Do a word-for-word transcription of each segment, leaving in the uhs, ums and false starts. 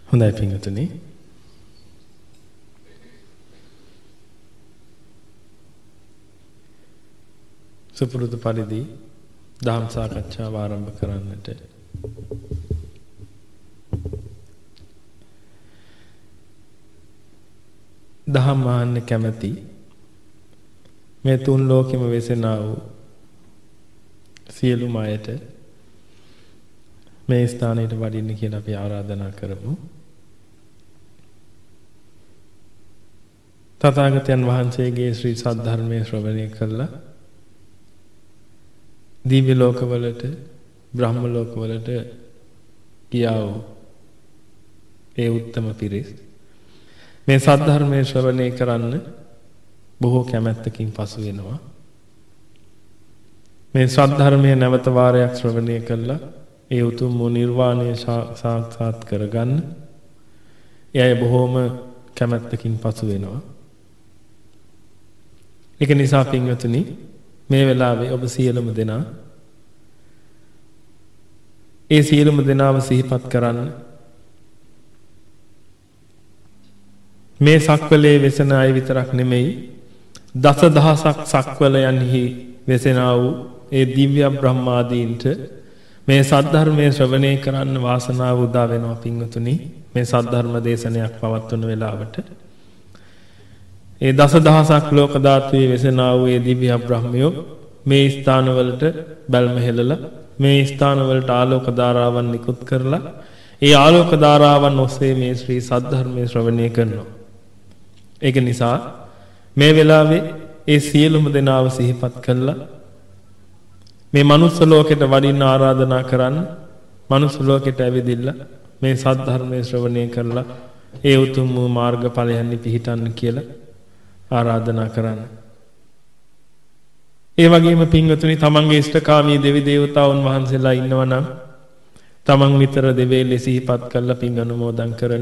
හොඳයි පින්වතුනි. සුපුරුදු පරිදි දහම් සාකච්ඡාව ආරම්භ කරන්නට දහම් අහන්න කැමැති මේ තුන් ලෝකෙම වෙසෙනා වූ සියලුම අයට මේ ස්ථානයට වඩින්න කියලා අපි ආරාධනා කරමු. තථාගතයන් වහන්සේගේ ශ්‍රී සද්ධර්මයේ ශ්‍රවණය කළා දිව්‍ය ලෝකවලට බ්‍රහ්ම ලෝකවලට ගියා වූ ඒ උත්තම පිරිස් මේ සද්ධර්මයේ ශ්‍රවණය කරන්න බොහෝ කැමැත්තකින් පසු වෙනවා. මේ සද්ධර්මයේ නැවත වාරයක් ශ්‍රවණය කළා ඒ උතුම් වූ නිර්වාණය සාක්ෂාත් කරගන්න එය බොහෝම කැමැත්තකින් පසු වෙනවා. ඒක නිසා පින්වතුනි මේ වෙලාවේ ඔබ සියලුම දෙනා ඒ සියලුම දෙනාව සිහිපත් කරන්න. මේ සක්වලේ වෙසෙන අය විතරක් නෙමෙයි දස දහසක් සක්වලයන්හි වෙසෙනා වූ ඒ දිව්‍ය බ්‍රහ්මාදීන්ට මේ සද්ධර්මයේ ශ්‍රවණය කරන්න වාසනාව උදා වෙනවා පින්වතුනි. මේ සද්ධර්ම දේශනයක් පවත්වන වෙලාවට ඒ දස දහසක් ලෝක ධාතුවේ වෙසෙනා වූ ඒ දිව්‍ය බ්‍රහ්මයෝ මේ ස්ථානවලට බැල්ම හෙළලා මේ ස්ථානවලට ආලෝක ධාරාවන් නිකුත් කරලා ඒ ආලෝක ධාරාවන් ඔස්සේ මේ ශ්‍රී සද්ධර්මයේ ශ්‍රවණය කරනවා. ඒක නිසා මේ වෙලාවේ ඒ සියලුම දෙනාව සිහිපත් කළා මේ මනුස්ස ලෝකෙට වඩින්න ආරාධනා කරන්න. මනුස්ස ලෝකෙට ඇවිදින්න මේ සද්ධර්මයේ ශ්‍රවණය කරලා ඒ උතුම් වූ මාර්ගඵලයන්හි පිහිටන්න කියලා ආරාධනා කරන්න. ඒ වගේම පින්වතුනි තමන්ගේ ඉෂ්ඨකාමී දෙවි දේවතාවුන් වහන්සේලා ඉන්නවා නම් තමන් විතර දෙවේලේ සිහිපත් කරලා පින් අනුමෝදන් කරන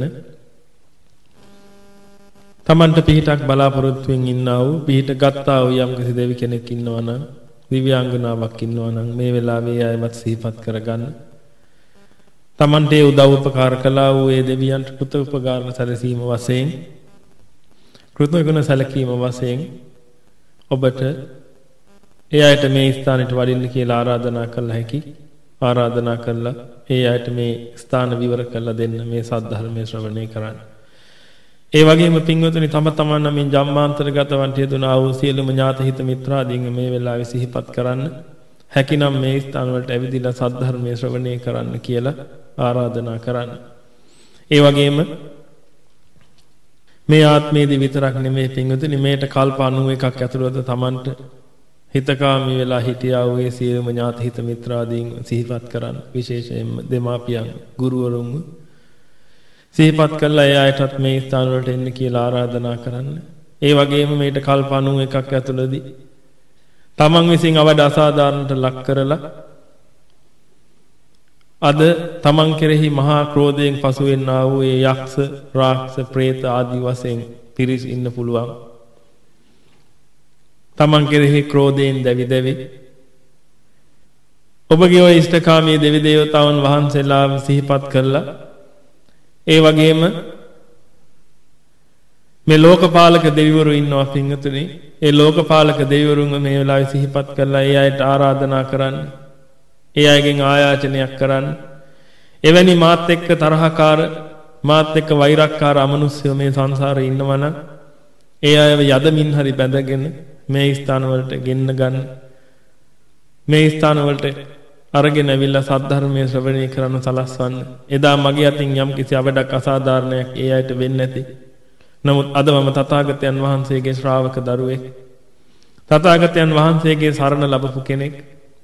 තමන්ට පිහිටක් බලාපොරොත්තුෙන් ඉන්නා වූ පිහිට ගත්තා වූ යම්කිසි දෙවි කෙනෙක් ඉන්නවා නම් දිව්‍යාංගනාවක් ඉන්නවා නම් මේ වෙලාවේ ආයමත් සිහිපත් කරගන්න. තමන්ට ඒ උදව් උපකාර කළා වූ ඒ දෙවියන්ට කෘත උපකාර සැලසීම වශයෙන් කෘතඥ සැලකීම වශයෙන් ඔබට ඒ අයට මේ ස්ථානෙට වඩින්න කියලා ආරාධනා කළ හැකි. ආරාධනා කළා ඒ අයට මේ ස්ථාන විවර කරලා දෙන්න මේ සද්ධර්මයේ ශ්‍රවණය කරන්න. ඒ වගේම පින්වතුනි තම තමන් නම් ජම්මාන්තරගතවන්ට යෙදුනා වූ සියලුම ඥාත හිත මිත්‍රාදීන් මේ වෙලාවේ සිහිපත් කරන්න. හැකිනම් මේ ස්ථාන වලට ඇවිදලා සද්ධර්මයේ ශ්‍රවණය කරන්න කියලා ආරාධනා කරන්න. ඒ වගේම මේ ආත්මයේදී විතරක් නෙමෙයි පින්වතුනි මේට කල්ප අනූවකක් ඇතුළත තමන්ට හිතකාමී වෙලා හිටියා වූ සියලුම ඥාත හිත මිත්‍රාදීන් සිහිපත් කරන්න. විශේෂයෙන්ම දෙමාපියන් ගුරුවරුන් සිහිපත් කළා ඒ අයටත් මේ ස්ථාන වලට එන්න කියලා ආරාධනා කරන්න. ඒ වගේම මේට කල්ප අනූවකක් ඇතුළතදී තමන් විසින් අවඩ අසාධාරණට ලක් කරලා අද තමන් කෙරෙහි මහා ක්‍රෝධයෙන් පසු වෙන්නා වූ ඒ යක්ෂ රාක්ෂස പ്രേත ආදී වශයෙන් පිරිස් ඉන්න පුළුවන්. තමන් කෙරෙහි ක්‍රෝධයෙන් දැවි දැවි ඔබගේ ඔය ඉෂ්ඨකාමී දෙවි දේවතාවුන් වහන්සේලා සිහිපත් කළා. ඒ වගේම මේ ලෝකපාලක දෙවිවරු ඉන්නවා පින්වතුනි. ඒ ලෝකපාලක දෙවිවරුන් මේ වෙලාවේ සිහිපත් කළා ඒ අයට ආරාධනා කරන්න. ඒ අයගෙන් ආයාචනයක් කරන්න. එවැනි මාත් එක්ක තරහකාර මාත් එක්ක වෛරක්කාර අමනුෂ්‍යෝ මේ සංසාරේ ඉන්නවා නම් ඒ අයව යදමින් හරි බැඳගෙන මේ ස්ථාන වලට ගෙන්න ගන්න. මේ ස්ථාන වලට අරගෙන ඇවිල්ලා සද්ධර්මයේ ශ්‍රවණය කරන්න සලස්වන්න. එදා මගේ අතින් යම් කිසි අවඩක් අසාධාරණයක් ඒ අයට වෙන්නේ නැති. නමුත් අද මම තථාගතයන් වහන්සේගේ ශ්‍රාවක දරුවෙක්. තථාගතයන් වහන්සේගේ සරණ ලැබපු කෙනෙක්.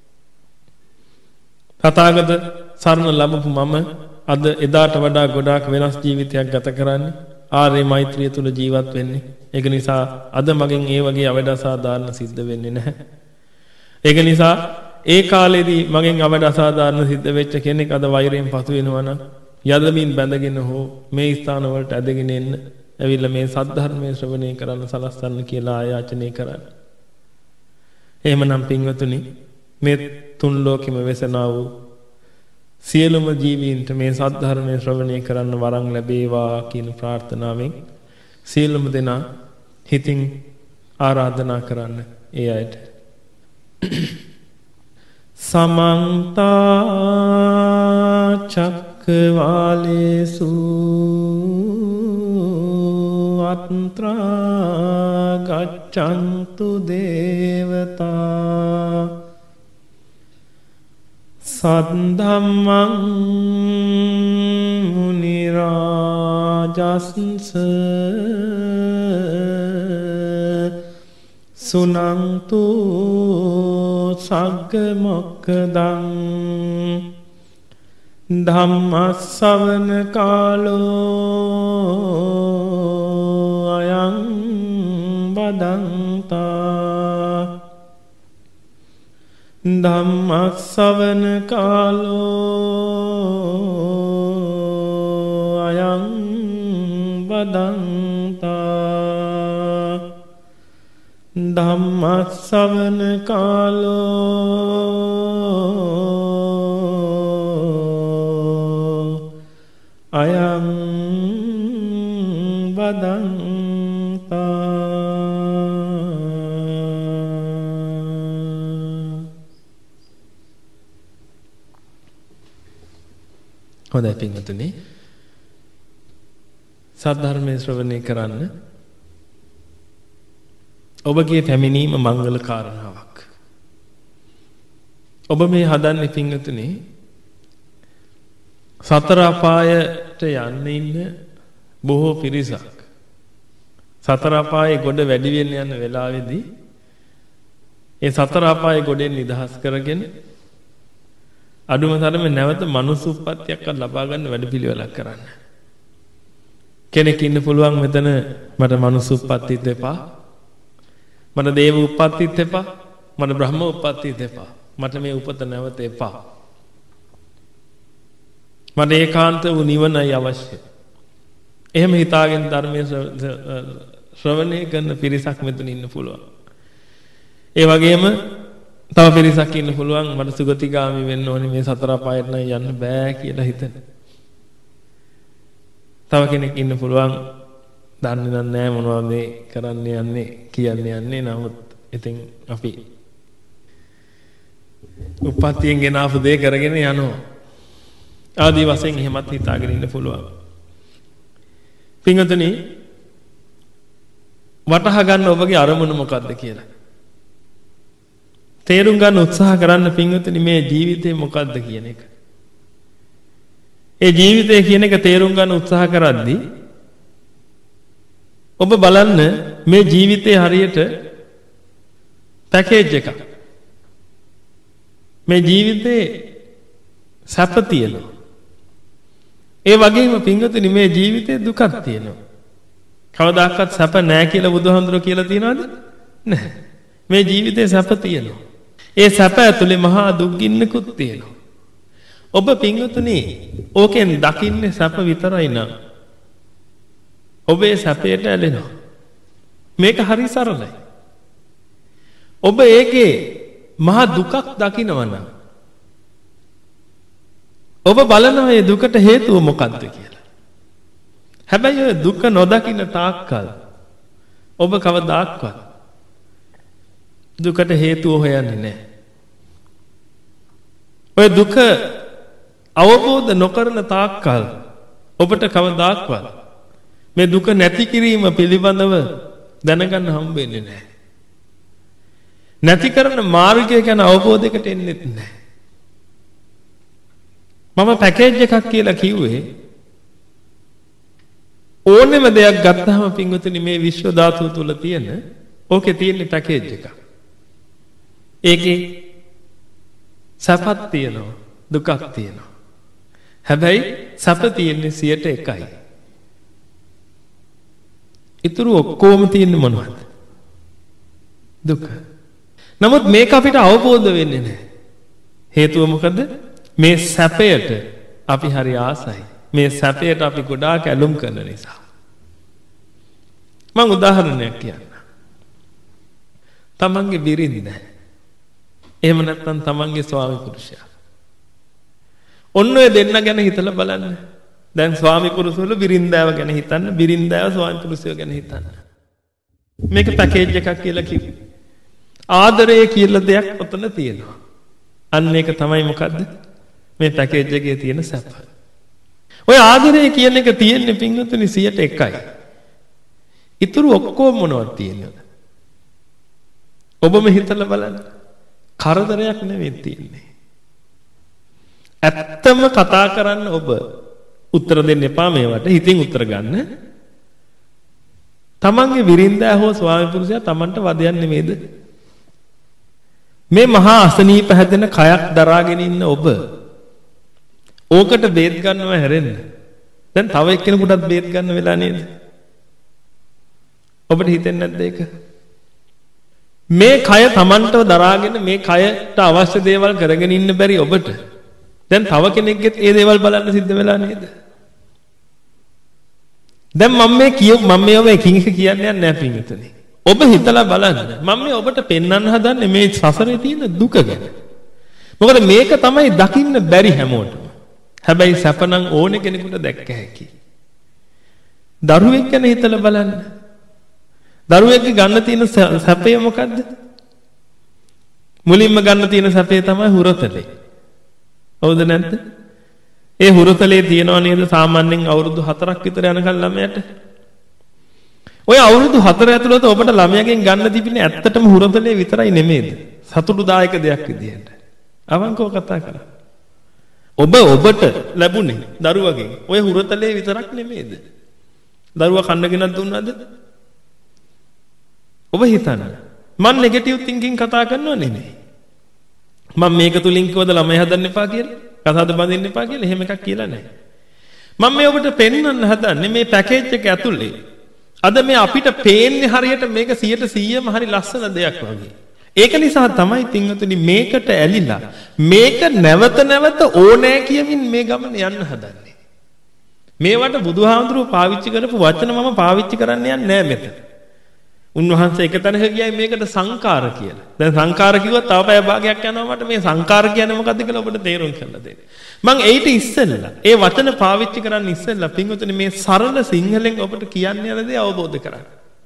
තථාගත සරණ ලැබපු මම අද එදාට වඩා ගොඩාක් වෙනස් ජීවිතයක් ගත කරන්නේ. ආර්ය මෛත්‍රිය තුල ජීවත් වෙන්නේ. ඒක නිසා අද මගෙන් ඒ වගේ අවඩ අසාධාරණ සිද්ධ වෙන්නේ නැහැ. ඒක නිසා ඒ කාලේදී මගෙන් අවඩ අසාධාරණ සිද්ධ වෙච්ච කෙනෙක් අද වෛරයෙන් පසු වෙනවා නම් යදමින් බැඳගෙන හෝ මේ ස්ථාන වලට ඇදගෙන එන්න ඇවිල්ලා මේ සද්ධර්මයේ ශ්‍රවණය කරන්න සලස්සන්න කියලා ආයාචනය කරන්න. එහෙමනම් පින්වතුනි මේ තුන් ලෝකෙම වෙසනා වූ සියලුම ජීවීන්ට මේ සද්ධර්මයේ ශ්‍රවණය කරන්න වරම් ලැබේවා කියන ප්‍රාර්ථනාවෙන් සියලුම දෙනා හිතින් ආරාධනා කරන්න ඒ අයට. සමන්ත චක්කවාලේසු අත්‍රා ගච්ඡන්තු දේවතා සද්ධම්මං මුනි රාජස්ස සුනන්තු සග්ග මොක්ඛදං ධම්මස්සවන කාලෝ අයං බදන්තා ධම්මස්සවන කාලෝ අයං බදන්තා ධම්මස්සවන කාලෝ අයං බදන්තා. හොඳයි පින්වතුනි, සද්ධර්මයේ ශ්‍රවණය කරන්න ඔබගේ පැමිණීම මංගල කාරණාවක්. ඔබ මේ හදන්නේ පින්වතුනි සතර අපායට යන්න ඉන්න බොහෝ පිරිසක් සතර අපායේ ගොඩ වැඩි වෙන්න යන වෙලාවේදී ඒ සතර අපායේ ගොඩෙන් නිදහස් කරගෙන අඩුම තරමේ නැවත මනුස්ස උප්පත්තියක් ලබා ගන්න වැඩපිළිවෙලක් කරන්න. කෙනෙක් ඉන්න පුළුවන් මෙතන මට මනුස්ස උප්පත්තිත් එපා, මට දේව උප්පත්තිත් එපා, මට බ්‍රහ්ම උප්පත්තිත් එපා, මට මේ උපත නැවත එපා, මට ඒකාන්ත වූ නිවනයි අවශ්‍ය. එහෙම හිතාගෙන ධර්මයේ ශ්‍රවණය කරන පිරිසක් මෙතන ඉන්න පුළුවන්. ඒ වගේම තව පිරිසක් ඉන්න පුළුවන් මට සුගතිගාමි වෙන්න ඕනේ, මේ සතර අපායට නම් යන්න බෑ කියලා හිතන. තව කෙනෙක් ඉන්න පුළුවන් දන්නේ නැහැ මොනවද මේ කරන්න යන්නේ කියන්නේ යන්නේ. නමුත් ඉතින් අපි උප්පත්තියෙන් ගෙන ආපු දේ කරගෙන යනවා. ආදී වශයෙන් එහෙමත් හිතාගෙන ඉන්න පුළුවන්. පින්වතුනි, වටහා ගන්න ඔබගේ අරමුණ මොකක්ද කියලා. තේරුම් ගන්න උත්සාහ කරන්න පින්වතුනි, මේ ජීවිතේ මොකක්ද කියන එක. ඒ ජීවිතය කියන එක තේරුම් ගන්න උත්සාහ කරද්දී ඔබ බලන්න මේ ජීවිතේ හරියට පැකේජ් එකක්. මේ ජීවිතේ සැප තියෙනවා. ඒ වගේම පින්වතුනි මේ ජීවිතේ දුකක් තියෙනවා. කවදාකවත් සැප නැහැ කියලා බුදුහාමුදුරුවෝ කියලා තියනවද? නැහැ. මේ ජීවිතේ සැප තියෙනවා. ඒ සැප ඇතුලේ මහා දුක් ගින්නකුත් තියෙනවා. ඔබ පින්වතුනි ඕකෙන් දකින්නේ සැප විතරයි නම් ඔබේ සැපයට ඇලෙනවා. මේක හරි සරලයි. ඔබ ඒකේ මහා දුකක් දකිනවා නම් ඔබ බලනවා මේ දුකට හේතුව මොකක්ද කියලා. හැබැයි ඔය දුක නොදකින්න තාක්කල් ඔබ කවදාක්වත් දුකට හේතුව හොයන්නේ නැහැ. ඔය දුක අවබෝධ නොකරන තාක්කල් ඔබට කවදාක්වත් මේ දුක නැති කිරීම පිළිබඳව දැනගන්න හම්බෙන්නේ නැහැ. නැති කරන මාර්ගය ගැන අවබෝධයකට එන්නෙත් නැහැ. මම පැකේජ් එකක් කියලා කිව්වේ ඕනෙම දෙයක් ගත්තාම පින්වතුනි මේ විශ්ව ධාතුව තුල තියෙන ඕකේ තියෙන පැකේජ් එකක්. ඒකේ සැපක් තියෙනවා, දුකක් තියෙනවා. හැබැයි සැප තියෙන්නේ සියයට එකයි. ඉතුරු ඔක්කොම තියෙන්නේ මොනවද? දුක. නමුත් මේක අපිට අවබෝධ වෙන්නේ නැහැ. හේතුව මොකද? මේ සැපයට අපි හරි ආසයි. මේ සැපයට අපි ගොඩාක් ඇලුම් කරන නිසා. මම උදාහරණයක් කියන්නම්. තමන්ගේ බිරිඳ, එහෙම නැත්නම් තමන්ගේ ස්වාමි පුරුෂයා ඔන්න ඔය දෙන්න ගැන හිතලා බලන්න. දැන් ස්වාමි පුරුෂවල බිරින්දාව ගැන හිතන්න, බිරින්දාව ස්වාමි පුරුෂයෝ ගැන හිතන්න. මේක පැකේජ් එකක් කියලා කිව්වේ. ආදරය කියලා දෙයක් ඔතන තියෙනවා. අන්න ඒක තමයි මොකද්ද? මේ පැකේජ් එකේ තියෙන සැප. ඔය ආදරය කියන එක තියෙන්නේ පින්වතුනි සියයට එකයි. ඉතුරු ඔක්කොම මොනවද තියෙන්නේ? ඔබම හිතලා බලන්න. කරදරයක් නෙවෙයි තියෙන්නේ. ඇත්තම කතා කරන්න ඔබ උත්තර දෙන්න එපා මේවට. හිතින් උත්තර ගන්න. තමන්ගේ විරින්දා හෝ ස්වාමි පුරුෂයා තමන්ට වදයක් නෙමෙයිද? මේ මහා අසනීප හැදෙන කයක් දරාගෙන ඉන්න ඔබ ඕකට බේත් ගන්නව හැරෙන්න. දැන් තව එක්කෙනෙකුටත් බේත් ගන්න වෙලා නේද? ඔබට හිතෙන්නේ නැද්ද ඒක? මේ කය තමන්ටව දරාගෙන මේ කයට අවශ්‍ය දේවල් කරගෙන ඉන්න බැරි ඔබට දැන් තව කෙනෙක්ගෙත් ඒ දේවල් බලන්න සිද්ධ වෙලා නේද? දැන් මම මේ කියු මම මේව එකින් එක කියන්නේ නැහැ පින්විතනේ. ඔබ හිතලා බලන්න. මම මේ ඔබට පෙන්වන්න හදන්නේ මේ සසරේ තියෙන දුක ගැන. මොකද මේක තමයි දකින්න බැරි හැමෝටම. හැබැයි සැපනම් ඕනේ කෙනෙකුට දැක්ක හැකි. දරුවෙක් ගැන හිතලා බලන්න. දරුවෙක්ගේ ගන්න තියෙන සැපය මොකද්ද? මුලින්ම ගන්න තියෙන සැපේ තමයි හුරතලේ. හවුද නැද්ද? ඒ හුරතලේ තියනවා නේද සාමාන්‍යයෙන් අවුරුදු හතරක් විතර යනකම් ළමයට. ඔය අවුරුදු හතර ඇතුළත ඔබට ළමයාගෙන් ගන්න තිබෙන්නේ ඇත්තටම හුරතලේ විතරයි නෙමෙයිද? සතුටුදායක දෙයක් විදියට. අවංකව කතා කරා. ඔබ ඔබට ලැබුණේ දරුවගෙන් ඔය හුරතලේ විතරක් නෙමෙයිද? දරුවා කන්න ගෙනත් දුන්නාද? ඔබ හිතන්න. මම නෙගටිව් තින්කින් කතා කරනව නෙමෙයි. මම මේක තුලින් කිව්වද ළමයි හදන්න එපා කියලා? කතාවද බඳින්න එපා කියලා එහෙම එකක් කියලා නැහැ. මම මේ ඔබට පෙන්වන්න හදන්නේ මේ පැකේජ් එක ඇතුලේ. අද මේ අපිට පේන්නේ හරියට මේක සියයට සීයම හරි ලස්සන දෙයක් වගේ. ඒක නිසා තමයි පින්වතුනි මේකට ඇලිලා මේක නැවත නැවත ඕනෑ කියමින් මේ ගමන යන්න හදන්නේ. මේවට බුදුහාමුදුරුවෝ පාවිච්චි කරපු වචන මම පාවිච්චි කරන්න යන්නේ නැහැ මෙතන. උන්වහන්සේ එක තැනක කියයි මේකට සංකාර කියලා. දැන් සංකාර කිව්වත් තව පැය භාගයක් යනවා මට මේ සංකාර කියන්නේ මොකද්ද කියලා ඔබට තේරුම් කරලා දෙන්න. මම ඒිට ඉස්සෙල්ලා ඒ වචන පාවිච්චි කරන්න ඉස්සෙල්ලා පින්වතුනි මේ සරල සිංහලෙන් ඔබට කියන්න යන දේ අවබෝධ කරගන්න.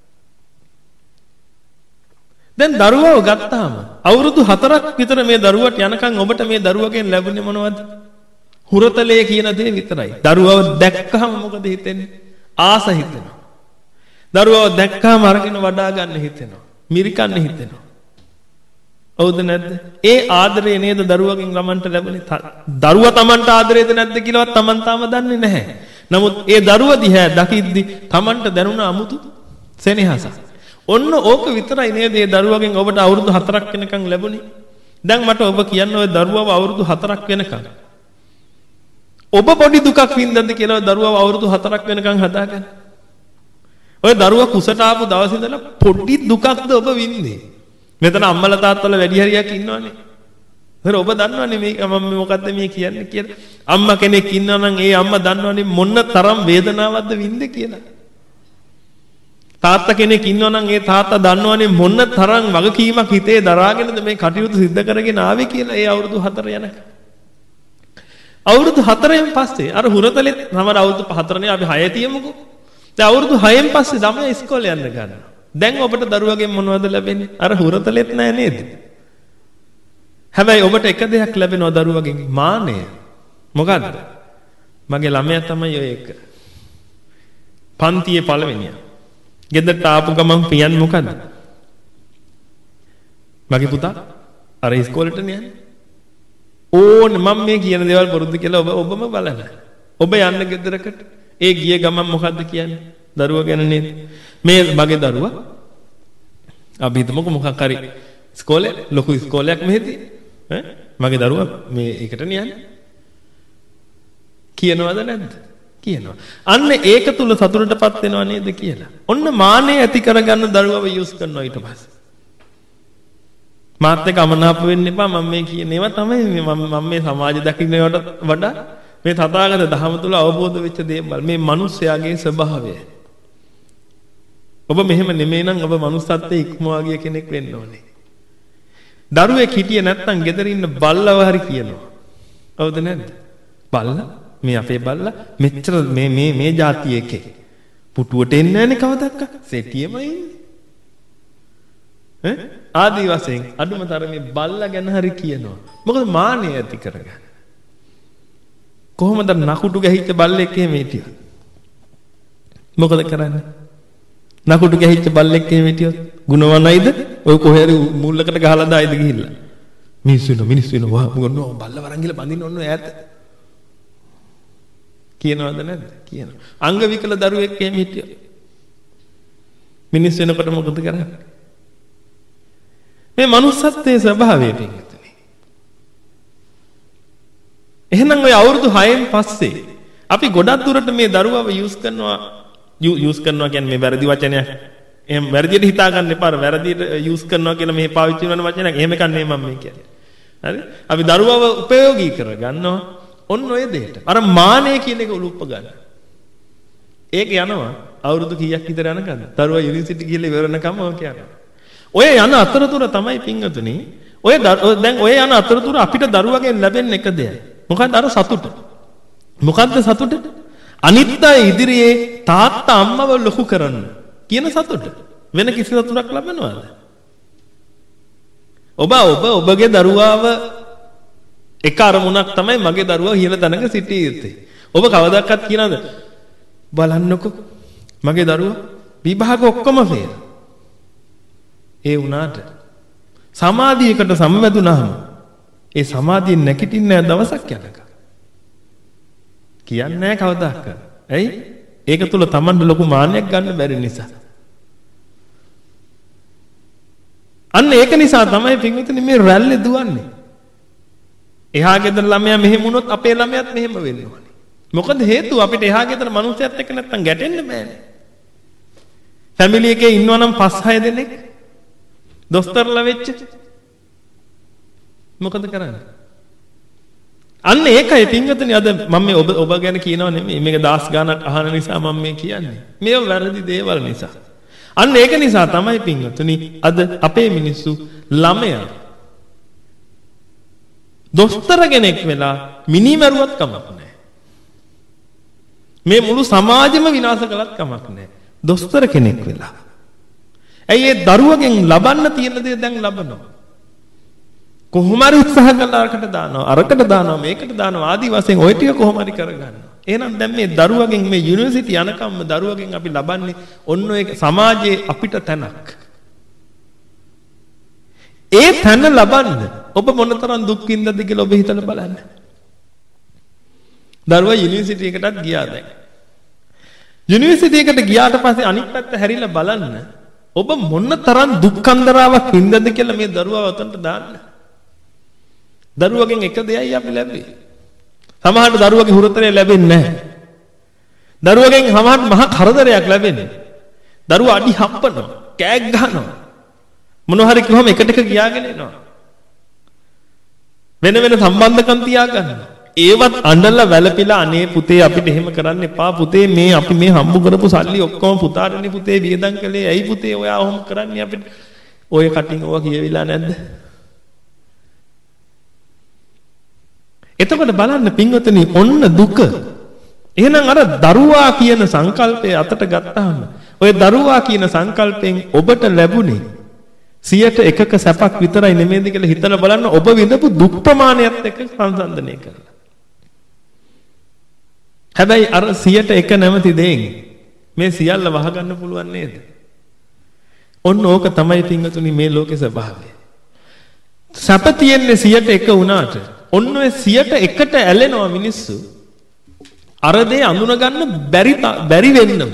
දැන් දරුවව ගත්තාම අවුරුදු හතරක් විතර මේ දරුවට යනකම් ඔබට මේ දරුවගෙන් ලැබුණේ මොනවද? හුරතලේ කියන දේ විතරයි. දරුවව දැක්කහම මොකද හිතෙන්නේ? ආස හිතෙනවා. දරුවව දැක්කම අරගෙන වඩා ගන්න හිතෙනවා. මිරිකන්න හිතෙනවා. හවුද නැද්ද? ඒ ආදරේ නේද දරුවගෙන් ළමන්ට ලැබුණේ? දරුවා Tamanට ආදරේද නැද්ද කියලාවත් Taman තාම දන්නේ නැහැ. නමුත් ඒ දරුවා දිහා දකිද්දි Tamanට දැනුණ අමුතු සෙනෙහසක්. ඔන්න ඕක විතරයි නේද මේ දරුවගෙන් ඔබට අවුරුදු හතරක් වෙනකන් ලැබුණේ. දැන් මට ඔබ කියන්න ඔය දරුවව අවුරුදු හතරක් වෙනකන් ඔබ පොඩි දුකක් වින්දන්ද කියලා දරුවව අවුරුදු හතරක් වෙනකන් හදාගන්න. ඔය දරුවා කුසට ආපු දවසේ ඉඳලා පොඩි දුකක්ද ඔබ වින්දේ. මෙතන අම්මලා තාත්තලා වැඩි හරියක් ඉන්නවනේ. හරි ඔබ දන්නවනේ මේක මම මොකද්ද මේ කියන්නේ කියලා. අම්මා කෙනෙක් ඉන්නවා නම් ඒ අම්මා දන්නවනේ මොන තරම් වේදනාවක්ද වින්දේ කියලා. තාත්තා කෙනෙක් ඉන්නවා නම් ඒ තාත්තා දන්නවනේ මොන තරම් වගකීමක් හිතේ දරාගෙනද මේ කටයුතු සිද්ධ කරගෙන ආවේ කියලා ඒ අවුරුදු හතර යනකම්. අවුරුදු හතරෙන් පස්සේ අර හුරතලෙත් නමර අවුරුදු හතරනේ අපි හය තියමුකෝ. දැන් අවුරුදු හයෙන් පස්සේ ළමයා ඉස්කෝලේ යන්න ගන්නවා. දැන් ඔබට දරුවගෙන් මොනවද ලැබෙන්නේ? අර හුරතලෙත් නෑ නේද? හැබැයි ඔබට එක දෙයක් ලැබෙනවා දරුවගෙන් මානය. මොකද්ද? මගේ ළමයා තමයි ඔය එක. පන්තියේ පළවෙනියා. ගෙදරට ආපු ගමන් පියන්නේ මොකද්ද? මගේ පුතා අර ඉස්කෝලේට යන්නේ. ඕනේ මම මේ කියන දේවල් පුරුදු කියලා ඔබ ඔබම බලන්න. ඔබ යන්න ගෙදරකට ඒ ගිය ගමන් මොකද්ද කියන්නේ? දරුවා ගැන නේද? මේ මගේ දරුවා අපි හිතමුකෝ මොකක් හරි ඉස්කෝලේ ලොකු ඉස්කෝලයක් මෙහෙදී ඈ මගේ දරුවා මේ එකට නියන්නේ කියනවද නැද්ද? කියනවා. අන්න ඒක තුල සතුටටපත් වෙනව නේද කියලා. ඔන්න මානෙ ඇති කරගන්න දරුවව යූස් කරනවා ඊට පස්සේ. මාත් එක්ක අමනාප වෙන්න එපා මම මේ කියන ඒවා තමයි මම මම මේ සමාජ දකින්නවට වඩා මේ තථාගත ධහම තුල අවබෝධ වෙච්ච දේවල් මේ මිනිස්යාගේ ස්වභාවය. ඔබ මෙහෙම නෙමෙයි නම් ඔබ මනුස්සත්වයේ ඉක්මවා ගිය කෙනෙක් වෙන්න ඕනේ. දරුවෙක් හිටියේ නැත්නම් ගෙදර ඉන්න බල්ලව හරි කියනවා. හවුද නැද්ද? බල්ලා මේ අපේ බල්ලා මෙච්චර මේ මේ මේ જાතිය එකේ පුටුවට එන්නේ නැනේ කවදක්ක. සෙටියෙමයි ඉන්නේ. ඈ ආදි වශයෙන් අඩුම තරමේ බල්ලා ගැන හරි කියනවා. මොකද මානෙ ඇති කරගන්න. කොහොමද නකුටු ගැහිච්ච බල්ලෙක් එහෙම හිටියොත්? මොකද කරන්නේ? නකුටු ගැහිච්ච බල්ලෙක් එහෙම හිටියොත් ගුණවණයිද? ඔය කොහේ හරි මුල්ලකට ගහලා දායිද ගිහිල්ලා? මිනිස්සු වෙන මිනිස්සු වෙන වා මොන බල්ල වරන් ගිහලා බඳින්න ඕන ඈත. කියනවද නැද්ද? කියනවා. අංග විකල දරුවෙක් එහෙම හිටියොත් මිනිස් වෙනකොට මොකද කරන්නේ? මේ මනුස්සත්වයේ ස්වභාවය පිළිගන්නේ. එහෙනම් ඔය අවුරුදු හයෙන් පස්සේ අපි ගොඩක් දුරට මේ දරුවව යූස් කරනවා යූස් කරනවා කියන්නේ මේ වැරදි වචනයක්. එහෙම වැරදියට හිතා ගන්න එපා. වැරදියට යූස් කරනවා කියලා මේ පාවිච්චි කරන වචනයක් එහෙම කන්නේ මම මේ කියන්නේ. හරි? අපි දරුවව උපයෝගී කරගන්නවා ඔන්න ඔය දෙයට. අර මානය කියන එක උලුප්ප ගන්න. ඒක යනවා අවුරුදු කීයක් විතර යනකම්. දරුවා යුනිවර්සිටි ගිහලා ඉවරනකම් ඔය කියනවා. ඔය යන අතරතුර තමයි පින්වතුනි ඔය දැන් ඔය යන අතරතුර අපිට දරුවගෙන් ලැබෙන එක දෙයයි. මොකක්ද අර සතුට? මොකක්ද සතුට? අනිත් අය ඉදිරියේ තාත්තා අම්මව ලොකු කරන්න කියන සතුට. වෙන කිසි සතුටක් ලබනවද? ඔබ ඔබ ඔබගේ දරුවාව එක අරමුණක් තමයි මගේ දරුවා ඉහළ තැනක සිටිය යුත්තේ. ඔබ කවදාවත් කියනවද? බලන්නකො මගේ දරුවා විභාග ඔක්කොම ෆේල්. ඒ වුණාට සමාධියකට සම්වැදුනහම ඒ සමාධියෙන් නැගිටින්නේ නැහැ දවසක් යනකම්. කියන්නේ නැහැ කවදාවත්. ඇයි? ඒක තුල Tamanne ලොකු මාන්නයක් ගන්න බැරි නිසා. අන්න ඒක නිසා තමයි පින්විතනි මේ රැල්ලේ දුවන්නේ. එහා ගෙදර ළමයා මෙහෙම වුණොත් අපේ ළමයාත් මෙහෙම වෙන්න ඕනේ. මොකද හේතුව අපිට එහා ගෙදර මිනිස්සුත් එක්ක නැත්තම් ගැටෙන්න බෑනේ. ෆැමිලි එකේ ඉන්නවා නම් පස් හය දෙනෙක් දොස්තරලා වෙච්ච මොකද කරන්නේ? අන්න ඒකයි පින්වතුනි අද මම මේ ඔබ ඔබ ගැන කියනව නෙමෙයි මේක දාස් ගානක් අහන නිසා මම මේ කියන්නේ. මේව වැරදි දේවල් නිසා. අන්න ඒක නිසා තමයි පින්වතුනි අද අපේ මිනිස්සු ළමයා දොස්තර කෙනෙක් වෙලා මිනිමරුවත් කමක් නැහැ. මේ මුළු සමාජෙම විනාශ කළත් කමක් නැහැ. දොස්තර කෙනෙක් වෙලා. ඇයි ඒ දරුවගෙන් ලබන්න තියෙන දේ දැන් ලබනවා. කොහොම හරි උත්සාහ කරලා අරකට දානවා අරකට දානවා මේකට දානවා ආදි වශයෙන් ওই ටික කොහොම හරි කරගන්නවා. එහෙනම් දැන් මේ දරුවගෙන් මේ යුනිවර්සිටි යනකම්ම දරුවගෙන් අපි ලබන්නේ ඔන්න ඔය සමාජයේ අපිට තැනක්. ඒ තැන ලබන්න ඔබ මොනතරම් දුක් විඳද කියලා ඔබ හිතලා බලන්න. දරුවා යුනිවර්සිටි එකටත් ගියා දැන්. යුනිවර්සිටි එකට ගියාට පස්සේ අනිත් පැත්ත හැරිලා බලන්න ඔබ මොනතරම් දුක්ඛන්දරාවක් විඳද කියලා මේ දරුවා වතන්ට දාන්න. දරුවගෙන් එක දෙයයි අපි ලැබෙන්නේ. සමහරට දරුවගේ හුරතරේ ලැබෙන්නේ නැහැ. දරුවගෙන් සමහරට මහා කරදරයක් ලැබෙන්නේ. දරුවා අඩි හප්පනවා, කෑග් ගහනවා. මොනවා හරි කිව්වම එකට එක ගියාගෙන එනවා. වෙන වෙන සම්බන්ධකම් තියාගන්නවා. ඒවත් අඬලා වැළපිලා අනේ පුතේ අපිට එහෙම කරන්න එපා පුතේ මේ අපි මේ හම්බ කරපු සල්ලි ඔක්කොම පුතාටනේ පුතේ වියදම් කළේ. ඇයි පුතේ ඔයා ඔහොම කරන්නේ අපිට? ඔය කටින් ඕවා කියවිලා නැද්ද? එතකොට බලන්න පින්වතුනි ඔන්න දුක. එහෙනම් අර දරුවා කියන සංකල්පය අතට ගත්තාම ඔය දරුවා කියන සංකල්පයෙන් ඔබට ලැබුණේ සියයට එකක සැපක් විතරයි නෙමෙයිද කියලා හිතලා බලන්න ඔබ විඳපු දුක් ප්‍රමාණයත් එක්ක සංසන්දනය කරලා. හැබැයි අර සියයට එක නැමැති දෙයින් මේ සියල්ල වහගන්න පුළුවන් නේද? ඔන්න ඕක තමයි පින්වතුනි මේ ලෝකේ ස්වභාවය. සැප තියෙන්නේ සියයට එක වුණාට ඔන්න ඔය සියයට එකට ඇලෙනවා මිනිස්සු. අර දේ අඳුන ගන්න බැරි බැරි වෙන්නම.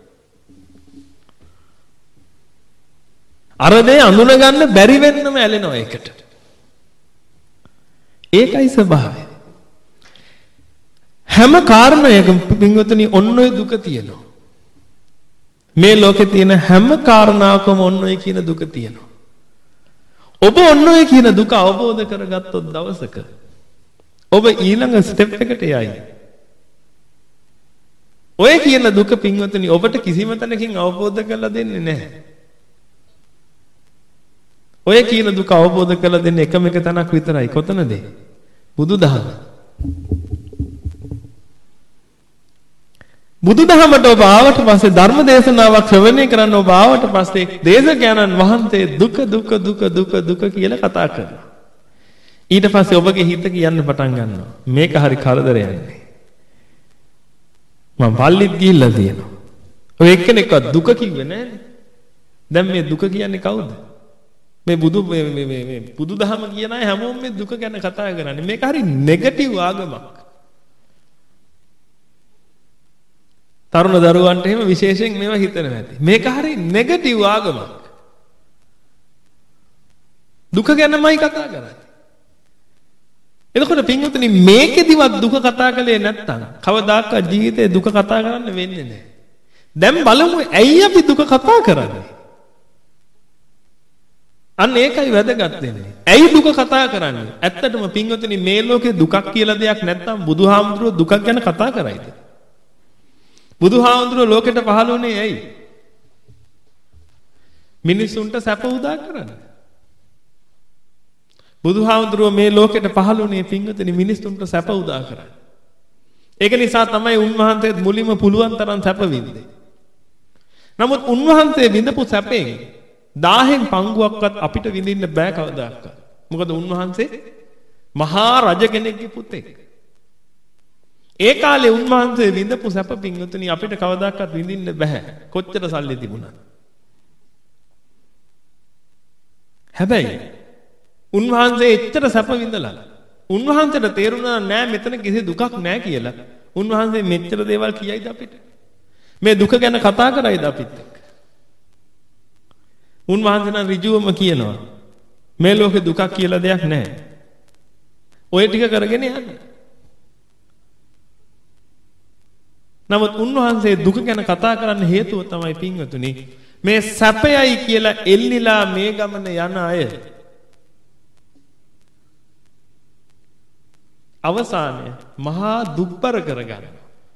අර දේ අඳුන ගන්න බැරි වෙන්නම ඇලෙනවා ඒකට. ඒකයි ස්වභාවය. හැම කාරණයකම පින්වතුනි ඔන්න ඔය දුක තියෙනවා. මේ ලෝකේ තියෙන හැම කාරණාවකම ඔන්න ඔය කියන දුක තියෙනවා. ඔබ ඔන්න ඔය කියන දුක අවබෝධ කරගත්තොත් දවසක ඔබ ඊළඟ ස්ටෙප් එකට යයි. ඔය කියන දුක පින්වතුනි ඔබට කිසිම තැනකින් අවබෝධ කරලා දෙන්නේ නැහැ. ඔය කියන දුක අවබෝධ කරලා දෙන්නේ එකම එක තැනක් විතරයි. කොතනද? බුදුදහම. බුදුදහමට ඔබ ආවට පස්සේ ධර්ම දේශනාවක් ශ්‍රවණය කරන්න ඔබ ආවට පස්සේ දේශකයන්න් වහන්සේ දුක දුක දුක දුක දුක කියලා කතා කරනවා. ඊට පස්සේ ඔබගේ හිත කියන්න පටන් ගන්නවා. මේක හරි කරදරයක් නේ. මම පල්ලිත් ගිහිල්ලා තියෙනවා. ඔය එක්කෙනෙක්වත් දුක කිව්වේ නෑනේ. දැන් මේ දුක කියන්නේ කවුද? මේ බුදු මේ මේ මේ බුදුදහම කියන අය හැමෝම මේ දුක ගැන කතා කරන්නේ. මේක හරි නෙගටිව් ආගමක්. තරුණ දරුවන්ට එහෙම විශේෂයෙන් මේවා හිතනවා ඇති. මේක හරි නෙගටිව් ආගමක්. දුක ගැනමයි කතා කරන්නේ. එතකොට පින්වතුනි මේකෙදිවත් දුක කතා කළේ නැත්තම් කවදාකවත් ජීවිතේ දුක කතා කරන්න වෙන්නේ නැහැ. දැන් බලමු ඇයි අපි දුක කතා කරන්නේ? අන්න ඒකයි වැදගත් වෙන්නේ. ඇයි දුක කතා කරන්නේ? ඇත්තටම පින්වතුනි මේ ලෝකේ දුකක් කියලා දෙයක් නැත්තම් බුදුහාමුදුරුවෝ දුකක් ගැන කතා කරයිද? බුදුහාමුදුරුවෝ ලෝකෙට පහළ වුණේ ඇයි? මිනිසුන්ට සැප උදා කරන්න. බුදුහාමුදුරුවෝ මේ ලෝකෙට පහළ වුණේ පින්වතුනි මිනිසුන්ට සැප උදා කරන්න. ඒක නිසා තමයි උන්වහන්සේත් මුලින්ම පුළුවන් තරම් සැප විඳින්නේ. නමුත් උන්වහන්සේ විඳපු සැපෙන් දහයෙන් පංගුවක්වත් අපිට විඳින්න බෑ කවදාවත්. මොකද උන්වහන්සේ මහා රජ කෙනෙක්ගේ පුතෙක්. ඒ කාලේ උන්වහන්සේ විඳපු සැප පින්වතුනි අපිට කවදාවත් විඳින්න බෑ. කොච්චර සල්ලි තිබුණත්. හැබැයි උන්වහන්සේ එච්චර සැප විඳලා උන්වහන්සේට තේරුණා නෑ මෙතන කිසි දුකක් නෑ කියලා. උන්වහන්සේ මෙච්චර දේවල් කියයිද අපිට? මේ දුක ගැන කතා කරයිද අපිත් එක්ක? උන්වහන්සේ නම් ඍජුවම කියනවා මේ ලෝකේ දුකක් කියලා දෙයක් නෑ. ඔය ටික කරගෙන යන්න. නමුත් උන්වහන්සේ දුක ගැන කතා කරන්න හේතුව තමයි පින්වතුනි මේ සැපයයි කියලා එල්ලිලා මේ ගමන යන අය අවසානය මහා දුක්බර කරගන්නවා.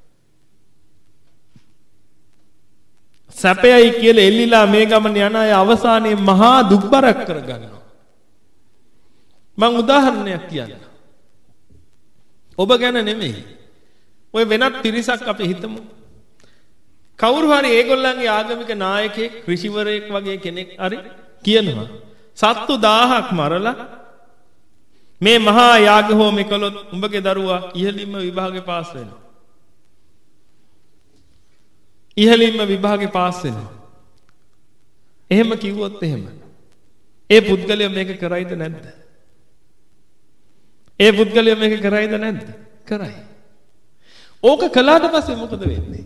සැපයයි කියලා එල්ලිලා මේ ගමන යන අය අවසානයේ මහා දුක්බරක් කරගන්නවා. මම උදාහරණයක් කියන්නම්. ඔබ ගැන නෙමෙයි. ඔය වෙනත් පිරිසක් අපි හිතමු. කවුරු හරි ඒගොල්ලන්ගේ ආගමික නායකයෙක්, ඍෂිවරයෙක් වගේ කෙනෙක් හරි කියනවා සත්තු දහයක් මරලා මේ මහා යාග හෝමේ කළොත් උඹගේ දරුවා ඉහළින්ම විභාගේ පාස් වෙනවා. ඉහළින්ම විභාගේ පාස් වෙනවා. එහෙම කිව්වොත් එහෙම. ඒ පුද්ගලයා මේක කරයිද නැද්ද? ඒ පුද්ගලයා මේක කරයිද නැද්ද? කරයි. ඕක කළාට පස්සේ මොකද වෙන්නේ?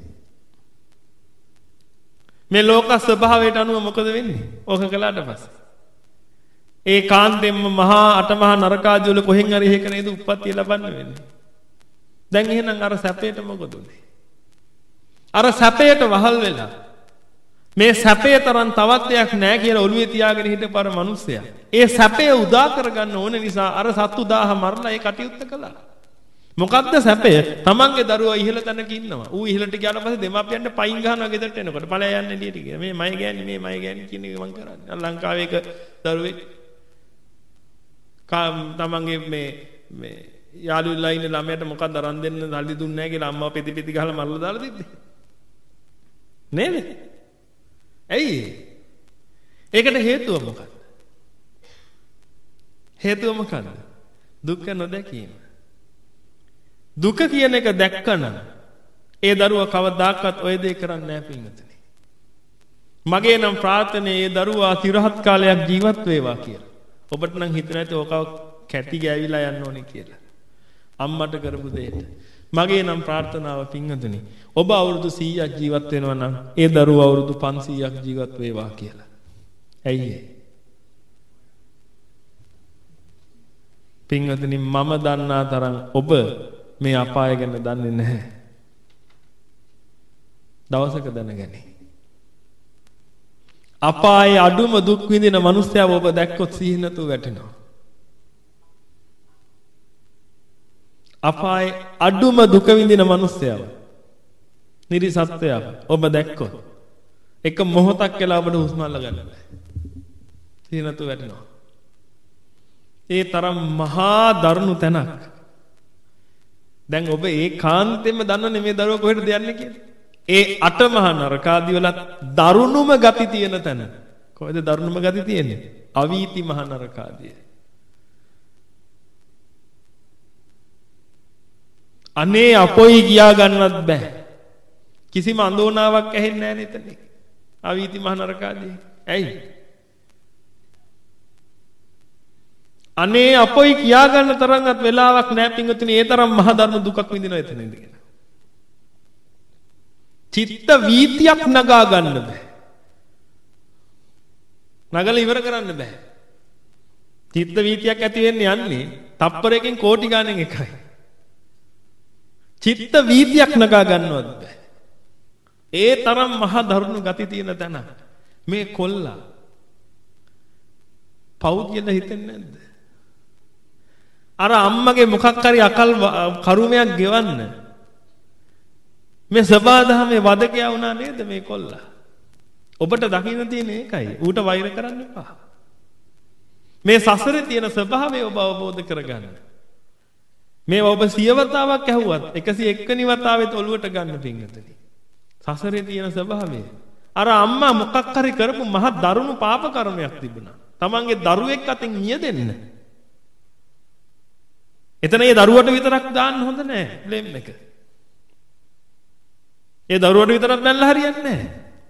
මේ ලෝක ස්වභාවයට අනුව මොකද වෙන්නේ? ඕක කළාට පස්සේ ඒ කාන්තෙන්ම මහා අටමහා නරකාදී වල කොහෙන් හරි හේක නේද උප්පත්තිය ලබන්න වෙන්නේ. දැන් එහෙනම් අර සැපයට මොකද උනේ? අර සැපයට වහල් වෙලා මේ සැපේ තරම් තවත් දෙයක් නැහැ කියලා ඔළුවේ තියාගෙන හිටපර මිනිස්සයා. ඒ සැපය උදා කරගන්න ඕන නිසා අර සත්තු දහය මරලා ඒ කටයුත්ත කළා. මොකද්ද සැපය? තමන්ගේ දරුවා ඉහළ තැනක ඉන්නවා. ඌ ඉහළට ගියාට පස්සේ දෙමාපියන්ට පයින් ගහනවා ගෙදරට එනකොට. ඵලය යන්නේ එළියට කියලා. මේ මයි ගෑණි මේ මයි ගෑණි කියන එක මං කරන්නේ. ලංකාවේ එක දරුවෙක් තමන්ගේ මේ මේ යාළුවලා ඉන්න ළමයට මොකක්ද අරන් දෙන්න සල්ලි දුන්නේ නැහැ කියලා අම්මා පෙති පෙති ගහලා මරලා දාලා තිබ්බේ. නේද? ඇයි? ඒකට හේතුව මොකක්ද? හේතුව මොකක්ද? දුක්ඛ නොදැකීම. දුක කියන එක දැක්කනම් ඒ දරුවා කවදාකවත් ඔය දේ කරන්නේ නැහැ පින්වතුනි. මගේ නම් ප්‍රාර්ථනාව ඒ දරුවා තිරහත් කාලයක් ජීවත් වේවා කියලා. ඔබට නම් හිතෙන්නේ නැති ඕක කැටි ගෑවිලා යන්න ඕනේ කියලා. අම්මට කරපු දෙයට. මගේ නම් ප්‍රාර්ථනාව පින්වතුනි ඔබ අවුරුදු සීයක් ජීවත් වෙනවා නම් ඒ දරුවා අවුරුදු පන්සීයක් ජීවත් වේවා කියලා. ඇයි ඒ? පින්වතුනි මම දන්නා තරම් ඔබ මේ අපාය ගැන දන්නේ නැහැ. දවසක දැනගනි. අපායේ අඩුම දුක් විඳින මිනිස්සයව ඔබ දැක්කොත් සිහි නැතුව වැටෙනවා. අපායේ අඩුම දුක විඳින මිනිස්සයව නිරිසත්වයව ඔබ දැක්කොත් එක මොහොතක් කියලා ඔබට හුස්ම අල්ල ගන්න බෑ. සිහි නැතුව වැටෙනවා. ඒ තරම් මහා දරුණු තැනක්. දැන් ඔබ ඒ කාන්තෙම දන්නනේ මේ දරුවා කොහෙටද යන්නේ කියලා. ඒ අට මහා නරකාදී වල දරුණුම ගති තියෙන තැන. කොහෙද දරුණුම ගති තියෙන්නේ? අවීති මහා නරකාදී. අනේ අපොයි ගියා ගන්නවත් බෑ. කිසිම අඳෝනාවක් ඇහෙන්නේ නැහැ නේද එතන. අවීති මහා නරකාදී. ඇයි? අනේ අපොයි කියා ගන්න තරම්වත් වෙලාවක් නැහැ පින්වතුනි. ඒ තරම් මහා ධර්ම දුකක් විඳිනවා එතන ඉඳගෙන. චිත්ත වීතියක් නගා ගන්න බෑ. නගලා ඉවර කරන්න බෑ. චිත්ත වීතියක් ඇති වෙන්නේ යන්නේ තප්පරයකින් කෝටි ගාණෙන් එකයි. චිත්ත වීතියක් නගා ගන්නවත් බෑ. ඒ තරම් මහා දරුණු ගති තියෙන තැන මේ කොල්ලා පව් කියලා හිතෙන්නේ නැද්ද? අර අම්මගේ මොකක් හරි අකල් කරුමයක් ගෙවන්න මේ සබාදහමේ වදකයා වුණා නේද මේ කොල්ලා? ඔබට දකින්න තියෙන ඒකයි. ඌට වෛර කරන්න එපා. මේ සසරේ තියෙන ස්වභාවය ඔබ අවබෝධ කරගන්න. මේ ඔබ සියවතාවක් ඇහුවත් එකසිය එක් වෙනි වතාවෙත් ඔළුවට ගන්න පිංගතනි. සසරේ තියෙන ස්වභාවය. අර අම්මා මොකක් හරි කරපු මහ දරුණු පාප කර්මයක් තිබුණා. තමන්ගේ දරුවෙක් අතින් මියදෙන්න. එතන ඒ දරුවට විතරක් දාන්න හොඳ නෑ බ්ලේම් එක. ඒ දරුවට විතරක් දැල්ලා හරියන්නේ නැහැ.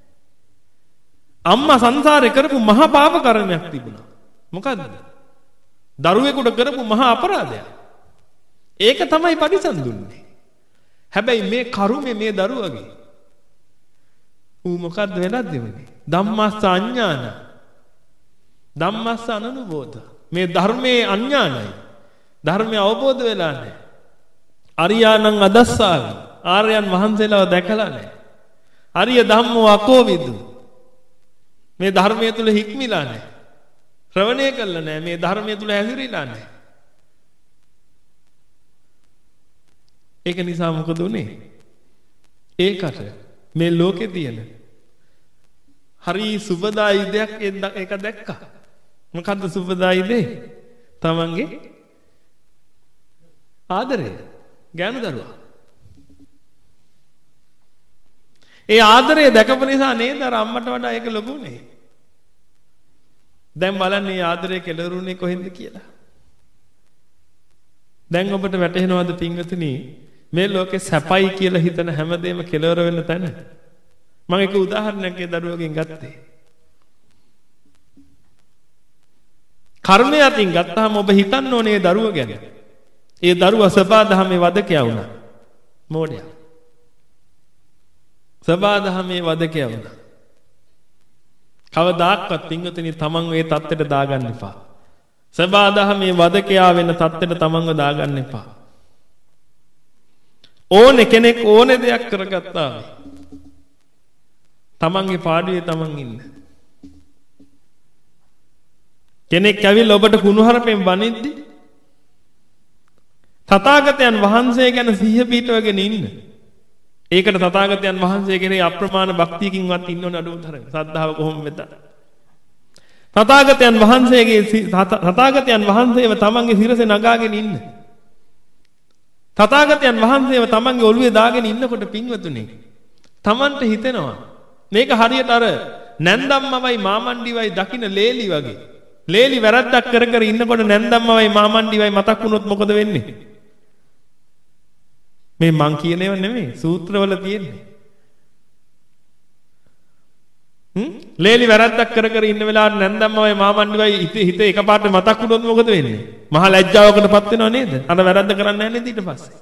අම්මා සංසාරේ කරපු මහා පාප කර්මයක් තිබුණා. මොකද්ද? දරුවෙකුට කරපු මහා අපරාධයක්. ඒක තමයි පරිසම් දුන්නේ. හැබැයි මේ කරුමේ මේ දරුවගේ ඌ මොකද්ද වෙනත් දෙන්නේ? ධම්මස්ස අඥාන. ධම්මස්ස අනනුබෝධ. මේ ධර්මයේ අඥානයි. ධර්මය අවබෝධ වෙලා නැහැ. අරියාණං අදස්සාවි. ආර්යයන් වහන්සේලාව දැකලා නැහැ. අරිය ධම්මෝ අකෝවිදු. මේ ධර්මයේ තුල හික්මිලා නැහැ. ශ්‍රවණය කළා නැහැ. මේ ධර්මයේ තුල හැසිරීලා නැහැ. ඒක නිසා මොකද උනේ? ඒකට මේ ලෝකේ තියෙන හරි සුබදායි දෙයක් ඒක දැක්කා. මොකද්ද සුබදායි දේ? තමන්ගේ ආදරය. ගෑනු දරුවා. ඒ ආදරය දැකපු නිසා නේද අර අම්මට වඩා ඒක ලොකුනේ. දැන් බලන්න මේ ආදරය කෙලවරුනේ කොහෙන්ද කියලා. දැන් ඔබට වැටහෙනවද පින්වතුනි මේ ලෝකේ සැපයි කියලා හිතන හැමදේම කෙලවර වෙන තැන? මම එක උදාහරණයක් ඒ දරුවගෙන් ගත්තේ. කර්මය අතින් ගත්තාම ඔබ හිතන්න ඕනේ ඒ දරුව ගැන. ඒ දරුවා සබාදහමේ වදකයා වුණා. මෝඩයා. සබාදහමේ වදකයා වුණා. කවදාක්වත් පින්වතුනි තමන් මේ தත්තෙට දාගන්න එපා. සබාදහමේ වදකයා වෙන தත්තෙට තමන්ව දාගන්න එපා. ඕනේ කෙනෙක් ඕනේ දෙයක් කරගත්තා. තමන්ගේ පාඩුවේ තමන් ඉන්න. කෙනෙක් ඇවිල්ලා ඔබට කුණුහරුපෙන් බනිද්දි තථාගතයන් වහන්සේ ගැන සිහිය පිටවගෙන ඉන්න. ඒකට තථාගතයන් වහන්සේ කෙරේ අප්‍රමාණ භක්තියකින්වත් ඉන්න ඕන අඩුම තරම. සද්ධාව කොහොම වෙතත්. තථාගතයන් වහන්සේගේ තථාගතයන් වහන්සේව තමන්ගේ සිරසේ නගාගෙන ඉන්න. තථාගතයන් වහන්සේව තමන්ගේ ඔළුවේ දාගෙන ඉන්නකොට පින්වතුනි තමන්ට හිතෙනවා මේක හරියට අර නැන්දම්මවයි මාමණ්ඩිවයි දකින්න ලේලි වගේ. ලේලි වැරද්දක් කර කර ඉන්නකොට නැන්දම්මවයි මාමණ්ඩිවයි මතක් වුණොත් මොකද වෙන්නේ? මේ මං කියන ඒවා නෙමෙයි සූත්‍රවල තියෙන්නේ. හ්ම් ලේලි වැරද්දක් කර කර ඉන්න වෙලාවට නැන්දම්මවයි මාමණ්ඩිවයි හිත හිත එකපාරට මතක් වුණොත් මොකද වෙන්නේ? මහ ලැජ්ජාවකටපත් වෙනව නේද? අර වැරද්ද කරන්නේ නැහැ නේද ඊට පස්සේ?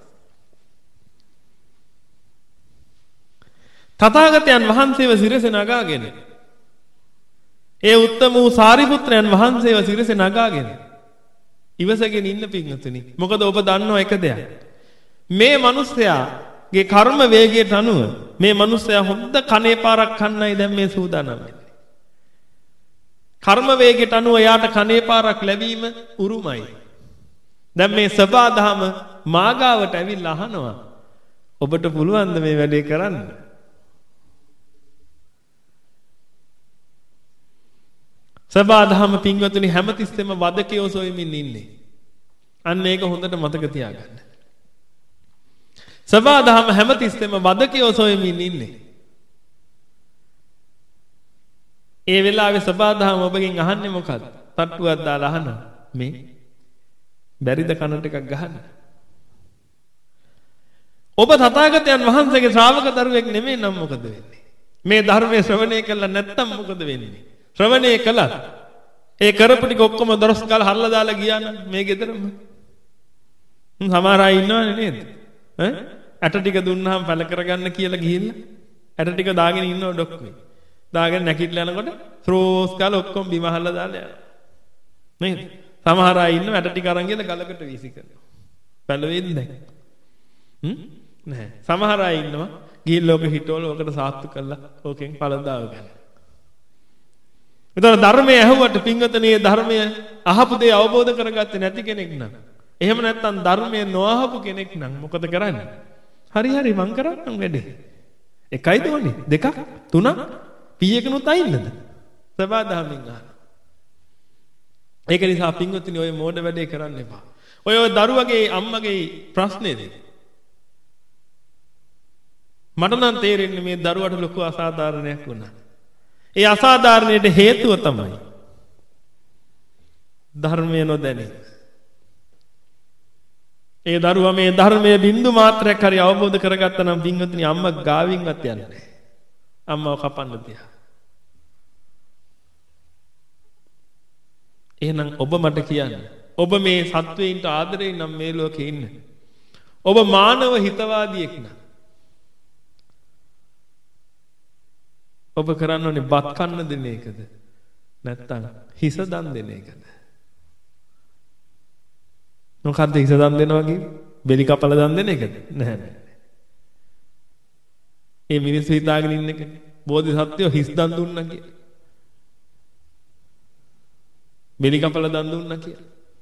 තථාගතයන් වහන්සේව සිරසේ නගාගෙන ඒ උත්තම වූ සාරිපුත්‍රයන් වහන්සේව සිරසේ නගාගෙන ඉවසගෙන ඉන්න පින්වතුනි. මොකද ඔබ දන්නවා එක දෙයක්. මේ මිනිස්යාගේ කර්ම වේගයට අනුව මේ මිනිස්යා හොඳ කනේ පාරක් කන්නයි දැන් මේ සූදානම් වෙන්නේ. කර්ම වේගයට අනුව යාට කනේ පාරක් ලැබීම උරුමයි. දැන් මේ සබාදහම මාගාවට ඇවිල්ලා අහනවා ඔබට පුළුවන් ද මේ වැඩේ කරන්න? සබාදහම පින්වතුනි හැමතිස්සෙම වදකයෝ සොයමින් ඉන්නේ. අන්න ඒක හොඳට මතක තියාගන්න. සබාදහම හැමතිස්සෙම වදකයෝ සොයමින් ඉන්නේ. ඒ වෙලාවේ සබාදහම ඔබගෙන් අහන්නේ මොකද්ද? තට්ටුවක් දාලා අහනවා. මේ බැරිද කනට එකක් ගහන්න? ඔබ තථාගතයන් වහන්සේගේ ශ්‍රාවක දරුවෙක් නෙමෙයි නම් මොකද වෙන්නේ? මේ ධර්මයේ ශ්‍රවණය කළා නැත්නම් මොකද වෙන්නේ? ශ්‍රවණය කළා. ඒ කරපු ටික ඔක්කොම දරස් කාල හරලා දාලා ගියා නම් මේ ගෙදරම. සමහර අය ඉන්නවනේ නේද? ඈ ඇට ටික දුන්නාම පැල කරගන්න කියලා ගිහිල්ලා ඇට ටික දාගෙන ඉන්නව ඩොක්කේ. දාගෙන නැගිටලා යනකොට ත්‍රෝස් කාලා ඔක්කොම බිම හරලා දාලා යනවා. නේද? සමහර අය ඉන්නව ඇට ටික අරන් ගිහලා ගලකට වීසි කරනවා. පැල වෙන්නේ නැහැ. හ්ම්? නැහැ. සමහර අය ඉන්නවා ගිහිල්ලා ඔක හිටවල ඔකට සාත්තු කරලා ඕකෙන් පළදාව ගන්න. ඒතර ධර්මයේ ඇහුවට පින්වතනේ ධර්මය අහපු දේ අවබෝධ කරගත්තේ නැති කෙනෙක් නම් එහෙම නැත්නම් ධර්මයේ නොඅහපු කෙනෙක් නම් මොකද කරන්නේ? හරි හරි මං කරන්නම් වැඩේ. එකයිද ඕනේ? දෙකක්? තුනක්? පීයකනුත් අයින්නද? සබාදහමින් අහන. ඒක නිසා පින්වත්නි ඔය මෝඩ වැඩේ කරන්න එපා. ඔය ඔය දරුවගේ අම්මගේ ප්‍රශ්නේද? මට නම් තේරෙන්නේ මේ දරුවට ලොකු අසාධාරණයක් වුණා. ඒ අසාධාරණයට හේතුව තමයි ධර්මය නොදැනීම. ඒ දරුවා මේ ධර්මයේ බින්දු මාත්‍රයක් හරි අවබෝධ කරගත්තා නම් පින්වත්නි අම්මා ගාවින්වත් යන්නේ නැහැ. අම්මව කපන්න තියා. එහෙනම් ඔබ මට කියන්න. ඔබ මේ සත්වයින්ට ආදරේ නම් මේ ලෝකේ ඉන්න. ඔබ මානව හිතවාදියෙක් නම් ඔබ කරන්න ඕනේ බත් කන්න දෙන එකද? නැත්තම් හිස දන් දෙන එකද? මොකද්ද හිස දන් දෙනවා කියන්නේ? බෙලි කපලා දන් දෙන එකද? නැහැ නෑ. මේ මිනිස්සු හිතාගෙන ඉන්න එක බෝධිසත්වෝ හිස් දන් දුන්නා කියලා. බෙලි කපලා දන් දුන්නා කියලා.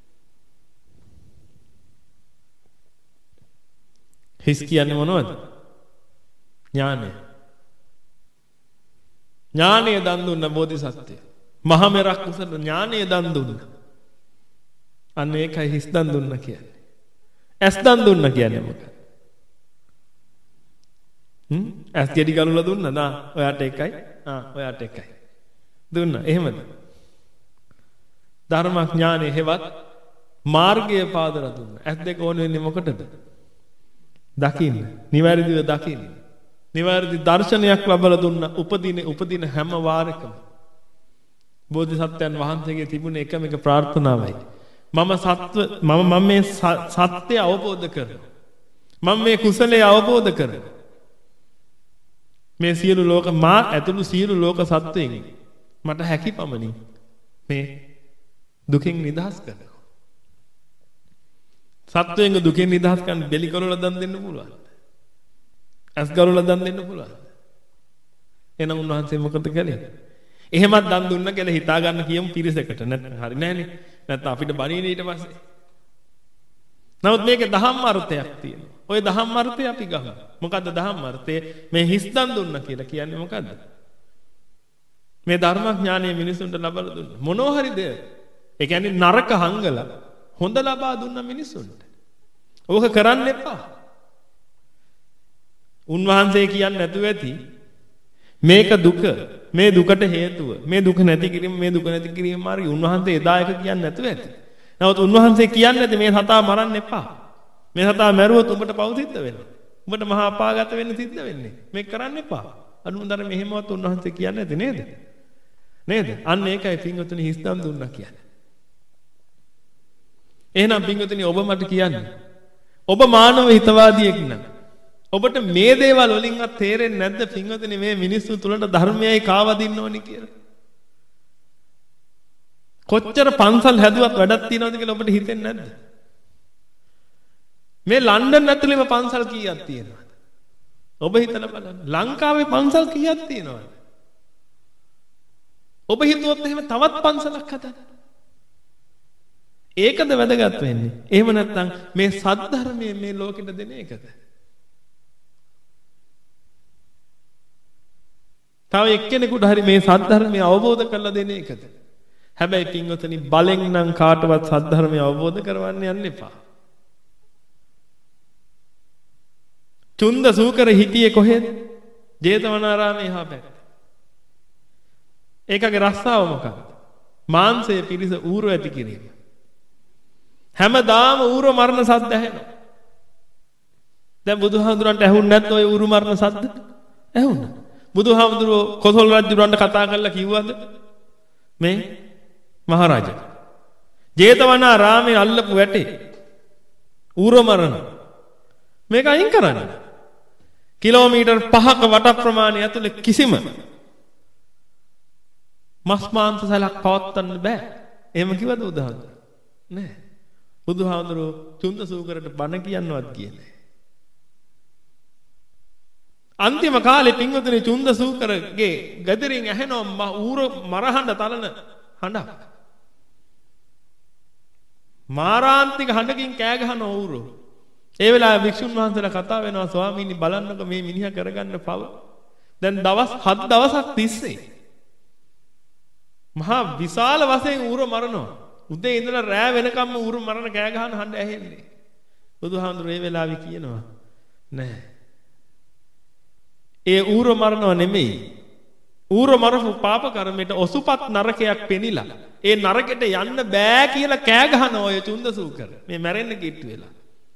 හිස් කියන්නේ මොනවද? ඥානය. ඥානය දන් දුන්න බෝධිසත්වය. මහා මෙරක් උසට ඥානය දන් දුන්න. අන්න ඒකයි හිස් දන් දුන්න කියන්නේ. ඇස් දන් දුන්න කියන්නේ මොකක්ද? හ්ම් ඇස් ගෙඩි ගලවලා දුන්නා නා ඔයාට එකයි ආ ඔයාට එකයි දුන්නා එහෙමද? ධර්මඥානෙ හේවත් මාර්ගය පාදලා දුන්නා. ඇස් දෙක ඕන වෙන්නේ මොකටද? දකින්න. නිවැරදිව දකින්න. නිවැරදි දර්ශනයක් ලබලා දුන්නා. උපදින උපදින හැම වාරකම බෝධිසත්වයන් වහන්සේගේ තිබුණ එකම එක ප්‍රාර්ථනාවයි. මම සත්ව මම මම මේ සත්‍ය අවබෝධ කරනවා. මම මේ කුසලයේ අවබෝධ කරනවා. මේ සියලු ලෝක මා ඇතුළු සියලු ලෝක සත්වයන් මට හැකි පමණින් මේ දුකින් නිදහස් කරනවා. සත්වයන්ගේ දුකින් නිදහස් කරන්න බෙලි කරවලා දන් දෙන්න පුළුවන්. ඇස් කරවලා දන් දෙන්න පුළුවන්. එහෙනම් උන්වහන්සේ මොකද කළේ? එහෙමත් දන් දුන්න කියලා හිතා ගන්න කියමු පිරිසකට. නැත්නම් හරි නෑනේ. නැත්නම් අපිට බණීනේ ඊට පස්සේ. නමුත් මේකේ දහම් අර්ථයක් තියෙනවා. ওই දහම් අර්ථය අපි ගමු. මොකද්ද දහම් අර්ථය? මේ හිස් දන් දුන්න කියලා කියන්නේ මොකද්ද? මේ ධර්මඥානය මිනිසුන්ට ලබා දුන්න. මොනෝ හරිද? ඒ කියන්නේ නරක හංගලා හොඳ ලබා දුන්න මිනිසුන්ට. ඕක කරන්න එපා. උන්වහන්සේ කියන්නේ නැතුව ඇති මේක දුක මේ දුකට හේතුව මේ දුක නැති කිරීම මේ දුක නැති කිරීම මාර්ගය උන්වහන්සේ එදා එක කියන්නේ නැතුව ඇති. නමුත් උන්වහන්සේ කියන්නේ නැති මේ සතා මරන්න එපා. මේ සතා මැරුවොත් උඹට පව් සිද්ධ වෙනවා. උඹට මහා අපාගත වෙන්න සිද්ධ වෙන්නේ. මේක කරන්න එපා. අනුන්දර මෙහෙමවත් උන්වහන්සේ කියන්නේ නැති නේද? නේද? අන්න ඒකයි පින්වතුනි හිස් දම් දුන්නා කියන්නේ. එහෙනම් පින්වතුනි ඔබ මට කියන්න. ඔබ මානව හිතවාදියෙක් නම් ඔබට මේ දේවල් වලින්වත් තේරෙන්නේ නැද්ද පින්වතුනි මේ මිනිස්සු තුලට ධර්මයයි කාවදින්න ඕනි කියලා? කොච්චර පන්සල් හැදුවත් වැඩක් තියනවද කියලා ඔබට හිතෙන්නේ නැද්ද? මේ ලන්ඩන් ඇතුළේම පන්සල් කීයක් තියෙනවද? ඔබ හිතලා බලන්න. ලංකාවේ පන්සල් කීයක් තියෙනවද? ඔබ හිතුවොත් එහෙම තවත් පන්සලක් හදන්න. ඒකද වැදගත් වෙන්නේ. එහෙම නැත්නම් මේ සද්ධර්මයේ මේ ලෝකෙට දෙන එකද? තව එක්කෙනෙකුට හරි මේ සද්ධර්මය අවබෝධ කරලා දෙන එකද? හැබැයි පින්වතුනි බලෙන් නම් කාටවත් සද්ධර්මය අවබෝධ කරවන්න යන්න එපා. චුන්ද සූකර හිටියේ කොහෙද? ජේතවනාරාමේ එහා පැත්තේ. ඒකගේ රස්සාව මොකක්ද? මාංශයේ පිරිස ඌරු ඇති කිරීම. හැමදාම ඌරු මරණ සද්ද ඇහෙනවා. දැන් බුදුහාමුදුරන්ට ඇහුන්නේ නැත්නම් ඔය ඌරු මරණ සද්ද? ඇහුණා. බුදුහාමුදුරුවෝ කොසල් රජුරන්ට කතා කරලා කිව්වද? මේ මහරජා ජේතවනාරාමේ අල්ලපු වැටේ ඌරු මරණ මේක අයින් කරන්න. කිලෝමීටර් පහක වට ප්‍රමාණය ඇතුලේ කිසිම මස් මාංශ සලක් පවත්වන්න බෑ. එහෙම කිව්වද බුදුහාමුදුරුවෝ? නෑ. බුදුහාමුදුරුවෝ චුන්ද සූකරට බණ කියන්නවත් කියන්නේ. අන්තිම කාලේ පින්වතුනි චුන්ද සූකරගේ ගදරින් ඇහෙනවා ඌර මරහඬ තලන හඬක්. මාරාන්තික හඬකින් කෑ ගහන ඌරු. ඒ වෙලාවේ භික්ෂුන් වහන්සේලා කතා වෙනවා ස්වාමීනි බලන්නකෝ මේ මිනිහා කරගන්න පව. දැන් දවස් හත් දවසක් තිස්සේ මහා විශාල වශයෙන් ඌර මරනවා. උදේ ඉඳලා රෑ වෙනකම්ම ඌරු මරන කෑ ගහන හඬ ඇහෙන්නේ. බුදුහාමුදුරුවෝ ඒ වෙලාවේ කියනවා නෑ. ඒ ඌරු මරනව නෙමෙයි. ඌරු මරපු පාප කර්මයට ඔසුපත් නරකයක් පෙනිලා ඒ නරකෙට යන්න බෑ කියලා කෑ ගහන ඔය චුන්ද සූකර. මේ මැරෙන්න කිට්ටු වෙලා.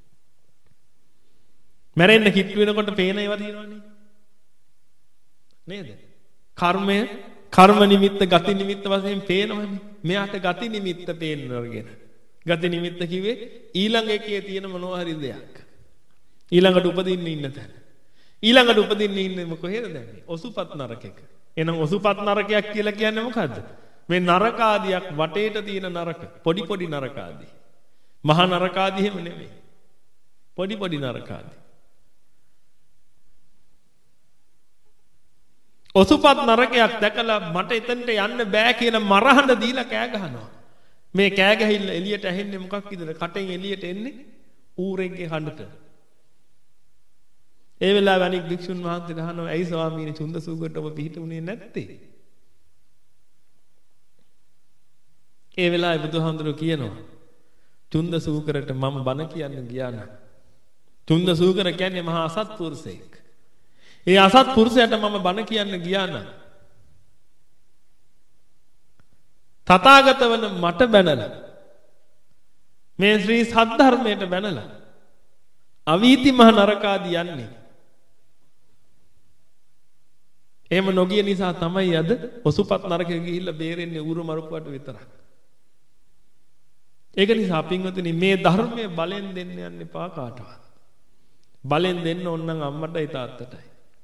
මැරෙන්න කිට්ටු වෙනකොට පේන ඒවා තියෙනවනේ. නේද? කර්මය කර්ම නිමිත්ත ගති නිමිත්ත වශයෙන් පේනවනේ. මෙයාට ගති නිමිත්ත පේන්නවගෙන. ගති නිමිත්ත කිව්වේ ඊළඟ එකේ තියෙන මොනවා හරි දෙයක්. ඊළඟට උපදින්න ඉන්න තැන. ඊළඟට උපදින්න ඉන්නේ කොහෙද දැන්? ඔසුපත් නරකයක. එහෙනම් ඔසුපත් නරකයක් කියලා කියන්නේ මොකද්ද? මේ නරක ආදියක් වටේට තියෙන නරක. පොඩි පොඩි නරක ආදී. මහා නරක ආදී එහෙම නෙමෙයි. පොඩි පොඩි නරක ආදී. ඔසුපත් නරකයක් දැකලා මට එතනට යන්න බෑ කියලා මරහඬ දීලා කෑ ගහනවා. මේ කෑ ගහිල්ල එළියට ඇහෙන්නේ මොකක් විදිහද? කටෙන් එළියට එන්නේ ඌරෙක්ගේ හඬට. ඒ වෙලාවේ අනික් භික්ෂුන් වහන්සේලා අහනවා ඇයි ස්වාමීනි චුන්ද සූකරට ඔබ පිහිටුනේ නැත්තේ? ඒ වෙලාවේ බුදුහාමුදුරුවෝ කියනවා චුන්ද සූකරට මම බණ කියන්න ගියා නම් චුන්ද සූකර කියන්නේ මහා අසත්පුරුෂයෙක්. ඒ අසත්පුරුෂයාට මම බණ කියන්න ගියා නම් තථාගත වන මට බැනලා මේ ශ්‍රී සද්ධර්මයට බැනලා අවීති මහ නරකාදී යන්නේ. එහෙම නොගිය නිසා තමයි අද ඔසුපත් නරකෙ ගිහිල්ලා බේරෙන්නේ ඌරු මරුපුවට විතරක්. ඒක නිසා පින්වතුනි මේ ධර්මයේ බලෙන් දෙන්න යන්න එපා කාටවත්. බලෙන් දෙන්න ඕන නම් අම්මටයි තාත්තටයි.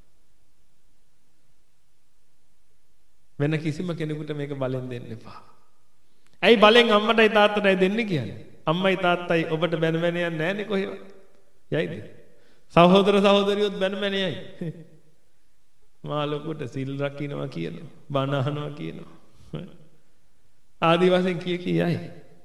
වෙන කිසිම කෙනෙකුට මේක බලෙන් දෙන්න එපා. ඇයි බලෙන් අම්මටයි තාත්තටයි දෙන්න කියන්නේ? අම්මයි තාත්තයි ඔබට බැන බැන යන්නේ නැහනේ කොහෙවත්. යයිද? සහෝදර සහෝදරියොත් බැන බැන යයි. මා ලොකුට සිල් රකින්නවා කියනවා, බණ අහනවා කියනවා. ආදි වශයෙන් කිය කියයි.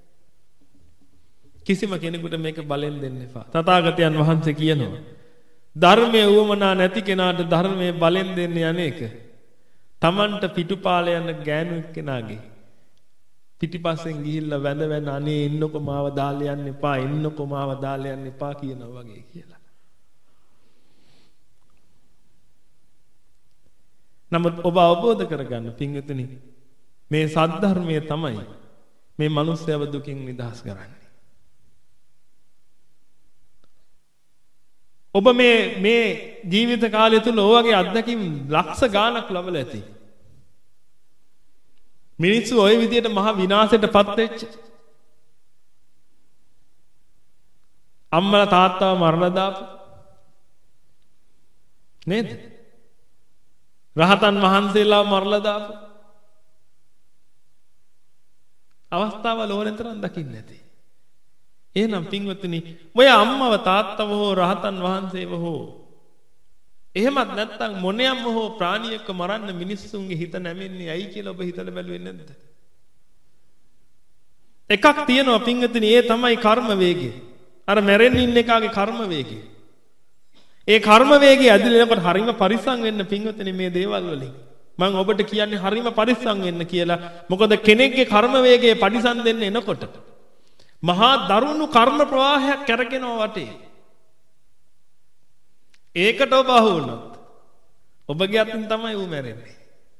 කිසිම කෙනෙකුට මේක බලෙන් දෙන්න එපා. තථාගතයන් වහන්සේ කියනවා ධර්මයේ උවමනා නැති කෙනාට ධර්මයේ බලෙන් දෙන්නේ අනේක. Tamanට පිටුපාල යන ගෑනු එක්කෙනාගේ පිටිපස්සෙන් ගිහිල්ලා වැඳ වැඳ අනේ එන්නකො මාව දාලා යන්න එපා, එන්නකො මාව දාලා යන්න එපා කියනවා වගේ කියලා. නමුත් ඔබ අවබෝධ කරගන්න පින්විතනි මේ සද්ධර්මයේ තමයි මේ මිනිස්යාව දුකින් නිදහස් කරන්නේ. ඔබ මේ මේ ජීවිත කාලය තුල ඔයගේ අත්දැකීම් ලක්ෂ ගාණක් ලබලා ඇති. මිනිස්සු ওই විදියට මහ විනාශයටපත් වෙච්ච අම්මලා තාත්තාව මරණ දාපු නේද? රහතන් වහන්සේලා මරලා දාපු අවස්ථාවල ඕනෙතරම් දකින්න ඇති. එහෙනම් පින්වත්නි ඔය අම්මව තාත්තව හෝ රහතන් වහන්සේව හෝ එහෙමත් නැත්නම් මොනියම්ම හෝ ප්‍රාණියෙක්ව මරන්න මිනිස්සුන්ගේ හිත නැමෙන්නේ ඇයි කියලා ඔබ හිතලා බැලුවේ නැද්ද? එකක් තියෙනවා පින්වත්නි ඒ තමයි කර්ම වේගය. අර මැරෙන්න ඉන්න එකාගේ කර්ම වේගය. ඒ කර්ම වේගය ඇදලෙනකොට හරිම පරිස්සම් වෙන්න පින්වත්නි මේ දේවල් වලින්. මම ඔබට කියන්නේ හරිම පරිස්සම් වෙන්න කියලා. මොකද කෙනෙක්ගේ කර්ම වේගයේ පරිස්සම් දෙන්න එනකොට මහා දරුණු කර්ම ප්‍රවාහයක් කැරකෙනවා වටේ. ඒකට ඔබ අහු වුණොත් ඔබගේ අතින් තමයි ඌ මැරෙන්නේ.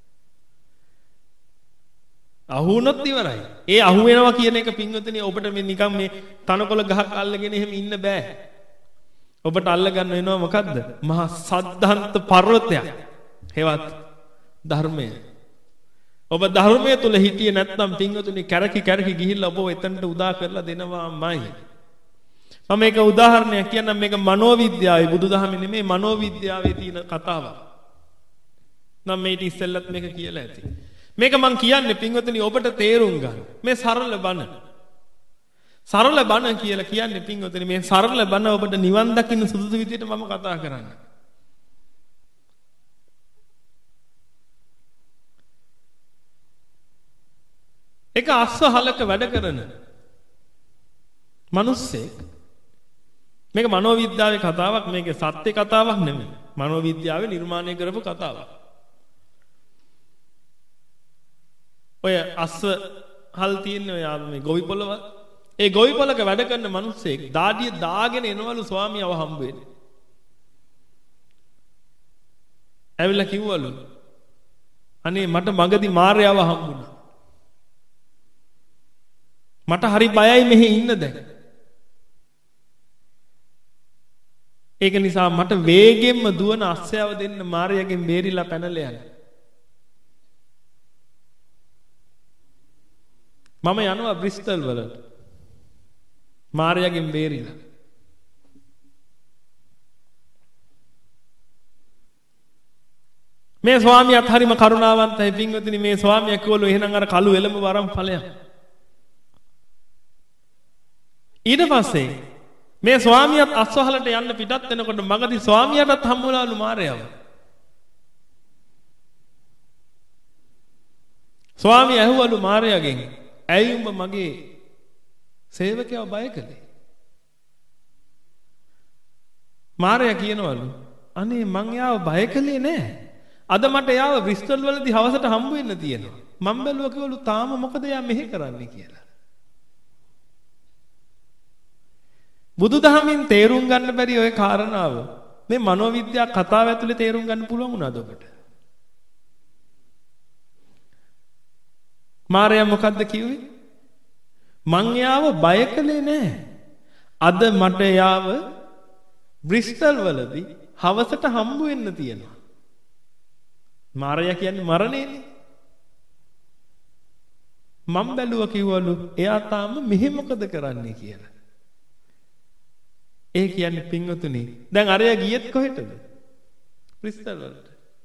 අහු වුණොත් ඉවරයි. ඒ අහු වෙනවා කියන එක පින්වතුනි ඔබට මේ නිකන් මේ තනකොළ ගහක් අල්ලගෙන එහෙම ඉන්න බෑ. ඔබට අල්ල ගන්න වෙනවා මොකද්ද? මහා සද්ධාන්ත පර්වතයක්. හේවත් ධර්මය. ඔබ ධර්මයේ තුල හිටියේ නැත්නම් පින්වතුනි කැරකි කැරකි ගිහිල්ලා ඔබ එතනට උදා කරලා දෙනවාමයි. මම මේක උදාහරණයක් කියන්නම්. මේක මනෝවිද්‍යාවේ බුදුදහමේ නෙමෙයි මනෝවිද්‍යාවේ තියෙන කතාවක්. නම් මේක ඉස්සෙල්ලත් මේක කියලා ඇති. මේක මං කියන්නේ පින්වතුනි ඔබට තේරුම් ගන්න. මේ සරල බණ. සරල බණ කියලා කියන්නේ පින්වතුනි මේ සරල බණ ඔබට නිවන් දකින්න සුදුසු විදිහට මම කතා කරන්නේ. එක අස්වහලක වැඩ කරන මිනිස්සෙක් මේක මනෝවිද්‍යාවේ කතාවක් මේක සත්‍ය කතාවක් නෙමෙයි මනෝවිද්‍යාවේ නිර්මාණය කරපු කතාවක්. ඔය අස්වහල් තියෙන ඔය මේ ගොවි පොළව ඒ ගොවි පොළක වැඩ කරන මිනිස්සෙක් දාඩිය දාගෙන එනවලු ස්වාමියාව හම්බ වෙන්නේ. ඇවිල්ලා කිව්වලු අනේ මට මගදී මාර්යාව හම්බුණා. මට හරි බයයි මෙහි ඉන්න දැන්. ඒක නිසා මට වේගෙන්ම දුවන අස්සයව දෙන්න මාර්යාගෙන් බේරිලා පැනලා යන්න. මම යනවා බ්‍රිස්ටල් වලට. මාර්යාගෙන් බේරිලා. මේ ස්වාමියාත් හරිම කරුණාවන්තයි පින්වතුනි මේ ස්වාමියා කිව්වලු එහෙනම් අර කළු එළඹ වරම් ඵලයක්. ඊට පස්සේ මේ ස්වාමියාත් අස්වහලට යන්න පිටත් වෙනකොට මගදී ස්වාමියාටත් හම්බුලාලු මාර්යාව. ස්වාමියා ඇහුවලු මාර්යාගෙන් ඇයි උඹ මගේ සේවකයව බය කළේ? මාර්යා කියනවලු අනේ මං යාව බය කළේ නෑ. අද මට යාව බ්‍රිස්ටල් වලදී හවසට හම්බ වෙන්න තියෙනවා. මම බැලුවා කිව්වලු තාම මොකද යා මෙහෙ කරන්නේ කියලා. බුදුදහමින් තේරුම් ගන්න බැරි ওই කාරණාව මේ මනෝවිද්‍යා කතාව ඇතුලේ තේරුම් ගන්න පුළුවන් වුණාද ඔබට? මාර්යා මොකද්ද කිව්වේ? මං යාව බය කළේ නෑ. අද මට යාව බ්‍රිස්ටල් වලදී හවසට හම්බ වෙන්න තියෙනවා. මාර්යා කියන්නේ මරණයනේ. මම බැලුවා කිව්වලු එයා තාම මෙහෙ මොකද කරන්නේ කියලා. ඒ කියන්නේ පින්වතුනි දැන් අරයා ගියෙත් කොහෙටද? බ්‍රිස්ටල් වලට.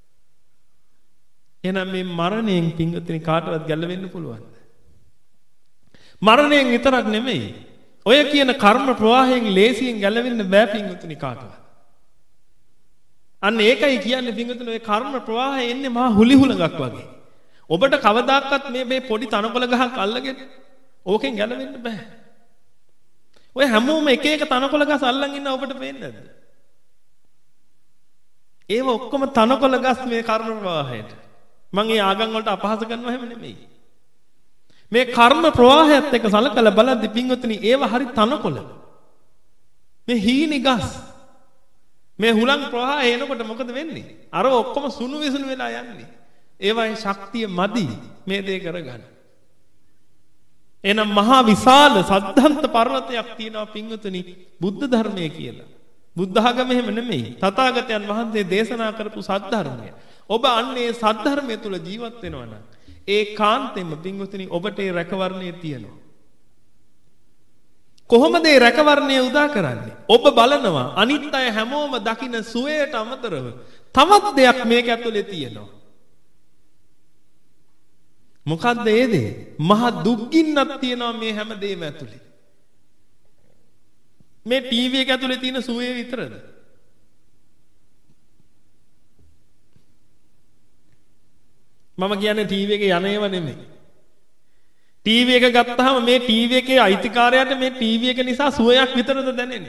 එහෙනම් මේ මරණයෙන් පින්වතුනි කාටවත් ගැලවෙන්න පුළුවන්ද? මරණයෙන් විතරක් නෙමෙයි. ඔය කියන කර්ම ප්‍රවාහයෙන් ලේසියෙන් ගැලවෙන්න බෑ පින්වතුනි කාටවත්. අන්න ඒකයි කියන්නේ පින්වතුනි ඔය කර්ම ප්‍රවාහය එන්නේ මහා හුලිහුලඟක් වගේ. ඔබට කවදාකවත් මේ මේ පොඩි තනකොළ ගහක් අල්ලගෙන ඕකෙන් ගැලවෙන්න බෑ. ඔය හැමෝම එක එක තනකොළ ගස් අල්ලන් ඉන්න ඔබට පේන්නේ නැද්ද? ඒව ඔක්කොම තනකොළ ගස් මේ කර්ම ප්‍රවාහයට. මම ඒ ආගම් වලට අපහාස කරනවා හැම නෙමෙයි. මේ කර්ම ප්‍රවාහයත් එක්ක සලකලා බලද්දි පින්වතුනි ඒව හරි තනකොළ. මේ හීනි ගස්. මේ හුලං ප්‍රවාහය එනකොට මොකද වෙන්නේ? අර ඔක්කොම සුණු විසුණු වෙලා යන්නේ. ඒවයි ශක්තිය මදි මේ දේ කරගන්න. එහෙනම් මහා විශාල සද්ධාන්ත පර්වතයක් තියෙනවා පින්වතුනි බුද්ධ ධර්මය කියලා. බුද්ධ ආගම එහෙම නෙමෙයි. තථාගතයන් වහන්සේ දේශනා කරපු සද්ධර්මය. ඔබ අන්නේ සද්ධර්මය තුල ජීවත් වෙනවා නම් ඒ කාන්තෙම පින්වතුනි ඔබට ඒ රැකවරණය තියෙනවා. කොහොමද ඒ රැකවරණය උදා කරන්නේ? ඔබ බලනවා අනිත් අය හැමෝම දකින සුවයට අමතරව තවත් දෙයක් මේක ඇතුලේ තියෙනවා. මොකද්ද ඒ දේ? මහා දුක්ගින්නක් තියෙනවා මේ හැම දෙයක්ම ඇතුලේ. මේ ටීවී එක ඇතුලේ තියෙන සුවේ විතරද? මම කියන්නේ ටීවී එකේ යන ඒවා නෙමෙයි. ටීවී එක ගත්තාම මේ ටීවී එකේ අයිතිකාරයාට මේ ටීවී එක නිසා සුවයක් විතරද දැනෙන්නේ.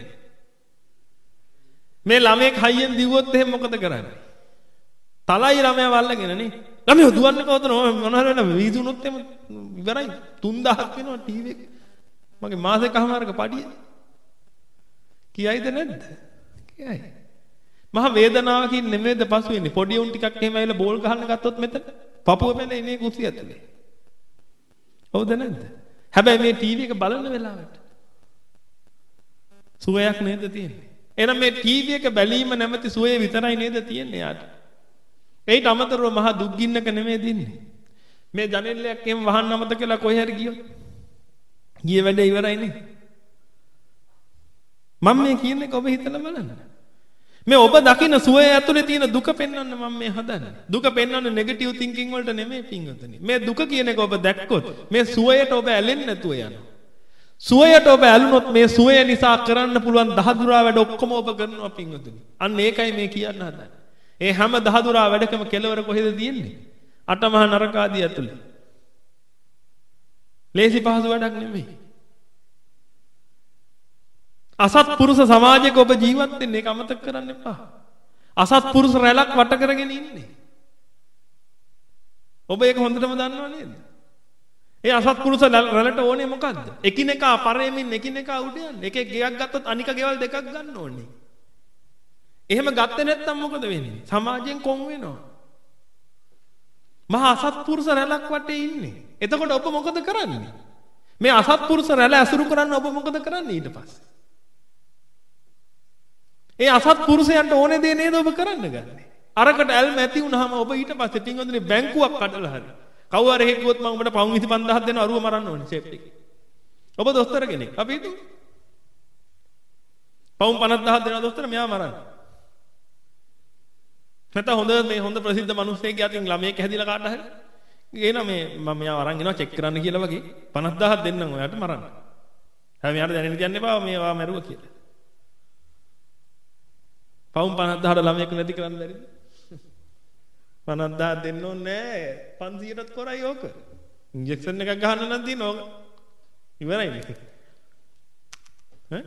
මේ ළමෙක් හයියෙන් දිව්වොත් එහෙම මොකද කරන්නේ? තලයි ළමයා වල්ලගෙන නේ. ළමයා දුවන්නේ කොහොමද මොනවාර වෙන වීදුනොත් එහෙම ඉවරයි. තුන් දහසක් වෙනවා ටීවී එක. මගේ මාසෙකමාරක පඩිය. කියයිද නැද්ද? කියයි. මහා වේදනාවකින් නෙමෙයිද පසු වෙන්නේ. පොඩි උන් ටිකක් එහෙම ඇවිල්ලා බෝල් ගහන්න ගත්තොත් මෙතන පපුව මැලේ ඉන්නේ කුස්සිය ඇතුලේ. හවුද නැද්ද? හැබැයි මේ ටීවී එක බලන වෙලාවට සුවයක් නේද තියෙන්නේ? එහෙනම් මේ ටීවී එක බැලීම නැමැති සුවය විතරයි නේද තියෙන්නේ යාට? ඒට අමතරව මහා දුක් ගින්නක නෙමෙයි දින්නේ. මේ ජනෙල්ලයක් එහෙම වහන්න අමතක කළා කොහේ හරි ගියොත් ගිය වැඩ ඉවරයි නේ. මම මේ කියන්නේ ඔබ හිතලා බලන්න. මේ ඔබ දකින්න සුවය ඇතුලේ තියෙන දුක පෙන්වන්න මම මේ හදන්නේ. දුක පෙන්වන්නේ නෙගටිව් තින්කින් වලට නෙමෙයි පින්වතුනි. මේ දුක කියන එක ඔබ දැක්කොත් මේ සුවයට ඔබ ඇලෙන්නේ නැතුව යනවා. සුවයට ඔබ ඇලුනොත් මේ සුවය නිසා කරන්න පුළුවන් දහදුරා වැඩ ඔක්කොම ඔබ කරනවා පින්වතුනි. අන්න ඒකයි මේ කියන්න හදන්නේ. ඒ හැම දහදුරා වැඩකම කෙලවර කොහෙද තියෙන්නේ? අටමහා නරක ආදී ඇතුලේ. ලේසි පහසු වැඩක් නෙමෙයි. අසත්පුරුෂ සමාජයක ඔබ ජීවත් වෙන්නේ ඒක අමතක කරන්න එපා. අසත්පුරුෂ රැලක් වට කරගෙන ඉන්නේ. ඔබ ඒක හොඳටම දන්නව නේද? ඒ අසත්පුරුෂ රැලට ඕනේ මොකද්ද? එකිනෙකා පරෙමින් එකිනෙකා උඩ යන්න. එකෙක් ගෙයක් ගත්තොත් අනික ගෙවල් දෙකක් ගන්න ඕනේ. එහෙම ගත්තේ නැත්නම් මොකද වෙන්නේ? සමාජයෙන් කොන් වෙනවා. මහා අසත්පුරුෂ රැලක් වටේ ඉන්නේ. එතකොට ඔබ මොකද කරන්නේ? මේ අසත්පුරුෂ රැළ ඇසුරු කරන්න ඔබ මොකද කරන්නේ ඊට පස්සේ? ඒ අසත්පුරුෂයන්ට ඕනේ දේ නේද ඔබ කරන්න ගන්නේ. අරකට ඇල්ම ඇති වුනහම ඔබ ඊට පස්සේ පින්වතුනි බැංකුවක් කඩලා හරි. කවුරු හරි හෙක්කුවොත් මම ඔබට පවුම් විසි පන්දාහක් දෙනවා අරුව මරන්න ඕනේ ෂේප් එකේ. ඔබ දොස්තර කෙනෙක්. අපි හිතමු. පවුම් පනස්දාහක් දෙනවා දොස්තර මෙයා මරන්න. නැත්නම් හොඳ මේ හොඳ ප්‍රසිද්ධ මිනිස්සෙක්ගේ අතින් ළමයෙක් හැදිලා කාට හරි ගේනවා මේ මම මෙයාව අරන් එනවා චෙක් කරන්න කියලා වගේ පනස්දාහක් දෙන්නම් ඔයාට මරන්න. හැබැයි මෙයාට දැනෙන්න කියන්න එපා මේවා මැරුවා කියලා. පවුම් පනස්දාහට ළමයෙක් නැති කරන්න බැරිද? පනස්දාහක් දෙන්න ඕනේ නෑ. පන්සියයටත් කරයි ඕක. ඉන්ජෙක්ෂන් එකක් ගහන්න නම් තියෙන ඕක. ඉවරයි නේ. ඈ?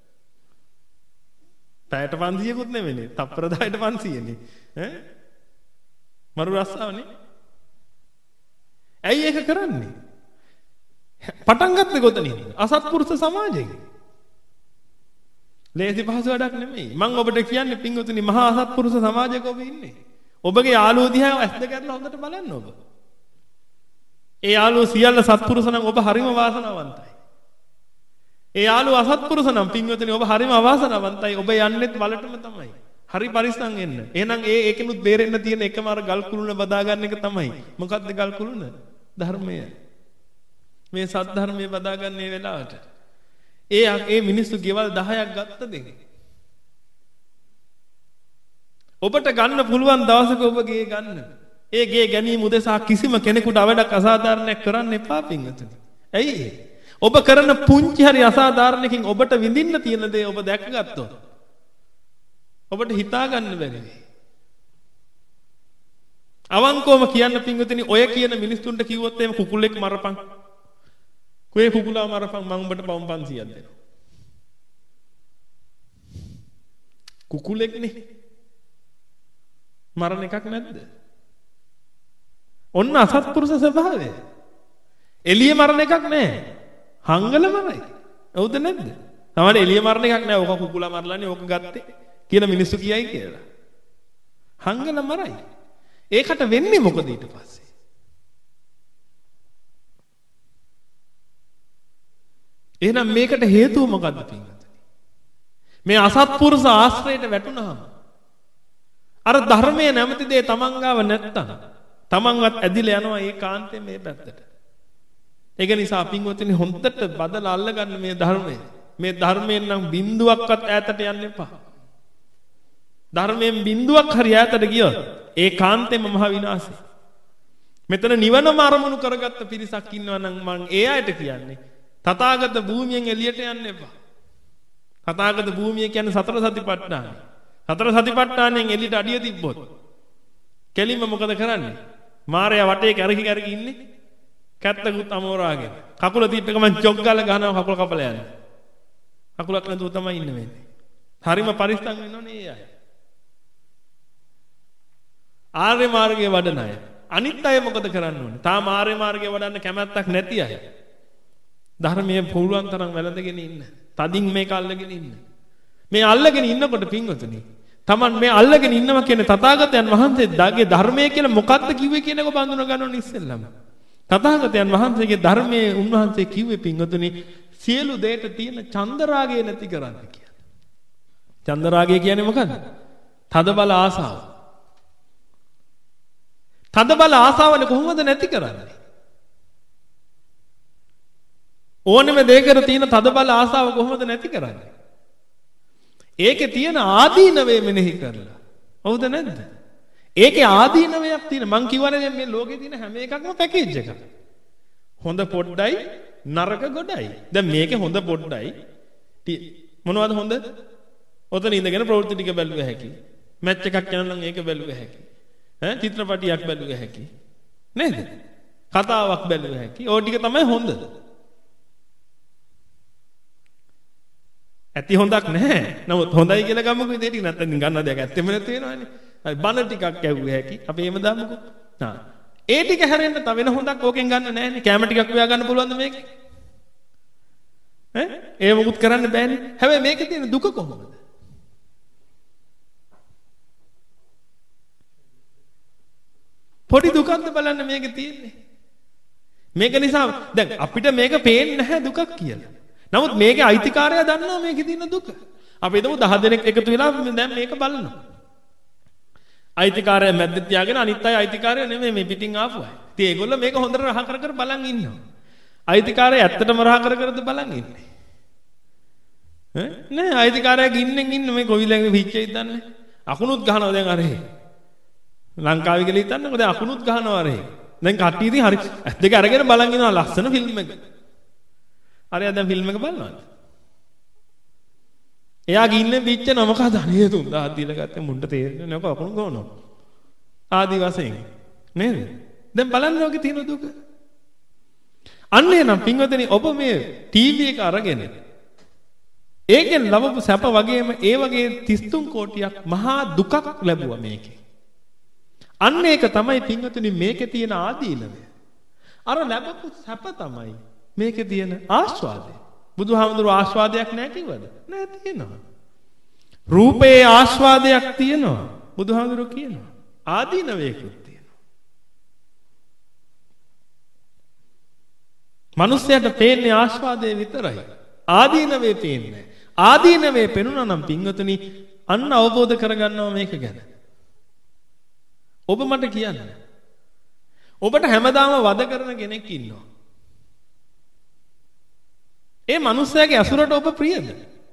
පැයට පන්සියයකුත් නෙමෙයිනේ. තප්පර දහයට පන්සියනේ. ඈ? මරු රස්සාවනේ. ඇයි ඒක කරන්නේ? පටන් ගත්තේ කොතනින්ද? අසත්පුරුෂ සමාජයෙන්. ලේසි පහසු වැඩක් නෙමෙයි. මම ඔබට කියන්නේ පින්වතුනි මහා අසත්පුරුෂ සමාජයක ඔබ ඉන්නේ. ඔබගේ යාළුවෝ දිහා ඇස් දෙක අරලා හොඳට බලන්න ඔබ. ඒ යාළුවෝ සියල්ල සත්පුරුෂ නම් ඔබ හරිම වාසනාවන්තයි. ඒ යාළුවෝ අසත්පුරුෂ නම් පින්වතුනි ඔබ හරිම අවාසනාවන්තයි. ඔබ යන්නෙත් වලටම තමයි. හරි පරිස්සම් වෙන්න. එහෙනම් ඒ ඒකෙනුත් බේරෙන්න තියෙන එකම අර ගල් කුළුණ බදා ගන්න එක තමයි. මොකද්ද ගල් කුළුණ? ධර්මය. මේ සත්‍ය ධර්මයේ බදා ගන්න මේ වෙලාවට. ඒ ඒ මිනිස්සු ගෙවල් දහයක් ගත්ත දෙක. ඔබට ගන්න පුළුවන් දවසක ඔබ ගේ ගන්න. ඒ ගේ ගැනීම උදෙසා කිසිම කෙනෙකුට අවඩක් අසාධාරණයක් කරන්න එපා පින්වතුනි. ඇයි? ඔබ කරන පුංචි හරි අසාධාරණකින් ඔබට විඳින්න තියෙන දේ ඔබ දැකගත්තොත් ඔබට හිතා ගන්න බැරි වෙයි. අවංකවම කියන්න පින්වතුනි ඔය කියන මිනිස්සුන්ට කිව්වොත් එහෙම කුකුලෙක් මරපන්. කොේ කුකුලා මරපන් මම උඹට පවුම් පන්සියයක් දෙනවා. කුකුලෙක්නේ. මරණ එකක් නැද්ද? ඔන්න අසත්පුරුෂ ස්වභාවය. එළිය මරණ එකක් නැහැ. හංගල මරයි. හවුද නැද්ද? තමයි එළිය මරණ එකක් නැහැ. ඕක කුකුලා මරලානේ ඕක ගත්තේ කියලා මිනිස්සු කියයි කියලා. හංගල මරයි. ඒකට වෙන්නේ මොකද ඊට පස්සේ? එහෙනම් මේකට හේතුව මොකද්ද පින්වතුනි? මේ අසත්පුරුෂ ආශ්‍රයයට වැටුනහම අර ධර්මයේ නැමැති දේ තමන් ගාව නැත්තම් තමන්වත් ඇදිලා යනවා ඒකාන්තයෙන් මේ පැත්තට. ඒක නිසා පින්වතුනි හොඳට බදලා අල්ලගන්න මේ ධර්මය. මේ ධර්මයෙන් නම් බිඳුවක්වත් ඈතට යන්න එපා. ධර්මයෙන් බිඳුවක් හරි ඈතට ගියොත් ඒකාන්තයෙන්ම මහ විනාශය. මෙතන නිවනම අරමුණු කරගත්ත පිරිසක් ඉන්නවා නම් මම ඒ අයට කියන්නේ තථාගත භූමියෙන් එළියට යන්න එපා. තථාගත භූමිය කියන්නේ සතර සතිපට්ඨාන. සතර සතිපට්ඨානෙන් එළියට අඩිය තිබ්බොත් කෙලින්ම මොකද කරන්නේ? මාරයා වටේ කැරකි කැරකි ඉන්නේ. කැත්තකුත් අමෝරාගෙන. කකුල තියප් එක මං චොක් ගාලා ගහනවා කකුල කපලා යන්නේ. කකුලක් නැතුව තමයි ඉන්න වෙන්නේ. හරිම පරිස්සම් වෙන්න ඕනේ ඒ අය. ආර්ය මාර්ගයේ වඩන අය. අනිත් අය මොකද කරන්න ඕනේ? තාම ආර්ය මාර්ගයේ වඩන්න කැමැත්තක් නැති අය. ධර්මයේ පුළුවන් තරම් වැළඳගෙන ඉන්න. තදින් මේක අල්ලගෙන ඉන්න. මේ අල්ලගෙන ඉන්නකොට පින්වතුනි Taman මේ අල්ලගෙන ඉන්නවා කියන්නේ තථාගතයන් වහන්සේ දාගේ ධර්මය කියලා මොකක්ද කිව්වේ කියන එක බඳුන ගන්නවන ඉස්සෙල්ලම. තථාගතයන් වහන්සේගේ ධර්මයේ උන්වහන්සේ කිව්වේ පින්වතුනි සියලු දෙයට තියෙන චන්දරාගය නැති කරන්න කියලා. චන්දරාගය කියන්නේ මොකද්ද? තදබල ආසාව. තදබල ආසාවනේ කොහොමද නැති කරන්නේ? ඕනෙම දෙයකට තියෙන තදබල ආසාව කොහොමද නැති කරන්නේ? ඒකේ තියෙන ආදීනවේ මෙනෙහි කරලා. හවුද නැද්ද? ඒකේ ආදීනවයක් තියෙන. මං කියවනේ මේ ලෝකේ තියෙන හැම එකක්ම පැකේජ් එකක්. හොඳ පොඩ්ඩයි නරක ගොඩයි. දැන් මේකේ හොඳ පොඩ්ඩයි මොනවද හොඳ? ඔතන ඉඳගෙන ප්‍රවෘත්ති ටික බැලුව හැකි. මැච් එකක් යනවා නම් ඒක බැලුව හැකි. ඈ චිත්‍රපටියක් බැලුව හැකි. නේද? කතාවක් බැලුව හැකි. ඕ ටික තමයි හොඳ. ඇති හොඳක් නැහැ. නමුත් හොඳයි කියලා ගමුකෝ ඉතින් ටික නැත්නම් ගන්න දෙයක් ඇත්තෙම නැති වෙනවනේ. හරි බන ටිකක් ඇව්ව හැකි. අපි එහෙම දාමුකෝ. හා. ඒ ටික හැරෙන්න තව වෙන හොඳක් ඕකෙන් ගන්න නැහැනේ. කැම ටිකක් හොයා ගන්න පුළුවන්ද මේකේ? ඈ? ඒ මොකුත් කරන්න බෑනේ. හැබැයි මේකේ තියෙන දුක කොහොමද? පොඩි දුකක්ද බලන්න මේකේ තියෙන්නේ. මේක නිසා දැන් අපිට මේක පේන්නේ නැහැ දුකක් කියලා. නමුත් මේකේ අයිතිකාරයා දන්නවා මේකේ තියෙන දුක. අපි හිතමු දහ දෙනෙක් එකතු වෙලා දැන් මේක බලනවා. අයිතිකාරයා මැද්ද තියාගෙන අනිත් අය අයිතිකාරයා නෙමෙයි මේ පිටින් ආපු අය. ඉතින් ඒගොල්ලෝ මේක හොඳට රහ කර කර බලන් ඉන්නවා. අයිතිකාරයා ඇත්තටම රහ කර කරද බලන් ඉන්නේ. ඈ නෑ අයිතිකාරයා ගින්නෙන් ඉන්න මේ කොවිලගේ පිච්චෙයි දන්නේ. අකුණුත් ගහනවා දැන් අර එහෙ. ලංකාවේ කියලා හිතන්නකෝ දැන් අකුණුත් ගහනවා අර එහෙ. දැන් කට්ටිය ඉතින් හරි ඇස් දෙක අරගෙන බලන් ඉනවා ලස්සන ෆිල්ම් එක. අරයා දැන් ෆිල්ම් එක බලනවාද? එයා ගින්නේ පිච්චෙන මොකද අනේ තුන් දහස් දීලා ගත්තේ මුන්ට තේරෙන්නේ නැහැ අකුණු ගහනවා. ආදි වශයෙන් නේද? දැන් බලන්න ඔගේ තියෙන දුක. අන්නේ නම් පින්වතුනි ඔබ මේ ටීවී එක අරගෙන ඒකෙන් ලැබපු සැප වගේම ඒ වගේ තිස් තුන් කෝටියක් මහා දුකක් ලැබුවා මේකේ. අන්න ඒක තමයි පින්වතුනි මේකේ තියෙන ආදීනවය. අර ලැබපු සැප තමයි මේකේ තියෙන ආස්වාදය. බුදුහාමුදුරුවෝ ආස්වාදයක් නැහැ කිව්වද? නැහැ තියෙනවා. රූපේ ආස්වාදයක් තියෙනවා. බුදුහාමුදුරුවෝ කියනවා. ආදීනවයකුත් තියෙනවා. මිනිස්යාට පේන්නේ ආස්වාදයේ විතරයි. ආදීනවේ පේන්නේ. ආදීනවේ පෙනුණා නම් පින්වතුනි අන්න අවබෝධ කරගන්නවා මේක ගැන. ඔබ මට කියන්න. ඔබට හැමදාම වද කරන කෙනෙක් ඉන්නවා. ඒ මිනිස්යාගේ අසුරට ඔබ ප්‍රියද?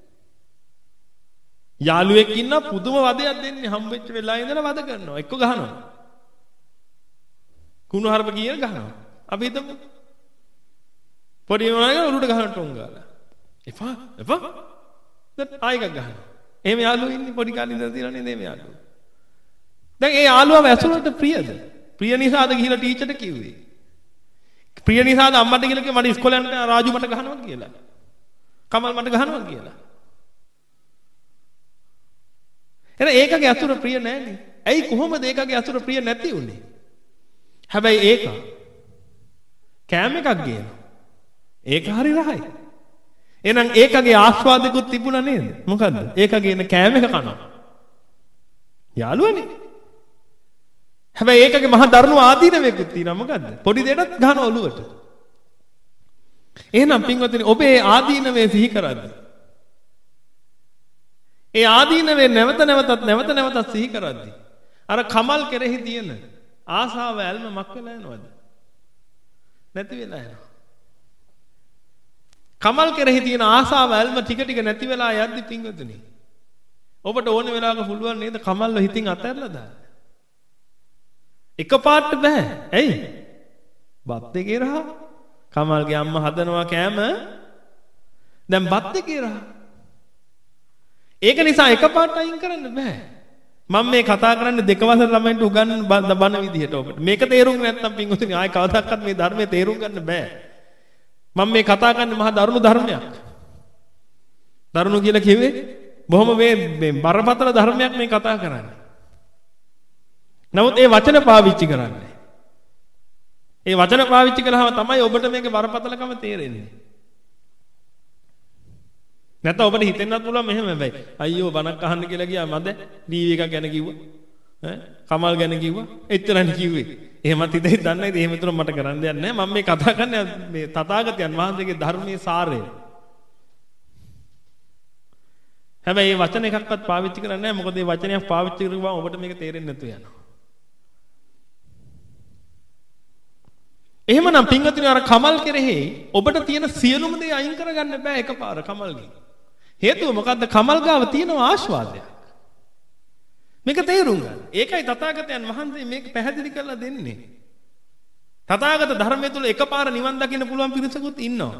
යාළුවෙක් ඉන්නා පුදුම වදයක් දෙන්නේ හම්බෙච්ච වෙලාවෙ ඉඳලා වද කරනවා. එක්ක ගහනවා. කුණු හරප කියන ගහනවා. අපි හිතමු. පොඩි මොනවාගෙන උරුට ගහන ටොං ගාලා. එපා එපා. දැන් ආයෙක ගහනවා. එහෙම යාළුවෝ ඉන්නේ පොඩි කාලේ ඉඳලා තියෙනවා නේද මේ යාළුවෝ. දැන් ඒ යාළුවා ඇසුරට ප්‍රියද? ප්‍රිය නිසාද ගිහිලා ටීචර්ට කිව්වේ? ප්‍රිය නිසාද අම්මට කියලා කිව්වේ මට ඉස්කෝලේ යන්න රාජු මට ගහනවා කියලා. කමල් මට ගහනවා කියලා. එහෙනම් ඒකගේ අසුර ප්‍රිය නැහැනේ. ඇයි කොහොමද ඒකගේ අසුර ප්‍රිය නැති උනේ? හැබැයි ඒක කෑම එකක් ගේනවා. ඒක හරි රහයි. එහෙනම් ඒකගේ ආස්වාදකුත් තිබුණා නේද? මොකද්ද? ඒකගේ එන කෑම එක කනවා. යාළුවනේ. හැබැයි ඒකගේ මහා දරුණු ආදීනවයකුත් තියෙනවා මොකද්ද? පොඩි දෙයකට ගහන ඔළුවට. එහෙනම් පින්වත්නි ඔබේ ආදීනවේ සිහි කරද්දී ඒ ආදීනවේ නැවත නැවතත් නැවත නැවතත් සිහි කරද්දී අර කමල් කෙරෙහි තියෙන ආසාව ඇල්ම මක් වෙලා යනවද? නැති වෙලා යනවා. කමල් කෙරෙහි තියෙන ආසාව ඇල්ම ටික ටික නැති වෙලා යද්දි පින්වත්නි ඔබට ඕන වෙලාවක පුළුවන් නේද කමල්ව හිතින් අතහැරලා දාන්න? එකපාරට බෑ. ඇයි? බත් එකේ රහ. කමල්ගේ අම්මා හදනවා කෑම. දැන් බත් එකේ රහ. ඒක නිසා එකපාරට අයින් කරන්න බෑ. මම මේ කතා කරන්නේ දෙක වසර ළමයින්ට උගන්වන බන විදිහට ඔබට. මේක තේරුම් නැත්නම් පින්වතුනි ආයෙ කවදාවත් මේ ධර්මයේ තේරුම් ගන්න බෑ. මම මේ කතා කරන්නේ මහා දරුණු ධර්මයක්. දරුණු කියලා කිව්වේ බොහොම මේ මේ බරපතල ධර්මයක් මේ කතා කරන්නේ. නමුත් ඒ වචන පාවිච්චි කරන්නේ. ඒ වචන පාවිච්චි කළාම තමයි ඔබට මේකේ බරපතලකම තේරෙන්නේ. නැත්නම් ඔබට හිතෙන්නත් පුළුවන් මෙහෙම හැබැයි. අයියෝ බණක් අහන්න කියලා ගියා මද ටීවී එකක් ගැන කිව්වා. ඈ කමල් ගැන කිව්වා. එච්චරනේ කිව්වේ. එහෙමත් හිතේ දන්නේ නැහැ. එහෙම විතර මට කරන්න දෙයක් නැහැ. මම මේ කතා කරන්නේ මේ තථාගතයන් වහන්සේගේ ධර්මයේ සාරය. හැබැයි මේ වචන එකක්වත් පාවිච්චි කරන්නේ නැහැ. මොකද මේ වචනයක් පාවිච්චි කරුවාම ඔබට මේක තේරෙන්නේ නැතු වෙනවා. එහෙමනම් පින්වතුනි අර කමල් කෙරෙහි ඔබට තියෙන සියලුම දේ අයින් කරගන්න බෑ එකපාර කමල්ගෙන්. හේතුව මොකද්ද? කමල් ගාව තියෙන ආශාවාදයක්. මේක තේරුම් ගන්න. ඒකයි තථාගතයන් වහන්සේ මේක පැහැදිලි කරලා දෙන්නේ. තථාගත ධර්මයේ තුල එකපාර නිවන් දකින්න පුළුවන් පිරිසකුත් ඉන්නවා.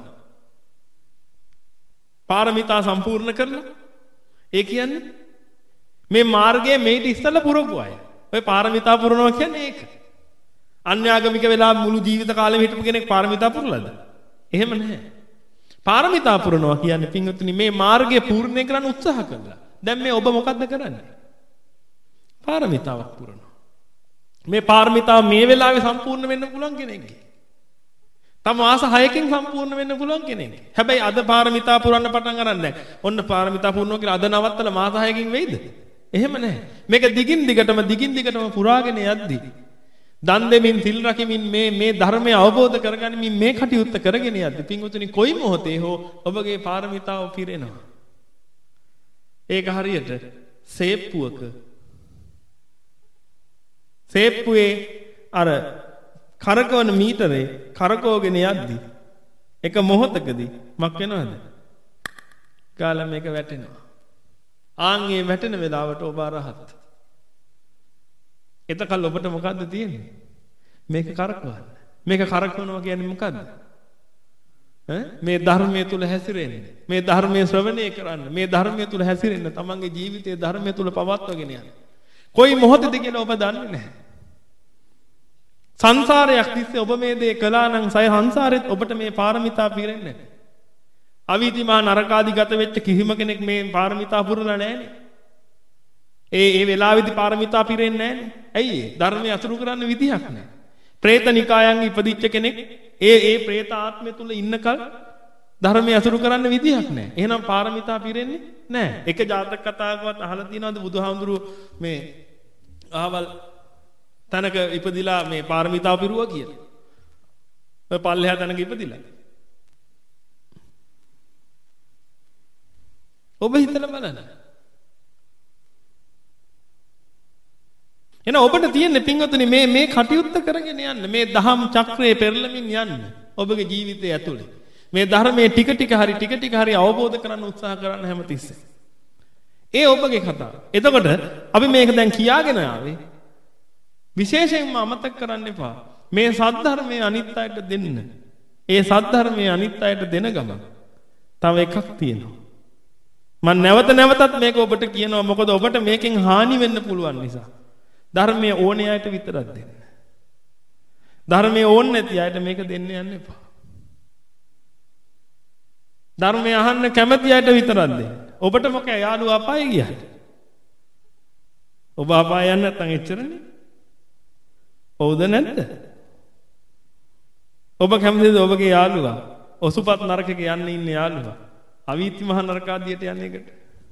පාරමිතා සම්පූර්ණ කරලා ඒ කියන්නේ මේ මාර්ගයේ මේට ඉස්සෙල්ලා පුරපු අය. ඔය පාරමිතා පුරනවා කියන්නේ ඒක. අන්‍යාගමික වෙලා මුළු ජීවිත කාලෙම හිටපු කෙනෙක් පාරමිතා පුරලාද? එහෙම නැහැ. පාරමිතා පුරනවා කියන්නේ පින්වතුනි මේ මාර්ගය පූර්ණේ කරන්න උත්සාහ කළා. දැන් මේ ඔබ මොකද්ද කරන්නේ? පාරමිතාවක් පුරනවා. මේ පාරමිතාව මේ වෙලාවේ සම්පූර්ණ වෙන්න පුළුවන් කෙනෙක්ගේ. තම මාස හයකින් සම්පූර්ණ වෙන්න පුළුවන් කෙනෙක්ගේ. හැබැයි අද පාරමිතා පුරන්න පටන් ගන්න නැහැ. ඔන්න පාරමිතා පුරනවා කියලා අද නවත්තලා මාස හයකින් වෙයිද? එහෙම නැහැ. මේක දිගින් දිගටම දිගින් දිගටම පුරාගෙන යද්දී දන් දෙමින් සිල් රකිමින් මේ මේ ධර්මය අවබෝධ කරගනිමින් මේ කටයුත්ත කරගෙන යද්දී පින්වතුනි කොයි මොහොතේ හෝ ඔබගේ පාරමිතාව පිරෙනවා. ඒක හරියට සේප්පුවක සේප්පුවේ අර කරකවන මීටරේ කරකවගෙන යද්දී එක මොහොතකදී මක් වෙනවද? ගාලා මේක වැටෙනවා. ආන්ගේ වැටෙන වෙලාවට ඔබ අරහත්. එතකල් ඔබට මොකද්ද තියෙන්නේ? මේක කරකවන්න. මේක කරකවනවා කියන්නේ මොකද්ද? ඈ මේ ධර්මයේ තුල හැසිරෙන්න. මේ ධර්මයේ ශ්‍රවණය කරන්න. මේ ධර්මයේ තුල හැසිරෙන්න. තමන්ගේ ජීවිතයේ ධර්මයේ තුල පවත්වාගෙන යන්න. කොයි මොහොතේද කියලා ඔබ දන්නේ නැහැ. සංසාරයක් තිස්සේ ඔබ මේ දේ කළා නම් සය සංසාරෙත් ඔබට මේ පාරමිතා පිරෙන්නේ නැහැ. අවීතිමා නරකාදී ගත වෙච්ච කිසිම කෙනෙක් මේ පාරමිතා පුරලා නැහැනේ. ඒ ඒ වෙලාවේදී පාරමිතා පිරෙන්නේ නැහැනේ. ඇයි ඒ? ධර්මය අසුරු කරන්න විදිහක් නැහැ. പ്രേත නිකායන් ඉපදිච්ච කෙනෙක් ඒ ඒ പ്രേත ආත්මය තුල ඉන්නකල් ධර්මය අසුරු කරන්න විදිහක් නැහැ. එහෙනම් පාරමිතා පිරෙන්නේ නැහැ. එක ජාතක කතාවකවත් අහලා තියෙනවද බුදුහාමුදුරුවෝ මේ අහවල් තැනක ඉපදිලා මේ පාරමිතා පිරුවා කියලා? ඔය පල්ලෙහා තැනක ඉපදිලා. ඔබ හිතලා බලන්න. එන ඔබට තියෙන පින්වතුනි මේ මේ කටයුත්ත කරගෙන යන්න මේ දහම් චක්‍රයේ පෙරළමින් යන්න ඔබගේ ජීවිතය ඇතුලේ මේ ධර්මයේ ටික ටික හරි ටික ටික හරි අවබෝධ කරගන්න උත්සාහ කරන්න හැමතිස්සෙම. ඒ ඔබගේ කතාව. එතකොට අපි මේක දැන් කියාගෙන ආවේ විශේෂයෙන්ම අමතක කරන්න එපා. මේ සද්ධර්මයේ අනිත් අයට දෙන්න. ඒ සද්ධර්මයේ අනිත් අයට දෙන ගමන් තව එකක් තියෙනවා. මම නැවත නැවතත් මේක ඔබට කියනවා මොකද ඔබට මේකෙන් හානි වෙන්න පුළුවන් නිසා. ධර්මයේ ඕනේ අයට විතරක් දෙන්න. ධර්මයේ ඕනේ නැති අයට මේක දෙන්න යන්න එපා. ධර්මයේ අහන්න කැමති අයට විතරක් දෙන්න. ඔබට මොකද යාළුවා අපායේ ගියාට? ඔබ අපාය යන්න නැත්නම් එච්චරනේ. ඔව්ද නැද්ද? ඔබ කැමතිද ඔබගේ යාළුවා ඔසුපත් නරකයක යන්න ඉන්න යාළුවා අවීති මහ නරකාදියට යන්නේ එකට?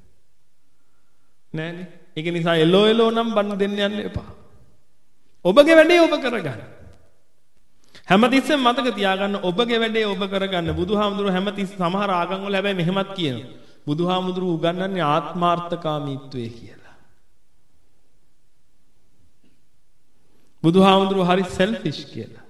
නෑනේ. ඒක නිසා එලෝ එලෝ නම් බන්න දෙන්න යන්න එපා. ඔබගේ වැඩේ ඔබ කරගන්න. හැමතිස්සෙම මතක තියාගන්න ඔබගේ වැඩේ ඔබ කරගන්න. බුදුහාමුදුරුවෝ හැමතිස්සෙම සමහර ආගම් වල හැබැයි මෙහෙමත් කියනවා. බුදුහාමුදුරුවෝ උගන්වන්නේ ආත්මාර්ථකාමීත්වයේ කියලා. බුදුහාමුදුරුවෝ හරි සෙල්ෆිෂ් කියලා.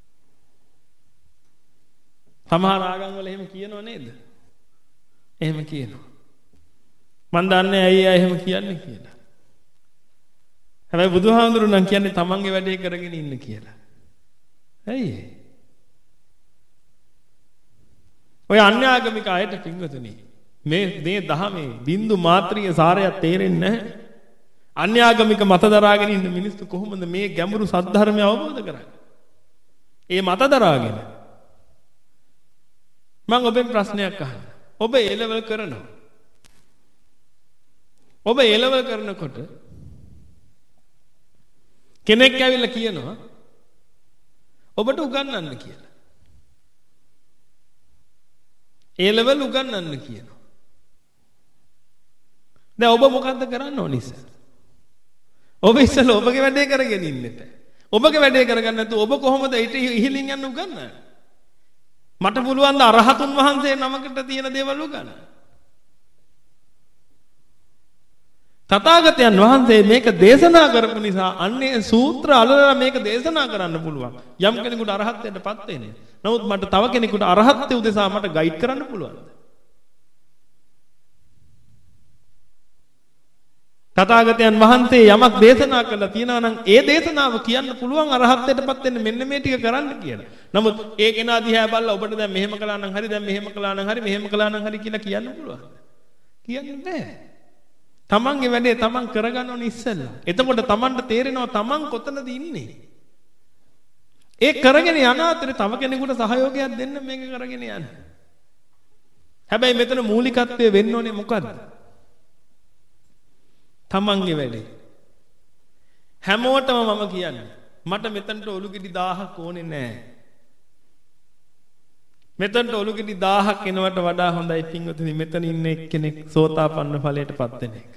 සමහර ආගම් වල එහෙම කියනව නේද? එහෙම කියනවා. මන් දන්නේ ඇයි ආ එහෙම කියන්නේ කියලා. හැබැයි බුදුහාමුදුරුවෝ නම් කියන්නේ තමන්ගේ වැඩේ කරගෙන ඉන්න කියලා. ඇයි ඒ? ඔය අන්‍යාගමික අයට පින්වතුනි මේ මේ දහමේ බින්දු මාත්‍රිය සාරයක් තේරෙන්නේ නැහැ. අන්‍යාගමික මත දරාගෙන ඉන්න මිනිස්සු කොහොමද මේ ගැඹුරු සද්ධර්මය අවබෝධ කරන්නේ? ඒ මත දරාගෙන මම ඔබෙන් ප්‍රශ්නයක් අහන්න. ඔබ ඒ ලෙවල් කරනවා. ඔබ ඒ ලෙවල් කරනකොට කෙනෙක් ඇවිල්ලා කියනවා ඔබට උගන්වන්න කියලා. ඒ ලෙවල් උගන්වන්න කියනවා. දැන් ඔබ මොකද්ද කරන්න ඕනේ ඉතින්? ඔබ ඉස්සෙල්ලා ඔබගේ වැඩේ කරගෙන ඉන්නට. ඔබගේ වැඩේ කරගන්න නැතුව ඔබ කොහොමද ඊට ඉහළින් යන්න උගන්නන්නේ? මට පුළුවන් ද අරහතුන් වහන්සේ නමකට තියෙන දේවල් උගන්න. තථාගතයන් වහන්සේ මේක දේශනා කරපු නිසා අන්නේ සූත්‍ර අලලා මේක දේශනා කරන්න පුළුවන්. යම් කෙනෙකුට අරහත්ත්වයටපත් වෙන්නේ. නමුත් මට තව කෙනෙකුට අරහත්ත්වය උදෙසා මට ගයිඩ් කරන්න පුළුවන්ද? තථාගතයන් වහන්සේ යමක් දේශනා කළා තියෙනවා නම් ඒ දේශනාව කියන්න පුළුවන් අරහත්ත්වයටපත් වෙන්න මෙන්න මේ ටික කරන්න කියලා. නමුත් ඒ කෙනා දිහා බලලා ඔබට දැන් මෙහෙම කළා නම් හරි දැන් මෙහෙම කළා නම් හරි මෙහෙම කළා නම් හරි කියලා කියන්න පුළුවන්. කියන්නේ නැහැ. තමන්ගේ වැඩේ තමන් කරගන්න ඕනේ ඉස්සෙල්ලා. එතකොට තමන්ට තේරෙනවා තමන් කොතනද ඉන්නේ. ඒ කරගෙන යන අතරේ තව කෙනෙකුට සහයෝගයක් දෙන්න මේක කරගෙන යන්න. හැබැයි මෙතන මූලිකත්වය වෙන්න ඕනේ මොකද්ද? තමන්ගේ වැඩේ. හැමෝටම මම කියන්නේ මට මෙතනට ඔලු ගෙඩි දහයක් ඕනේ නැහැ. මෙතනට ඔලු ගෙඩි දහයක් එනවට වඩා හොඳයි පින්වතුනි මෙතන ඉන්න එක්කෙනෙක් සෝතාපන්න ඵලයටපත් වෙන එක.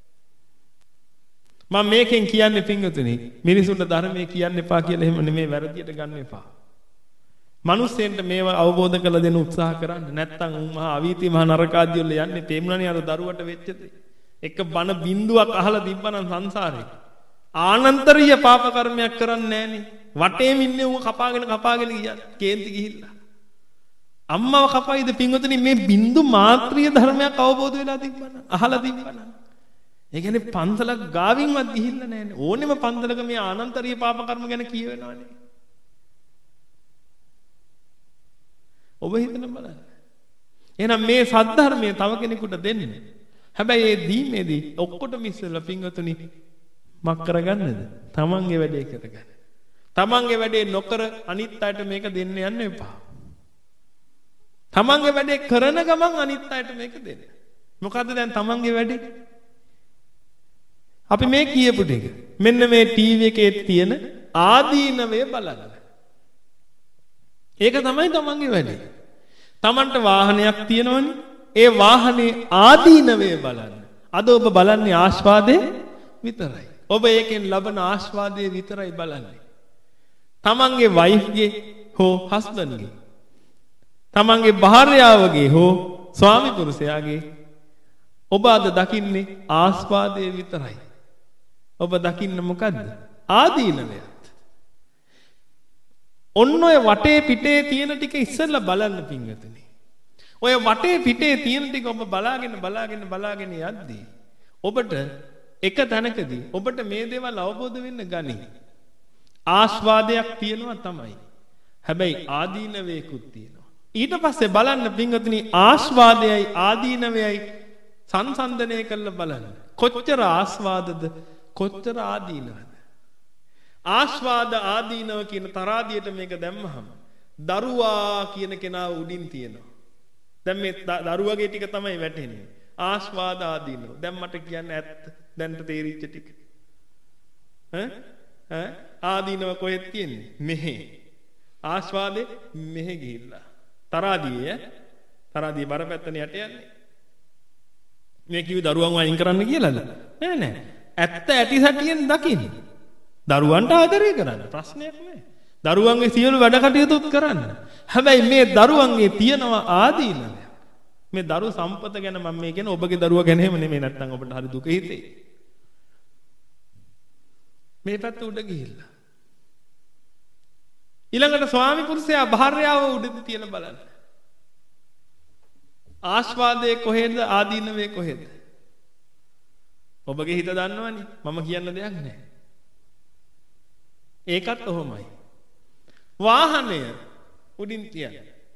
මම මේකෙන් කියන්නේ පින්වතුනි මිනිසුන්ට ධර්මයේ කියන්න එපා කියලා එහෙම නෙමෙයි වැරදියට ගන්න එපා. මිනිස්සෙන්ට මේව අවබෝධ කරලා දෙන්න උත්සාහ කරන්න. නැත්තම් උන් මහා අවීති මහා නරකාදී වල යන්නේ තේමුණානේ අර දරුවට වෙච්ච දේ. එක බණ බින්දුවක් අහලා තිබ්බනම් සංසාරේ ආනන්තරීය පාප කර්මයක් කරන්නේ නැහනේ. වටේම ඉන්නේ උන් කපාගෙන කපාගෙන ගියා. කේන්ති ගිහිල්ලා. අම්මව කපයිද පින්වතුනි මේ බින්දු මාත්‍රිය ධර්මයක් අවබෝධ වෙලා තිබ්බනම් අහලා තිබ්බනම්. ඒ කියන්නේ පන්සලක් ගාවින්වත් ගිහිල්ලා නැහනේ. ඕනෙම පන්සලක මේ ආනන්තරීය පාප කර්ම ගැන කියවෙනවනේ. ඔබ හිතන බලන්න. එහෙනම් මේ සද්ධර්මය තව කෙනෙකුට දෙන්න. හැබැයි ඒ දීමේදී ඔක්කොටම ඉස්සෙල්ලා පින්වතුනි මක් කරගන්නද? තමන්ගේ වැඩේ කරගන්න. තමන්ගේ වැඩේ නොකර අනිත් අයට මේක දෙන්න යන්න එපා. තමන්ගේ වැඩේ කරන ගමන් අනිත් අයට මේක දෙන්න. මොකද්ද දැන් තමන්ගේ වැඩේ? අපි මේ කියපු ටික මෙන්න මේ ටීවී එකේ තියෙන ආදීනවය බලන්න. ඒක තමයි තමන්ගේ වැඩේ. තමන්ට වාහනයක් තියෙනවනේ. ඒ වාහනේ ආදීනවය බලන්න. අද ඔබ බලන්නේ ආස්වාදේ විතරයි. ඔබ ඒකෙන් ලබන ආස්වාදේ විතරයි බලන්නේ. තමන්ගේ වයිෆ්ගේ හෝ හස්බන්ඩ්ගේ තමන්ගේ භාර්යාවගේ හෝ ස්වාමි පුරුෂයාගේ ඔබ අද දකින්නේ ආස්වාදේ විතරයි. ඔබ දකින්න මොකද්ද? ආදීනවයත්. ඔන්න ඔය වටේ පිටේ තියෙන ටික ඉස්සෙල්ලා බලන්න පින්වතුනි. ඔය වටේ පිටේ තියෙන ටික ඔබ බලාගෙන බලාගෙන බලාගෙන යද්දී ඔබට එක තැනකදී ඔබට මේ දේවල් අවබෝධ වෙන්න ගනි. ආස්වාදයක් තියෙනවා තමයි. හැබැයි ආදීනවයකුත් තියෙනවා. ඊට පස්සේ බලන්න පින්වතුනි ආස්වාදයයි ආදීනවයයි සංසන්දනය කරලා බලන්න. කොච්චර ආස්වාදද කොච්චර ආදීනවද? ආස්වාද ආදීනව කියන තරාදියට මේක දැම්මහම දරුවා කියන කෙනා උඩින් තියෙනවා. දැන් මේ දරුවගේ ටික තමයි වැටෙන්නේ. ආස්වාද ආදීනව. දැන් මට කියන්න ඇත්ත. දැන්ට තේරිච්ච ටික. ඈ ඈ ආදීනව කොහෙද තියෙන්නේ? මෙහෙ. ආස්වාදේ මෙහෙ ගිහිල්ලා. තරාදියේ තරාදියේ බරපැත්තනේ යට යන්නේ. මේ කිව්වේ දරුවන් වයින් කරන්න කියලාද? නෑ නෑ. ඇත්ත ඇටි සැටියෙන් දකින්න. දරුවන්ට ආදරය කරන්න ප්‍රශ්නයක් නෑ. දරුවන්ගේ සියලු වැඩ කටයුතුත් කරන්න. හැබැයි මේ දරුවන්ගේ තියෙනවා ආදීනවයක්. මේ දරු සම්පත ගැන මම මේ කියන්නේ ඔබගේ දරුවා ගැන එහෙම නෙමෙයි නැත්තම් ඔබට හරි දුක හිතෙයි. මේ පැත්ත උඩ ගිහිල්ලා. ඊළඟට ස්වාමි පුරුෂයා භාර්යාව උඩද තියලා බලන්න. ආස්වාදයේ කොහෙද ආදීනවේ කොහෙද? ඔබගේ හිත දන්නවනේ මම කියන්න දෙයක් නැහැ. ඒකත් ඔහොමයි. වාහනය උඩින් තියන්න.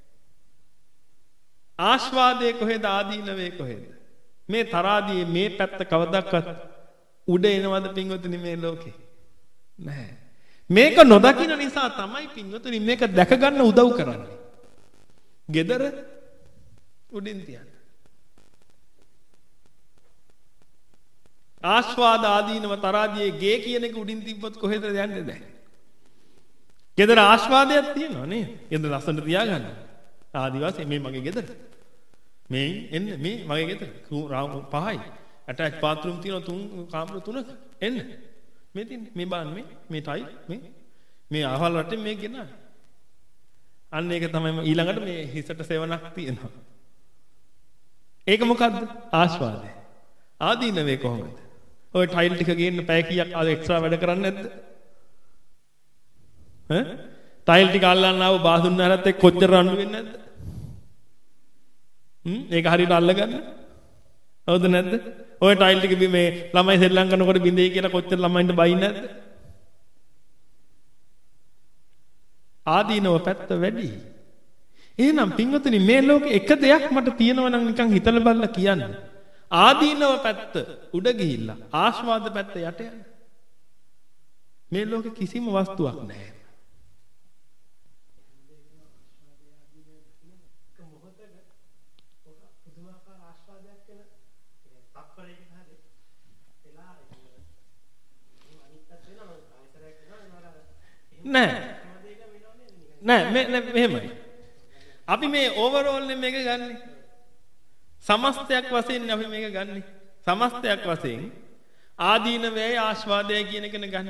ආස්වාදයේ කොහෙද ආදීනවේ කොහෙද? මේ තරාදියේ මේ පැත්ත කවදාවත් උඩ එනවද පින්වතුනි මේ ලෝකේ? නැහැ. මේක නොදකින නිසා තමයි පින්වතුනි මේක දැක ගන්න උදව් කරන්නේ. gedara උඩින් තියන්න. ආස්වාද ආදීනව තරාදියේ ගේ කියන එක උඩින් තිබ්බොත් කොහෙද යන්නේ දැන්? gedara ආස්වාදයක් තියෙනවා නේද? gedara ලස්සනට තියාගන්න. ආදිවාසී මේ මගේ gedara. මේ එන්න මේ මගේ gedara. පහයි. ඇටච් බාත්රූම් තියෙනවා තුන් කාමර තුනක. එන්න. මේ තින්නේ මේ බාන්න මේ මේ ටයිල් මේ මේ අහවල් රටේ මේ ගෙනා. අන්න ඒක තමයි ඊළඟට මේ හිසට සෙවණක් තියෙනවා. ඒක මොකද්ද? ආස්වාදය. ආදීනවේ කොහොමද? ඔය ටයිල් ටික ගේන්න පැය කීයක් අද එක්ස්ට්‍රා වැඩ කරන්නේ නැද්ද? ඈ? ටයිල් ටික අල්ලන්න ආව බාසුන් නැරත් එක්ක කොච්චර රණ්ඩු වෙන්නේ නැද්ද? හ්ම් ඒක හරියට අල්ලගන්න. හවුද නැද්ද? ඔය ටයිල් ටික මේ ළමයි සෙල්ලම් කරනකොට බින්දේ කියලා කොච්චර ළමයින්ට බයින්නේ නැද්ද? ආදීනව පැත්ත වැඩි. එහෙනම් පින්වතුනි මේ ලෝකේ එක දෙයක් මට තියෙනවා නම් නිකන් හිතලා බලලා කියන්න. ආදීනව පැත්ත උඩ ගිහිල්ලා ආස්වාද පැත්ත යට යන්න. මේ ලෝකේ කිසිම වස්තුවක් නැහැ. නෑ නෑ මේ මෙහෙමයි. අපි මේ ඕවර්ऑල් නේ මේක ගන්නෙ. සමස්තයක් වශයෙන් අපි මේක ගන්නෙ. සමස්තයක් වශයෙන් ආදීනවයයි ආස්වාදයයි කියන එකන ගන්න.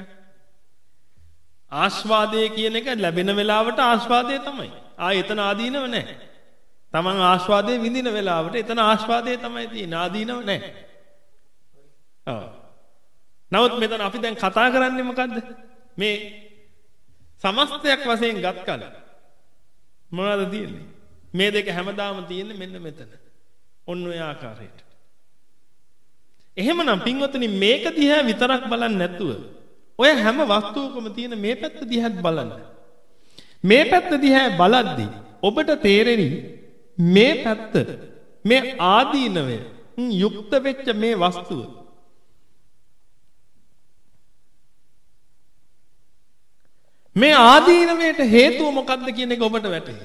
ආස්වාදය කියන එක ලැබෙන වෙලාවට ආස්වාදය තමයි. ආයෙ එතන ආදීනව නැහැ. Taman ආස්වාදයේ විඳින වෙලාවට එතන ආස්වාදය තමයි තියෙන්නේ. ආදීනව නැහැ. ඔව්. නමුත් මෙතන අපි දැන් කතා කරන්නේ මොකද්ද? මේ සමස්තයක් වශයෙන් ගත් කල මොනවද තියෙන්නේ? මේ දෙක හැමදාම තියෙන්නේ මෙන්න මෙතන. ඔන්න ඔය ආකාරයට. එහෙමනම් පින්වතුනි මේක දිහා විතරක් බලන්නේ නැතුව ඔය හැම වස්තුවකම තියෙන මේ පැත්ත දිහාත් බලන්න. මේ පැත්ත දිහා බලද්දී ඔබට තේරෙයි මේ පැත්ත මේ ආදීනවය යුක්ත වෙච්ච මේ වස්තුව මේ ආදීනවයට හේතුව මොකක්ද කියන එක ඔබට වැටහෙයි.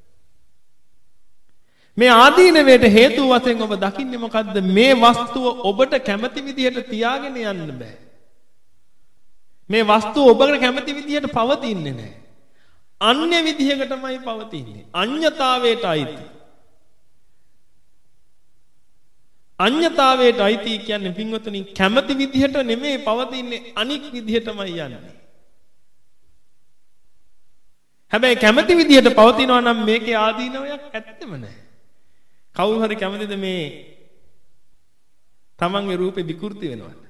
මේ ආදීනවයට හේතුව වශයෙන් ඔබ දකින්නේ මොකද්ද? මේ වස්තුව ඔබට කැමති විදිහට තියාගෙන යන්න බෑ. මේ වස්තුව ඔබට කැමති විදිහට පවතින්නේ නැහැ. අන්‍ය විදිහකටමයි පවතින්නේ. අඤ්‍යතාවයට අයිති. අඤ්‍යතාවයට අයිති කියන්නේ පින්වතුනි කැමති විදිහට නෙමෙයි පවතින්නේ අනික් විදිහටමයි යන්නේ. හැබැයි කැමති විදිහට පවතිනවා නම් මේකේ ආදීනවයක් ඇත්තෙම නැහැ. කවුරු හරි කැමතිද මේ තමන්ගේ රූපේ විකෘති වෙනවද?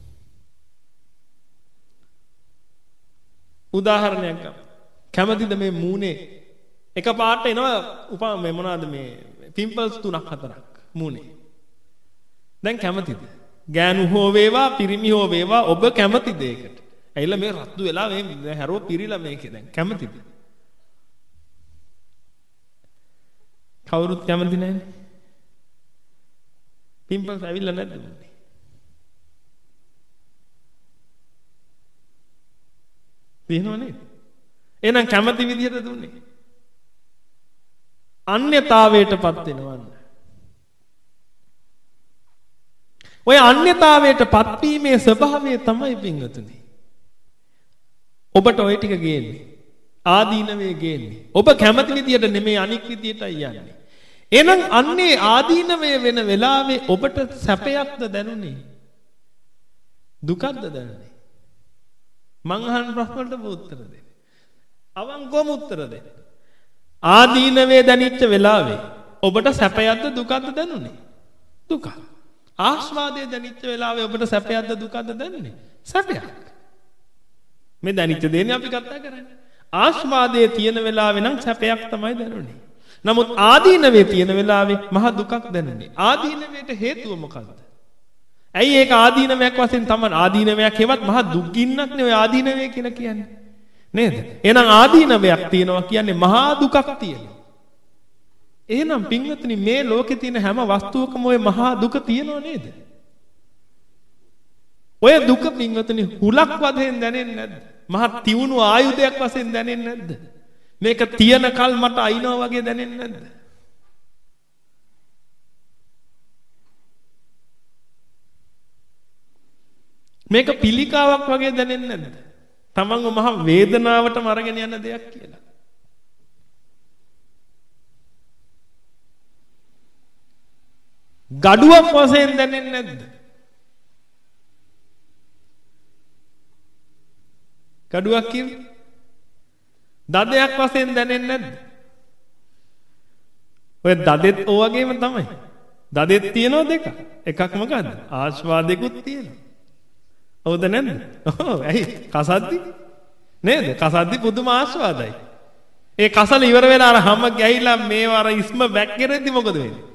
උදාහරණයක් ගමු. කැමතිද මේ මූණේ එකපාරට එනවා උපා මේ මොනවාද මේ පිම්පල්ස් තුනක් හතරක් මූණේ. දැන් කැමතිද? ගෑනු හෝ වේවා පිරිමි හෝ වේවා ඔබ කැමතිද ඒකට? ඇයිලා මේ රත්තු වෙලා මේ හැරෝ පිරිලා මේකේ දැන් කැමතිද? කවුරුත් කැමති නැන්නේ. පිම්පල්ස් ඇවිල්ලා නැද්ද මොන්නේ? තියෙනව නේද? එහෙනම් කැමති විදිහට දුන්නේ. අන්‍යතාවයටපත් වෙනවන්න. ඔය අන්‍යතාවයටපත් වීමේ ස්වභාවය තමයි පින්වතුනි. ඔබට ඔය ටික ගේන්නේ. ආදීනවේ ගේන්නේ. ඔබ කැමති විදියට නෙමෙයි අනික් විදියටයි යන්නේ. එහෙනම් අන්නේ ආදීනවේ වෙන වෙලාවේ ඔබට සැපයක්ද දැනුනේ? දුකක්ද දැනුනේ? මං අහන ප්‍රශ්න වලට උත්තර දෙන්න. අවංකවම උත්තර දෙන්න. ආදීනවේ දැනිච්ච වෙලාවේ ඔබට සැපයක්ද දුකක්ද දැනුනේ? දුක. ආස්වාදයේ දැනිච්ච වෙලාවේ ඔබට සැපයක්ද දුකක්ද දැනුනේ? සැපයක්. මේ දැනිච්ච දේනේ අපි කතා කරන්නේ. ආස්වාදයේ තියෙන වෙලාවේ නම් සැපයක් තමයි දැනුනේ. නමුත් ආදීනවේ තියෙන වෙලාවේ මහ දුකක් දැනුනේ. ආදීනවයට හේතුව මොකක්ද? ඇයි ඒක ආදීනවයක් වශයෙන් තමයි ආදීනවයක් හේවත් මහ දුක් ගින්නක් නේ ඔය ආදීනවය කියලා කියන්නේ. නේද? එහෙනම් ආදීනවයක් තියෙනවා කියන්නේ මහා දුකක් තියෙනවා. එහෙනම් පින්වත්නි මේ ලෝකේ තියෙන හැම වස්තුවකම ඔය මහා දුක තියෙනව නේද? ඔය දුක පින්වත්නි හුලක් වශයෙන් දැනෙන්නේ නැද්ද? මහා තියුණු ආයුධයක් වශයෙන් දැනෙන්නේ නැද්ද? මේක තියන කල් මට අයින්නවා වගේ දැනෙන්නේ නැද්ද? මේක පිළිකාවක් වගේ දැනෙන්නේ නැද්ද? තමන්ව මහ වේදනාවටම අරගෙන යන දෙයක් කියලා. ගඩුවක් වශයෙන් දැනෙන්නේ නැද්ද? කඩුවක් කිව්වේ. දදයක් වශයෙන් දැනෙන්නේ නැද්ද? ඔය දදෙත් ඔය වගේම තමයි. දදෙත් තියෙනවා දෙක. එකක් මොකද්ද? ආස්වාදයකුත් තියෙනවා. හවුද නැද්ද? ඔව් ඇයි? කසද්දි නේද? කසද්දි පුදුම ආස්වාදයි. ඒ කසල ඉවර වෙලා අර හැම ගැහිලා මේව අර ඉස්ම වැක්කෙරෙද්දි මොකද වෙන්නේ?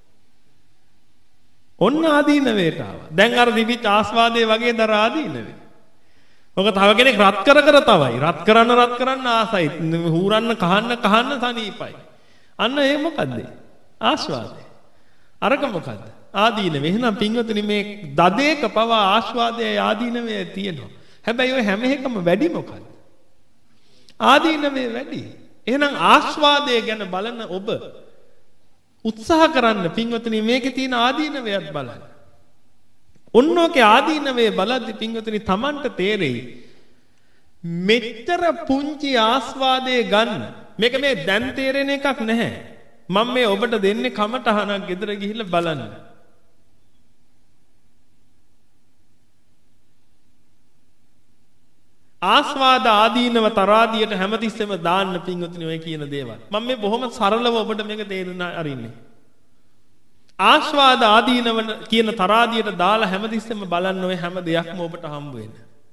ඔන්න ආදීනවයට ආවා. දැන් අර දිවිච ආස්වාදයේ වගේ දර ආදීනවේ. ඔක තව කෙනෙක් රත් කර කර තවයි. රත් කරන්න රත් කරන්න ආසයි. හූරන්න කහන්න කහන්න සනීපයි. අන්න ඒ මොකද්ද? ආස්වාදය. අරක මොකද්ද? ආදීනවේ. එහෙනම් පින්වතුනි මේ දදේක පවා ආස්වාදයේ ආදීනවේ තියෙනවා. හැබැයි ඔය හැම එකම වැඩි මොකද්ද? ආදීනවේ වැඩි. එහෙනම් ආස්වාදයේ ගැන බලන ඔබ උත්සාහ කරන්න පින්වතුනි මේකේ තියෙන ආදීනවයත් බලන්න. ඔන්නෝකේ ආදීනවේ බලද්දි පින්වතුනි Tamanට තේරෙයි මෙච්චර පුංචි ආස්වාදයේ ගන්න. මේක මේ දැන් තේරෙන එකක් නැහැ. මම මේ ඔබට දෙන්නේ කමටහනක් ගෙදර ගිහිල්ලා බලන්න. ආස්වාද ආදීනව තරාදියට හැමතිස්සෙම දාන්න පින්වතුනි ඔය කියන දේවල්. මම මේ බොහොම සරලව ඔබට මේක තේරුම් අරින්නේ. ආස්වාද ආදීනව කියන තරාදියට දාලා හැමතිස්සෙම බලන්න ඔය හැම දෙයක්ම ඔබට හම්බ වෙන.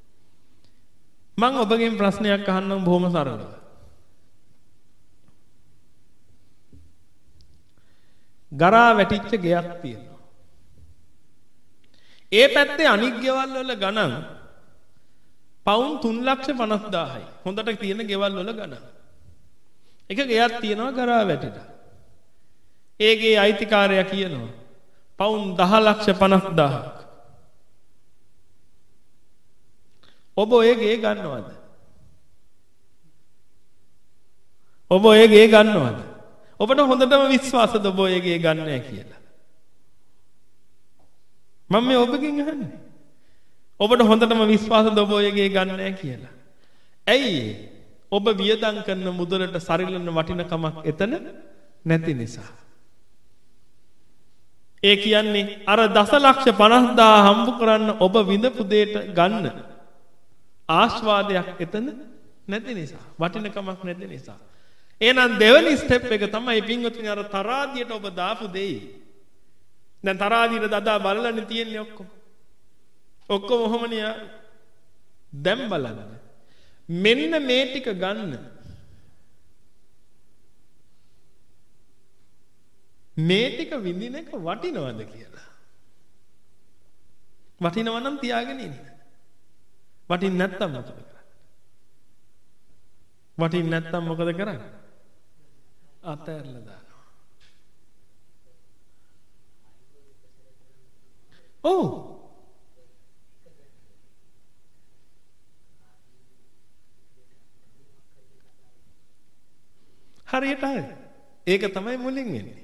මම ඔබගෙන් ප්‍රශ්නයක් අහන්නම් බොහොම සරලව. ගරා වැටිච්ච ගෙයක් තියෙනවා. ඒ පැත්තේ අනික් ගෙවල් වල ගණන් පවුන් තුන් ලක්ෂ පනස් දාහයි. හොඳට තියෙන ගෙවල් වල ගණන්. එක ගෙයක් තියෙනවා ගරා වැටිලා. ඒගේ අයිතිකාරයා කියනවා පවුන් දහ ලක්ෂ පනස් දාහක්. ඔබ ඔය ගේ ගන්නවද? ඔබ ඔය ගේ ගන්නවද? ඔබට හොඳටම විශ්වාසද ඔබ ඔය ගේ ගන්න නැහැ කියලා? මම මේ ඔබගෙන් අහන්නේ. ඔබට හොඳටම විශ්වාසද ඔබ ඔය ගේ ගන්න නැහැ කියලා? ඇයි? ඔබ වියදම් කරන මුදලට සරිලන වටිනකමක් එතන නැති නිසා. ඒ කියන්නේ අර දසලක්ෂ පනස් දාහ හම්බ කරන්න ඔබ විඳපු දෙයට ගන්න ආස්වාදයක් එතන නැති නිසා. වටිනකමක් නැති නිසා. එහෙනම් දෙවෙනි ස්ටෙප් එක තමයි පින්වතුනි අර තරාදියට ඔබ දාපු දෙයි. දැන් තරාදියට දදා බලලානේ තියෙන්නේ ඔක්කොම. ඔක්කොම ඔහොමනේ. දැන් බලන්න. මෙන්න මේ ටික ගන්න. මේ ටික විඳින එක වටිනවද කියලා. වටිනව නම් තියාගෙන ඉන්න. වටින්නේ නැත්තම් මොකද කරන්නේ? වටින්නේ නැත්තම් මොකද කරන්නේ? අතහැරලා දානවා. ඔව්. හරියට හරි. ඒක තමයි මුලින් වෙන්නේ.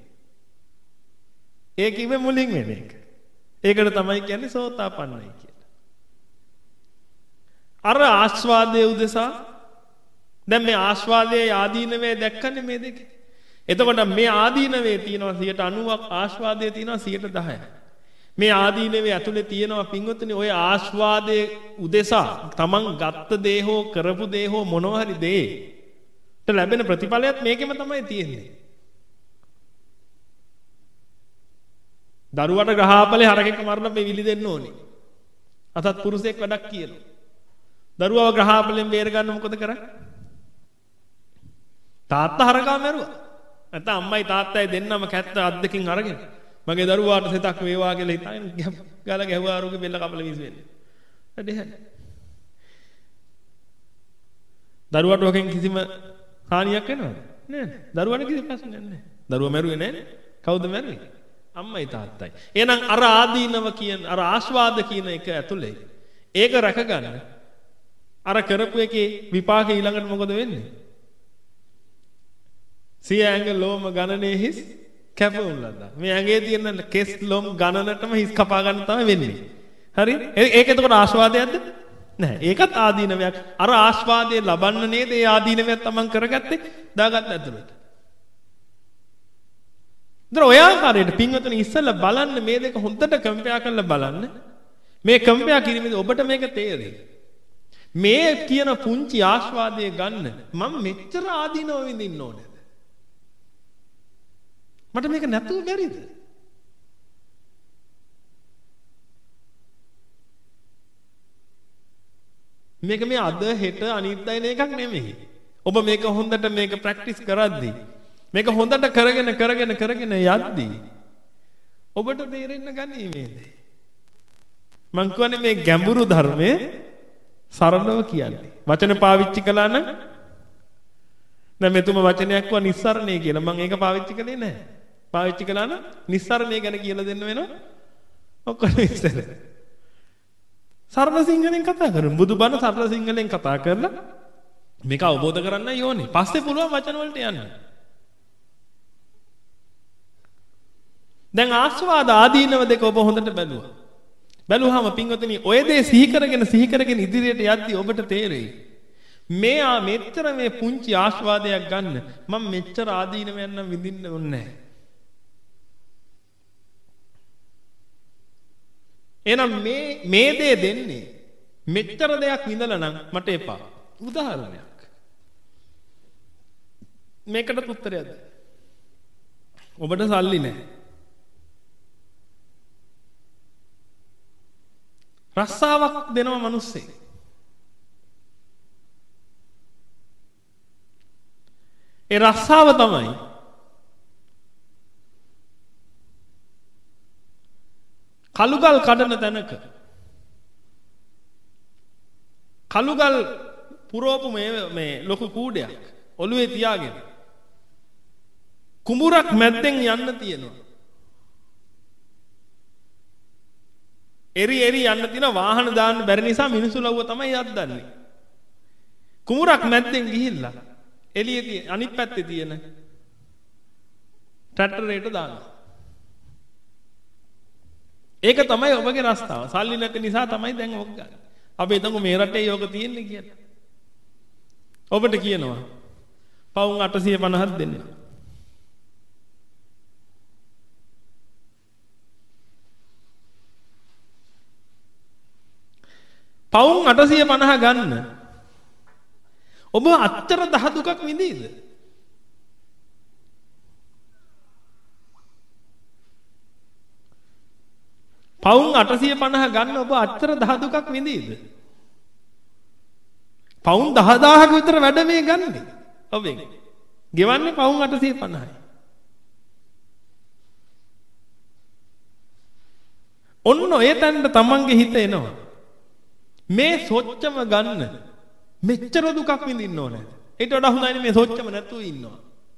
ඒ කිව්වේ මුලින් වෙන එක. ඒකට තමයි කියන්නේ සෝතාපන්නයි කියලා. අර ආස්වාදයේ උදෙසා දැන් මේ ආස්වාදයේ ආදීනවේ දැක්කනේ මේ දෙකේ. එතකොට මේ ආදීනවේ තියෙනවා සියයට අනූවක් ආස්වාදයේ තියෙනවා සියයට දහයයි. මේ ආදීනවේ ඇතුලේ තියෙනවා පින්වතුනි ඔය ආස්වාදයේ උදෙසා තමන් ගත්ත දේ හෝ කරපු දේ හෝ මොනවා හරි දේට ලැබෙන ප්‍රතිඵලයත් මේකෙම තමයි තියෙන්නේ. දරුවට ග්‍රහාපලේ හරකෙක් මරලා මේ විලි දෙන්න ඕනේ. අතත් පුරුෂයෙක් වැඩක් කියනවා. දරුවව ග්‍රහාපලෙන් බේර ගන්න මොකද කරන්නේ? තාත්තා හරකා මැරුවා. නැත්නම් අම්මයි තාත්තයි දෙන්නම කැත්ත අත් දෙකකින් අරගෙන මගේ දරුවාට සෙතක් වේවා කියලා හිතාගෙන ගාලා ගැහුවා අරුගේ බෙල්ල කපලා විසි වෙන්නේ. ඇදෙහන. දරුවාට ඔකෙන් කිසිම හානියක් වෙනවද? නෑ. දරුවාට කිසි ප්‍රශ්නයක් නෑ. දරුවා මැරුවේ නෑනේ. කවුද මැරුවේ? අම්මයි තාත්තයි. එහෙනම් අර ආදීනව කියන අර ආස්වාද කියන එක ඇතුලේ ඒක රැකගන්න අර කරපු එකේ විපාකේ ඊළඟට මොකද වෙන්නේ? සිය ඇඟ ලෝම ගණනේ හිස් කැපුම් ලද්දා. මේ ඇඟේ තියෙන කෙස් ලොම් ගණනටම හිස් කපා ගන්න තමයි වෙන්නේ. හරි? ඒක එතකොට ආස්වාදයක්ද? නැහැ. ඒකත් ආදීනවයක්. අර ආස්වාදයේ ලබන්න නේද ඒ ආදීනවයක් තමන් කරගත්තේ දාගත්ත ඇතුළට. දර ඔය ආකාරයට පින්වතුනි ඉස්සෙල්ලා බලන්න මේ දෙක හොඳට කම්පෙයා කරලා බලන්න. මේ කම්පෙයා කිරීමේදී ඔබට මේක තේරෙයි. මේ කියන පුංචි ආස්වාදය ගන්න මම මෙච්චර ආදීනව විඳින්න ඕනේද? මට මේක නැතුව බැරිද? මේක මේ අද හෙට අනිද්දා එන එකක් නෙමෙයි. ඔබ මේක හොඳට මේක ප්‍රැක්ටිස් කරද්දී මේක හොඳට කරගෙන කරගෙන කරගෙන යද්දී ඔබට තේරෙන්න ගනී මේ දේ. මං කියන්නේ මේ ගැඹුරු ධර්මයේ සරලව කියන්නේ. වචන පාවිච්චි කළා නම් දැන් මෙතුම වචනයක් වුණා නිස්සරණය කියලා. මම ඒක පාවිච්චි කළේ නැහැ. පාවිච්චි කළා නම් නිස්සරණය ගැන කියලා දෙන්න වෙනවා. ඔක්කොම ඉස්සර. සරල සිංහලෙන් කතා කරමු. බුදුබණ සරල සිංහලෙන් කතා කරලා මේක අවබෝධ කරගන්න ඕනේ. පස්සේ පුළුවන් වචන වලට යන්න. දැන් ආස්වාද ආදීනව දෙක ඔබ හොඳට බැලුවා. බැලුවාම පින්වතුනි ඔය දේ සිහි කරගෙන සිහි කරගෙන ඉදිරියට යද්දී ඔබට තේරෙයි. මේ ආ මෙච්චර මේ පුංචි ආස්වාදයක් ගන්න මම මෙච්චර ආදීනවයක් නම් විඳින්න ඕනේ නැහැ. එහෙනම් මේ මේ දේ දෙන්නේ මෙච්චර දෙයක් විඳලා නම් මට එපා. උදාහරණයක්. මේකට උත්තරයක් දෙන්න. ඔබට සල්ලි නැහැ. රස්සාවක් දෙනවා මිනිස්සේ. ඒ රස්සාව තමයි කළුගල් කඩන තැනක කළුගල් පුරෝපු මේ මේ ලොකු කූඩයක් ඔළුවේ තියාගෙන කුඹුරක් මැද්දෙන් යන්න තියෙනවා. එරි එරි යන්න තියෙන වාහන දාන්න බැරි නිසා මිනිස්සු ලව්ව තමයි යද්දන්නේ. කුඹුරක් මැද්දෙන් ගිහිල්ලා එළියේ තියෙන අනිත් පැත්තේ තියෙන ට්‍රැක්ටරේට දානවා. ඒක තමයි ඔබගේ රස්තාව. සල්ලි නැති නිසා තමයි දැන් ඔක ගන්න. අපි හිතමු මේ රටේ යෝග තියෙන්නේ කියලා. ඔබට කියනවා පවුන් අටසිය පනහක් දෙන්න. පවුන් අටසිය පනහ ගන්න. ඔබ අච්චර දහ දුකක් විඳීද? පවුන් අටසිය පනහ ගන්න ඔබ අච්චර දහ දුකක් විඳීද? පවුන් දහදාහක විතර වැඩ මේ ගන්නේ. ඔබෙන්. ගෙවන්නේ පවුන් අටසිය පනහයි. ඔන්න ඔය තැනට තමන්ගේ හිත එනවා. මේ සොච්චම ගන්න මෙච්චර දුකක් විඳින්න ඕනේ. ඊට වඩා හොඳයි මේ සොච්චම නැතුව ඉන්නවා.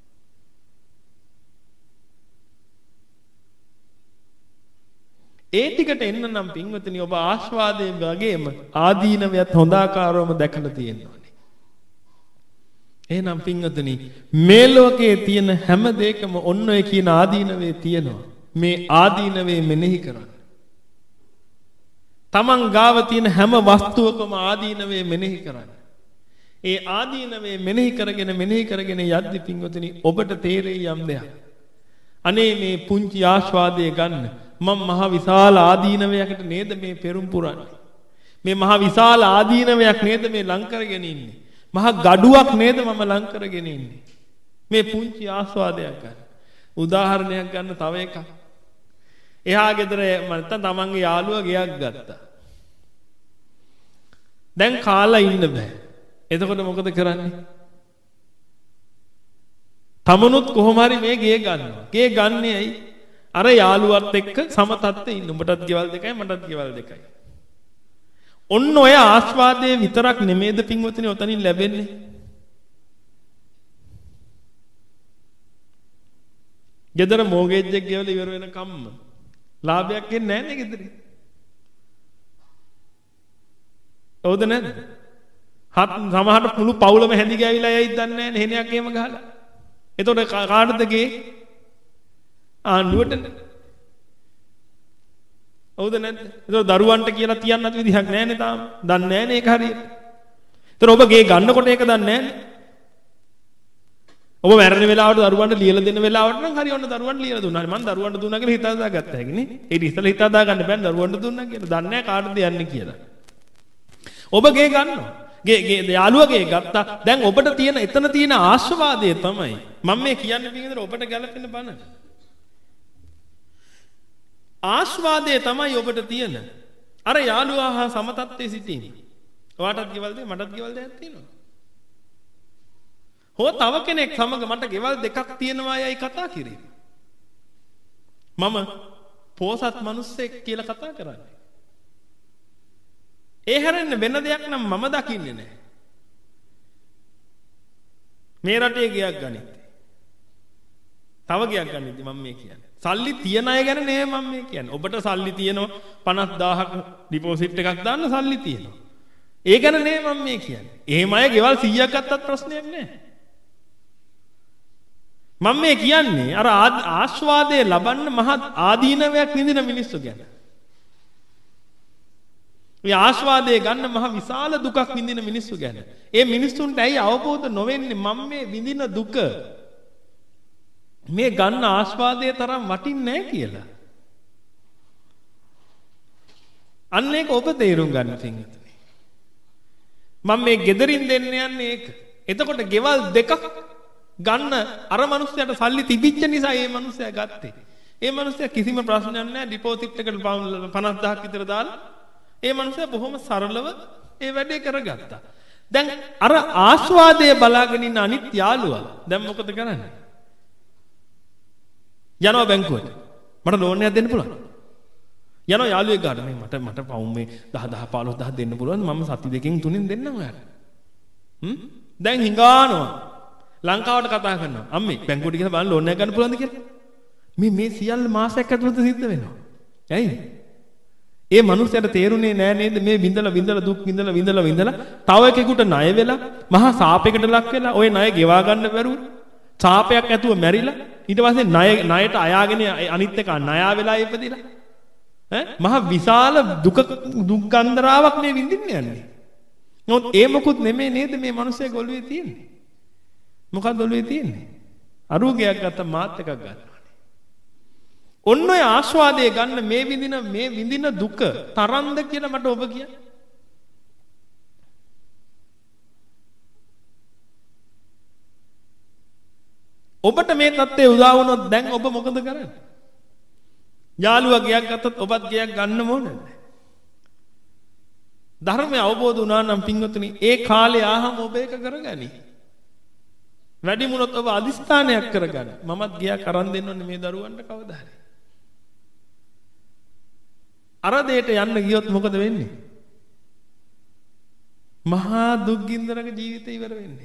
ඒ ටිකට එන්න නම් පින්වතුනි ඔබ ආස්වාදයේ වගේම ආදීනවයත් හොඳාකාරවම දැකලා තියෙනවා. එහෙනම් පින්වතුනි මේ ලෝකයේ තියෙන හැම දෙයකම ඔන්න ඔය කියන ආදීනවේ තියෙනවා. මේ ආදීනවේ මෙනෙහි කරන්න. තමන් ගාව තියෙන හැම වස්තුවකම ආදීනවේ මෙනෙහි කරන්න. ඒ ආදීනවේ මෙනෙහි කරගෙන මෙනෙහි කරගෙන යද්දි පින්වතුනි ඔබට තේරෙයි යම් දෙයක්. අනේ මේ පුංචි ආස්වාදය ගන්න මම මහ විශාල ආදීනවයකට නේද මේ පෙරම් පුරන්නේ. මේ මහ විශාල ආදීනවයක් නේද මේ ලං කරගෙන ඉන්නේ. මහ ගඩුවක් නේද මම ලං කරගෙන ඉන්නේ. මේ පුංචි ආස්වාදයක් ගන්න. උදාහරණයක් ගන්න තව එකක්. එහා ගෙදර මට තමන්ගේ යාළුවා ගෙයක් ගත්තා. දැන් කාලා ඉන්න බෑ. එතකොට මොකද කරන්නේ? තමනුත් කොහොම හරි මේ ගේ ගන්නවා. ගේ ගන්නේ ඇයි? අර යාළුවත් එක්ක සමතත්ත්වයේ ඉන්න. උඹටත් ගෙවල් දෙකයි මටත් ගෙවල් දෙකයි. ඔන්න ඔය ආස්වාදයේ විතරක් නෙමේද පින්වතුනි ඔතනින් ලැබෙන්නේ? ගෙදර මෝගේජ් එක ගෙවලා ඉවර වෙනකම්ම ලාභයක් එන්නේ නැහැ නේ ගෙදර. ඔව්ද නැද්ද? හත් සමහරට මුළු පවුලම හැඳි ගෑවිලා යයිද දන්නේ නැහැ නේ හෙනයක් එහෙම ගහලා. එතකොට කාටද ගේ? ආණ්ඩුවට. ඔව්ද නැද්ද? එතකොට දරුවන්ට කියලා තියන්නත් විදිහක් නැහැ නේ තාම. දන්නේ නැහැ නේ ඒක හරියට. එතකොට ඔබ ගේ ගන්නකොට ඒක දන්නේ නැහැ නේ. ඔබ මැරෙන වෙලාවට දරුවන්ට ලියලා දෙන වෙලාවට නම් හරි ඔන්න දරුවන්ට ලියලා දුන්නා. මම දරුවන්ට දුන්නා කියලා හිතා දාගත්තා හැකිනේ. ඊට ඉස්සෙල්ලා හිතා දාගන්න බෑ දරුවන්ට දුන්නා කියලා. දන්නේ නැහැ කාටද යන්නේ කියලා. ඔබ ගේ ගන්නවා. ගේ ගේ යාළුවගේ ගත්තා. දැන් ඔබට තියෙන එතන තියෙන ආශාවාදය තමයි මම මේ කියන්නේ පිටින්ද ඔබට ගැලපෙන්න බන. ආශාවාදය තමයි ඔබට තියෙන. අර යාළුවා හා සමතත්වයේ සිටීම. ඔයාටත් ගෙවල් දෙයි මටත් ගෙවල් දෙයක් තියෙනවා. හෝ තව කෙනෙක් සමග මට ගෙවල් දෙකක් තියෙනවා යයි කතා කිරීම. මම පෝසත් මිනිස්සෙක් කියලා කතා කරන්නේ. ඒ හැරෙන්න වෙන දෙයක් නම් මම දකින්නේ නැහැ. මේ රටේ ගියක් ගනිත්. තව ගියක් ගනිත් මම මේ කියන්නේ. සල්ලි තියන අය ගැන නෙවෙයි මම මේ කියන්නේ. ඔබට සල්ලි තියෙනවා පනස් දාහක් ඩිපොසිට් එකක් දාන්න සල්ලි තියෙනවා. ඒ ගැන නෙවෙයි මම මේ කියන්නේ. එහෙම අය ගෙවල් සීයක් ගත්තත් ප්‍රශ්නයක් නැහැ. මම මේ කියන්නේ අර ආස්වාදයේ ලබන්න මහත් ආදීනවයක් විඳින මිනිස්සු ගැන. මේ ආස්වාදයේ ගන්න මහ විශාල දුකක් විඳින මිනිස්සු ගැන. ඒ මිනිස්සුන්ට ඇයි අවබෝධ නොවෙන්නේ මම මේ විඳින දුක මේ ගන්න ආස්වාදයේ තරම් වටින්නේ නැහැ කියලා. අන්න ඒක ඔබ තේරුම් ගන්න පින්විතනේ. මම මේ gederin දෙන්න යන්නේ ඒක. එතකොට ගෙවල් දෙකක් ගන්න අර මිනිස්සයාට සල්ලි තිබිච්ච නිසා ඒ මිනිස්සයා ගත්තේ. ඒ මිනිස්සයා කිසිම ප්‍රශ්නයක් නැහැ ඩිපොසිට් එකට පනස් දහයක් විතර දාලා ඒ මිනිස්සයා බොහොම සරලව ඒ වැඩේ කරගත්තා. දැන් අර ආස්වාදයේ බලාගෙන ඉන්න අනිත් යාළුවා දැන් මොකද කරන්නේ? යනවා බැංකුවට. මට ලෝන් එකක් දෙන්න පුළුවන්. යනවා යාළුවෙක් ගාට මේ මට මට පවුම් මේ දහ දහ පහළොස් දහයක් දෙන්න පුළුවන් මම සති දෙකකින් තුනෙන් දෙන්නම් ඔයාලට. හ්ම් දැන් හිඟානවා. ලංකාවට කතා කරනවා. අම්මේ බැංකුවට ගිහලා බලන්න ලෝන් එකක් ගන්න පුළුවන්ද කියලා. මේ මේ සියල්ල මාසයක් ඇතුළත සිද්ධ වෙනවා. ඇයි? ඒ මනුස්සයාට තේරුනේ නෑ නේද මේ විඳලා විඳලා දුක් විඳලා විඳලා විඳලා තව එකෙකුට ණය වෙලා මහා සාපයකට ලක් වෙලා ওই ණය ගෙවා ගන්න බැරුව සාපයක් ඇතුව මැරිලා ඊට පස්සේ ණය ණයට අයාගෙන අනිත් එක ණයා වෙලා ඉපදිලා ඈ මහා විශාල දුක දුක් ගන්දරාවක් මේ විඳින්න යන්නේ. නමුත් ඒ මොකුත් නෙමෙයි නේද මේ මනුස්සයා ගොළුවේ තියෙන්නේ. මොකක්ද ඔළුවේ තියෙන්නේ? අරුගයක් ගත්ත මාත් එකක් ගන්නවා. ඔන්න ඔය ආස්වාදයේ ගන්න මේ විඳින මේ විඳින දුක තරම්ද කියලා මට ඔබ කියන්න. ඔබට මේ தත්ත්වය උදා වුණොත් දැන් ඔබ මොකද කරන්නේ? යාළුවා ගියක් ගත්තත් ඔබත් ගියක් ගන්න ඕනද? ධර්මය අවබෝධ වුණා නම් පින්වතුනි ඒ කාලේ ආහම ඔබ ඒක කරගනි. වැඩි මුණොත් ඔබ අදිස්ථානයක් කරගන්න. මමත් ගියක් අරන් දෙන්න ඕනේ මේ දරුවන්ට කවදා හරි. අර දෙයට යන්න ගියොත් මොකද වෙන්නේ? මහා දුක් ගින්දරක ජීවිතේ ඉවර වෙන්නේ.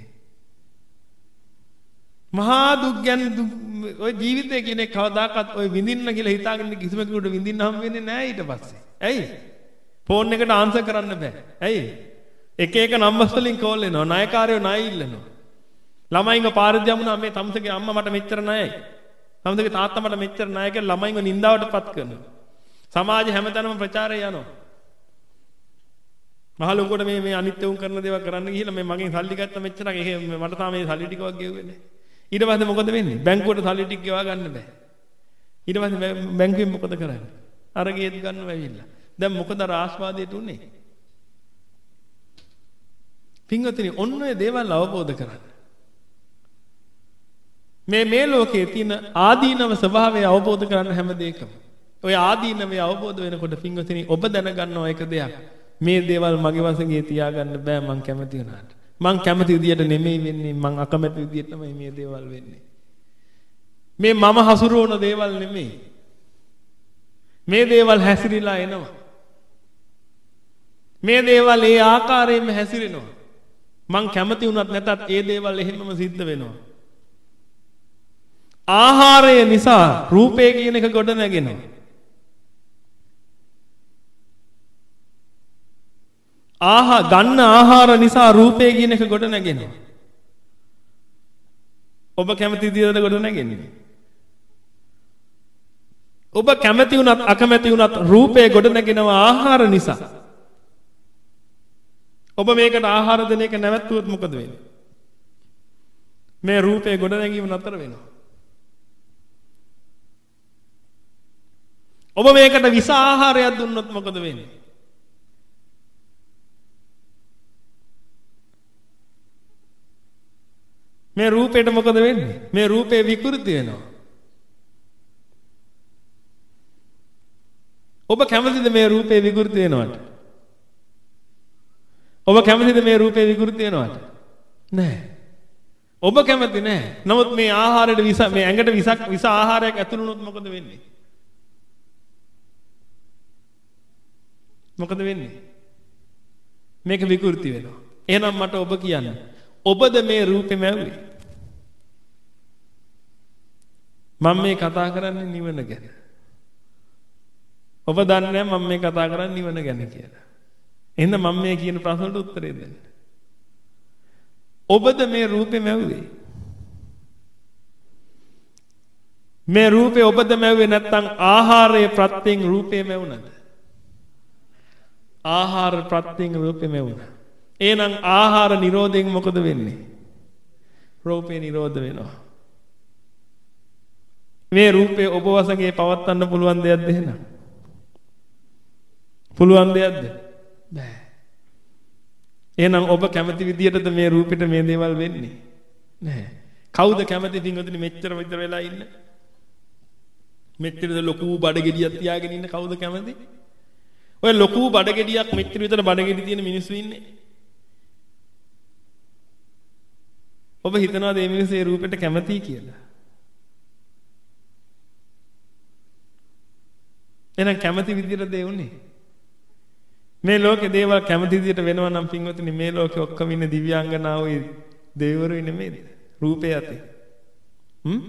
මහා දුක් ගැන ඔය ජීවිතේ කියන එක කවදාකවත් ඔය විඳින්න කියලා හිතාගෙන කිසිම කෙනෙකුට විඳින්න හම් වෙන්නේ නැහැ ඊට පස්සේ. ඇයි? ෆෝන් එකට ආන්සර් කරන්න බෑ. ඇයි? එක එක නම්බර්ස් වලින් කෝල් එනවා. ණයකාරයෝ ණය ඉල්ලනවා. ළමයින්ව පාරදී යමුනා මේ තමුසේගේ අම්මා මට මෙච්චර ණයයි. තමුසේගේ තාත්තා මට මෙච්චර ණය කියලා ළමයින්ව නින්දාවටපත් කරනවා. සමාජය හැමතැනම ප්‍රචාරය යනවා. මහලුන්කොට මේ මේ අනිත් උන් කරන දේවල් කරන්න ගිහිල්ලා මේ මගෙන් සල්ලි ගත්ත මෙච්චරක් ඒක මට තාම මේ සල්ලි ටිකවත් ගෙවුවේ නැහැ. ඊට පස්සේ මොකද වෙන්නේ? බැංකුවට සල්ලි ටික ගෙවා ගන්න බෑ. ඊට පස්සේ බැංකුවෙන් මොකද කරන්නේ? අර ගේත් ගන්නව ඇවිල්ලා. දැන් මොකද අර ආස්වාදයට උනේ? පින්වතුනි ඔන්න ඔය දේවල් අවබෝධ කරගන්න. මේ මේ ලෝකයේ තියෙන ආදීනව ස්වභාවය අවබෝධ කරගන්න හැම දෙයකම ඔය ආදීනවේ අවබෝධ වෙනකොට පින්වතුනි ඔබ දැනගන්නවා එක දෙයක්. මේ දේවල් මගේ වශයෙන් තියාගන්න බෑ මං කැමති වුණාට. මං කැමති විදියට නෙමෙයි වෙන්නේ මං අකමැති විදියට තමයි මේ දේවල් වෙන්නේ. මේ මම හසුරුවන දේවල් නෙමෙයි. මේ දේවල් හැසිරීලා එනවා. මේ දේවල් ඒ ආකාරයෙන්ම හැසිරෙනවා. මං කැමති වුණත් නැතත් ඒ දේවල් එහෙමම සිද්ධ වෙනවා. ආහාරය නිසා රූපය කියන එක ගොඩ නැගෙනවා. ආහා ගන්න ආහාර නිසා රූපය කියන එක ගොඩ නැගෙනවා. ඔබ කැමති විදිහට ගොඩ නැගෙන්නේ. ඔබ කැමති වුණත් අකමැති වුණත් රූපය ගොඩ නැගෙනවා ආහාර නිසා. ඔබ මේකට ආහාර දෙන එක නැවැත්තුවොත් මොකද වෙන්නේ? මේ රූපය ගොඩ නැගීම නතර වෙනවා. ඔබ මේකට විස ආහාරයක් දුන්නොත් මොකද වෙන්නේ? මේ රූපේට මොකද වෙන්නේ? මේ රූපේ විකෘති වෙනවා. ඔබ කැමතිද මේ රූපේ විකෘති වෙනවට? ඔබ කැමතිද මේ රූපේ විකෘති වෙනවට? නෑ. ඔබ කැමති නෑ. නමුත් මේ ආහාරයට විස මේ ඇඟට විසක් විස ආහාරයක් ඇතුළු වුණොත් මොකද වෙන්නේ? මොකද වෙන්නේ? මේක විකෘති වෙනවා. එහෙනම් මට ඔබ කියන්න. ඔබද මේ රූපෙම ඇව්වේ? මම මේ කතා කරන්නේ නිවන ගැන. ඔබ දන්නේ නැහැ මම මේ කතා කරන්නේ නිවන ගැන කියලා. එහෙනම් මම මේ කියන ප්‍රශ්නට උත්තරේ දෙන්න. ඔබද මේ රූපෙම ඇව්වේ? මේ රූපේ ඔබද මැව්වේ නැත්නම් ආහාරයේ ප්‍රත්‍යයෙන් රූපේම ඇවුනද? ආහාර ප්‍රත්‍යයෙන් රූපෙම ඇවුනා. එහෙනම් ආහාර නිරෝධයෙන් මොකද වෙන්නේ? රූපේ නිරෝධ වෙනවා. මේ රූපේ ඔබ වශයෙන් පවත්වන්න පුළුවන් දෙයක්ද එහෙනම්? පුළුවන් දෙයක්ද? බෑ. එහෙනම් ඔබ කැමති විදියටද මේ රූපෙට මේ දේවල් වෙන්නේ? නැහැ. කවුද කැමති පින්වතුනි මෙච්චර විතර වෙලා ඉන්න? මෙච්චර ලොකු බඩගෙඩියක් තියාගෙන ඉන්න කවුද කැමති? ඔය ලොකු බඩගෙඩියක් මෙච්චර විතර බඩගෙඩි තියෙන මිනිස්සු ඉන්නේ. ඔබ හිතනවාද මේ මිනිස්සු ඒ රූපෙට කැමතියි කියලා? එහෙනම් කැමති විදියට දේ උනේ. මේ ලෝකේ දේවල් කැමති විදියට වෙනවා නම් පින්වතුනි මේ ලෝකේ ඔක්කොම ඉන්නේ දිව්‍යාංගනාවෝ දෙවිවරුයි නෙමෙයිද? රූපේ යතේ. හ්ම්?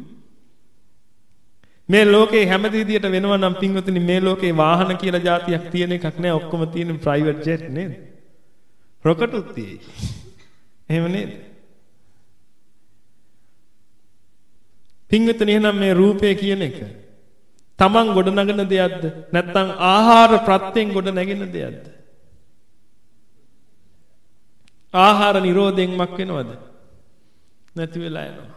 මේ ලෝකේ හැමති විදියට වෙනවා නම් පින්වතුනි මේ ලෝකේ වාහන කියලා જાතියක් තියෙන එකක් නෑ. ඔක්කොම තියෙන ප්‍රයිවට් ජෙට් නේද? රොකටුත් තියෙයි. එහෙම නේද? පින්වතුනි එහෙනම් මේ රූපය කියන එක තමන් ගොඩ නගන දෙයක්ද නැත්නම් ආහාර ප්‍රත්‍යයෙන් ගොඩ නැගෙන දෙයක්ද? ආහාර නිරෝධයෙන් මක් වෙනවද? නැති වෙලා යනවා.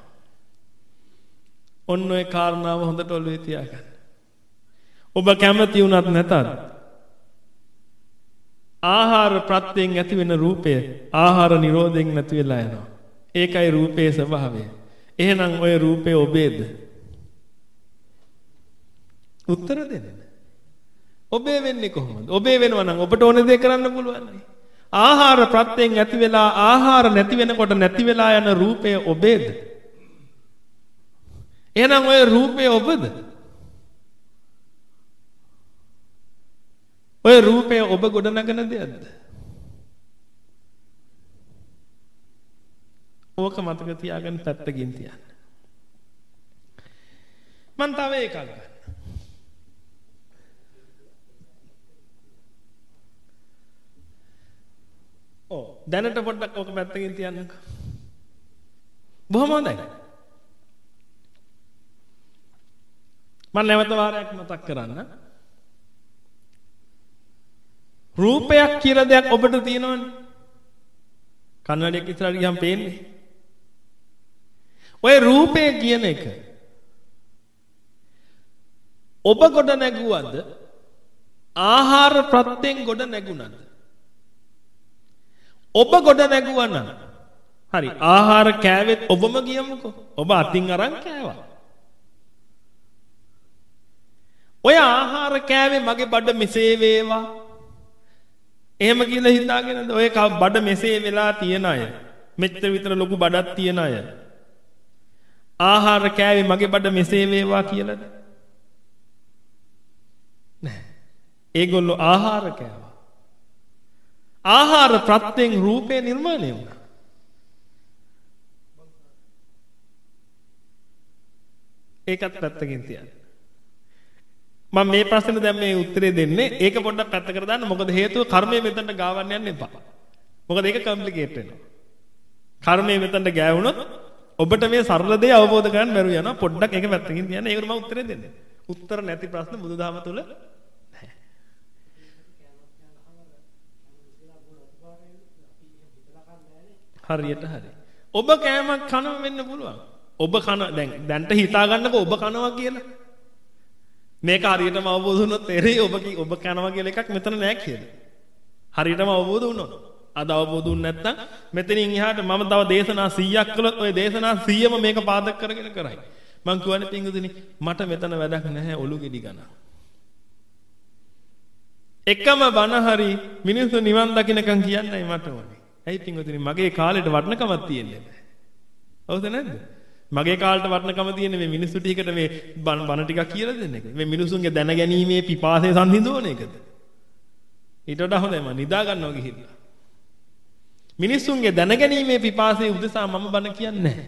ඔන්න ඔය කාරණාව හොඳට ඔළුවේ තියාගන්න. ඔබ කැමති වුණත් නැතත් ආහාර ප්‍රත්‍යයෙන් ඇති වෙන රූපය ආහාර නිරෝධයෙන් නැති වෙලා යනවා. ඒකයි රූපයේ ස්වභාවය. එහෙනම් ඔය රූපේ ඔබේද? උත්තර දෙන්න. ඔබේ වෙන්නේ කොහොමද? ඔබේ වෙනවා නම් ඔබට ඕන දේ කරන්න පුළුවන්. ආහාර ප්‍රත්‍යයෙන් ඇති වෙලා ආහාර නැති වෙනකොට නැති වෙලා යන රූපය ඔබේද? එහෙනම් ඔය රූපය ඔබද? ඔය රූපය ඔබ ගොඩනගන දෙයක්ද? ඕක මතක තියාගන්න පැත්තකින් තියන්න. මන් තව එකක් ගන්න. ඔව් දැනට පොඩ්ඩක් ඕක පැත්තකින් තියන්නකෝ. බොහොම හොඳයි. මම නැවත වාරයක් මතක් කරන්න. රූපයක් කියලා දෙයක් ඔබට තියෙනවනේ. කන්නඩියක් ඉස්සරහට ගියම් පේන්නේ. ඔය රූපය කියන එක ඔබ ගොඩ නැගුවද ආහාර ප්‍රත්‍යයෙන් ගොඩ නැගුණද? ඔබ ගොඩ නැගුවා නම් හරි ආහාර කෑවෙත් ඔබම ගියමුකෝ. ඔබ අතින් අරන් කෑවා. ඔය ආහාර කෑවේ මගේ බඩ මෙසේ වේවා. එහෙම කියලා හිතාගෙනද ඔය බඩ මෙසේ වෙලා තියෙන අය මෙච්චර විතර ලොකු බඩක් තියෙන අය ආහාර කෑවේ මගේ බඩ මෙසේ වේවා කියලාද? නෑ. ඒගොල්ලෝ ආහාර කෑවා. ආහාර ප්‍රත්‍යයෙන් රූපේ නිර්මාණය වුණා. ඒකත් පැත්තකින් තියන්න. මම මේ ප්‍රශ්නෙට දැන් මේ උත්තරේ දෙන්නේ. ඒක පොඩ්ඩක් පැත්තකට දාන්න. මොකද හේතුව කර්මය මෙතනට ගාවන්න යන්න එපා. මොකද ඒක කම්ප්ලිකේට් වෙනවා. කර්මය මෙතනට ගෑවුනොත් ඔබට මේ සරල දේ අවබෝධ කරගන්න බැරුව යනවා. පොඩ්ඩක් ඒක පැත්තකින් තියන්න. ඒකට මම උත්තරේ දෙන්නේ. උත්තර නැති ප්‍රශ්න බුදුදහම තුල නැහැ. හරියට හරි. ඔබ කෑමක් කනවා වෙන්න පුළුවන්. ඔබ කන දැන් දැන්ට හිතා ගන්නකො ඔබ කනවා කියලා. මේක හරියටම අවබෝධ වුණොත් තේරෙයි ඔබ ඔබ කනවා කියලා එකක් මෙතන නැහැ කියලා. හරියටම අවබෝධ වුණොත්. අද අවබෝධ වුනේ නැත්නම් මෙතනින් එහාට මම තව දේශනා සීයක් කළොත් ওই දේශනා සීයම මේක පාදක කරගෙන කරයි. මං කියවනේ පිංගුතුනි මට මෙතන වැඩක් නැහැ ඔලු ගෙඩි ගන්න. එකම බණ හරි මිනිස්සු නිවන් දකින්නකම් කියන්නයි මට ඕනේ. ඇයි පිංගුතුනි මගේ කාලෙට වටිනකමක් තියෙන්නේ නැහැ. හවුද නැද්ද? මගේ කාලට වටිනකම තියෙන්නේ මේ මිනිස්සු ටිකට මේ බණ බණ ටිකක් කියලා දෙන්න එක. මේ මිනිසුන්ගේ දැන ගැනීමේ පිපාසය සංහිඳවන එකද? ඊට වඩා හොඳයි මම නිදා ගන්නවා ගිහිල්ලා. මිනිසුන්ගේ දැන ගැනීමේ පිපාසය උදෙසා මම බණ කියන්නේ නැහැ.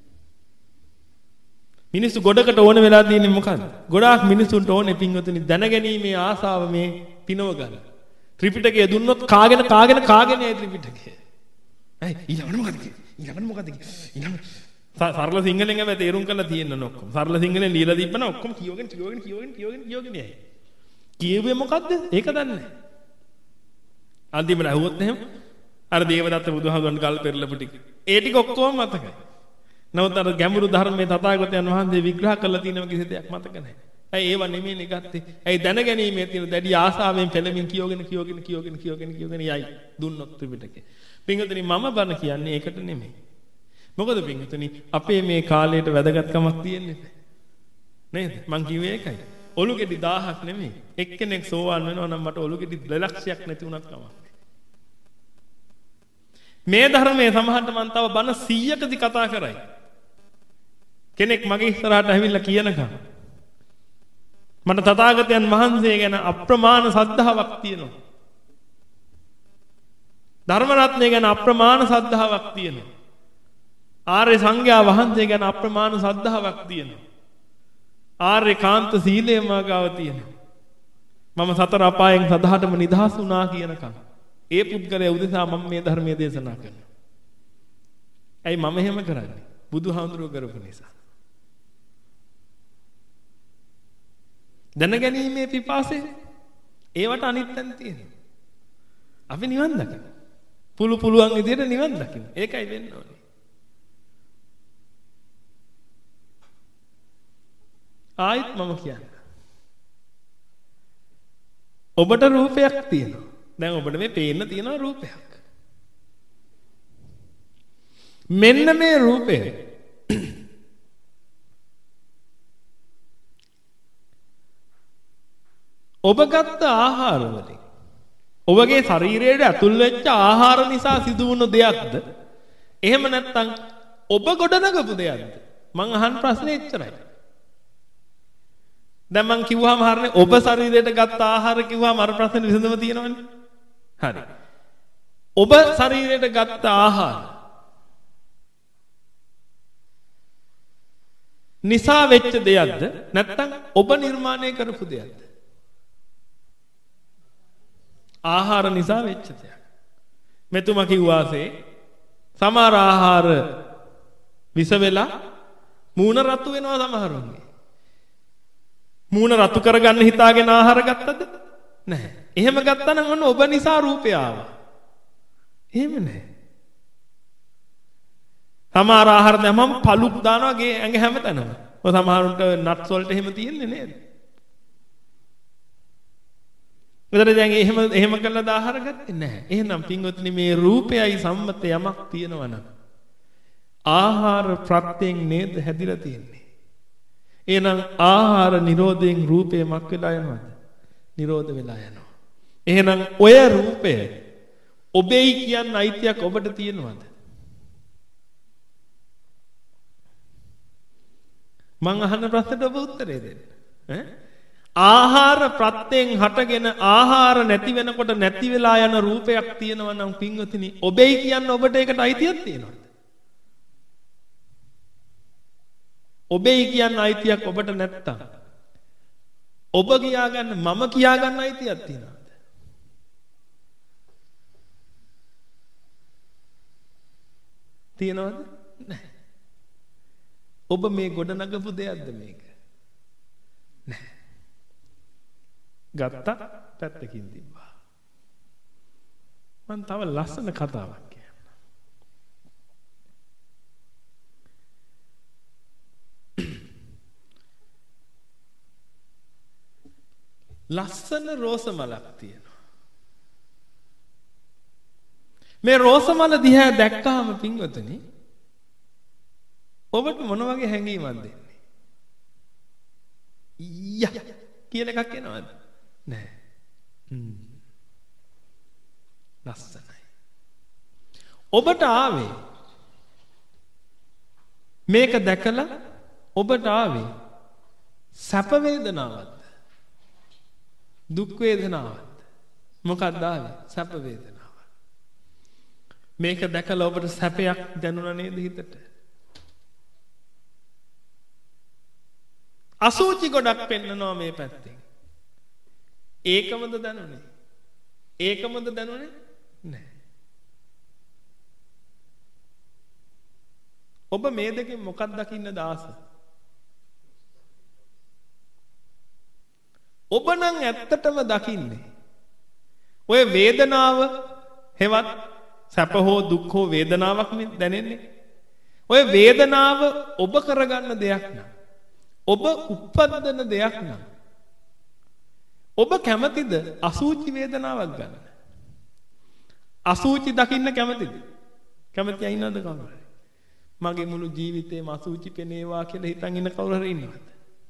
මිනිස්සු ගොඩකට ඕන වෙලා තියෙන්නේ මොකද්ද? ගොඩාක් මිනිසුන්ට ඕනේ පින්වතුනි දැන ගැනීමේ ආසාව මේ පිනව ගන්න. ත්‍රිපිටකය දුන්නොත් කාගෙන කාගෙන කාගෙන යයි ත්‍රිපිටකය. ඇයි ඊළඟට මොකද කියන්නේ? ඊළඟට මොකද කියන්නේ? ඊළඟ සරල සිංහලෙන් හැබැයි තේරුම් කරලා තියෙන්න ඕන ඔක්කොම. සරල සිංහලෙන් ලියලා දීපන ඔක්කොම කියෝගෙන කියෝගෙන කියෝගෙන කියෝගෙන කියෝගෙන යයි. කියුවේ මොකද්ද? ඒක දන්නේ නැහැ. අන්තිමට අහුවොත් එහෙම අර දේවදත්ත බුදුහාමුදුරන් ගල් පෙරලපු ටික. ඒ ටික ඔක්කොම මතකයි. නමුත් අර ගැඹුරු ධර්මයේ තථාගතයන් වහන්සේ විග්‍රහ කරලා තියෙනව කිසි දෙයක් මතක නැහැ. ඇයි ඒව නෙමෙයිනේ ගත්තේ. ඇයි දැනගැනීමේ තියෙන දැඩි ආසාවෙන් පෙළමින් කියෝගෙන කියෝගෙන කියෝගෙන කියෝගෙන කියෝගෙන යයි දුන්නොත් ත්‍රිපිටකේ. පින්වතුනි මම බණ කියන්නේ ඒකට නෙමෙයි. මොකද පින්වතුනි අපේ මේ කාලයට වැදගත්කමක් තියෙන්නේ නේද? මං කිව්වේ ඒකයි. ඔලු ගෙඩි දහයක් නෙමෙයි. එක්කෙනෙක් සෝවන් වෙනවා නම් මට ඔලු ගෙඩි දෙලක්ෂයක් නැති වුණත් කමක්. මේ ධර්මයේ සමහරට මං තව බණ සීයකදී කතා කරයි. කෙනෙක් මගේ ඉස්සරහට ඇවිල්ලා කියනකම් මට තථාගතයන් වහන්සේ ගැන අප්‍රමාණ සද්ධාාවක් තියෙනවා. ධර්ම රත්නය ගැන අප්‍රමාණ සද්ධාාවක් තියෙනවා. ආර්ය සංඝයා වහන්සේ ගැන අප්‍රමාණ සද්ධාාවක් තියෙනවා. ආර්ය කාන්ත සීලය මාගාව තියෙනවා. මම සතර අපායෙන් සදාටම නිදහස් වුණා කියනකම් ඒ පුද්ගලයා උදෙසා මම මේ ධර්මයේ දේශනා කරනවා. ඇයි මම එහෙම කරන්නේ? බුදුහාමුදුරුවෝ කරපු නිසා. දැනගැනීමේ පිපාසය ඒවට අනිත්යෙන් තියෙනවා. අපි නිවන් දකින්න. පුළු පුළුවන් විදියට නිවන් දකින්න. ඒකයි වෙන්න ඕනේ. ආයිත් මම කියන්නේ. ඔබට රූපයක් තියෙනවා. දැන් ඔබට මේ පේන්න තියෙන රූපයක්. මෙන්න මේ රූපය ඔබ ගත්ත ආහාර වලින් ඔබගේ ශරීරයට ඇතුල් වෙච්ච ආහාර නිසා සිදුවුණු දෙයක්ද? එහෙම නැත්නම් ඔබ ගොඩනගපු දෙයක්ද? මං අහන ප්‍රශ්නේ එච්චරයි. දැන් මං කිව්වම හරිනේ ඔබ ශරීරයට ගත්ත ආහාර කිව්වම අර ප්‍රශ්නේ විසඳුම තියෙනවනේ. හරි. ඔබ ශරීරයට ගත්ත ආහාර නිසා වෙච්ච දෙයක්ද? නැත්නම් ඔබ නිර්මාණය කරපු දෙයක්ද? ආහාර නිසා වෙච්ච දෙයක්. මෙතුමා කිව්වාසේ සමහර ආහාර විස වෙලා මූණ රතු වෙනවා සමහරුන්ගේ. මූණ රතු කරගන්න හිතාගෙන ආහාර ගත්තද? නැහැ. එහෙම ගත්තා නම් ඔන්න ඔබ නිසා රූපය ආවා. එහෙම නැහැ. සමහර ආහාර දැම්මම පළුක් දානවා ගේ ඇඟ හැමතැනම. ඔය සමහරුන්ට නට්ස් වලට එහෙම තියෙන්නේ නේද? මෙතන දැන් එහෙම එහෙම කළා ආහාර ගත්තේ නැහැ. එහෙනම් පින්වත්නි මේ රූපයයි සම්මත යමක් තියෙනවා නම් ආහාර ප්‍රත්‍යයෙන් නේද හැදිලා තියෙන්නේ. එහෙනම් ආහාර නිරෝධයෙන් රූපේ මක් වෙලා යනවද? නිරෝධ වෙලා යනවා. එහෙනම් ඔය රූපය ඔබේයි කියන්න අයිතියක් ඔබට තියෙනවද? මං අහන ප්‍රශ්නෙට ඔබ උත්තරේ දෙන්න. ඈ ආහාර ප්‍රත්‍යයෙන් හටගෙන ආහාර නැති වෙනකොට නැති වෙලා යන රූපයක් තියෙනවා නම් පින්වතුනි ඔබේයි කියන්න ඔබට ඒකට අයිතියක් තියෙනවද? ඔබේයි කියන්න අයිතියක් ඔබට නැත්තම් ඔබ කියා ගන්න මම කියා ගන්න අයිතියක් තියෙනවද? තියෙනවද? නැහැ. ඔබ මේ ගොඩනගපු දෙයක්ද මේක? නැහැ. ගත්තා පැත්තකින් තිබ්බා. මම තව ලස්සන කතාවක් කියන්නම්. ලස්සන රෝස මලක් තියෙනවා. මේ රෝස මල දිහා දැක්කහම පින්වතුනි ඔබට මොන වගේ හැඟීමක්ද දෙන්නේ? ඊය කියලා එකක් එනවද? නෑ. හ්ම්. ලස්සනයි. ඔබට ආවේ මේක දැකලා ඔබට ආවේ සැප වේදනාවක්ද? දුක් වේදනාවක්ද? මොකක්ද ආවේ? සැප වේදනාවක්. මේක දැකලා ඔබට සැපයක් දැනුණා නේද හිතට? අසුචි ගොඩක් පෙන්නනවා මේ පැත්තෙන්. ඒකමද දැනුනේ? ඒකමද දැනුනේ? නෑ. ඔබ මේ දෙකෙන් මොකක්ද දකින්නද ආස? ඔබ නම් ඇත්තටම දකින්නේ ඔය වේදනාව හෙවත් සැප හෝ දුක් හෝ වේදනාවක් දැනෙන්නේ. ඔය වේදනාව ඔබ කරගන්න දෙයක් නෑ. ඔබ උප්පද්දන දෙයක් නම් ඔබ කැමතිද අසුචි වේදනාවක් ගන්න? අසුචි දකින්න කැමතිද? කැමති අය ඉන්නවද කවුරු හරි? මගේ මුළු ජීවිතේම අසුචි පෙනේවා කියලා හිතන් ඉන්න කවුරු හරි ඉන්නවද?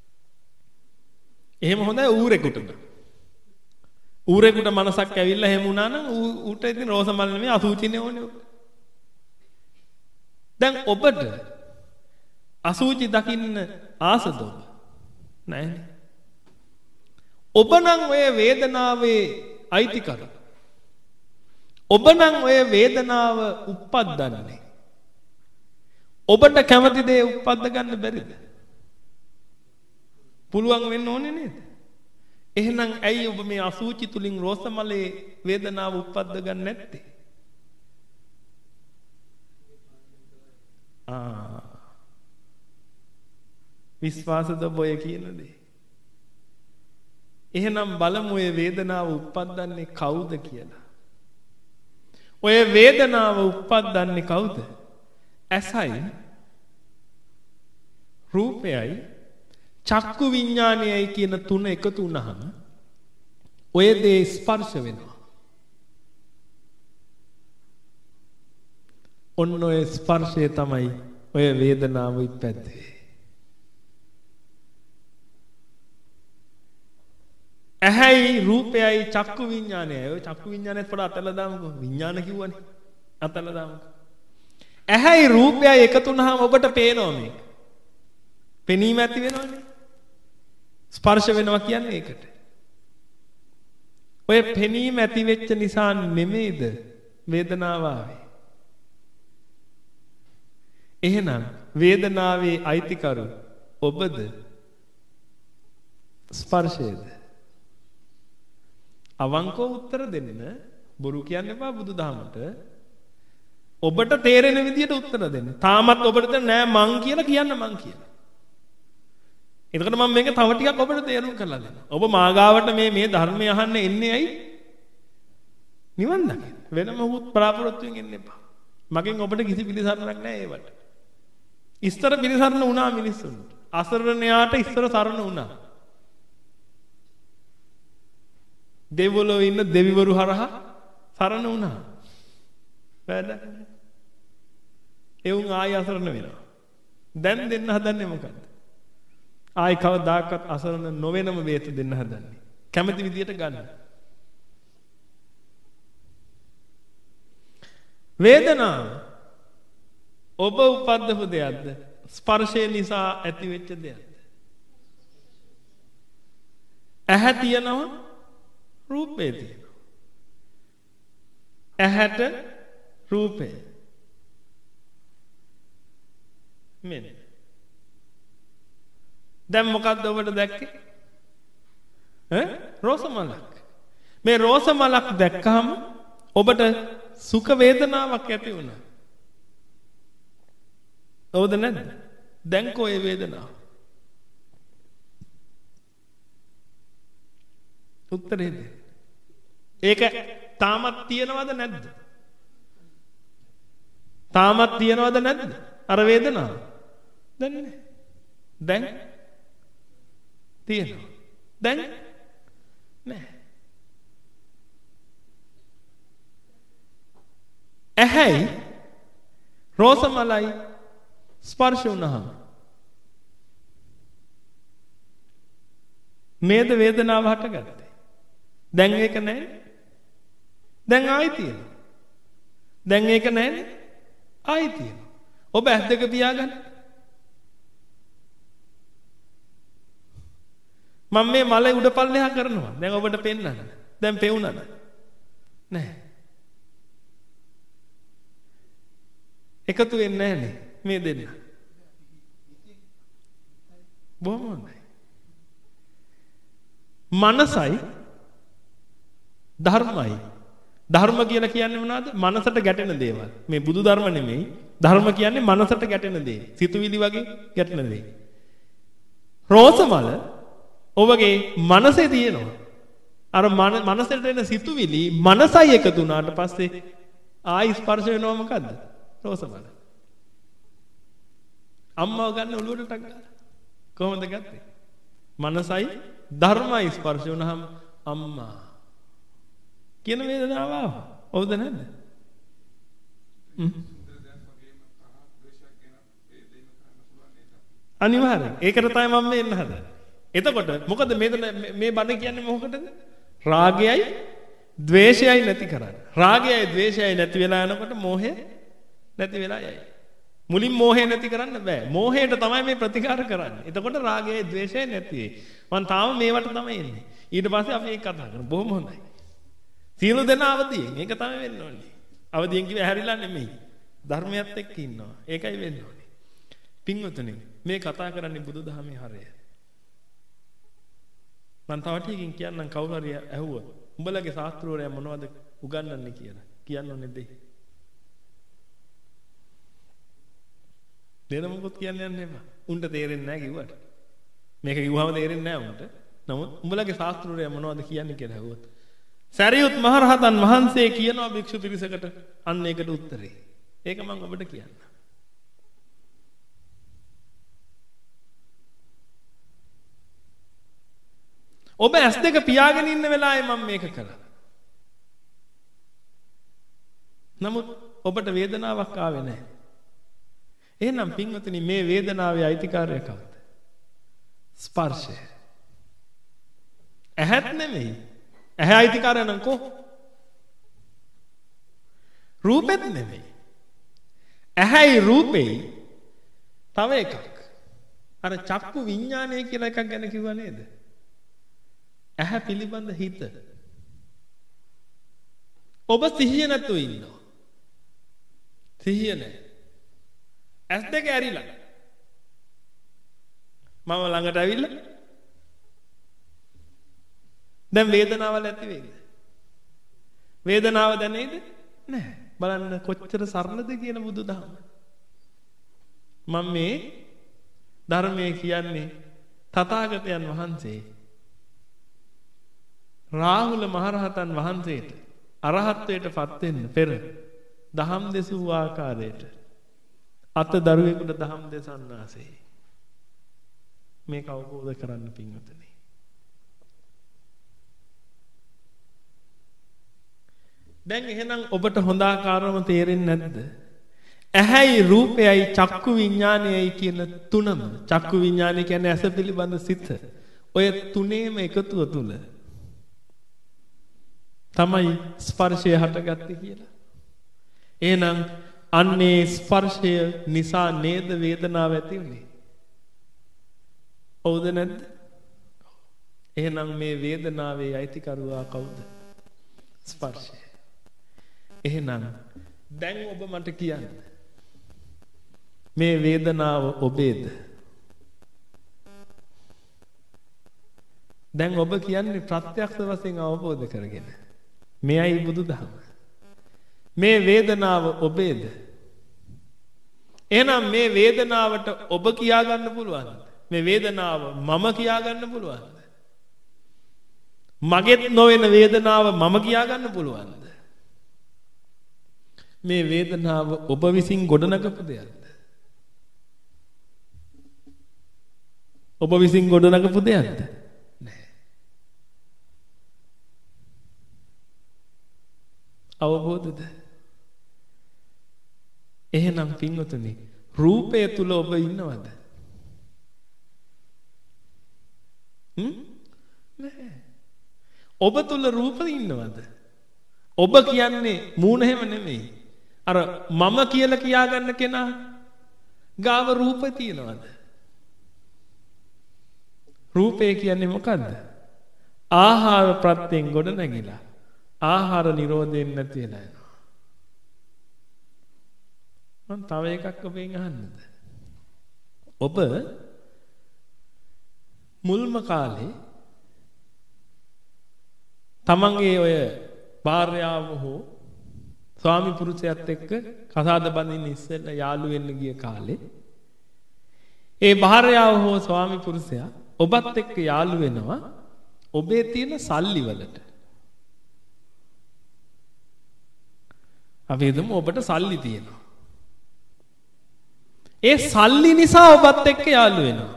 එහෙම හොඳයි ඌරෙකුට. ඌරෙකුට මනසක් ඇවිල්ලා එහෙම වුණා නම් ඌට ඉතින් රෝස මල් නෙමෙයි අසුචිනේ ඕනේ. දැන් ඔබට අසුචි දකින්න ආසද ඔබ? නැහැනේ. ඔබ නම් ඔය වේදනාවේ අයිතිකරු. ඔබ නම් ඔය වේදනාව උප්පද්දන්නේ. ඔබට කැමති දේ උප්පද්ද ගන්න බැරිද? පුළුවන් වෙන්න ඕනේ නේද? එහෙනම් ඇයි ඔබ මේ අසුචි තුලින් රෝස මලේ වේදනාව උප්පද්ද ගන්න නැත්තේ? ආ විශ්වාසද ඔය කියන දේ? එහෙනම් බලමු ඔය වේදනාව උප්පද්දන්නේ කවුද කියලා. ඔය වේදනාව උප්පද්දන්නේ කවුද? ඇසයි රූපයයි චක්කු විඥානයයි කියන තුන එකතු වුණාම ඔය දේ ස්පර්ශ වෙනවා. ඔන්න ඔය ස්පර්ශය තමයි ඔය වේදනාව ඉපැද්දේ. ඇහැයි රූපයයි චක්කු විඥානයයි. ඔය චක්කු විඥානයත් පොඩ අතල්ලා දාමුකෝ. විඥාන කිව්වනේ. අතල්ලා දාමුකෝ. ඇහැයි රූපයයි එකතු වුණාම ඔබට පේනවා මේක. පෙනීම ඇති වෙනවනේ. ස්පර්ශ වෙනවා කියන්නේ ඒකට. ඔය පෙනීම ඇති වෙච්ච නිසා නෙමෙයිද වේදනාව ආවේ? එහෙනම් වේදනාවේ අයිතිකරු ඔබද ස්පර්ශයේද? අවංකව උත්තර දෙන්න. බොරු කියන්න එපා බුදුදහමට. ඔබට තේරෙන විදියට උත්තර දෙන්න. තාමත් ඔබට නෑ මං කියලා කියන්න මං කියලා. එතකොට මම මේක තව ටිකක් ඔබට තේරුම් කරලා දෙනවා. ඔබ මාගාවට මේ මේ ධර්මය අහන්න එන්නේ ඇයි? නිවන් දකින්න. වෙනම හුත් බලාපොරොත්තුෙන් එන්න එපා. මගෙන් ඔබට කිසි පිළිසරණක් නෑ ඒවට. ඉස්තර පිළිසරණ වුණා මිනිස්සුන්ට. අසරණයාට ඉස්තර සරණ වුණා. දෙව්වොලෝ ඉන්න දෙවිවරු හරහා සරණ වුණා. වැඩක් නෑ. ඒ උන් ආය අසරණ වෙනවා. දැන් දෙන්න හදන්නේ මොකද්ද? ආයි කවදාකවත් අසරණ නොවෙනම වේත දෙන්න හදන්නේ. කැමති විදියට ගන්න. වේදනාව ඔබ උපද්දපු දෙයක්ද? ස්පර්ශය නිසා ඇති වෙච්ච දෙයක්ද? ඇහැ තියෙනවා රූපේ තියෙනවා. ඇහැට රූපේ. මෙන්න. දැන් මොකක්ද ඔබට දැක්කේ? ඈ රෝස මලක්. මේ රෝස මලක් දැක්කහම ඔබට සුඛ වේදනාවක් ඇති වුණා. හවුද නැද්ද? දැන් කොයි වේදනාව? උත්තරේ දෙන්න. ඒක තාමත් තියනවද නැද්ද? තාමත් තියනවද නැද්ද? අර වේදනාව. දැන් නෑ. දැන් තියෙනවා. දැන් නෑ. ඇහැයි රෝසමලයි ස්පර්ශ වුණාම මේද වේදනාව හටගත්තේ. දැන් ඒක නැහැ. දැන් ආයි තියෙනවා. දැන් ඒක නැහැ. ආයි තියෙනවා. ඔබ ඇස් දෙක පියාගන්න. මම මේ මලේ උඩ පල්ලෙහා කරනවා. දැන් ඔබට පෙන්නන්න. දැන් පෙවුනද? නැහැ. එකතු වෙන්නේ නැහැ මේ දෙන්න. බොහොම හොඳයි. මනසයි ධර්මයි. ධර්ම කියලා කියන්නේ මොනවද? මනසට ගැටෙන දේවල්. මේ බුදු ධර්ම නෙමෙයි. ධර්ම කියන්නේ මනසට ගැටෙන දේ. සිතුවිලි වගේ ගැටෙන දේ. රෝසමල ඔබගේ මනසේ තියෙනවා. අර මනසට එන සිතුවිලි මනසයි එකතු වුණාට පස්සේ ආයි ස්පර්ශ වෙනවා මොකද්ද? රෝසමල. අම්මව ගන්න ඔළුවට ටක් ගාලා. කොහොමද ගත්තේ? මනසයි ධර්මයි ස්පර්ශ වුණාම අම්මා කියන වේදනාව ආවා. හවුද නැද්ද? අනිවාර්යෙන්. ඒකට තමයි මම මේ එන්න හදන්නේ. එතකොට මොකද මේ මේ බණ කියන්නේ මොකටද? රාගයයි ද්වේෂයයි නැති කරන්න. රාගයයි ද්වේෂයයි නැති වෙලා යනකොට මෝහය නැති වෙලා යයි. මුලින් මෝහය නැති කරන්න බෑ. මෝහයට තමයි මේ ප්‍රතිකාර කරන්නේ. එතකොට රාගයයි ද්වේෂයයි නැති වෙයි. මම තාම මේවට තමයි එන්නේ. ඊට පස්සේ අපි ඒක කතා කරමු. බොහොම හොඳයි. සියලු දෙනා අවදියෙන්. ඒක තමයි වෙන්න ඕනේ. අවදියෙන් කිව්වේ ඇහැරිලා නෙමෙයි. ධර්මයත් එක්ක ඉන්නවා. ඒකයි වෙන්න ඕනේ. පින්වතුනි මේ කතා කරන්නේ බුදුදහමේ හරය. මම තව ටිකකින් කියන්නම් කවුරු හරි ඇහුවොත් උඹලගේ ශාස්ත්‍රවරයා මොනවද උගන්වන්නේ කියලා. කියන්න ඕනේ දෙයි. දෙන මොකොත් කියන්න යන්න එපා. උන්ට තේරෙන්නේ නැහැ කිව්වට. මේක කිව්වම තේරෙන්නේ නැහැ උන්ට. නමුත් උඹලගේ ශාස්ත්‍රවරයා මොනවද කියන්නේ කියලා ඇහුවොත් සරියුත් මහරහතන් වහන්සේ කියනවා භික්ෂු පිරිසකට අන්න ඒකට උත්තරේ. ඒක මම ඔබට කියන්න. ඔබ ඇස් දෙක පියාගෙන ඉන්න වෙලාවේ මම මේක කළා. නමුත් ඔබට වේදනාවක් ආවේ නැහැ. එහෙනම් පින්වතුනි මේ වේදනාවේ අයිතිකාරය කවුද? ස්පර්ශය. ඇහත් නෙමෙයි. ඇහැ අයිතිකාරය නම් කො? රූපෙත් නෙමෙයි. ඇහැයි රූපෙයි තව එකක්. අර චක්කු විඥානය කියලා එකක් ගැන කිව්වා නේද? ඇහැ පිළිබඳ හිත. ඔබ සිහිය නැතුව ඉන්නවා. සිහිය නැහැ. ඇස් දෙක ඇරිලා. මම ළඟට ඇවිල්ලා. දැන් වේදනාවල් ඇති වෙයිද? වේදනාව දැනේද? නැහැ. බලන්න කොච්චර සරලද කියන බුදුදහම. මම මේ ධර්මයේ කියන්නේ තථාගතයන් වහන්සේ රාහුල මහරහතන් වහන්සේට අරහත්ත්වයට පත් වෙන්න පෙර දහම් දෙසූ ආකාරයට අත දරුවෙකුට දහම් දෙසන්නාසේ මේක අවබෝධ කරන්න පින්වතුනි. දැන් එහෙනම් ඔබට හොඳ ආකාරවම තේරෙන්නේ නැද්ද? ඇහැයි රූපයයි චක්කු විඥානයයි කියන තුනම චක්කු විඥානය කියන්නේ ඇස පිළිබඳ සිත. ඔය තුනේම එකතුව තුල තමයි ස්පර්ශය හටගත්තේ කියලා. එහෙනම් අන්නේ ස්පර්ශය නිසා නේද වේදනාව ඇති වුනේ? හවුද නැද්ද? එහෙනම් මේ වේදනාවේ අයිතිකරුවා කවුද? ස්පර්ශය. එහෙනම් දැන් ඔබ මට කියන්න මේ වේදනාව ඔබේද? දැන් ඔබ කියන්නේ ප්‍රත්‍යක්ෂ වශයෙන් අවබෝධ කරගෙන මෙයයි බුදුදහම. මේ වේදනාව ඔබේද? එහෙනම් මේ වේදනාවට ඔබ කියා ගන්න පුළුවන්ද? මේ වේදනාව මම කියා ගන්න පුළුවන්ද? මගෙත් නොවන වේදනාව මම කියා ගන්න පුළුවන්ද? මේ වේදනාව ඔබ විසින් ගොඩනගපු දෙයක්ද? ඔබ විසින් ගොඩනගපු දෙයක්ද? නැහැ. අවබෝධද? එහෙනම් පින්වතුනි රූපය තුල ඔබ ඉන්නවද? හ්ම්? නැහැ. ඔබ තුල රූපෙ ඉන්නවද? ඔබ කියන්නේ මූණ හැම නෙමෙයි. අර මම කියලා කියාගන්න කෙනා ගාව රූපය තියනවද? රූපය කියන්නේ මොකද්ද? ආහාර ප්‍රත්‍යයෙන් ගොඩ නැගිලා ආහාර නිරෝධයෙන් නැති වෙලා යනවා. මම තව එකක් ඔබෙන් අහන්නද? ඔබ මුල්ම කාලේ තමන්ගේ ඔය භාර්යාව හෝ ස්වාමි පුරුෂයාත් එක්ක කසාද බඳින්න ඉස්සෙල්ලා යාළු වෙන්න ගිය කාලේ ඒ භාර්යාව හෝ ස්වාමි පුරුෂයා ඔබත් එක්ක යාළු වෙනවා ඔබේ තියෙන සල්ලි වලට. අපි හිතමු ඔබට සල්ලි තියෙනවා. ඒ සල්ලි නිසා ඔබත් එක්ක යාළු වෙනවා.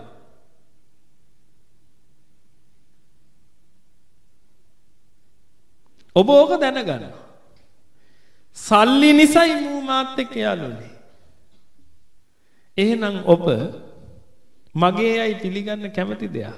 ඔබ ඕක දැනගන්නවා. සල්ලි නිසායි මූ මාත් එක්ක යාළුනේ. එහෙනම් ඔබ මගේ අය පිළිගන්න කැමති දෙයක්.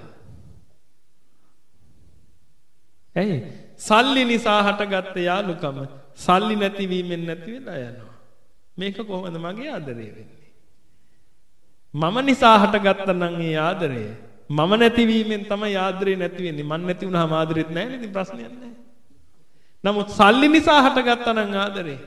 ඇයි? සල්ලි නිසා හටගත්ත යාළුකම සල්ලි නැතිවීමෙන් නැති වෙලා යනවා. මේක කොහොමද මගේ ආදරය වෙන්නේ? මම නිසා හටගත්ත නම් ඒ ආදරය මම නැතිවීමෙන් තමයි ආදරේ නැති වෙන්නේ. මන් නැති වුණාම ආදරෙත් නැහැ නේද? ප්‍රශ්නයක් නැහැ. නමුත් සල්ලි නිසා හටගත්තා නම් ආදරේ.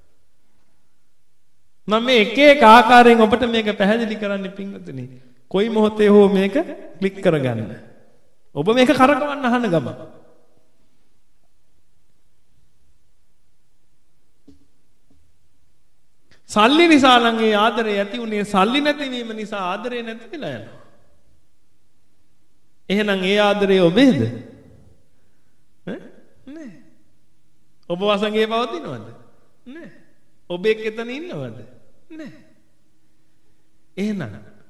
මම මේ එක එක ආකාරයෙන් ඔබට මේක පැහැදිලි කරන්න පින්වතුනි. කොයි මොහොතේ හෝ මේක ක්ලික් කරගන්න. ඔබ මේක කරකවන්න අහන ගම. සල්ලි නිසා නම් ඒ ආදරේ ඇති උනේ සල්ලි නැතිවීම නිසා ආදරේ නැති වෙලා යනවා. එහෙනම් ඒ ආදරේ ඔබේද? ඈ? නෑ. ඔබ වසඟේ පවතිනවද? නෑ. ඔබ එක්ක එතන ඉන්නවද? නෑ. එහෙනම්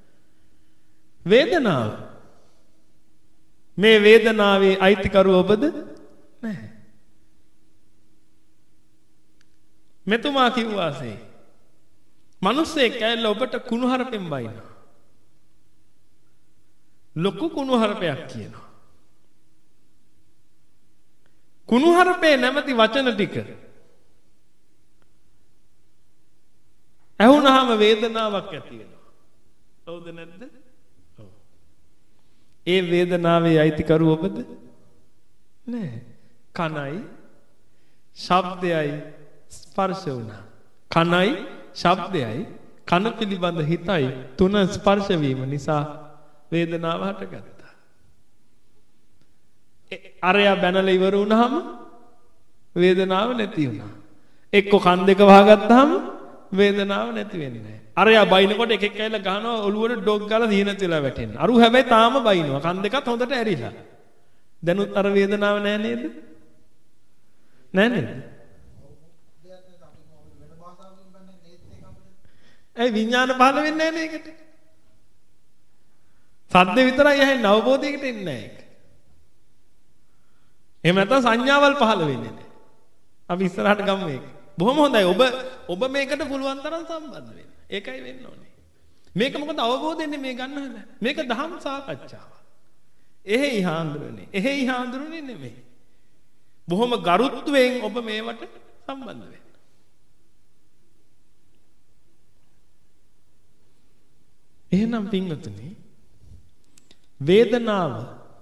වේදනාව මේ වේදනාවේ අයිතිකරුව ඔබද? නැහැ. මෙතුමා කිව්වාසේ මිනිස්සෙක් ඇවිල්ලා ඔබට කුණුහරුපෙන් බයිනවා. ලොකු කුණුහරුපයක් කියනවා. කුණුහරුපේ නැමැති වචන ටික ඇහුනහම වේදනාවක් ඇති වෙනවා. හවුද නැද්ද? ඔව්. ඒ වේදනාවේ අයිතිකරුව ඔබද? නෑ. කනයි ශබ්දයයි ස්පර්ශ වුණා. කනයි ශබ්දයයි කන පිළිබඳ හිතයි තුන ස්පර්ශ වීම නිසා වේදනාව හටගත්තා. අරයා බැනලා ඉවර වුණාම වේදනාව නැති වුණා. එක්ක කන් දෙක වහගත්තාම වේදනාව නැති වෙන්නේ නැහැ. අරයා බයිනකොට එක එක ඇවිල්ලා ගහනවා ඔළුවට ඩොග් ගාලා දිනත් වෙලා වැටෙන්න. අරු හැබැයි තාම බයිනවා. කන් දෙකත් හොඳට ඇරිලා. දැනුත් අර වේදනාව නැහැ නේද? නැහැ නේද? ඒ විඥාන පහළ වෙන්නේ නැහැ නේද? සද්ද විතරයි ඇහෙන්නේ අවබෝධයකට එන්නේ නැහැ ඒක. එහෙම නැත්නම් සංඥාවල් පහළ වෙන්නේ නැහැ. අපි ඉස්සරහට ගමු මේක. බොහොම හොඳයි. ඔබ ඔබ මේකට පුළුවන් තරම් සම්බන්ධ වෙන්න. ඒකයි වෙන්න ඕනේ. මේක මොකද අවබෝධයෙන් මේ ගන්න හදන්නේ. මේක දහම් සාකච්ඡාවක්. එහෙයි හාඳුරන්නේ. එහෙයි හාඳුරන්නේ නෙමෙයි. බොහොම ගරුත්වයෙන් ඔබ මේවට සම්බන්ධ වෙන්න. එහෙනම් පින්වතුනි වේදනාව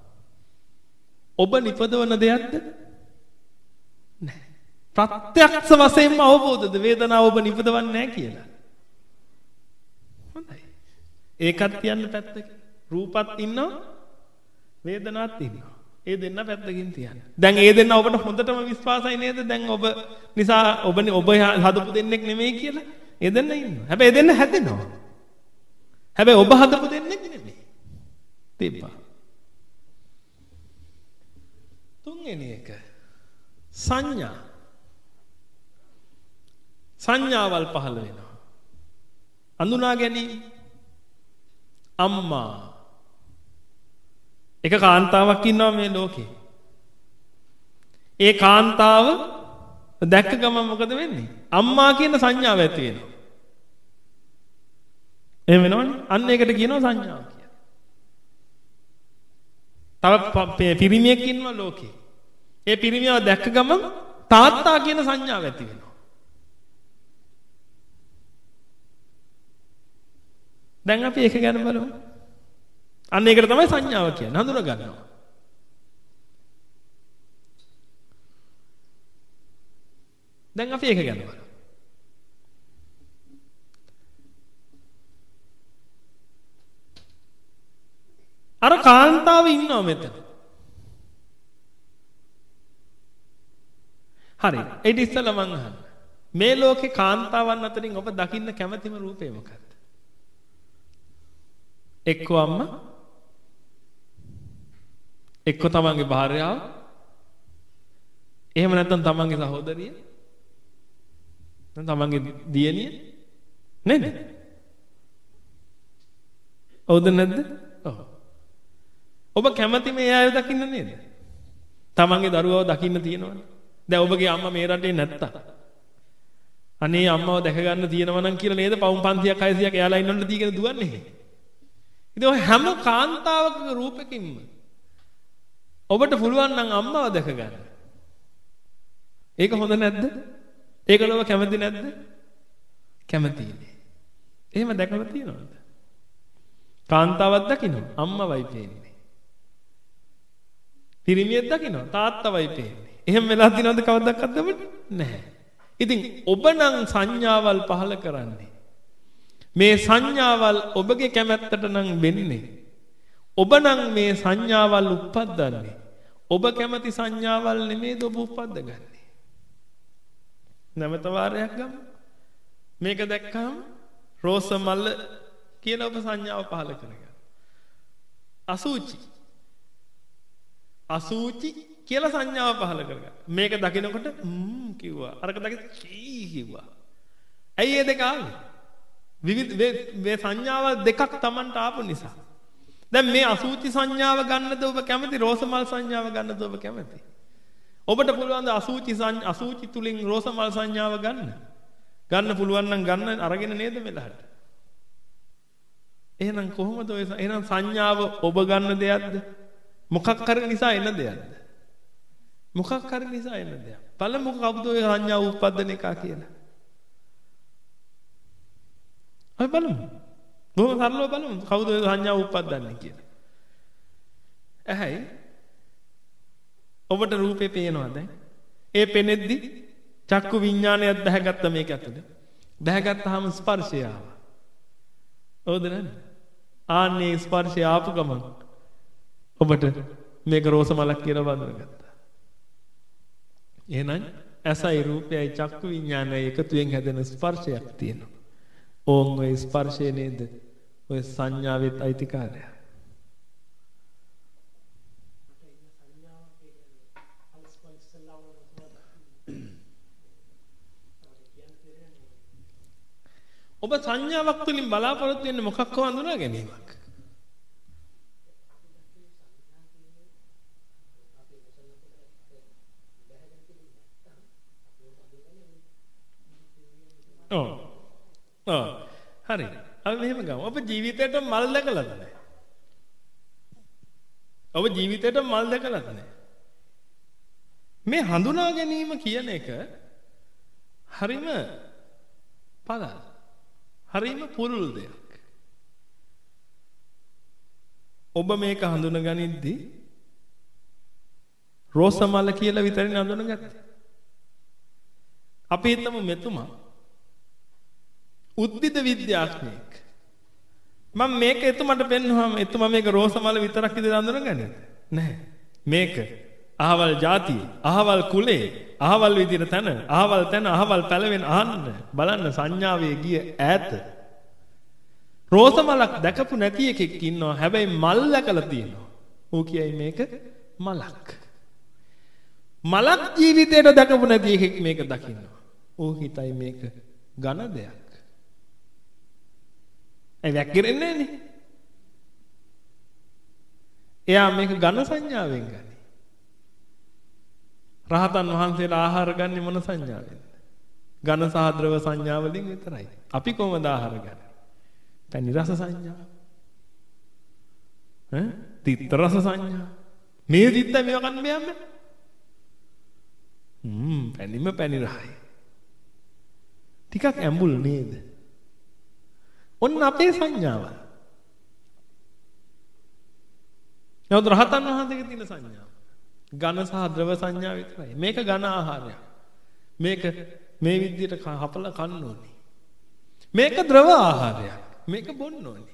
ඔබ නිපදවන දෙයක්ද? නැහැ. ප්‍රත්‍යක්ෂ වශයෙන්ම අවබෝධද වේදනාව ඔබ නිපදවන්නේ නැහැ කියලා? හොඳයි. ඒකත් කියන්න පැත්තකින්. රූපත් ඉන්නවා වේදනාත් ඉන්නවා. ඒ දෙන්න පැත්තකින් තියන්න. දැන් ඒ දෙන්න ඔබට හොඳටම විශ්වාසයි නේද? දැන් ඔබ නිසා ඔබ ඔබ හදපු දෙන්නෙක් නෙමෙයි කියලා. ඒ දෙන්න ඉන්නවා. හැබැයි ඒ දෙන්න හැදෙනවා. හැබැයි ඔබ හදපු දෙන්නෙක් නෙමෙයි. තිබ්බා. තුන්වෙනි එක සංඥා. සංඥාවල් පහළ වෙනවා. අඳුනා ගැනීම. අම්මා. එක කාන්තාවක් ඉන්නවා මේ ලෝකේ. ඒ කාන්තාව දැක්ක ගමන් මොකද වෙන්නේ? අම්මා කියන සංඥාව ඇති වෙනවා. එහෙම වෙනවනේ. අන්න ඒකට කියනවා සංඥාව කියලා. තව පිරිමියෙක් ඉන්නවා ලෝකේ. ඒ පිරිමියව දැක්ක ගමන් තාත්තා කියන සංඥාව ඇති වෙනවා. දැන් අපි ඒක ගැන බලමු. අන්න ඒකට තමයි සංඥාව කියන්නේ. හඳුනා ගන්නවා. දැන් අපි ඒක ගැන බලමු. අර කාන්තාව ඉන්නවා මෙතන. හරි. ඊට ඉස්සෙල්ලා මං අහන්න. මේ ලෝකේ කාන්තාවන් අතරින් ඔබ දකින්න කැමතිම රූපේ මොකක්ද? එක්ක අම්මා, එක්ක තමන්ගේ භාර්යාව, එහෙම නැත්නම් තමන්ගේ සහෝදරිය, නැත්නම් තමන්ගේ දියණිය නේද? හවුද නැද්ද? ඔව්. ඔබ කැමති මේ අය දකින්න නේද? තමන්ගේ දරුවව දකින්න තියෙනවනේ. දැන් ඔබගේ අම්මා මේ රටේ නැත්තා. අනේ අම්මව දැක ගන්න තියෙනවා නම් කියලා නේද පවුම් පන්සියක් හයසියක් එයාලා ඉන්නොත් දීගෙන දුවන්නේ. ඉතින් ඔය හැම කාන්තාවකගේ රූපෙකින්ම ඔබට පුළුවන් නම් අම්මව දැක ගන්න. ඒක හොඳ නැද්ද? ඒකට ඔබ කැමති නැද්ද? කැමතිනේ. එහෙම දැකලා තියෙනවද? කාන්තාවක් දකින්න අම්මවයි පේන්නේ. පිරිමියෙක් දකින්න තාත්තවයි පේන්නේ. එහෙම වෙලා තියෙනවද කවදාවත් ඔබට? නැහැ. ඉතින් ඔබ නම් සංඥාවල් පහල කරන්නේ. මේ සංඥාවල් ඔබගේ කැමැත්තට නම් වෙන්නේ. ඔබ නම් මේ සංඥාවල් උප්පද්දන්නේ. ඔබ කැමති සංඥාවල් නෙමෙයිද ඔබ උප්පද්දගන්නේ. නැවත වාරයක් ගමු. මේක දැක්කම රෝස මල්ල කියන ඔබ සංඥාව පහල කරගන්න. අසූචි. අසූචි කියලා සංඥාව පහල කරගන්න. මේක දකිනකොට ම්ම් කිව්වා. අරක දකින චී කිව්වා. ඇයි ඒ දෙක ආවේ? විවිධ මේ සංඥාවල් දෙකක් Tamanට ආපු නිසා. දැන් මේ අසූචි සංඥාව ගන්නද ඔබ කැමති? රෝසමල් සංඥාව ගන්නද ඔබ කැමති? ඔබට පුළුවන් ද අසූචි අසූචි තුලින් රෝසමල් සංඥාව ගන්න? ගන්න පුළුවන් නම් ගන්න අරගෙන නේද මෙලහට? එහෙනම් කොහොමද ඔය එහෙනම් සංඥාව ඔබ ගන්න දෙයක්ද? මොකක් හරි නිසා එන දෙයක්ද? මොකක් හරි නිසා එන දෙයක්. බලමු කවුද ඔය සංඥාව උප්පද්දන එක කියලා. අපි බලමු. බොහොම සරලව බලමු කවුද ඔය සංඥාව උප්පද්දන්නේ කියලා. ඇයි? ඔබට රූපේ පේනවද? ඒ පෙනෙද්දි චක්කු විඥානයත් දැහැගත්ත මේක ඇතුලේ. දැහැගත්තාම ස්පර්ශය ආවා. හවුද නැද්ද? ආන්නේ ස්පර්ශය ආපු ගමන් ඔබට මේක රෝස මලක් කියලා වඳුනගත්තා. එහෙනම් ඇසයි රූපයයි චක්කු විඥානයයි එකතුවෙන් හැදෙන ස්පර්ශයක් තියෙනවා. ඕන් ඔය ස්පර්ශය නේද ඔය සංඥාවෙත් අයිතිකාරය. ඔබ සංඥාවක් තුලින් බලාපොරොත්තු වෙන්නේ මොකක් හෝ හඳුනා ගැනීමක්. ඔව්. ඔව්. හරි. අපි මෙහෙම ගමු. ඔබ ජීවිතේට මල් දැකලාද නැහැ? ඔබ ජීවිතේට මල් දැකලාද නැහැ? මේ හඳුනා ගැනීම කියන එක හරිම පළල්. හරිම පුරුල් දෙයක්. ඔබ මේක හඳුනගනිද්දී රෝස මල කියලා විතරනේ හඳුනගත්තේ. අපි හිතමු මෙතුමා උද්භිද විද්‍යාඥයෙක්. මම මේක එතුමාට පෙන්වුවාම එතුමා මේක රෝස මල විතරක් විදිහට හඳුනගන්නේ නැහැ. මේක අහවල් ಜಾතිය, අහවල් කුලේ, අහවල් විදිහට තන, අහවල් තන, අහවල් පැලවෙන අහන්න බලන්න සංඥාවේ ගිය ඈත. රෝස මලක් දැකපු නැති එකෙක් ඉන්නවා. හැබැයි මල් දැකලා තියෙනවා. ඌ කියයි මේක මලක්. මලක් ජීවිතේට දැකපු නැති එකෙක් මේක දකින්නවා. ඌ හිතයි මේක ඝන දෙයක්. ඒ වැක්කිරෙන්නේ නේ. එයා මේක ඝන සංඥාවෙන් ගන්නේ. රහතන් වහන්සේලා ආහාර ගන්නේ මොන සංඥාවෙන්ද? ඝන සහ ද්‍රව සංඥා වලින් විතරයි. අපි කොහොමද ආහාර ගන්නේ? පැණි රස සංඥා. ඈ තිත්ත රස සංඥා. මේ තිත්ත මේව කන්න බෑම. හ්ම් පැණිම පැණි රහයි. ටිකක් ඇඹුල් නේද? ඔන්න අපේ සංඥාව. නමුත් රහතන් වහන්සේගේ තියෙන සංඥාව ඝන සහ ද්‍රව සංඥා විතරයි. මේක ඝන ආහාරයක්. මේක මේ විදිහට හපලා කන්න ඕනේ. මේක ද්‍රව ආහාරයක්. මේක බොන්න ඕනේ.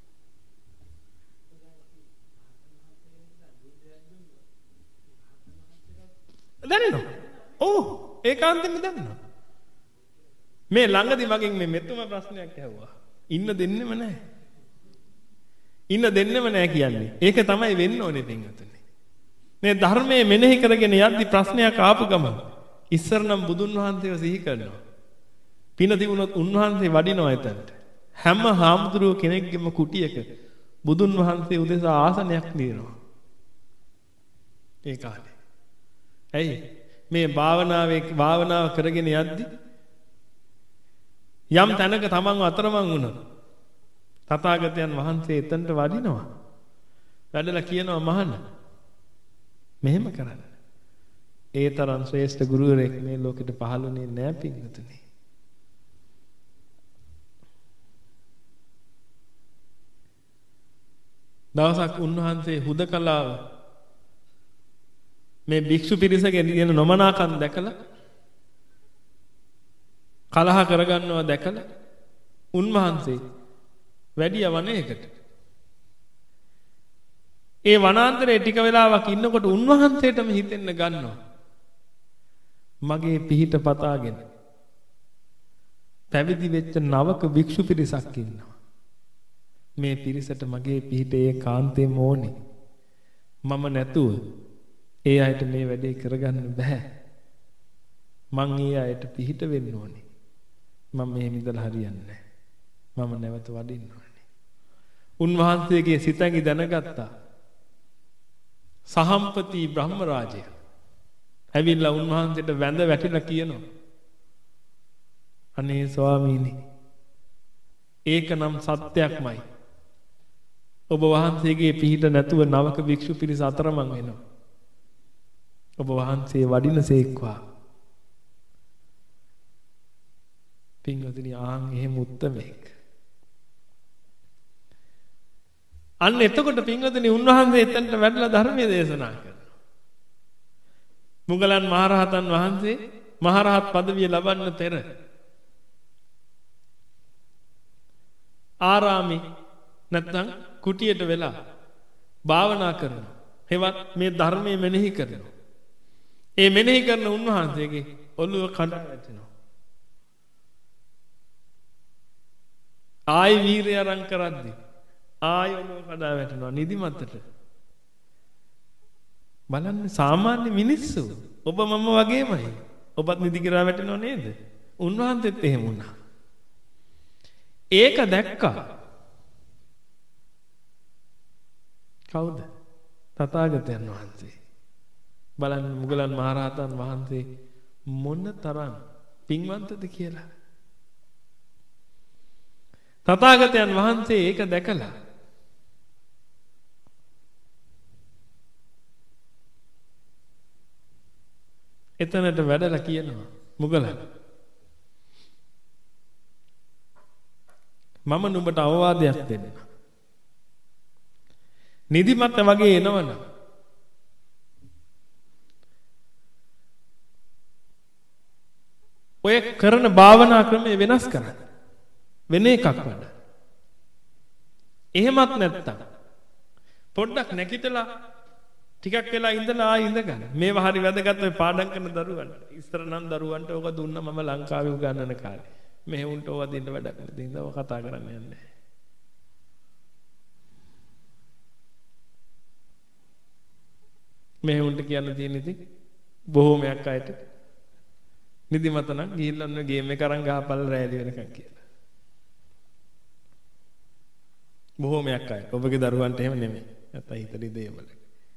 දැනෙනවා. ඔව් ඒකාන්තයෙන්ම දැනෙනවා. මේ ළඟදී මගෙන් මේ මෙතුම ප්‍රශ්නයක් ඇහුවා. ඉන්න දෙන්නෙම නැහැ. ඉන්න දෙන්නෙම නැහැ කියන්නේ. ඒක තමයි වෙන්න ඕනේ පින්වතුනි. මේ ධර්මයේ මෙනෙහි කරගෙන යද්දි ප්‍රශ්නයක් ආපු ගමන් ඉස්සර නම් බුදුන් වහන්සේව සිහි කරනවා. පින තිබුණොත් උන්වහන්සේ වඩිනවා එතනට. හැම හාමුදුරුව කෙනෙක්ගේම කුටියක බුදුන් වහන්සේ උදෙසා ආසනයක් දිනනවා. ඒ කාලේ. ඇයි මේ භාවනාවේ භාවනාව කරගෙන යද්දි යම් තැනක තමන්ව අතරමං වුණා. තථාගතයන් වහන්සේ එතනට වඩිනවා. වැඩලා කියනවා මහණ මෙහෙම කරන්න. ඒ තරම් ශ්‍රේෂ්ඨ ගුරුවරයෙක් මේ ලෝකෙට පහළුනේ නැහැ පින්වතුනි. දවසක් උන්වහන්සේ හුදකලාව මේ භික්ෂු පිරිසගේ තියෙන නොමනාකම් දැකලා කලහ කරගන්නවා දැකලා උන්වහන්සේ වැඩි වනයේකට ඒ වනාන්තරයේ ටික වෙලාවක් ඉන්නකොට උන්වහන්සේටම හිතෙන්න ගන්නවා මගේ පිහිට පතාගෙන පැවිදි වෙච්ච නවක භික්ෂු පිරිසක් ඉන්නවා. මේ පිරිසට මගේ පිහිට ඒකාන්තයෙන්ම ඕනේ. මම නැතුව ඒ අයට මේ වැඩේ කරගන්න බෑ. මං ඒ අයට පිහිට වෙන්න ඕනේ. මම මෙහෙම ඉඳලා හරියන්නේ නැහැ. මම නැවත වඩින්න ඕනේ. උන්වහන්සේගේ සිතැඟි දැනගත්තා. සහම්පති බ්‍රහ්ම රාජය ඇවිල්ලා උන්වහන්සේට වැඳ වැටිලා කියනවා අනේ ස්වාමීනි ඒක නම් සත්‍යයක්මයි. ඔබ වහන්සේගේ පිහිට නැතුව නවක භික්ෂු පිරිස අතරමං වෙනවා. ඔබ වහන්සේ වඩිනසේක්වා. පින්වතුනි ආන් එහෙම උත්තමෙක්. අන්න එතකොට පින්වතුනි උන්වහන්සේ එතනට වැඩලා ධර්මයේ දේශනා කරනවා. මුගලන් මහරහතන් වහන්සේ මහරහත් පදවිය ලබන්න පෙර ආරාමේ නැත්නම් කුටියට වෙලා භාවනා කරනවා. හෙවත් මේ ධර්මයේ මෙනෙහි කරනවා. ඒ මෙනෙහි කරන උන්වහන්සේගේ ඔළුව කඩා වැටෙනවා. ආයි වීරය අරන් කරද්දී ආයි ඔළුව කඩා වැටෙනවා නිදිමතට. බලන්න සාමාන්‍ය මිනිස්සු ඔබ මම වගේමයි. ඔබත් නිදි කිරා වැටෙනව නේද? උන්වහන්සේත් එහෙම වුණා. ඒක දැක්කා. කවුද? තථාගතයන් වහන්සේ. බලන්න මුගලන් මහරහතන් වහන්සේ මොන තරම් පින්වන්තද කියලා. තථාගතයන් වහන්සේ ඒක දැකලා එතනට වැඩලා කියනවා මුගලන් මම නුඹට අවවාදයක් දෙන්න. නිදිමත වගේ එනවනම් ඔය කරන භාවනා ක්‍රමය වෙනස් කරන්න. වෙන එකක් වඩ. එහෙමත් නැත්තම් පොඩ්ඩක් නැගිටලා ටිකක් වෙලා ඉඳලා ආයෙ ඉඳ ගන්න. මේව හරි වැදගත් ඔය පාඩම් කරන දරුවන්ට. ඉස්සර නම් දරුවන්ට ඕක දුන්නා මම ලංකාවේ උගන්වන කාලේ. මෙහෙ උන්ට ඕවා දෙන්න වැඩක් නෑ. ඉතින් ඒව කතා කරන්න යන්නේ. මෙහෙ උන්ට කියන්න තියෙන ඉතින් බොහෝමයක් අයට නිදිමත නම් ගිහිල්ලා ඔන්න ගේම් එක අරන් ගහපල් රැලි වෙනකන් කියලා. බොහෝමයක් අය. ඔබගේ දරුවන්ට එහෙම නෙමෙයි. නැත්නම් හිතේ දේවල්.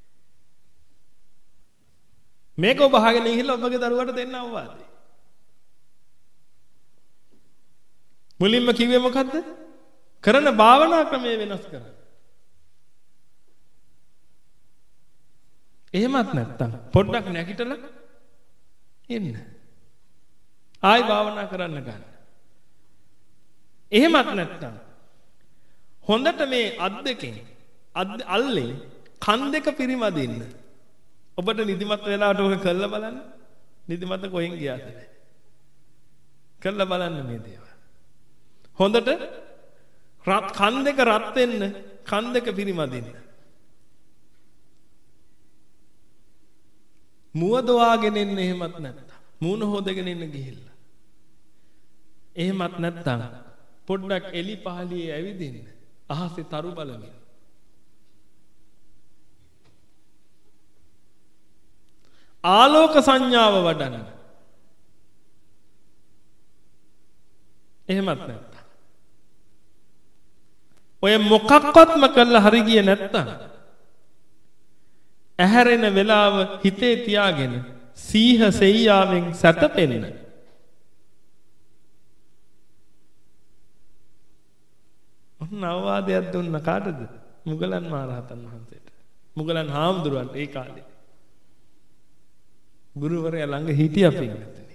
මේක ඔබ අහගෙන ගිහිල්ලා ඔබගේ දරුවට දෙන්න අවවාදේ. මුලින්ම කිව්වේ මොකද්ද? කරන භාවනා ක්‍රමය වෙනස් කරන්න. එහෙමත් නැත්තම් පොඩ්ඩක් නැගිටලා එන්න. ආයි භාවනා කරන්න ගන්න. එහෙමත් නැත්තම් හොඳට මේ අත් දෙකෙන් අත් අල්ලෙන් කන් දෙක පිරිමදින්න. ඔබට නිදිමත වෙලාවට ඔක කරලා බලන්න. නිදිමත කොහෙන් ගියාද නැහැ. කරලා බලන්න මේ දේවල්. හොඳට රත් කන් දෙක රත් වෙන්න කන් දෙක පිරිමදින්න. මුව දවාගෙන එන්න එහෙමත් නැත්තම් මූණ හොදගෙන එන්න ගිහිල්ලා. එහෙමත් නැත්තම් පොඩ්ඩක් එලි පහලියේ ඇවිදින්න. අහසේ තරු බලමින්. ආලෝක සංඥාව වඩන්න. එහෙමත් නැත්තම් ඔය මොකක්වත්ම කළා හරි ගියේ නැත්තම් ඇහැරෙන වෙලාව හිතේ තියාගෙන සීහ සෙයියාවෙන් සැතපෙන්න. ඔන්න අවවාදයක් දුන්න කාටද? මුගලන් මහරහතන් වහන්සේට. මුගලන් හාමුදුරුවන්ට ඒ කාලේ. ගුරුවරයා ළඟ හිටියා පින්වත්නි.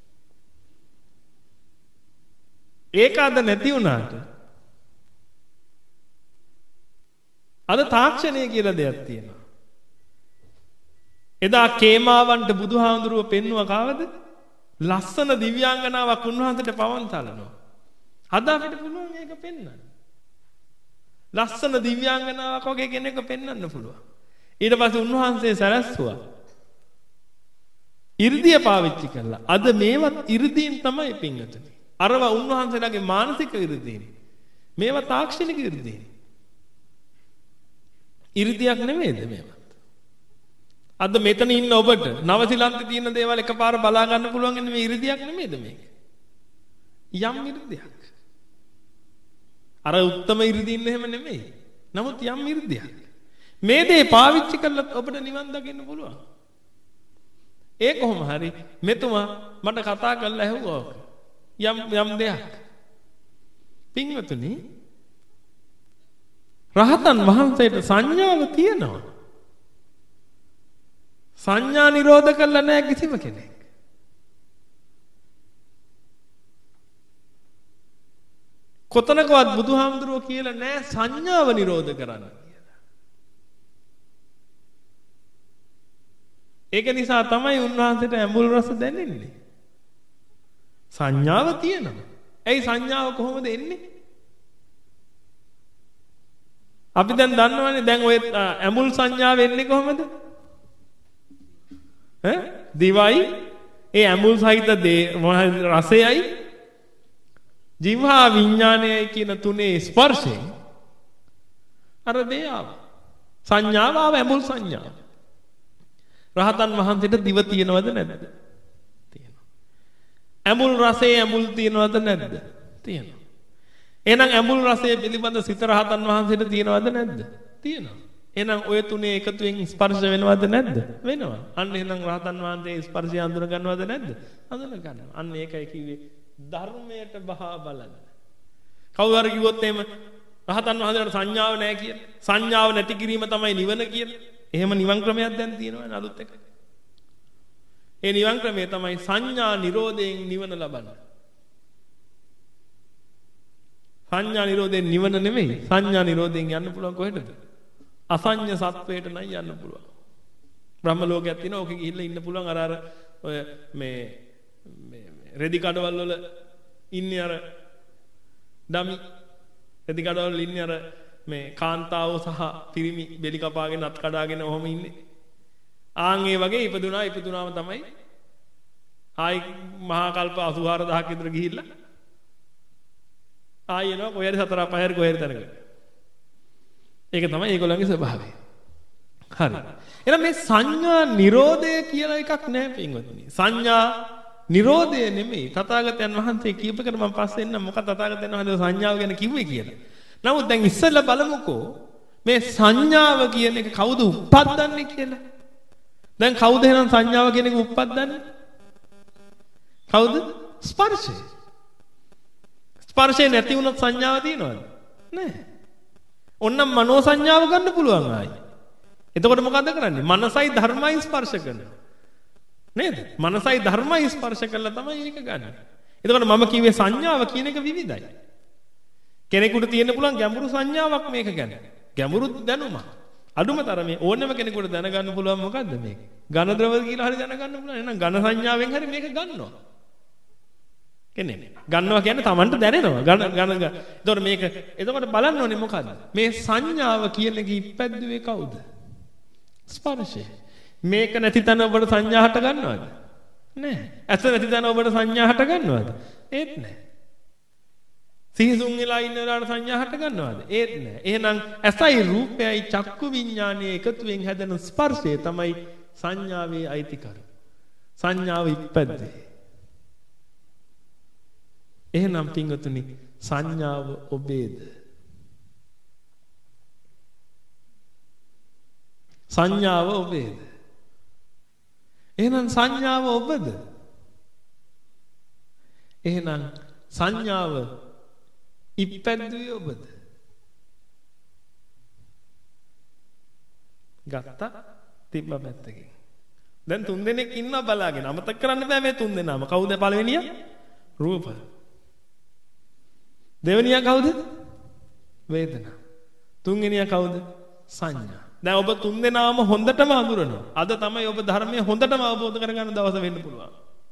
ඒක අද නැති වුණාට අද තාක්ෂණය කියලා දෙයක් තියෙනවා. එදා කේමාවන්ට බුදුහාමුදුරුව පෙන්නුවා කාවද? ලස්සන දිව්‍යාංගනාවක් උන්වහන්සේට පවන් තලනවා. අද අපිට පුළුවන් ඒක පෙන්වන්න. ලස්සන දිව්‍යාංගනාවක් වගේ කෙනෙක්ව පෙන්වන්න පුළුවන්. ඊට පස්සේ උන්වහන්සේ සැලැස්සුවා. ඉර්ධිය පාවිච්චි කළා. අද මේවත් ඉර්ධීන් තමයි පින්වතුනි. අරවා උන්වහන්සේලාගේ මානසික ඉර්ධීන්. මේවා තාක්ෂණික ඉර්ධීන්. ඉර්ධියක් නෙමෙයිද මේවා? අද මෙතන ඉන්න ඔබට නවසිලන්තේ තියෙන දේවල් එකපාර බලා ගන්න පුළුවන් ඉන්නේ මේ ඉර්ධියක් නෙමෙයිද මේක? යම් ඉර්ධියක්. අර උත්තම ඉර්ධීන් එහෙම නෙමෙයි. නමුත් යම් ඉර්ධියක්. මේ දේ පාවිච්චි කළොත් ඔබට නිවන් දකින්න පුළුවන්. ඒ කොහොම හරි මෙතුමා මට කතා කරලා ඇහුවා යම් යම් දෙයක්. පින්වතුනි රහතන් වහන්සේට සංඥාව තියෙනවා. සංඥා නිරෝධ කළා නැහැ කිසිම කෙනෙක්. කොතනකවත් බුදුහාමුදුරුවෝ කියලා නැහැ සංඥාව නිරෝධ කරන්න කියලා. ඒක නිසා තමයි උන්වහන්සේට ඇඹුල් රස දැනෙන්නේ. සංඥාව තියෙනවා. ඇයි සංඥාව කොහොමද එන්නේ? අපි දැන් දන්නවනේ දැන් ඔය ඇඹුල් සංඥාව එන්නේ කොහොමද? ඈ දිවයි ඒ ඇඹුල් සහිත දේ රසයයි ජීවහා විඥානයයි කියන තුනේ ස්පර්ශයෙන් අර දේ ආව. සංඥාව ආව ඇඹුල් සංඥාව. රහතන් වහන්සේට දිව තියෙනවද නැද්ද? තියෙනවා. ඇඹුල් රසයේ ඇඹුල් තියෙනවද නැද්ද? තියෙනවා. එහෙනම් ඇඹුල් රසයේ පිළිබඳ සිත රහතන් වහන්සේට තියෙනවද නැද්ද? තියෙනවා. එහෙනම් ඔය තුනේ එකතුවෙන් ස්පර්ශ වෙනවද නැද්ද? වෙනවා. අන්න එහෙනම් රහතන් වහන්සේ ස්පර්ශය අඳුර ගන්නවද නැද්ද? අඳුර ගන්නවා. අන්න ඒකයි කිව්වේ ධර්මයට බහා බලන්න. කවුරු හරි කිව්වොත් එහෙම රහතන් වහන්සේට සංඥාව නැහැ කියලා. සංඥාව නැති කිරීම තමයි නිවන කියලා. එහෙම නිවන් ක්‍රමයක් දැන් තියෙනවා අලුත් එක. ඒ නිවන් ක්‍රමය තමයි සංඥා නිරෝධයෙන් නිවන ලබන්න. සංඥා නිරෝධයෙන් නිවන නෙමෙයි. සංඥා නිරෝධයෙන් යන්න පුළුවන් කොහෙටද? අසඤ්ඤ සත්වයට නම් යන්න පුළුවන්. බ්‍රහ්ම ලෝකයක් තියෙනවා. ඕකේ ගිහිල්ලා ඉන්න පුළුවන්. අර අර ඔය මේ මේ රෙදි කඩවල වල ඉන්නේ අර ඩමි රෙදි කඩවල වල ඉන්නේ අර මේ කාන්තාවෝ සහ පිරිමි බෙලි කපාගෙන අත් කඩාගෙන ඔහොම ඉන්නේ. ආන් ඒ වගේ ඉපදුනා ඉපදුනාම තමයි ආයි මහා කල්ප අසූහාර දහසක් විතර ගිහිල්ලා ආයි එනවා කොහෙද සතර පහර කොහෙද තැනක. ඒක තමයි ඒගොල්ලන්ගේ ස්වභාවය. හරි. එහෙනම් මේ සංඥා නිරෝධය කියලා එකක් නැහැ පින්වත්නි. සංඥා නිරෝධය නෙමෙයි. තථාගතයන් වහන්සේ කියපකට මම පස්සේ එන්න මොකක්ද තථාගතයන් වහන්සේ සංඥාව ගැන කිව්වේ කියලා. නමුත් දැන් ඉස්සෙල්ලා බලමුකෝ මේ සංඥාව කියන එක කවුද උප්පද්දන්නේ කියලා. දැන් කවුද එහෙනම් සංඥාව කියන එක උප්පද්දන්නේ? කවුද? ස්පර්ශය. ස්පර්ශය නැති වුණොත් සංඥාව තියෙනවද? නෑ. ඔන්නම් මනෝ සංඥාව ගන්න පුළුවන් ආයි. එතකොට මොකද කරන්නේ? මනසයි ධර්මයි ස්පර්ශ කරනවා. නේද? මනසයි ධර්මයි ස්පර්ශ කළා තමයි ඒක ගන්න. එතකොට මම කිව්වේ සංඥාව කියන එක විවිධයි. කෙනෙකුට තියෙන්න පුළුවන් ගැඹුරු සංඥාවක් මේක ගැන. ගැඹුරු දැනුමක්. අඩුම තරමේ ඕනෑම කෙනෙකුට දැනගන්න පුළුවන් මොකද්ද මේක? ඝන ද්‍රව කියලා හරි දැනගන්න පුළුවන්. එහෙනම් ඝන සංඥාවෙන් හරි මේක ගන්නවා. කෙනෙක්. ගන්නවා කියන්නේ Tamanට දැනෙනවා. ඝන ඝන. එතකොට මේක එතකොට බලන්න ඕනේ මොකද්ද? මේ සංඥාව කියන එක ඉපැද්දුවේ කවුද? ස්පර්ශය. මේක නැති තැන ඔබට සංඥා හට ගන්නවද? නෑ. ඇස නැති තැන ඔබට සංඥා හට ගන්නවද? ඒත් නෑ. සිහිසුන් වෙලා ඉන්න වෙලාවට සංඥා හට ගන්නවද? ඒත් නෑ. එහෙනම් ඇසයි රූපයයි චක්කු විඥානයේ එකතුවෙන් හැදෙන ස්පර්ශය තමයි සංඥාවේ අයිතිකරු. සංඥාව ඉපැද්දේ. එහෙනම් පින්වතුනි සංඥාව ඔබේද? සංඥාව ඔබේද? එහෙනම් සංඥාව ඔබද? එහෙනම් සංඥාව ඉපැද්දුවේ ඔබද? ගත්තා තිබ්බ පැත්තකින්. දැන් තුන් දෙනෙක් ඉන්නවා බලාගෙන. අමතක කරන්න බෑ මේ තුන් දෙනාම. කවුද පළවෙනියා? රූප. දෙවෙනියා කවුද? වේදනා. තුන්වෙනියා කවුද? සංඥා. දැන් ඔබ තුන් දෙනාම හොඳටම අඳුරනවා. අද තමයි ඔබ ධර්මයේ හොඳටම අවබෝධ කරගන්න දවස වෙන්න පුළුවන්.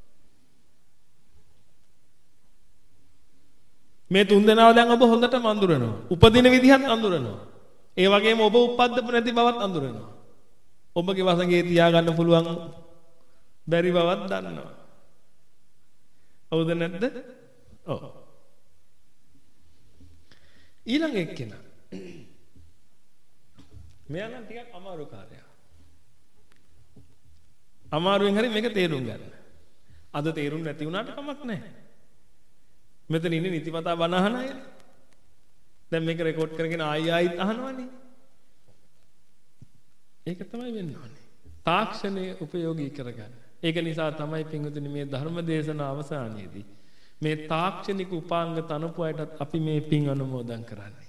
මේ තුන් දෙනාව දැන් ඔබ හොඳටම අඳුරනවා. උපදින විදිහත් අඳුරනවා. ඒ වගේම ඔබ උපද්දපු නැති බවත් අඳුරනවා. ඔබගේ වසඟේ තියාගන්න පුළුවන් බැරි බවත් දන්නවා. හවුද නැද්ද? ඔව්. ඊළඟ එක්කෙනා මෙයා නම් ටිකක් අමාරු කාර්යයක්. අමාරුවෙන් හරි මේක තේරුම් ගන්න. අද තේරුම් නැති වුණාට කමක් නැහැ. මෙතන ඉන්නේ නිතිපතා බණ අහන අය. දැන් මේක රෙකෝඩ් කරගෙන ආයි ආයිත් අහනවනේ. ඒක තමයි වෙන්න ඕනේ. තාක්ෂණය උපයෝගී කරගන්න. ඒක නිසා තමයි පින්වතුනි මේ ධර්ම දේශන අවසානයේදී මේ තාක්ෂණික උපාංග තනපු අයටත් අපි මේ පින් අනුමෝදන් කරන්නේ.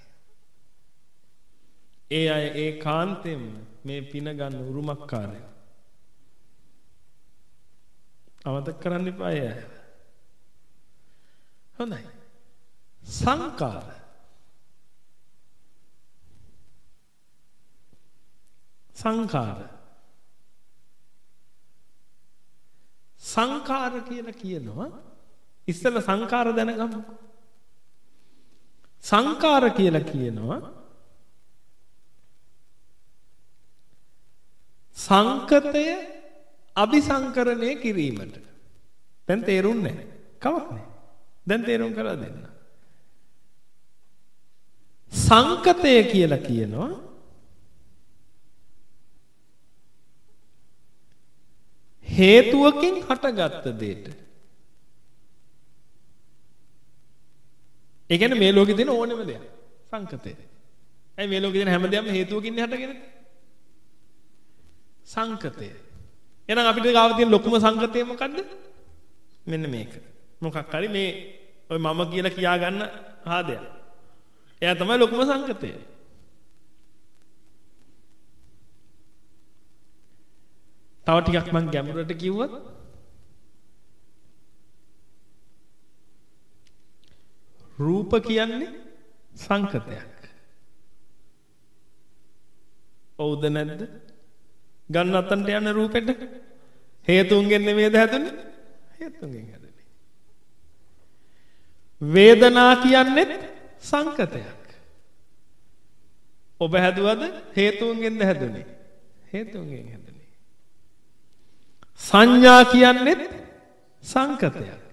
ඒ අය ඒ කාන්තෙන් මේ පින ගන්න උරුමකාරයෝ. අමතක කරන්න එපා අය. හොඳයි. සංකාර. සංකාර. සංකාර කියලා කියනවා. ඉස්සෙල්ලා සංකාර දැනගමු. සංකාර කියලා කියනවා සංකතය අபிසංකරණය කිරීමට. දැන් තේරුන්නේ නැහැ. කමක් නැහැ. දැන් තේරුම් කරලා දෙන්න. සංකතය කියලා කියනවා හේතුවකින් හටගත්ත දෙයට. ඒ කියන්නේ මේ ලෝකේ තියෙන ඕනෙම දෙයක් සංකතය. ඇයි මේ ලෝකේ තියෙන හැම දෙයක්ම හේතුවකින් හටගෙන? සංකතය. එහෙනම් අපිට ගාව තියෙන ලොකුම සංකතය මොකද්ද? මෙන්න මේක. මොකක් හරි මේ ඔය මම කියලා කියා ගන්න ආදයක්. එයා තමයි ලොකුම සංකතය. තව ටිකක් මම ගැඹුරට කිව්වොත් රූප කියන්නේ සංකතයක්. ඔව්ද නැද්ද? ගන්න අතන්ට යන රූපෙට හේතුන්ගෙන් නෙමෙයිද හැදුනේ? හේතුන්ගෙන් හැදුනේ. වේදනා කියන්නේත් සංකතයක්. ඔබ හැදුවද හේතුන්ගෙන්ද හැදුනේ? හේතුන්ගෙන් හැදුනේ. සංඥා කියන්නේත් සංකතයක්.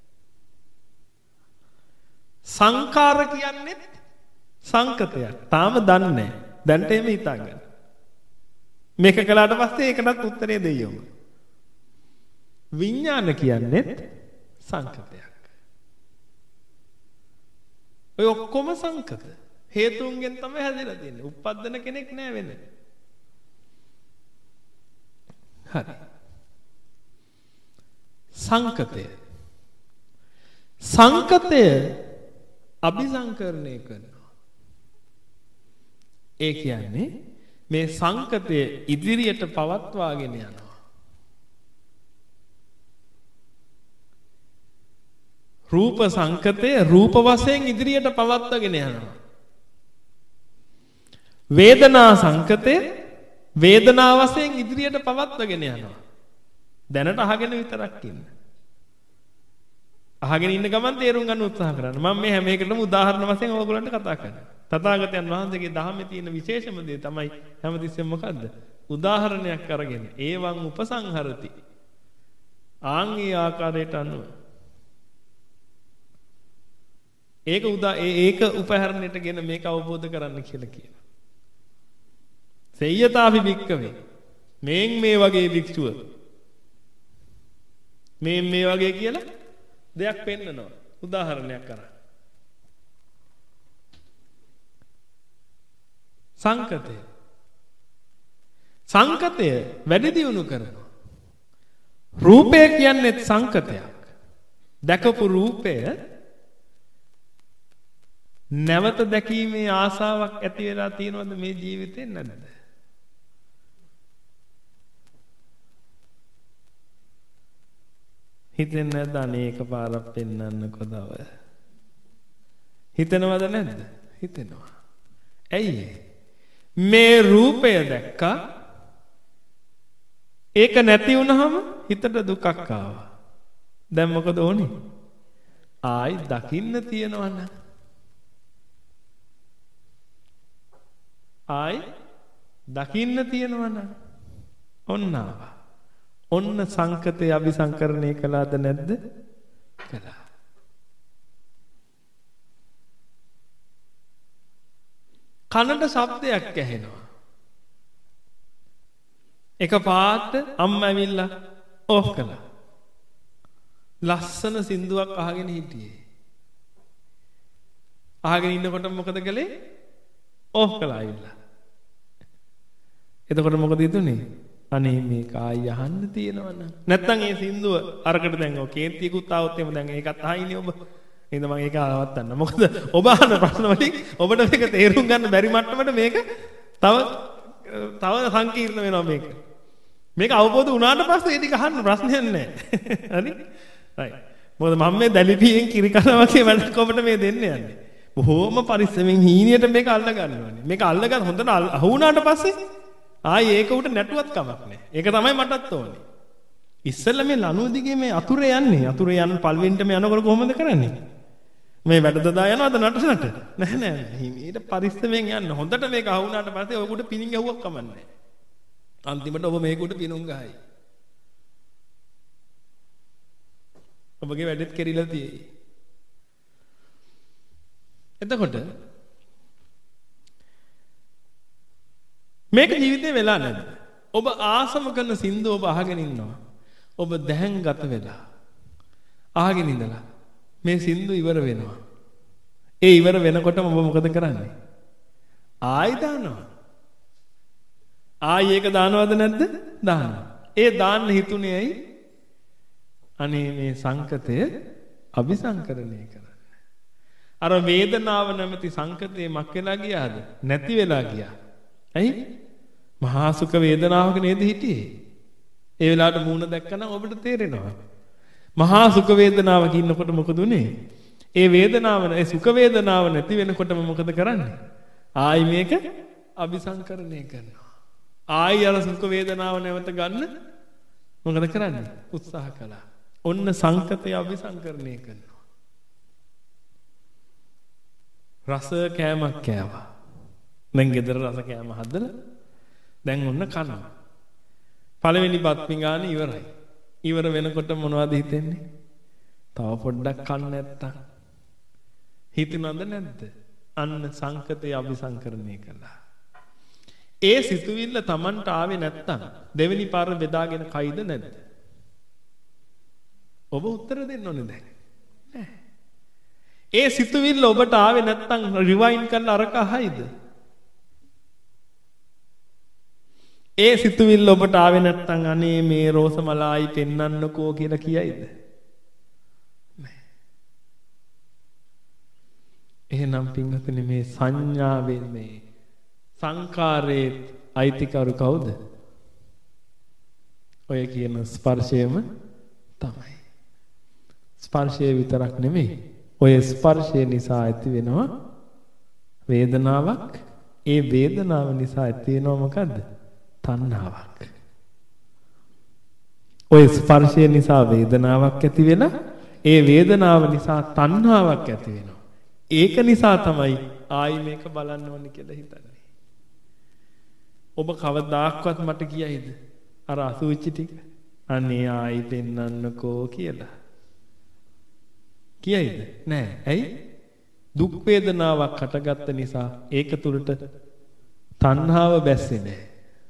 සංකාර කියන්නේත් සංකතයක්. තාම දන්නේ නැහැ. දැන්ට එමෙ හිතාගන්න. මේක කළාට පස්සේ ඒකටත් උත්තරේ දෙයියොම. විඥාන කියන්නේත් සංකතයක්. ඔය ඔක්කොම සංකත. හේතුන්ගෙන් තමයි හැදලා තියෙන්නේ. උප්පද්දන කෙනෙක් නෑ වෙන්නේ. හරි. සංකතය. සංකතය අபிසංකරණය කරනවා. ඒ කියන්නේ මේ සංකතය ඉදිරියට පවත්වාගෙන යනවා. රූප සංකතය රූප වශයෙන් ඉදිරියට පවත්වාගෙන යනවා. වේදනා සංකතය වේදනා වශයෙන් ඉදිරියට පවත්වාගෙන යනවා. දැනට අහගෙන විතරක් ඉන්න. අහගෙන ඉන්න ගමන් තේරුම් ගන්න උත්සාහ කරන්න. මම මේ හැම එකටම උදාහරණ වශයෙන් ඔයගොල්ලන්ට කතා කරනවා. තථාගතයන් වහන්සේගේ ධර්මයේ තියෙන විශේෂම දේ තමයි හැමතිස්සෙම මොකද්ද? උදාහරණයක් අරගෙන ඒවං උපසංහරති. ආන්ගේ ආකාරයට අනුව ඒක උදා ඒක උපහරණයටගෙන මේක අවබෝධ කරන්න කියලා කියනවා. සෙය්‍යතාපි භික්කවේ මේන් මේ වගේ භික්ෂුව මේ මේ වගේ කියලා දෙයක් පෙන්නනවා. උදාහරණයක් කරා. සංකතය සංකතය වැඩි දියුණු කරනවා. රූපය කියන්නේ සංකතයක්. දැකපු රූපය නැවත දැකීමේ ආසාවක් ඇති වෙලා තියෙනවද මේ ජීවිතේ නැද්ද? හිතෙන්නේ නැද්ද අනේක පාරක් පෙන්වන්නකො දව? හිතනවද නැද්ද? හිතෙනවා. ඇයි මේ රූපය දැක්කා ඒක නැති වුණාම හිතට දුකක් ආවා. දැන් මොකද ඕනේ? ආයි දකින්න තියනවා නම් ආයි දකින්න තියනවා නම් ඔන්න ආවා. ඔන්න සංකතේ අபிසංකරණය කළාද නැද්ද? කළා. කනට ශබ්දයක් ඇහෙනවා. එක පාට අම්මා ඇවිල්ලා ඕෆ් කළා. ලස්සන සින්දුවක් අහගෙන හිටියේ. අහගෙන ඉන්නකොට මොකද කළේ? ඕෆ් කළා ඇවිල්ලා. එතකොට මොකද හිතුනේ? අනේ මේක ආයි අහන්න තියෙනවනම් නැත්තම් ඒ සින්දුව අරකට දැන් ඔය කේන්තියකුත් ආවොත් එමු දැන් ඒකත් අහින්නේ ඔබ. එහෙනම් මම ඒක නවත්තන්න. මොකද ඔබ අහන ප්‍රශ්න වලින් ඔබට මේක තේරුම් ගන්න බැරි මට්ටමට මේක තව තව සංකීර්ණ වෙනවා මේක. මේක අවබෝධ වුණාට පස්සේ ඒ ටික අහන්න ප්‍රශ්නයක් නැහැ. හරි? right. මොකද මම මේ දැලිපියෙන් කිරි කනවා වගේ වැඩක් ඔබට මේ දෙන්න යන්නේ. බොහොම පරිස්සමෙන් හීනියට මේක අල්ල ගන්නවානේ. මේක අල්ලගන්න හොඳට අහු වුණාට පස්සේ ආයේ ඒක උට නැටුවත් කමක් නැහැ. ඒක තමයි මටත් ඕනේ. ඉස්සෙල්ලා මේ ලනුව දිගේ මේ අතුරේ යන්නේ. අතුරේ යන පල්වෙන්ට මේ යනකොට කොහොමද කරන්නේ? මේ වැඩ දදා යනවද නටනට? නෑ නෑ නෑ. ඊට පරිස්සමෙන් යන්න. හොඳට මේක අහු වුණාට පස්සේ ඔයගොල්ලෝ පිනින් ගැහුවක් කමක් නැහැ. අන්තිමට ඔබ මේකට පිනුම් ගහයි. ඔබගේ වැඩෙත් කෙරිලා තියෙයි. එතකොට මේක ජීවිතේ වෙලා නැද්ද? ඔබ ආසම කරන සින්දු ඔබ අහගෙන ඉන්නවා. ඔබ දැහැන්ගත වෙලා අහගෙන ඉඳලා මේ සින්දු ඉවර වෙනවා. ඒ ඉවර වෙනකොටම ඔබ මොකද කරන්නේ? ආයි දානවා. ආයි ඒක දානවද නැද්ද? දානවා. ඒ දාන්න හිතුනේ ඇයි? අනේ මේ සංකතය අபிසංකරණය කරන්න. අර වේදනාව නැමැති සංකතේ මක් වෙලා ගියාද? නැති වෙලා ගියා. ඇයි? මහා සුඛ වේදනාවක නේද හිටියේ? ඒ වෙලාවට මූණ දැක්කනම් ඔබට තේරෙනවා. මහා සුඛ වේදනාවක ඉන්නකොට මොකද උනේ? ඒ වේදනාව ඒ සුඛ වේදනාව නැති වෙනකොටම මොකද කරන්නේ? ආයි මේක අபிසංකරණය කරනවා. ආයි අර සුඛ වේදනාව නැවත ගන්න මොකද කරන්නේ? උත්සාහ කළා. ඔන්න සංකතය අபிසංකරණය කරනවා. රස කෑමක් කෑවා. දැන් ගෙදර රස කෑම හදලා දැන් ඔන්න කනවා. පළවෙනි බත් පිඟාන ඉවරයි. ඉවර වෙනකොට මොනවද හිතෙන්නේ? තව පොඩ්ඩක් කන්න නැත්තම් හිතනවද නැද්ද? අන්න සංකතය අபிසංකරණය කළා. ඒ සිතුවිල්ල Tamanට ආවේ නැත්තම් දෙවෙනි පාර බෙදාගෙන කයිද නැද්ද? ඔබ උත්තර දෙන්න ඕනේ දැන්. නෑ. ඒ සිතුවිල්ල ඔබට ආවේ නැත්තම් රිවයින්ඩ් කරලා අරක අහයිද? ඒ සිතුවිල්ල ඔබට ආවේ නැත්තම් අනේ මේ රෝස මලායි පෙන්නන්නකෝ කියලා කියයිද? නෑ. එහෙනම් පින්වතුනි මේ සංඥාවෙන් මේ සංකාරයේ අයිතිකරු කවුද? ඔය කියන ස්පර්ශයම තමයි. ස්පර්ශය විතරක් නෙමෙයි. ඔය ස්පර්ශය නිසා ඇති වෙනවා වේදනාවක්. ඒ වේදනාව නිසා ඇති වෙනවා මොකද්ද? තණ්හාවක්. ඔය ස්පර්ශය නිසා වේදනාවක් ඇති වෙලා ඒ වේදනාව නිසා තණ්හාවක් ඇති වෙනවා. ඒක නිසා තමයි ආයි මේක බලන්න ඕනේ කියලා හිතන්නේ. ඔබ කවදාක්වත් මට කියයිද අර අසුචි ටික අනේ ආයි පෙන්නන්නකෝ කියලා? කියයිද? නෑ. ඇයි? දුක් වේදනාවක් හටගත්ත නිසා ඒක තුලට තණ්හාව බැස්සේ නෑ.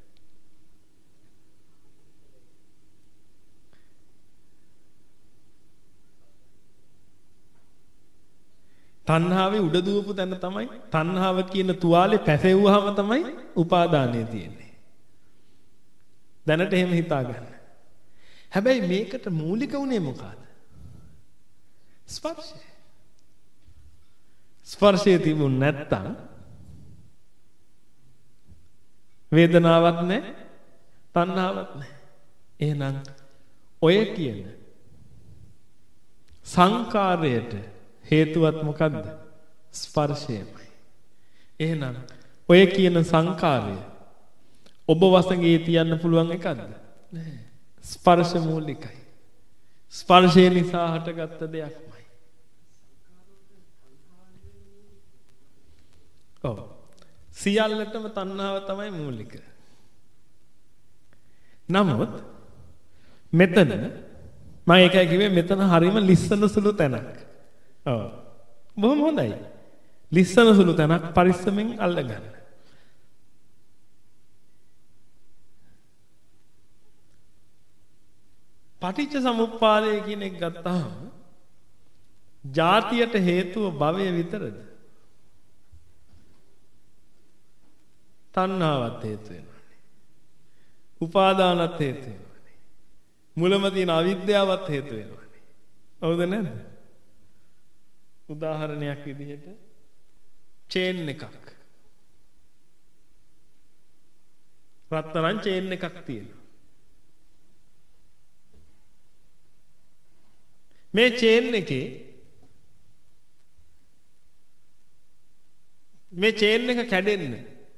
තණ්හාවේ උඩ දුවපු තැන තමයි තණ්හාව කියන තුවාලේ පැසෙව්වහම තමයි උපාදානය තියෙන්නේ. දැනට එහෙම හිතා ගන්න. හැබැයි මේකට මූලික උනේ මොකද්ද? ස්පර්ශය. ස්පර්ශය තිබුණ නැත්තම් වේදනාවක් නැහැ, තණ්හාවක් නැහැ. එහෙනම් ඔය කියන සංකාරයට හේතුවත් මොකද්ද? ස්පර්ශයමයි. එහෙනම් ඔය කියන සංකාරය ඔබ වසඟේ තියන්න පුළුවන් එකක්ද? නැහැ. ස්පර්ශ මූලිකයි. ස්පර්ශය නිසා හටගත්ත දෙයක්මයි. ඔව්. සියල්ලටම තණ්හාව තමයි මූලික. නමුත් මෙතන මම ඒකයි කිව්වේ මෙතන හරීම ලිස්සන සුළු තැනක්. ඔව්. බොහොම හොඳයි. ලිස්සන සුළු තැනක් පරිස්සමෙන් අල්ලගන්න. පටිච්ච සමුප්පාදය කියන එක ගත්තාම ජාතියට හේතුව භවය විතරද? තණ්හාවත් හේතු වෙනවානේ. උපාදානත් හේතු වෙනවානේ. මුලම තියෙන අවිද්‍යාවත් හේතු වෙනවානේ. හවුද නැද්ද? උදාහරණයක් විදිහට චේන් එකක්. රත්තරන් චේන් එකක් තියෙනවා. මේ චේන් එකේ මේ චේන් එක කැඩෙන්න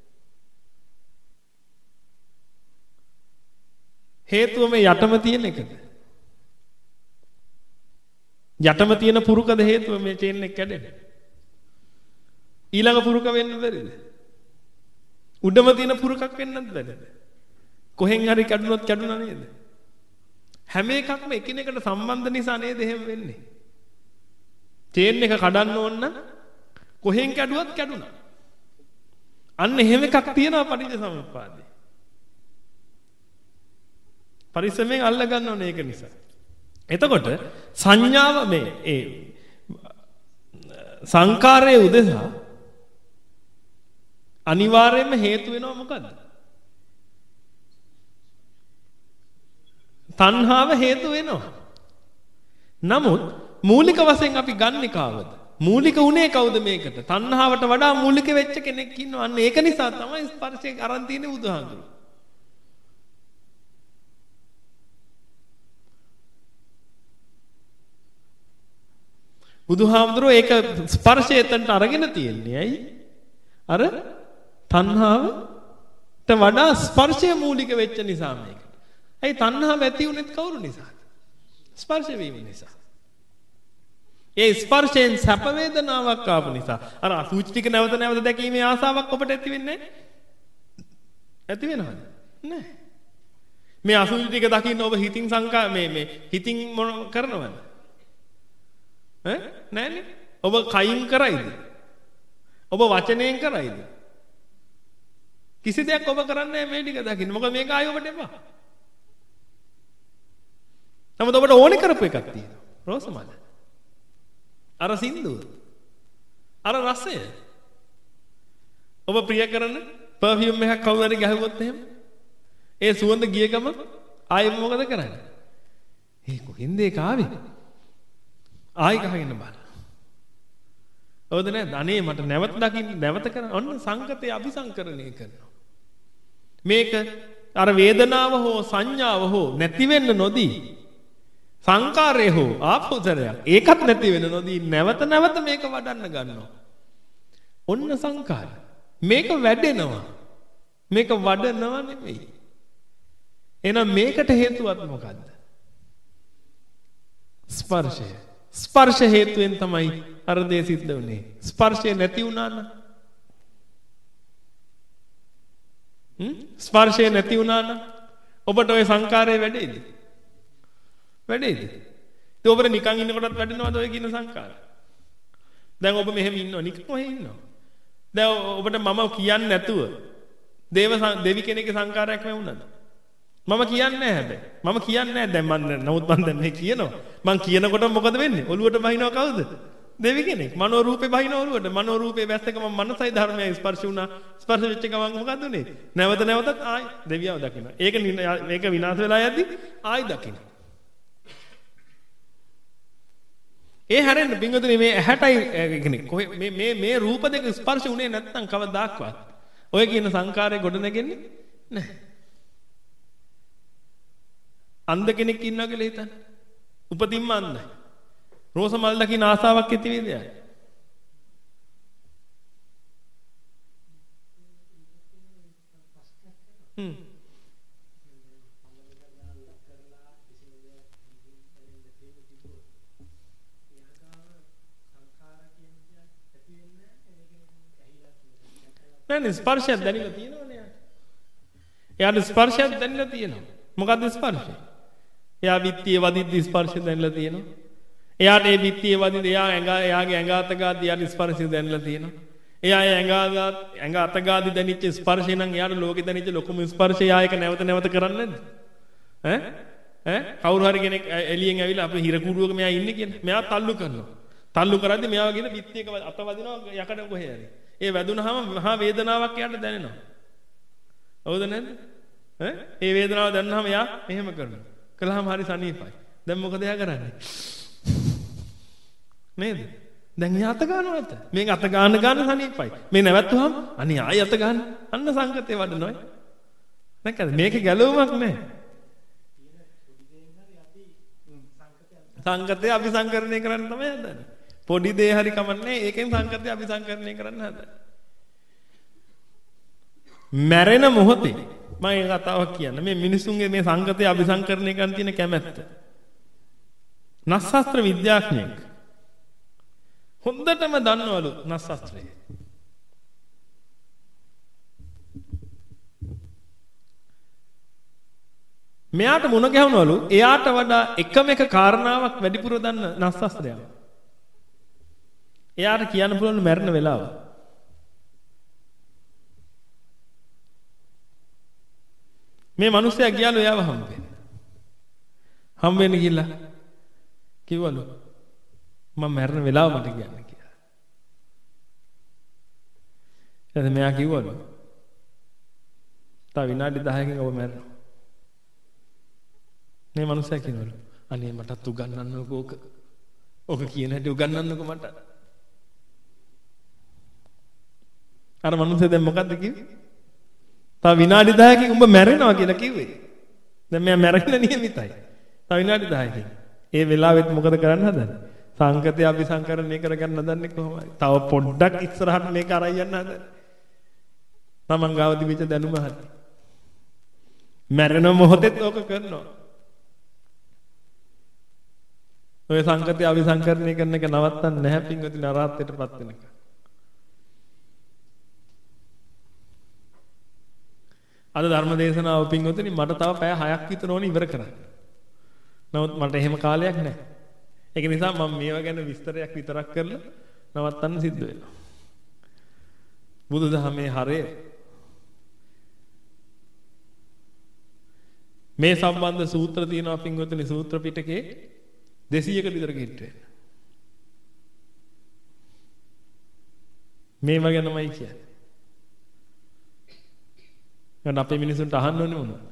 හේතුව මේ යටම තියෙන එකද? යටම තියෙන පුරුකද හේතුව මේ චේන් එක කැඩෙන්න? ඊළඟ පුරුක වෙන්න බැරිද? උඩම තියෙන පුරුකක් වෙන්නත් බැරිද? කොහෙන් හරි කැඩුනොත් කැඩුණා නේද? හැම එකක්ම එකිනෙකට සම්බන්ධ නිසා නේද එහෙම වෙන්නේ? චේන් එක කඩන්න ඕන නම් කොහෙන් කැඩුවත් කැඩුණා. අන්න එහෙම එකක් තියෙනවා පටිච්ච සමුප්පාදේ. පරිස්සමෙන් අල්ල ගන්න ඕනේ ඒක නිසා. එතකොට සංඥාව මේ ඒ සංකාරයේ උදෙසා අනිවාර්යයෙන්ම හේතු වෙනවා මොකද්ද? තණ්හාව හේතු වෙනවා. නමුත් මූලික වශයෙන් අපි ගන්නෙ කාවද? මූලික උනේ කවුද මේකට? තණ්හාවට වඩා මූලික වෙච්ච කෙනෙක් ඉන්නවා. අන්න ඒක නිසා තමයි ස්පර්ශයෙන් අරන් තියෙන්නේ බුදුහාමුදුරුවෝ. බුදුහාමුදුරුවෝ ඒක ස්පර්ශය එතනට අරගෙන තියෙන්නේ. ඇයි? අර තණ්හාවට වඩා ස්පර්ශය මූලික වෙච්ච නිසා මේක. ඇයි තණ්හාව ඇති වුනේත් කවුරු නිසාද? ස්පර්ශ වීම නිසා. ඒ ස්පර්ශයෙන් සැප වේදනාවක් ආපු නිසා. අර අසුචි ටික නැවත නැවත දැකීමේ ආසාවක් ඔබට ඇති වෙන්නේ නැහැ. ඇති වෙනවද? නැහැ. මේ අසුචි ටික දකින්න ඔබ හිතින් සංකා මේ මේ හිතින් මොන කරනවද? ඈ නැන්නේ. ඔබ කයින් කරයිද? ඔබ වචනයෙන් කරයිද? කිසි දෙයක් ඔබ කරන්නේ නැහැ මේ ටික දකින්න. මොකද මේක ආයෙ ඔබට එපා. නමුත් ඔබට ඕනේ කරපු එකක් තියෙනවා. රෝස මල. අර සින්දුව. අර රසය. ඔබ ප්‍රිය කරන පර්ෆියුම් එකක් කවුරු හරි ගහුවොත් එහෙම ඒ සුවඳ ගිය ගම ආයෙ මොකද කරන්නේ? ඒ කොහෙන්ද ඒක ආවේ? ආයෙ ගහගෙන බලන්න. ඔව්ද නේද? අනේ මට නැවත දකින්න නැවත කරන ඔන්න සංකතය අபிසංකරණය කරනවා. මේක අර වේදනාව හෝ සංඥාව හෝ නැති වෙන්න නොදී සංකාරය හෝ ආපෝතරයක් ඒකත් නැති වෙන්න නොදී නැවත නැවත මේක වඩන්න ගන්නවා. ඔන්න සංකාරය. මේක වැඩෙනවා. මේක වඩනවා නෙමෙයි. එහෙනම් මේකට හේතුවත් මොකද්ද? ස්පර්ශය. ස්පර්ශ හේතුවෙන් තමයි අර දේ සිද්ධ වුනේ. ස්පර්ශය නැති වුණා නම් හ්ම් ස්පර්ශය නැති වුණා නම් ඔබට ওই සංකාරය වැඩේද? වැඩේද? ඒ ඔබට නිකන් ඉන්නකොටත් වැඩෙනවද ඔය කියන සංකාරය? දැන් ඔබ මෙහෙම ඉන්නවා නිකන් ඔහෙ ඉන්නවා. දැන් ඔබට මම කියන්නේ නැතුව දේව දෙවි කෙනෙක්ගේ සංකාරයක් වෙවුණාද? මම කියන්නේ නැහැ හැබැයි. මම කියන්නේ නැහැ දැන් මම නමුත් මම දැන් මේ කියනවා. මම කියනකොට මොකද වෙන්නේ? ඔළුවට බහිනව කවුද? දෙවි කෙනෙක්. මනෝ රූපේ බහිනව ඔළුවට. මනෝ රූපේ වැස්සක මම මනසයි ධර්මයයි ස්පර්ශ වුණා. ස්පර්ශ වෙච්ච ගමන් මොකද උනේ? නැවත නැවතත් ආයි දෙවියව දකින්න. ඒක මේක විනාශ වෙලා යද්දි ආයි දකින්න. ඒ හැරෙන්න පින්වතුනි මේ ඇහැටයි කියන්නේ කොහේ මේ මේ මේ රූප දෙක ස්පර්ශ උනේ නැත්නම් කවදාක්වත් ඔය කියන සංකාරය ගොඩ නැගෙන්නේ නැහැ. අන්ධ කෙනෙක් ඉන්නවා කියලා හිතන්න. උපතින්ම අන්ධයි. රෝස මල් දකින්න ආසාවක් ඇති වේද යාය? හ්ම්. නෑ ස්පර්ශයක් දැනෙලා තියෙනවනේ යාට. එයාට ස්පර්ශයක් දැනෙලා තියෙනවා. මොකද්ද ස්පර්ශය? එයා විත්තිය වදිද්දි ස්පර්ශය දැනෙලා තියෙනවා. එයාට ඒ විත්තිය වදිද්දි එයා ඇඟ එයාගේ ඇඟ අත ගාද්දි එයාට ස්පර්ශය දැනෙලා තියෙනවා. එයා ඒ ඇඟ අත ඇඟ අත ගාද්දි දැනෙච්ච ස්පර්ශය නම් එයාට ලෝකෙ දැනෙච්ච ලොකුම ස්පර්ශය එයා ඒක නැවත නැවත කරන්නේ නැද්ද? ඈ ඈ කවුරු හරි කෙනෙක් එළියෙන් ඇවිල්ලා අපේ හිර කුඩුවක මෙයා ඉන්නේ කියලා. මෙයා තල්ලු කරනවා. තල්ලු කරද්දි මෙයාව ගිහින් විත්තියක අත වදිනවා යකඩ කොහේ හරි. ඒ වැදුනහම මහා වේදනාවක් එයාට දැනෙනවා. හවුද නැද්ද? ඈ ඒ වේදනාව දැනනහම එයා මෙහෙම කරනවා. කළාම හරි සනීපයි. දැන් මොකද එයා කරන්නේ? නේද? දැන් එයා අත ගන්නවද? මේක අත ගන්න ගන්න සනීපයි. මේ නැවැත්තුවම අනේ ආයි අත ගන්න. අන්න සංකතේ වඩනවා. නැකද මේක ගැලවුමක් නැහැ. සංකතේ අபிසංකරණය කරන්න තමයි හදන්නේ. පොඩි දේ හරි කමන්නේ ඒකෙන් සංකතේ අபிසංකරණය කරන්න හදන්නේ. මැරෙන මොහොතේ මම මේ කතාවක් කියන්න. මේ මිනිසුන්ගේ මේ සංකතය අபிසංකරණය කරන්න තියෙන කැමැත්ත. නස්සස්ත්‍ර විද්‍යාඥයෙක් හොඳටම දන්නවලු නස්සස්ත්‍රය. මෙයාට මුණ ගැහුණවලු එයාට වඩා එකම එක කාරණාවක් වැඩිපුර දන්න නස්සස්ත්‍රයක්. එයාට කියන්න පුළුවන් මැරෙන වෙලාව. මේ මිනිස්සයා ගියාලු එයාව හම්බෙන්න. හම්බෙන්න ගිහලා කිව්වලු මම මැරෙන වෙලාව මට කියන්න කියලා. ඊට මෙයා කිව්වලු තව විනාඩි දහයකින් ඔබ මැරෙනවා. මේ මිනිස්සයා කියනවලු අනේ මටත් උගන්වන්නකෝ ඕක. ඕක කියන හැටි උගන්වන්නකෝ මට. අර මිනිස්සයා දැන් මොකද්ද කිව්වේ? තව විනාඩි දහයකින් උඹ මැරෙනවා කියලා කිව්වේ. දැන් මෙයා මැරෙන්න නියමිතයි. තව විනාඩි දහයකින්. ඒ වෙලාවෙත් මොකද කරන්න හදන්නේ? සංකතය අபிසංකරණය කරගන්න හදන්නේ කොහොමද? තව පොඩ්ඩක් ඉස්සරහට මේක අරයි යන්න හදන්නේ. තමන් ගාව තිබිච්ච දැනුම හරි. මැරෙන මොහොතෙත් ඕක කරනවා. ඔය සංකතය අபிසංකරණය කරන එක නවත්තන්න නැහැ පින්වතුනි අරහත්ත්වයටපත් වෙනකන්. අද ධර්ම දේශනාව පින්වතුනි මට තව පැය හයක් විතර ඕනේ ඉවර කරන්න. නමුත් මට එහෙම කාලයක් නැහැ. ඒක නිසා මම මේවා ගැන විස්තරයක් විතරක් කරලා නවත්තන්න සිද්ධ වෙනවා. බුදුදහමේ හරය මේ සම්බන්ධ සූත්‍ර තියෙනවා පින්වතුනි සූත්‍ර පිටකේ දෙසීයකට විතර කිට්ට වෙන. මේවා ගැනමයි කියන්නේ. දැන් අපේ මිනිසුන්ට අහන්න ඕනේ මොනවද?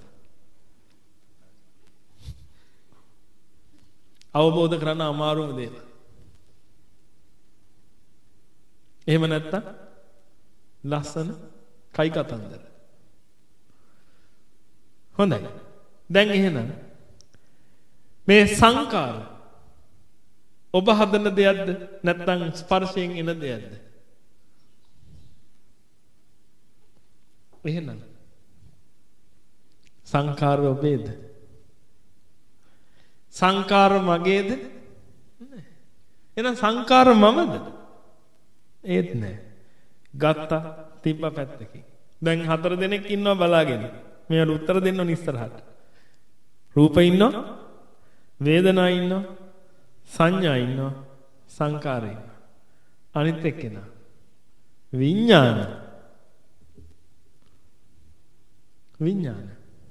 අවබෝධ කරගන්න අමාරුම දේවල්. එහෙම නැත්තම් ලස්සන කයි කතන්දර. හොඳයි. දැන් එහෙනම් මේ සංකාර ඔබ හදන දෙයක්ද නැත්නම් ස්පර්ශයෙන් එන දෙයක්ද? එහෙනම් සංකාර ඔබේද? සංකාර මගේද? නෑ. එහෙනම් සංකාර මමද? ඒත් නෑ. ගත්තා තිබ්බ පැත්තකින්. දැන් හතර දෙනෙක් ඉන්නවා බලාගෙන. මේවට උත්තර දෙන්න ඕන ඉස්සරහට. රූප ඉන්නවා, වේදනා ඉන්නවා, සංඥා ඉන්නවා, සංකාර ඉන්නවා. අනිත් එක්කෙනා විඥාන. විඥාන.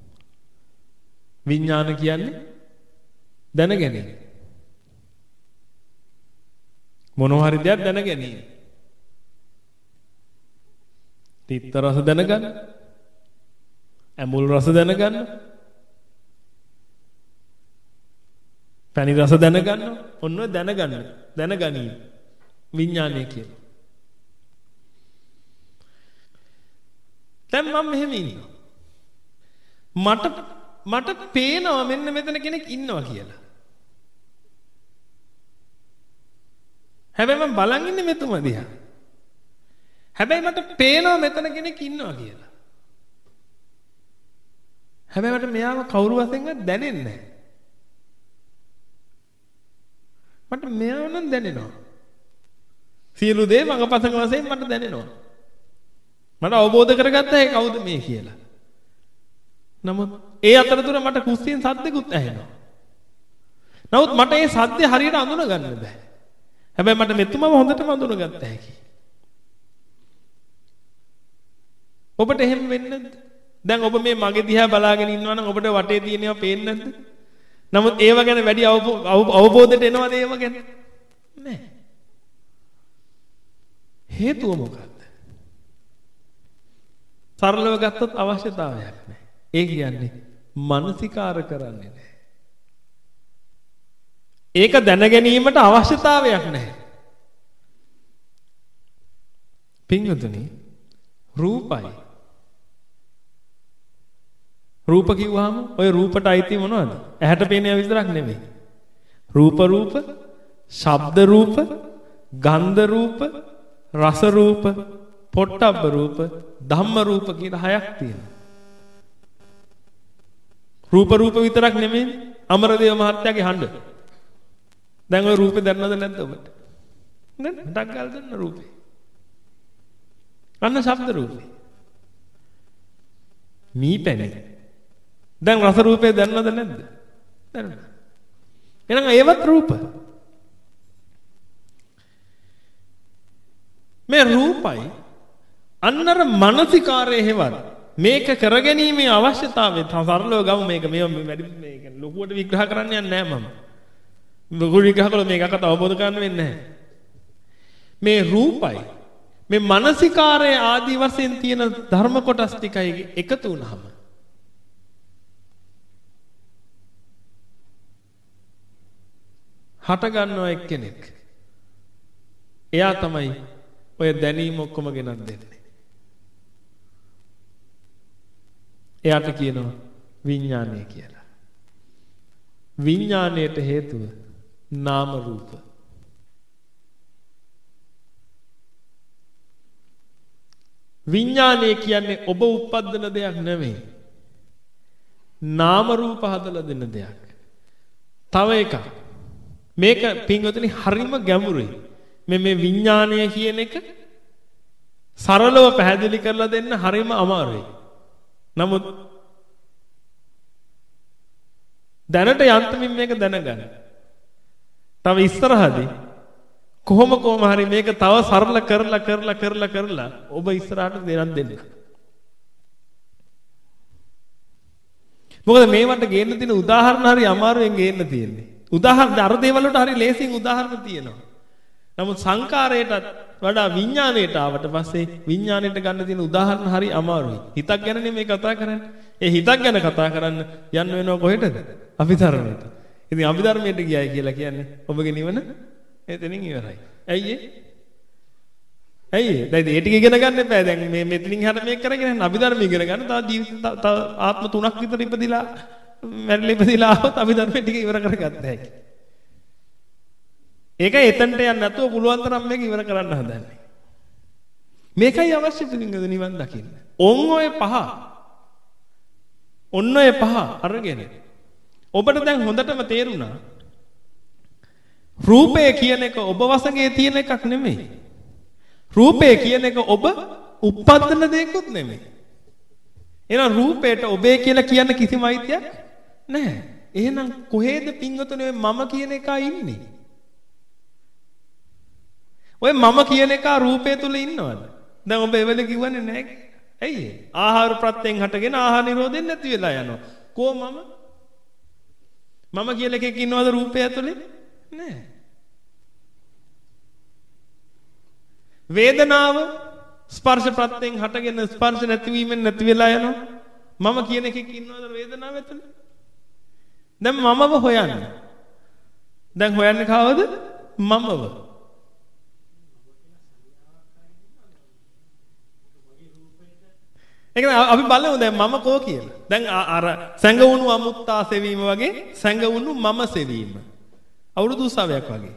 විඥාන කියන්නේ දැන ගැනීම. මොනවා හරි දෙයක් දැන ගැනීම. තිත්ත රස දැනගන්න. ඇඹුල් රස දැනගන්න. පැණි රස දැනගන්න. ඔන්න ඔය දැනගන්න. දැනගනීම. විඥානය කියලා. දැන් මම මෙහෙම ඉන්නවා. මට මට පේනවා මෙන්න මෙතන කෙනෙක් ඉන්නවා කියලා. හැබැයි මම බලන් ඉන්නේ මෙතුම දිහා. හැබැයි මට පේනවා මෙතන කෙනෙක් ඉන්නවා කියලා. හැබැයි මට මෙයාව කවුරු වශයෙන්වත් දැනෙන්නේ නැහැ. මට මෙයාව නම් දැනෙනවා. සියලු දේ මඟපසක වශයෙන් මට දැනෙනවා. මට අවබෝධ කරගත්තා ඒ කවුද මේ කියලා. නමුත් ඒ අතරතුර මට කුස්සියෙන් සද්දෙකුත් ඇහෙනවා. නමුත් මට ඒ සද්දේ හරියට අඳුන ගන්න බෑ. හැබැයි මට මෙතුමම හොඳටම අඳුනගත්ත හැකි. ඔබට එහෙම වෙන්නේ නැද්ද? දැන් ඔබ මේ මගේ දිහා බලාගෙන ඉන්නවා නම් ඔබට වටේ තියෙනේවා පේන්නේ නැද්ද? නමුත් ඒව ගැන වැඩි අවබෝධයට එනවද ඒව ගැන? නෑ. හේතුව මොකක්ද? සරලව ගත්තොත් අවශ්‍යතාවයක් නෑ. ඒ කියන්නේ මානසිකාර කරන්නේ නැහැ. ඒක දැන ගැනීමට අවශ්‍යතාවයක් නැහැ. පින්වතුනි රූපයි. රූප කිව්වහම ඔය රූපට අයිති මොනවද? ඇහැට පේන ඒවා විතරක් නෙමෙයි. රූප රූප, ශබ්ද රූප, ගන්ධ රූප, රස රූප, පොට්ටබ්බ රූප, ධම්ම රූප කියලා හයක් තියෙනවා. රූප රූප විතරක් නෙමෙයි අමරදේව මහත්තයාගේ හඬ. දැන් ওই රූපේ දැන්නද නැද්ද ඔබට? නේද? ඩක් ගාලා දෙන්න රූපේ. අන්න ශබ්ද රූපේ. මීපැණි. දැන් රස රූපේ දැන්නද නැද්ද? දැනුණා. එහෙනම් ඒවත් රූප. මේ රූපයි අන්නර මානසිකාරයේ හේවත් මේක කරගැනීමේ අවශ්‍යතාවය සරලව ගමු මේක මේ වැඩි මේක ලොකුවට විග්‍රහ කරන්න යන්නේ නැහැ මම. ලොකුවට විග්‍රහ කළොත් මේකකට අවබෝධ කරගන්න වෙන්නේ නැහැ. මේ රූපයි මේ මානසිකාරයේ ආදි වශයෙන් තියෙන ධර්ම කොටස් ටිකයි එකතු වුනහම හට ගන්නවා එක්කෙනෙක්. එයා තමයි ඔය දැනීම ඔක්කොම ගෙනත් දෙන්නේ. එයාට කියනවා විඥානය කියලා. විඥාණයට හේතුව නාම රූප. විඥානය කියන්නේ ඔබ උප්පද්දන දෙයක් නෙමෙයි. නාම රූප හදලා දෙන දෙයක්. තව එකක්. මේක පින්වතුනි හරිම ගැඹුරුයි. මේ මේ විඥානය කියන එක සරලව පැහැදිලි කරලා දෙන්න හරිම අමාරුයි. නමුත් දැනට යන්තමින් මේක දැනගන්න. තව ඉස්සරහදී කොහොම කොහොම හරි මේක තව සරල කරලා කරලා කරලා කරලා ඔබ ඉස්සරහට දෙනක් දෙන්න. මොකද මේවට ගේන්න තියෙන උදාහරණ හරි අමාරුවෙන් ගේන්න තියෙන්නේ. උදාහරණ අර දේවල් වලට හරි ලේසියෙන් උදාහරණ තියෙනවා. නමුත් සංකාරයටත් වඩා විඥාණයට ආවට පස්සේ විඥාණයට ගන්න තියෙන උදාහරණ හරි අමාරුයි. හිතක් ගැන නෙමෙයි කතා කරන්නේ. ඒ හිතක් ගැන කතා කරන්න යන්න වෙනව කොහෙටද? අභිධර්මයට. ඉතින් අභිධර්මයට ගියයි කියලා කියන්නේ ඔබගේ නිවන එතනින් ඉවරයි. ඇයි ඒ? ඇයි දැන් ඒ ටික ඉගෙන ගන්න එපා. දැන් මේ මෙතනින් හර මේක කරගෙන යන අභිධර්ම ඉගෙන ගන්න. තව ජීවිත තව ආත්ම තුනක් විතර ඉපදිලා මැරිලා ඉපදිලා ආවොත් අභිධර්ම ටික ඉවර කරගත්ත හැකි. ඒකයි එතනට යන්න නැතුව පුළුවන් තරම් මේක ඉවර කරන්න හදන්නේ. මේකයි අවශ්‍ය පිළිංගද නිවන් දකින්න. ඔන් ඔය පහ. ඔන්න ඔය පහ අරගෙන ඔබට දැන් හොඳටම තේරුණා රූපය කියන එක ඔබ වශයෙන් තියෙන එකක් නෙමෙයි. රූපය කියන එක ඔබ උප්පද්දන දෙයක්වත් නෙමෙයි. එහෙනම් රූපයට ඔබේ කියලා කියන්න කිසිම අයිතියක් නැහැ. එහෙනම් කොහෙද පින්වතුනේ මම කියන එක ඉන්නේ? ඔය මම කියන එක රූපය තුල ඉන්නවද? දැන් ඔබ එවල කිව්වනේ නැහැ. ඇයි ඒ? ආහාර ප්‍රත්‍යයෙන් හටගෙන ආහාර නිරෝධයෙන් නැති වෙලා යනවා. කො මම? මම කියලා එකෙක් ඉන්නවද රූපය ඇතුලේ? නැහැ. වේදනාව ස්පර්ශ ප්‍රත්‍යයෙන් හටගෙන ස්පර්ශ නැතිවීමෙන් නැති වෙලා යනවා. මම කියන එකෙක් ඉන්නවද වේදනාව ඇතුලේ? දැන් මමව හොයන්න. දැන් හොයන්නේ කවද? මමව. ඒක අපි බලමු දැන් මම කෝ කියලා. දැන් අර සැඟවුණු අමුත්තා සෙවීම වගේ සැඟවුණු මම සෙවීම. අවුරුදු උසාවියක් වගේ.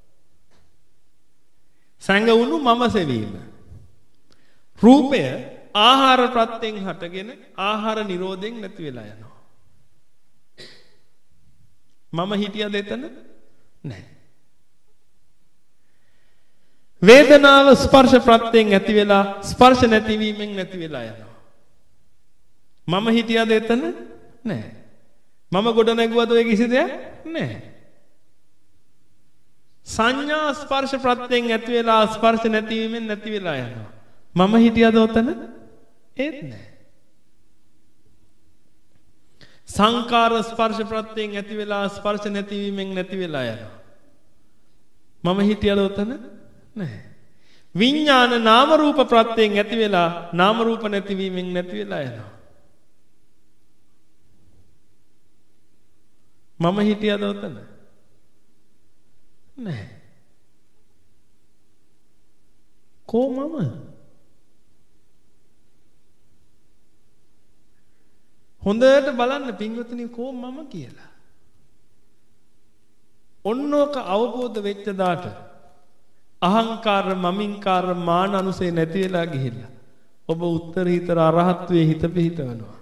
සැඟවුණු මම සෙවීම. රූපය ආහාර ප්‍රත්‍යයෙන් හටගෙන ආහාර නිරෝධයෙන් නැති වෙලා යනවා. මම හිටියද එතන? නැහැ. වේදනාව ස්පර්ශ ප්‍රත්‍යයෙන් ඇති වෙලා ස්පර්ශ නැතිවීමෙන් නැති වෙලා යනවා. මම හිටියද එතන? නැහැ. මම ගොඩ නැගුවද ඔය කිසි දෙයක්? නැහැ. සංඥා ස්පර්ශ ප්‍රත්‍යයෙන් ඇති වෙලා ස්පර්ශ නැතිවීමෙන් නැති වෙලා යනවා. මම හිටියද ඔතන? ඒත් නැහැ. සංකාර ස්පර්ශ ප්‍රත්‍යයෙන් ඇති වෙලා ස්පර්ශ නැතිවීමෙන් නැති වෙලා යනවා. මම හිටියද ඔතන? නැහැ. විඥාන නාම රූප ප්‍රත්‍යයෙන් ඇති වෙලා නාම රූප නැතිවීමෙන් නැති වෙලා යනවා. මම හිටියද ඔතන? නැහැ. කො මම? හොඳට බලන්න පින්වතුනි කො මම කියලා. ඔන්නෝක අවබෝධ වෙච්ච දාට අහංකාර මමින්කාර මාන අනුසේ නැති වෙලා ගිහිල්ලා ඔබ උත්තරීතර අරහත්වයේ හිත පිහිටවනවා.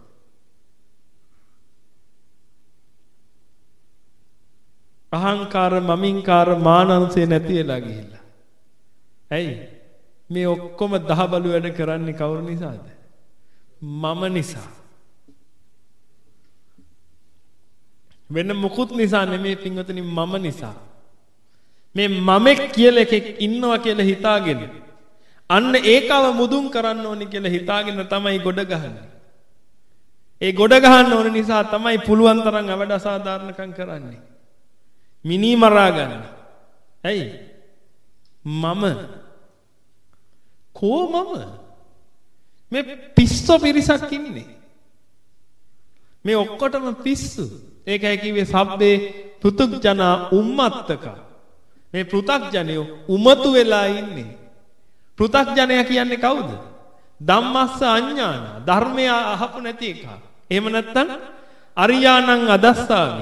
අහංකාර මමින්කාර මාන අනුසේ නැති වෙලා ගිහිල්ලා. ඇයි? මේ ඔක්කොම දහබලු වැඩ කරන්නේ කවුරු නිසාද? මම නිසා. වෙන මොකුත් නිසා නෙමෙයි පින්වතුනි මම නිසා. මේ මමෙක් කියලා එකෙක් ඉන්නවා කියලා හිතාගෙන අන්න ඒකව මුදුන් කරන්න ඕනි කියලා හිතාගෙන තමයි ගොඩ ගහන්නේ. ඒ ගොඩ ගහන්න ඕන නිසා තමයි පුළුවන් තරම් අවඩ අසාධාරණකම් කරන්නේ. මිනි මරා ගන්න. ඇයි? මම කෝ මම මේ පිස්සු පිරිසක් ඉන්නේ. මේ ඔක්කොටම පිස්සු. ඒකයි කිව්වේ සබ්බේ පෘතුග්ජනා උම්මත්තක. මේ පෘථග්ජනයෝ උමතු වෙලා ඉන්නේ. පෘථග්ජනයා කියන්නේ කවුද? ධම්මස්ස අඥාන. ධර්මය අහපු නැති එක. එහෙම නැත්නම් අරියාණං අදස්සාමි.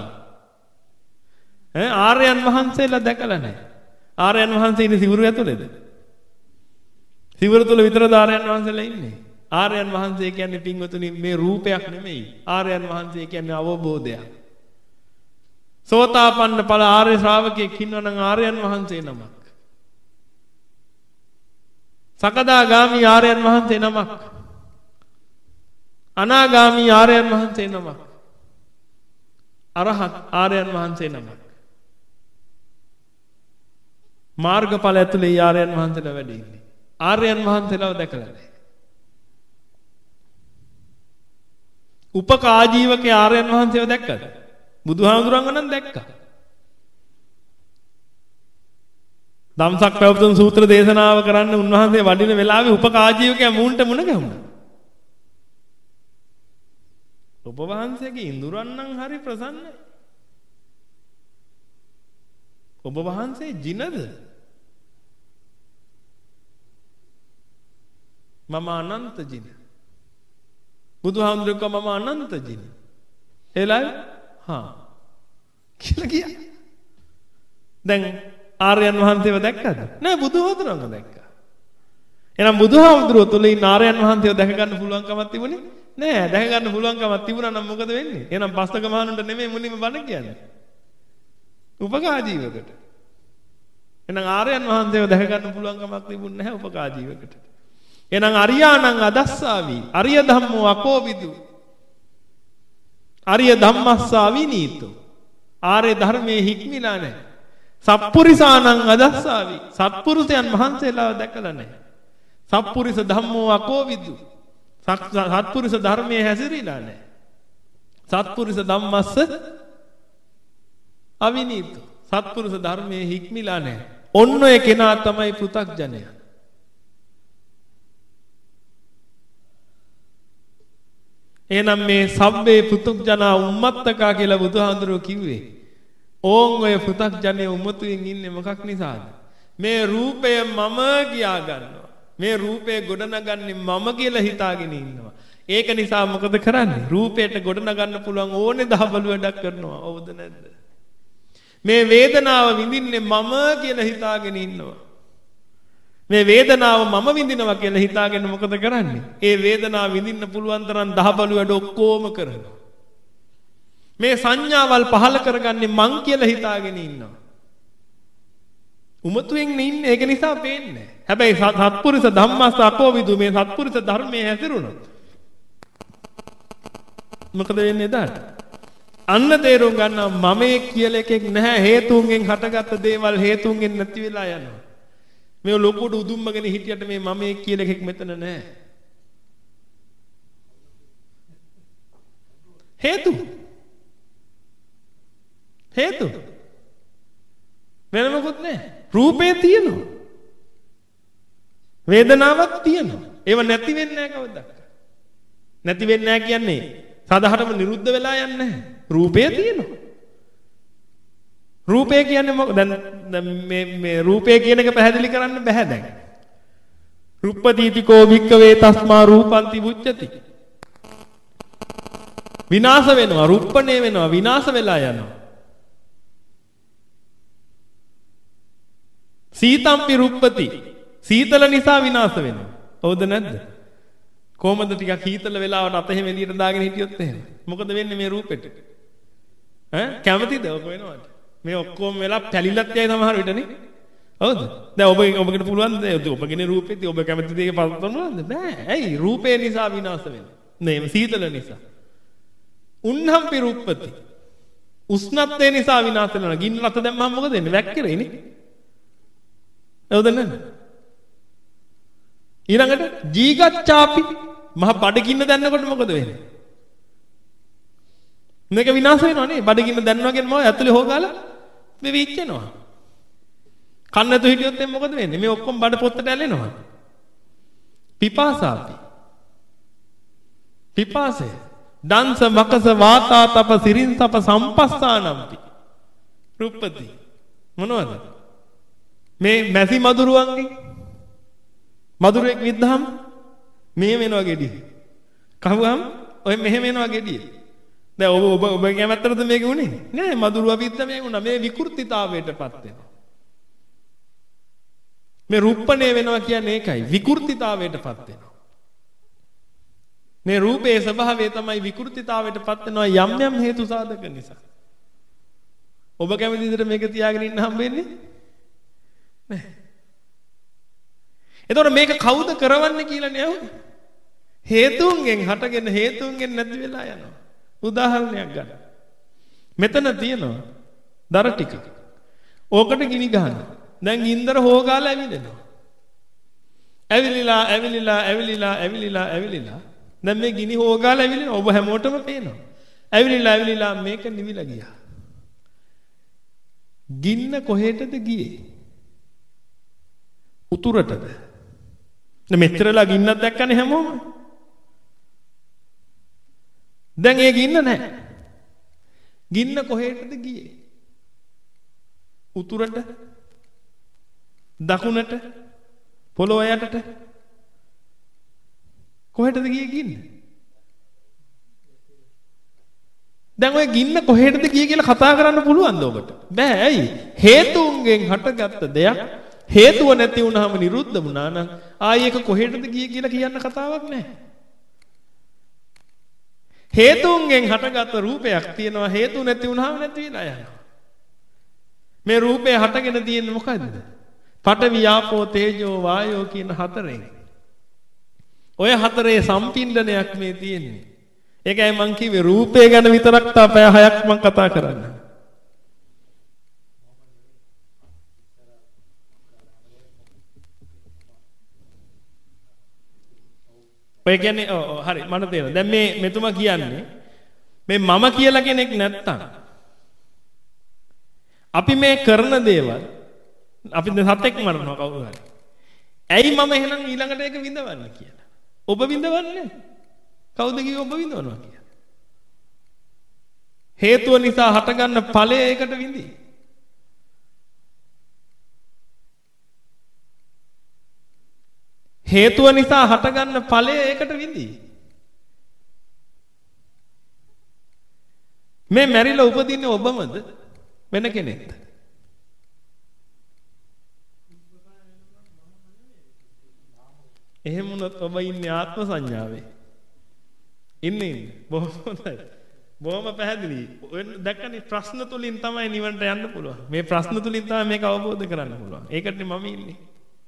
ඈ ආර්යයන් වහන්සේලා දැකලා නැහැ. ආර්යයන් වහන්සේ ඉන්නේ සිවුරු ඇතුලේද? සිවුරු තුල විතරද ආර්යයන් වහන්සේලා ඉන්නේ? ආර්යයන් වහන්සේ කියන්නේ පින්වතුනි මේ රූපයක් නෙමෙයි. ආර්යයන් වහන්සේ කියන්නේ අවබෝධයක්. සෝතාපන්න ඵල ආර්ය ශ්‍රාවකයෙක් ඉන්නවනම් ආර්යයන් වහන්සේ නමක්. සකදාගාමි ආර්යයන් වහන්සේ නමක්. අනාගාමි ආර්යයන් වහන්සේ නමක්. අරහත් ආර්යයන් වහන්සේ නමක්. මාර්ගඵල ඇතුලේ ආර්යයන් වහන්සේලා වැඩ ඉන්නේ. ආර්යයන් වහන්සේලාව දැකලා නැහැ. උපක ආජීවකේ ආර්යයන් වහන්සේව දැක්කද? බුදුහාමුදුරන්ව නම් දැක්කා. ධම්සක් පැවතුම් සූත්‍ර දේශනාව කරන්න උන්වහන්සේ වඩින වෙලාවේ උපක ආජීවකයා මූණට මුණ ගැහුණා. ඔබ වහන්සේගේ ඉඳුරන් නම් හරි ප්‍රසන්නයි. ඔබ වහන්සේ ජිනද? මම අනන්ත ජින. බුදුහාමුදුරුවෝ කිව්වා මම අනන්ත ජින. එලයි හා කියලා කියා. දැන් ආර්යයන් වහන්සේව දැක්කද? නෑ බුදුහාමුදුරුවෝ දැක්කා. එහෙනම් බුදුහාමුදුරුවෝ තුල ඉන්න ආර්යයන් වහන්සේව දැක ගන්න පුළුවන් කමක් තිබුණේ නෑ. දැක ගන්න පුළුවන් කමක් තිබුණා නම් මොකද වෙන්නේ? එහෙනම් පස්තක මහණුන්ට නෙමෙයි මුලින්ම බණ කියන්නේ. උපකා ජීවකට. එහෙනම් ආර්යයන් වහන්සේව දැක ගන්න පුළුවන් කමක් තිබුණේ නැහැ උපකා ජීවකට. එහෙනම් අරියාණං අදස්සාවි. අරිය ධම්මෝ අකෝවිදු. අරිය ධම්මස්සා විනීතෝ. ආර්ය ධර්මයේ හික්මිලා නැහැ. සප්පුරිසානං අදස්සාවි. සත්පුරුෂයන් වහන්සේලාව දැකලා නැහැ. සප්පුරිස ධම්මෝ අකෝවිදු. සත්පුරුෂ ධර්මයේ හැසිරීලා නැහැ. සත්පුරුෂ ධම්මස්ස අවිනීතෝ. සත්පුරුෂ ධර්මයේ හික්මිලා නැහැ. ඔන්න ඔය කෙනා තමයි පෘථග්ජනයා. එහෙනම් මේ සබ්බේ පෘථග්ජනා උම්මත්තකා කියලා බුදුහාඳුරෝ කිව්වේ. ඕන් ඔය පෘථග්ජනයේ උමතුෙන් ඉන්නේ මොකක් නිසාද? මේ රූපය මම කියා ගන්නවා. මේ රූපය ගොඩනගන්නේ මම කියලා හිතාගෙන ඉන්නවා. ඒක නිසා මොකද කරන්නේ? රූපයට ගොඩනගන්න පුළුවන් ඕනේ දහබළු වැඩක් කරනවා. හවුද නැද්ද? මේ වේදනාව විඳින්නේ මම කියලා හිතාගෙන ඉන්නවා. මේ වේදනාව මම විඳිනවා කියලා හිතාගෙන මොකද කරන්නේ? ඒ වේදනාව විඳින්න පුළුවන් තරම් දහබළු වැඩ ඔක්කොම කරනවා. මේ සංඥාවල් පහල කරගන්නේ මං කියලා හිතාගෙන ඉන්නවා. උමතුෙන් ඉන්නේ ඒක නිසා පේන්නේ. හැබැයි සත්පුරුෂ ධම්මස්ස අකෝවිදු මේ සත්පුරුෂ ධර්මයේ හැසිරුණොත් මොකද වෙන්නේ දාට? අන්න තේරුම් ගන්නවා මම කියලා එකෙක් නැහැ. හේතුන්ගෙන් හටගත්ත දේවල් හේතුන්ගෙන් නැති වෙලා යනවා. මේ ලොකුට උදුම්මගෙන හිටියට මේ මම කියලා එකෙක් මෙතන නැහැ. හේතු හේතු වෙන මොකුත් නැහැ. රූපේ තියෙනවා. වේදනාවක් තියෙනවා. ඒව නැති වෙන්නේ නැහැ කවදාවත්. නැති වෙන්නේ නැහැ කියන්නේ සදාහටම නිරුද්ධ වෙලා යන්නේ නැහැ. රූපය තියෙනවා. රූපය කියන්නේ මොකද? දැන් මේ මේ රූපය කියන එක පැහැදිලි කරන්න බෑ දැන්. රුප්පදීතිකෝ භික්ඛවේ තස්මා රූපන්ති මුච්චති. විනාශ වෙනවා, රුප්පණේ වෙනවා, විනාශ වෙලා යනවා. සීතම්පි රුප්පති. සීතල නිසා විනාශ වෙනවා. හවුද නැද්ද? කොහොමද ටිකක් හීතල වෙලාවට අත එහෙම එළියට දාගෙන හිටියොත් එහෙම. මොකද වෙන්නේ මේ රූපෙට? ඈ කැමතිද ඔක වෙනවට? මේ ඔක්කොම වෙලා පැලිලත් යයි සමහර විටනේ. හවුද? දැන් ඔබ ඔබකට පුළුවන් ද ඔබගේ රූපෙත් ඔබ කැමති දෙයක පවත්වන්නවද? බෑ. ඇයි? රූපේ නිසා විනාශ වෙනවා. නේ සීතල නිසා. උන්නම්පි රුප්පති. උෂ්ණත්වය නිසා විනාශ වෙනවා. ගින්න රත දැම්මම මොකද වෙන්නේ? වැක්කිරෙන්නේ. හවුද නැද්ද? ඊළඟට ජීගච්ඡාපි මහ බඩගින්න දැන්නකොට මොකද වෙන්නේ? මේක විනාශ වෙනවා නේ. බඩගින්න දැන්නවා කියන්නේ මොකද? ඇතුලේ හොගාලා මේ විච්චෙනවා. කන්න නැතුව හිටියොත් එම් මොකද වෙන්නේ? මේ ඔක්කොම බඩ පොත්තට ඇලෙනවා. පිපාසාපි. පිපාසය. දංශ මකස වාතා තප සිරින් තප සම්පස්සානම්පි. රුප්පති. මොනවද? මේ මැසි මදුරුවන්ගේ මදුරුවෙක් විද්දාම මෙහෙම වෙනවා ගෙඩිය. කහුවම් ඔය මෙහෙම වෙනවා ගෙඩිය. දැන් ඔබ ඔබ ඔබ කැමැත්තටද මේක උනේ? නෑ මදුරුවා විද්ද මේ උනා. මේ විකෘතිතාවයටපත් වෙනවා. මේ රුප්පණේ වෙනවා කියන්නේ ඒකයි. විකෘතිතාවයටපත් වෙනවා. මේ රූපේ ස්වභාවය තමයි විකෘතිතාවයටපත් වෙනවා යම් යම් හේතු සාධක නිසා. ඔබ කැමති විදිහට මේක තියාගෙන ඉන්න හම්බෙන්නේ නෑ. එතකොට මේක කවුද කරවන්නේ කියලා නේ අහුවේ. හේතුන්ගෙන් හටගෙන හේතුන්ගෙන් නැති වෙලා යනවා. උදාහරණයක් ගන්න. මෙතන තියෙනවා දර ටික. ඕකට ගිනි ගන්න. දැන් ගින්දර හොගාලා ඇවිදිනවා. ඇවිලිලා ඇවිලිලා ඇවිලිලා ඇවිලිලා ඇවිලිලා දැන් මේ ගිනි හොගාලා ඇවිලිනවා. ඔබ හැමෝටම පේනවා. ඇවිලිලා ඇවිලිලා මේක නිවිලා ගියා. ගින්න කොහෙටද ගියේ? උතුරටද? මෙච්චරලා ගින්නක් දැක්කනේ හැමෝම. දැන් ඒ ගින්න නැහැ. ගින්න කොහෙටද ගියේ? උතුරට? දකුණට? පොළොව යටට? කොහෙටද ගියේ ගින්න? දැන් ඔය ගින්න කොහෙටද ගියේ කියලා කතා කරන්න පුළුවන්ද ඔබට? බෑ. ඇයි? හේතුන්ගෙන් හටගත්ත දෙයක් හේතුව නැති වුනහම නිරුද්ධ වුණා නම් ආයි ඒක කොහෙටද ගියේ කියලා කියන්න කතාවක් නැහැ. හේතුන්ගෙන් හටගත්ත රූපයක් තියෙනවා හේතු නැති වුනහම නැති වෙලා යනවා. මේ රූපය හටගෙන තියෙන්නේ මොකද්ද? පඨවි ආපෝ තේජෝ වායෝ කියන හතරෙන්. ඔය හතරේ සම්පින්ඩනයක් මේ තියෙන්නේ. ඒකයි මං කිව්වේ රූපය ගැන විතරක් තා පැය හයක් මං කතා කරන්න. ඔය කියන්නේ ඔව් හරි මට තේරෙනවා. දැන් මේ මෙතුමා කියන්නේ මේ මම කියලා කෙනෙක් නැත්තම් අපි මේ කරන දේවල් අපි දැන් සතෙක් මරනවා කවුරු හරි. ඇයි මම එහෙනම් ඊළඟට ඒක විඳවන්නේ කියලා. ඔබ විඳවන්නේ? කවුද කිව්වේ ඔබ විඳවනවා කියලා? හේතුව නිසා හටගන්න ඵලය ඒකට විඳී. හේතුව නිසා හටගන්න ඵලය ඒකට විඳී. මේ මැරිලා උපදින්නේ ඔබමද වෙන කෙනෙක්ද? එහෙම වුණොත් ඔබ ඉන්නේ ආත්ම සංඥාවේ. ඉන්නේ බොහොම හොඳයි. බොහොම පැහැදිලි. ඔය දැක්කනේ ප්‍රශ්න තුලින් තමයි නිවනට යන්න පුළුවන්. මේ ප්‍රශ්න තුලින් තමයි මේක අවබෝධ කරගන්න පුළුවන්. ඒකට මම ඉන්නේ.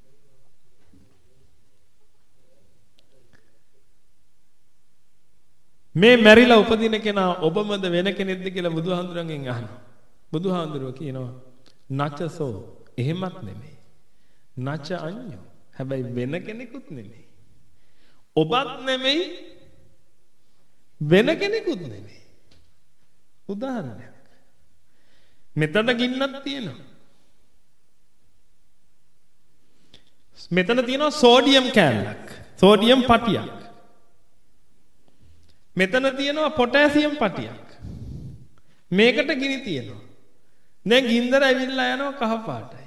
මේ මැරිලා උපදින කෙනා ඔබමද වෙන කෙනෙක්ද කියලා බුදුහාඳුරන්ගෙන් අහනවා. බුදුහාඳුරෝ කියනවා නචසෝ එහෙමත් නෙමෙයි. නච අඤ්ඤෝ හැබැයි වෙන කෙනෙකුත් නෙමෙයි. ඔබත් නෙමෙයි වෙන කෙනෙකුත් නෙමෙයි. උදාහරණයක්. මෙතන ගින්නක් තියෙනවා. මෙතන තියෙනවා සෝඩියම් කෑල්ලක්. සෝඩියම් පටියක්. මෙතන තියෙනවා පොටෑසියම් පටියක්. මේකට ගිනි තියෙනවා. දැන් ගින්දර ඇවිල්ලා යනවා කහ පාටයි.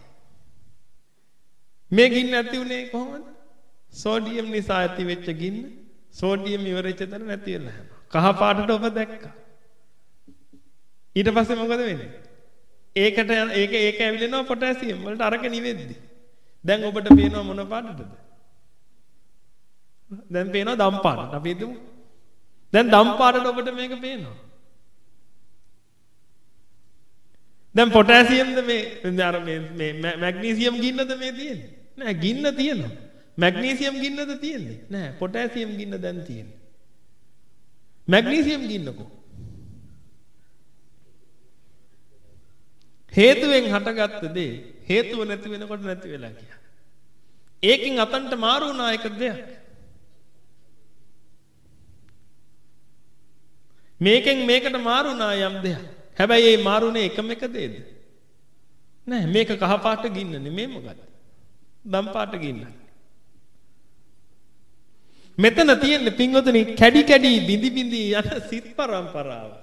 මේ ගින්න ඇති උනේ කොහොමද? සෝඩියම් නිසා ඇති වෙච්ච ගින්න සෝඩියම් ඉවරෙච්ච තැන නැති වෙලා යනවා. කහ පාටට ඔබ දැක්කා. ඊට පස්සේ මොකද වෙන්නේ? ඒකට ඒක ඒක ඇවිලෙනවා පොටෑසියම් වලට අරක නිවෙද්දි. දැන් ඔබට පේනවා මොන පාටටද? දැන් පේනවා දම් පාටට. අපි හිතමු. දැන් දම් පාටට ඔබට මේක පේනවා. දැන් පොටෑසියම්ද මේ අර මේ මේ මැග්නීසියම් ගින්නද මේ තියෙන්නේ? නෑ ගින්න තියෙනවා. මැග්නීසියම් ගින්නද තියෙන්නේ? නෑ පොටෑසියම් ගින්න දැන් තියෙන්නේ. මැග්නීසියම් ගින්නකෝ. හේතුවෙන් හටගත්ත දේ හේතුව නැති වෙනකොට නැති වෙලා ගියා. ඒකෙන් අතන්ට මාරු වුණා එක දෙයක්. මේකෙන් මේකට මාරු වුණා යම් දෙයක්. හැබැයි ඒ මාරුනේ එකම එක දෙයද? නෑ මේක කහ පාට ගින්න නෙමෙයි මොකද්ද? දම් පාට ගින්න. මෙතන තියෙන්නේ පින්වතුනි කැඩි කැඩි බිඳි බිඳි යන සිත් පරම්පරාවක්.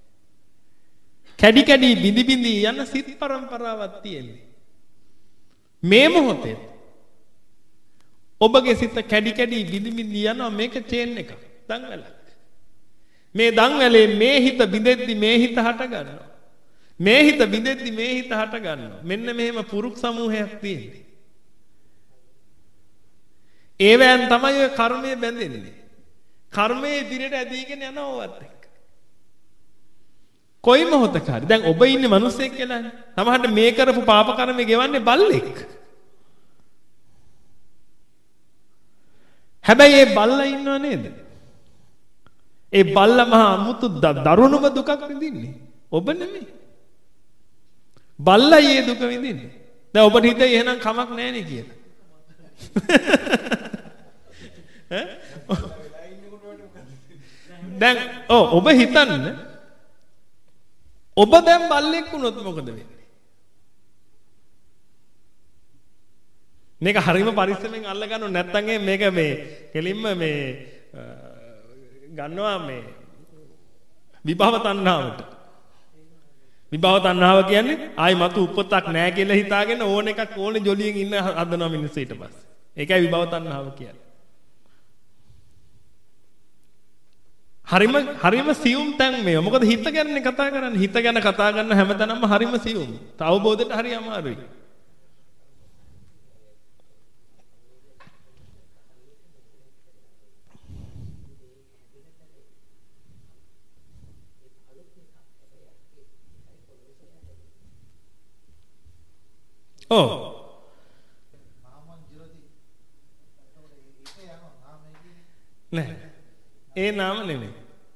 කැඩි කැඩි බිඳි බිඳි යන සිත් පරම්පරාවක් තියෙන්නේ. මේ මොහොතේ ඔබගේ සිත කැඩි කැඩි බිඳි බිඳි යනවා මේක චේන් එකක්. දන්වැලක්. මේ දන්වැලේ මේ හිත බිඳෙද්දි මේ හිත හට ගන්නවා. මේ හිත බිඳෙද්දි මේ හිත හට ගන්නවා. මෙන්න මෙහෙම පුරුක් සමූහයක් තියෙන්නේ. ඒවෙන් තමයි ඔය කර්මය බැඳෙන්නේ. කර්මයේ ඉදිරියට ඇදීගෙන යනවවත් එක්ක. කොයි මොහොතක හරි දැන් ඔබ ඉන්නේ මිනිස්සෙක් කියලානේ. සමහරට මේ කරපු පාප කර්මය ගෙවන්නේ බල්ලෙක්. හැබැයි ඒ බල්ලා ඉන්නව නේද? ඒ බල්ලා මහා අමුතු දරුණුම දුකක් විඳින්නේ. ඔබ නෙමෙයි. බල්ලා ඊයේ දුක විඳින්නේ. දැන් ඔබට හිතේ එහෙනම් කමක් නැහැ නේ කියලා. ඈ? දැන් ඔව් ඔබ හිතන්න ඔබ දැන් බල්ලෙක් වුණොත් මොකද වෙන්නේ? මේක හරීම පරිස්සමෙන් අල්ල ගන්නව නැත්නම් මේක මේ කෙලින්ම මේ ගන්නවා මේ විභව තණ්හාවට. විභව තණ්හාව කියන්නේ ආයි මතු උපතක් නැහැ කියලා හිතාගෙන ඕන එකක් ඕනේ ජොලියෙන් ඉන්න හදනවා මිනිස්සු ඊට පස්සේ. ඒකයි විභව තණ්හාව කියන්නේ. හරිම හරිම සියුම් තැන් මේ. මොකද හිත ගැන කතා කරන්නේ. හිත ගැන කතා කරන හැමතැනම හරිම සියුම්. අවබෝධයට හරි අමාරුයි. ඔව්. නෑ. ඒ නාම නෙමෙයි.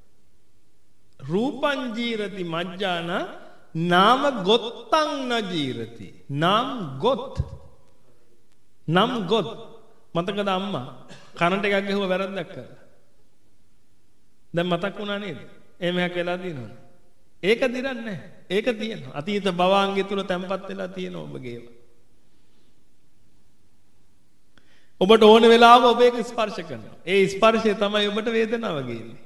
රූපං ජීරති මජ්ජාන නාම ගොත්තං නජීරති. නම් ගොත්. නම් ගොත්. මතකද අම්මා කනට එකක් ගහුවා වැරද්දක් කරලා. දැන් මතක් වුණා නේද? එහෙම එකක් වෙලා තියෙනවද? ඒක දිරන්නේ නැහැ. ඒක තියෙනවා. අතීත භවාංගය තුල තැම්පත් වෙලා තියෙනවා ඔබගේව. ඔබට ඕන වෙලාව ඔබ ඒක ස්පර්ශ කරනවා. ඒ ස්පර්ශය තමයි ඔබට වේදනාව ගේන්නේ.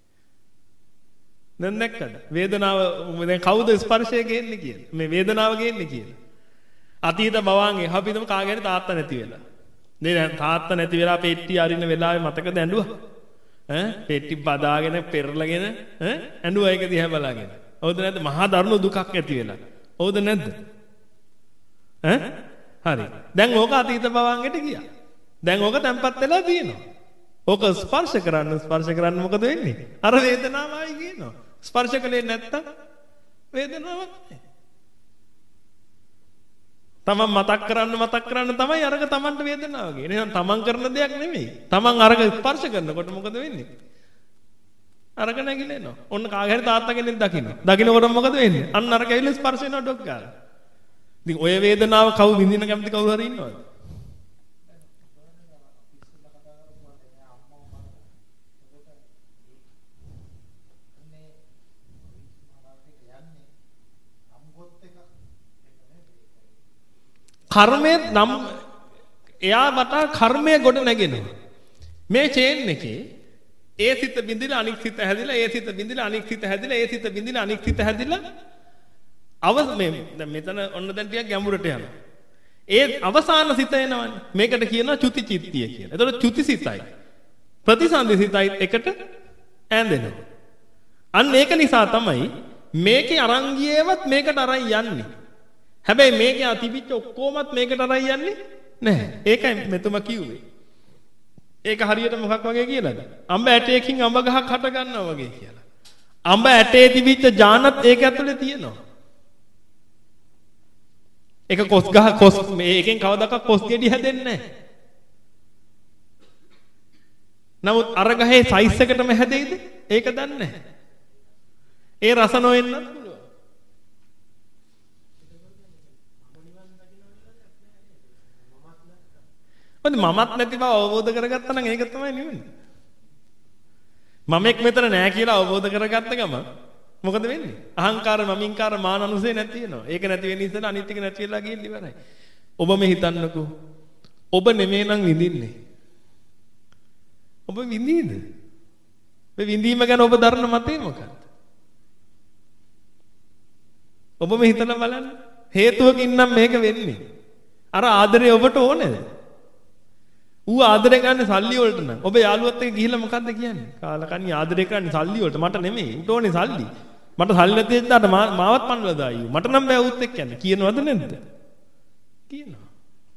දැන් දැක්කද? වේදනාව දැන් කවුද ස්පර්ශය ගේන්නේ කියලා? මේ වේදනාව ගේන්නේ කියලා. අතීත භවංගේ අපිටම කාගේ හරි තාත්තා නැති වෙලා. නේ තාත්තා නැති වෙලා පෙට්ටි අරින වෙලාවේ මතකද ඇඬුවා? ඈ පෙට්ටි බදාගෙන පෙරලගෙන ඈ ඇඬුවා ඒක දිහා බලාගෙන. හවුද නැද්ද? මහා දරුණු දුකක් ඇති වෙලා. හවුද නැද්ද? ඈ හරි. දැන් ඕක අතීත භවංගෙට ගියා. දැන් ඕක තැම්පත් වෙලා තියෙනවා. ඕක ස්පර්ශ කරන්න ස්පර්ශ කරන්න මොකද වෙන්නේ? අර වේදනාවයි කියනවා. ස්පර්ශ කලේ නැත්තම් වේදනාවක් නැහැ. තමන් මතක් කරන්න මතක් කරන්න තමයි අරක තමන්ට වේදනාව ගේන්නේ. එහෙනම් තමන් කරන දෙයක් නෙමෙයි. තමන් අරක ස්පර්ශ කරනකොට මොකද වෙන්නේ? අරක නැగిලෙනවා. ඔන්න කාගේ හරි තාත්තා කෙනෙක් දකින්න. දකින්නකොට මොකද වෙන්නේ? අන්න අරක ඇවිල්ලා ස්පර්ශ වෙනවා ඩොක් ගාලා. ඉතින් ඔය වේදනාව කවු විඳින්න කැමති කවුරු හරි ඉන්නවද? කර්මය නම් එයා වටා කර්මය ගොඩ නැගෙනවා. මේ චේන් එකේ ඒ සිත බින්දිලා අනික් සිත හැදිලා ඒ සිත බින්දිලා අනික් සිත හැදිලා ඒ සිත බින්දිලා අනික් සිත හැදිලා අව මේ දැන් මෙතන ඔන්න දැන් ටිකක් ගැඹුරට යනවා. ඒ අවසාන සිත එනවනේ. මේකට කියනවා චුති චිත්තිය කියලා. එතකොට චුති සිතයි ප්‍රතිසන්දි සිතයි එකට ඈඳෙනවා. අන්න ඒක නිසා තමයි මේකේ අරන් ගියේවත් මේකට අරන් යන්නේ. හැබැයි මේකේ අතිවිච්ච ඔක්කොමත් මේකට අරන් යන්නේ නැහැ. ඒකයි මෙතුම කිව්වේ. ඒක හරියට මොකක් වගේ කියලාද? අඹ ඇටයකින් අඹ ගහක් හට ගන්නවා වගේ කියලා. අඹ ඇටේ තිබිච්ච ජානත් ඒක ඇතුලේ තියෙනවා. ඒක කොස් ගහ කොස් මේකෙන් කවදාකවත් කොස් ගෙඩි හැදෙන්නේ නැහැ. නමුත් අර ගහේ සයිස් එකටම හැදෙයිද? ඒක දන්නේ නැහැ. ඒ රස නොවෙන්නත් පුළුවන්. මොකද මමත් නැති බව අවබෝධ කරගත්තා නම් ඒක තමයි නිවන. මමෙක් මෙතන නෑ කියලා අවබෝධ කරගත්ත ගම මොකද වෙන්නේ? අහංකාර මමින්කාර මාන අනුසය නැති වෙනවා. ඒක නැති වෙන ඉස්සෙල්ලා අනිත් එක නැති වෙලා ගිහින් ඉවරයි. ඔබ මේ හිතන්නකෝ. ඔබ නෙමෙයි නම් විඳින්නේ. ඔබ විඳීද? මේ විඳීම ගැන ඔබ දරන මතය මොකක්ද? ඔබ මේ හිතලා බලන්න. හේතුවකින් නම් මේක වෙන්නේ. අර ආදරේ ඔබට ඕනේද? ඌ ආදරේ ගන්න සල්ලි වලට නම් ඔබ යාළුවත් එක්ක ගිහිල්ලා මොකද්ද කියන්නේ? කාලකන්ණි ආදරේ කරන්නේ සල්ලි වලට මට නෙමෙයි. ඌට ඕනේ සල්ලි. මට සල්ලි නැති වෙද්දාට මාවත් පන්නලා දායි. මට නම් බෑ ඌත් එක්ක යන්න. කියනවද නැද්ද? කියනවා.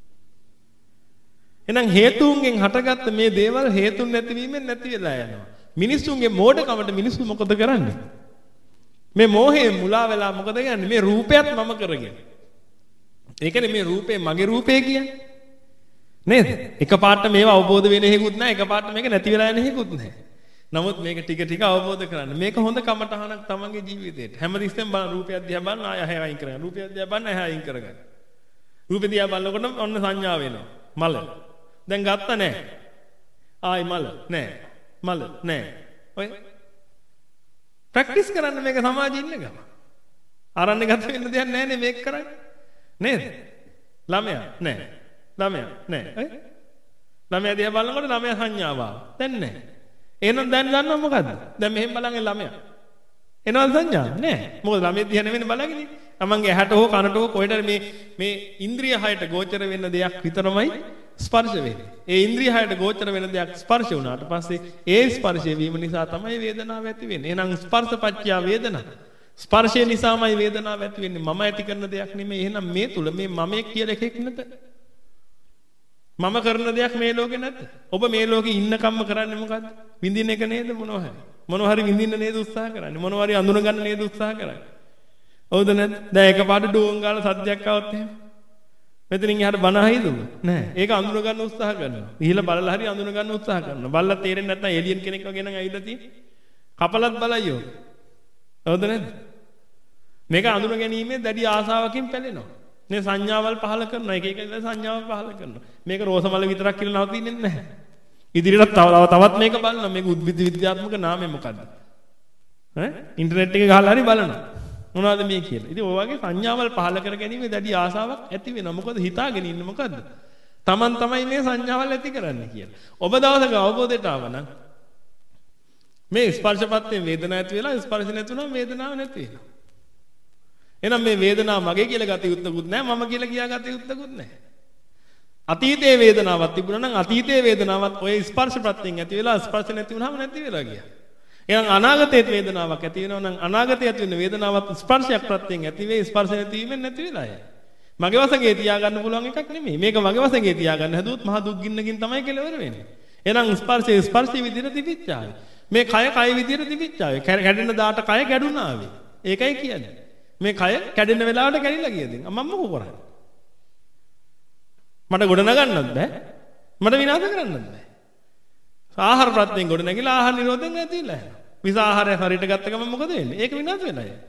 එහෙනම් හේතුන්ගෙන් හටගත්ත මේ දේවල් හේතුන් නැතිවීමෙන් නැති වෙලා යනවා. මිනිස්සුන්ගේ මෝඩකමට මිනිස්සු මොකද කරන්නේ? මේ මෝහයෙන් මුලා වෙලා මොකද කියන්නේ? මේ රූපයත් මම කරගෙන. ඒ කියන්නේ මේ රූපේ මගේ රූපේ කියන්නේ. නේද? එකපාරට මේව අවබෝධ වෙන හේකුත් නැහැ. එකපාරට මේක නැති වෙලා යන හේකුත් නැහැ. නමුත් මේක ටික ටික අවබෝධ කරගන්න. මේක හොඳ කමටහනක් තමන්ගේ ජීවිතේට. හැමතිස්සෙම බලන රූපය දිහා බලන ආය හැය අයින් කරගන්න. රූපය දිහා බලන හැය අයින් කරගන්න. රූපය දිහා බලනකොට ඔන්න සංඥා වෙනවා. මල. දැන් ගත්ත නැහැ. ආයි මල නැහැ. මල නැහැ. ඔය ප්‍රැක්ටිස් කරන්න මේක සමාජයේ ඉන්න ගම. ආරණ්‍ය ගත වෙන්න දෙයක් නැහැ නේ මේක කරන්නේ. නේද? ළමයා නැහැ. ළමයා නැහැ. ඈ? ළමයා දිහා බලනකොට ළමයා සංඥාව ආවා. දැන් නැහැ. එහෙනම් දැන් ගන්නව මොකද්ද? දැන් මෙහෙම බලන්නේ ළමයා. එනවද සංඥා? නැහැ. මොකද ළමයා දිහා නෙවෙයි බලන්නේ. තමන්ගේ ඇහැට හෝ කනට හෝ කොහෙට මේ මේ ඉන්ද්‍රිය හයට ගෝචර වෙන්න දෙයක් විතරමයි ස්පර්ශ වෙන්නේ. ඒ ඉන්ද්‍රිය හයට ගෝචර වෙන දෙයක් ස්පර්ශ වුණාට පස්සේ ඒ ස්පර්ශය වීම නිසා තමයි වේදනාව ඇති වෙන්නේ. එහෙනම් ස්පර්ශපච්චය වේදනා. ස්පර්ශය නිසාමයි වේදනාව ඇති වෙන්නේ. මම ඇති කරන දෙයක් නෙමෙයි. එහෙනම් මේ තුල මේ මමෙක් කියලා එකෙක් නැත. මම කරන දෙයක් මේ ලෝකේ නැත. ඔබ මේ ලෝකේ ඉන්න කම්ම කරන්නේ මොකද්ද? විඳින එක නේද මොනවා හරි. මොනවා හරි විඳින්න නේද උත්සාහ කරන්නේ. මොනවා හරි අඳුන ගන්න නේද උත්සාහ කරන්නේ. හවුද නැද්ද? දැන් එකපාරට ඩෝන් ගාලා සද්දයක් આવත් එහෙම. මෙතනින් එහාට බන අහයිද ඔබ? නෑ. ඒක අඳුන ගන්න උත්සාහ කරනවා. ගිහිල්ලා බලලා හරි අඳුන ගන්න උත්සාහ කරනවා. බලලා තේරෙන්නේ නැත්නම් එලියන් කෙනෙක් වගේ නම් ඇවිල්ලා තියෙන්නේ. කපලත් බලයියෝ. හවුද නැද්ද? මේක අඳුන ගැනීමේ දැඩි ආසාවකින් පැලෙනවා. මේ සංඥාවල් පහල කරනවා. එක එක සංඥාවල් පහල කරනවා. මේක රෝසමල විතරක් කියලා නවතින්නේ නැහැ. ඉදිරියට තව තවත් මේක බලනවා. මේක උද්භිද විද්‍යාත්මක නාමය මොකද්ද? ඈ ඉන්ටර්නෙට් එකේ ගහලා හරි බලනවා. මොනවද මේ කියලා. ඉතින් ඔය වගේ සංඥාවල් පහල කර ගැනීම දැඩි ආසාවක් ඇති වෙනවා. මොකද හිතාගෙන ඉන්නේ මොකද්ද? Taman තමයි මේ සංඥාවල් ඇති කරන්නේ කියලා. ඔබ දවසක අවබෝධයට ආවනම් මේ ස්පර්ශපත්තේ වේදනාව ඇති වෙලා ස්පර්ශ නැතුණම වේදනාවක් නැති වෙනවා. එහෙනම් මේ වේදනාව මගේ කියලා ගත යුත්තකුත් නැහැ මම කියලා කියා ගත යුත්තකුත් නැහැ. අතීතයේ වේදනාවක් තිබුණා නම් අතීතයේ වේදනාවත් ඔය ස්පර්ශ ප්‍රත්‍යයෙන් ඇති වෙලා ස්පර්ශ නැති වුනහම නැති වෙලා ගියා. එහෙනම් අනාගතයේ වේදනාවක් ඇති වෙනවා නම් අනාගතයේ ඇති වෙන වේදනාවත් ස්පර්ශයක් ප්‍රත්‍යයෙන් ඇති වෙයි ස්පර්ශ නැති වීමෙන් නැති වෙලා යයි. මගේ වශයෙන් තියාගන්න පුළුවන් එකක් නෙමෙයි. මේක මගේ වශයෙන් තියාගන්න හැදුවොත් මහා දුක් ගින්නකින් තමයි කෙලවර වෙන්නේ. එහෙනම් ස්පර්ශය ස්පර්ශී විදිහට තිබිච්චාවේ. මේ කය කය විදිහට තිබිච්චාවේ. කැඩෙන දාට කය කැඩුනාවේ. ඒකයි කියන්නේ. මේ කය කැඩෙන වෙලාවට කැඩිලා ගියද? මම මොකෝ කරන්නේ? මට ගොඩ නගන්නත් බෑ. මට විනාශ කරන්නත් බෑ. ආහාර ප්‍රත්‍යයෙන් ගොඩ නැගිලා ආහාර නිරෝධයෙන් නැතිලා යනවා. විස ආහාරය හරියට ගත්ත ගමන් මොකද වෙන්නේ? ඒක විනාශ වෙලා යනවා.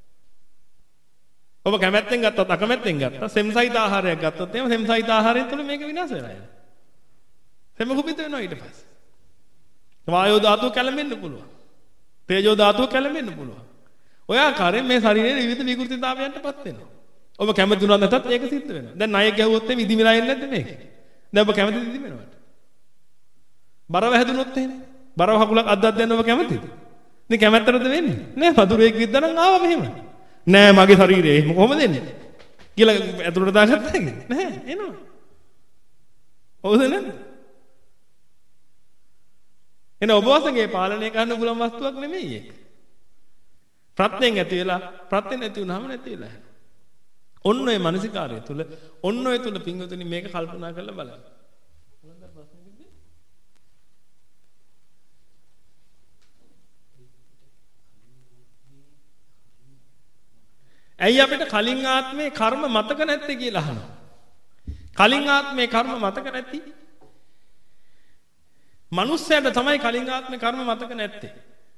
ඔබ කැමැත්තෙන් ගත්තත් අකමැත්තෙන් ගත්තත් සෙම්සයිත ආහාරයක් ගත්තොත් එහෙම සෙම්සයිත ආහාරය තුළ මේක විනාශ වෙලා යනවා. සෙම කුපිත වෙනවා ඊට පස්සේ. වායෝ ධාතුව කැළඹෙන්න පුළුවන්. තේජෝ ධාතුව කැළඹෙන්න පුළුවන්. ඔය ආකාරයෙන් මේ ශරීරයේ විවිධ විකෘතිතාවයන්ටපත් වෙනවා. ඔබ කැමති වුණා නැතත් ඒක සිද්ධ වෙනවා. දැන් ණය ගැහුවොත් එimhe ඉදි වෙලා එන්නේ නැද්ද මේක? දැන් ඔබ කැමතිද ඉදි වෙනවට? බර වැහැදුනොත් එහෙම. බර වහකුලක් අද්දක් දෙන්න ඔබ කැමතිද? ඉතින් කැමැත්තටද වෙන්නේ? නෑ වතුරේක විද්දා නම් ආවා මෙහෙම. නෑ මගේ ශරීරය එහෙම කොහොමද එන්නේ? කියලා ඇතුළට දාගත්තා නේද? නෑ එනවා. හවුද නැද්ද? එන ඔබ වශයෙන් පාලනය කරන්න පුළුවන් වස්තුවක් නෙමෙයි ඒක. ප්‍රත්‍යයෙන් ඇති වෙලා ප්‍රත්‍ය නැති වුනහම නැති වෙලා යනවා. ඔන්න ඔය මානසිකාරය තුල ඔන්න ඔය තුල පින්වතුනි මේක කල්පනා කරලා බලන්න. ඇයි අපිට කලින් ආත්මේ කර්ම මතක නැත්තේ කියලා අහනවා. කලින් ආත්මේ කර්ම මතක නැති? මනුස්සයන්ට තමයි කලින් ආත්මේ කර්ම මතක නැත්තේ.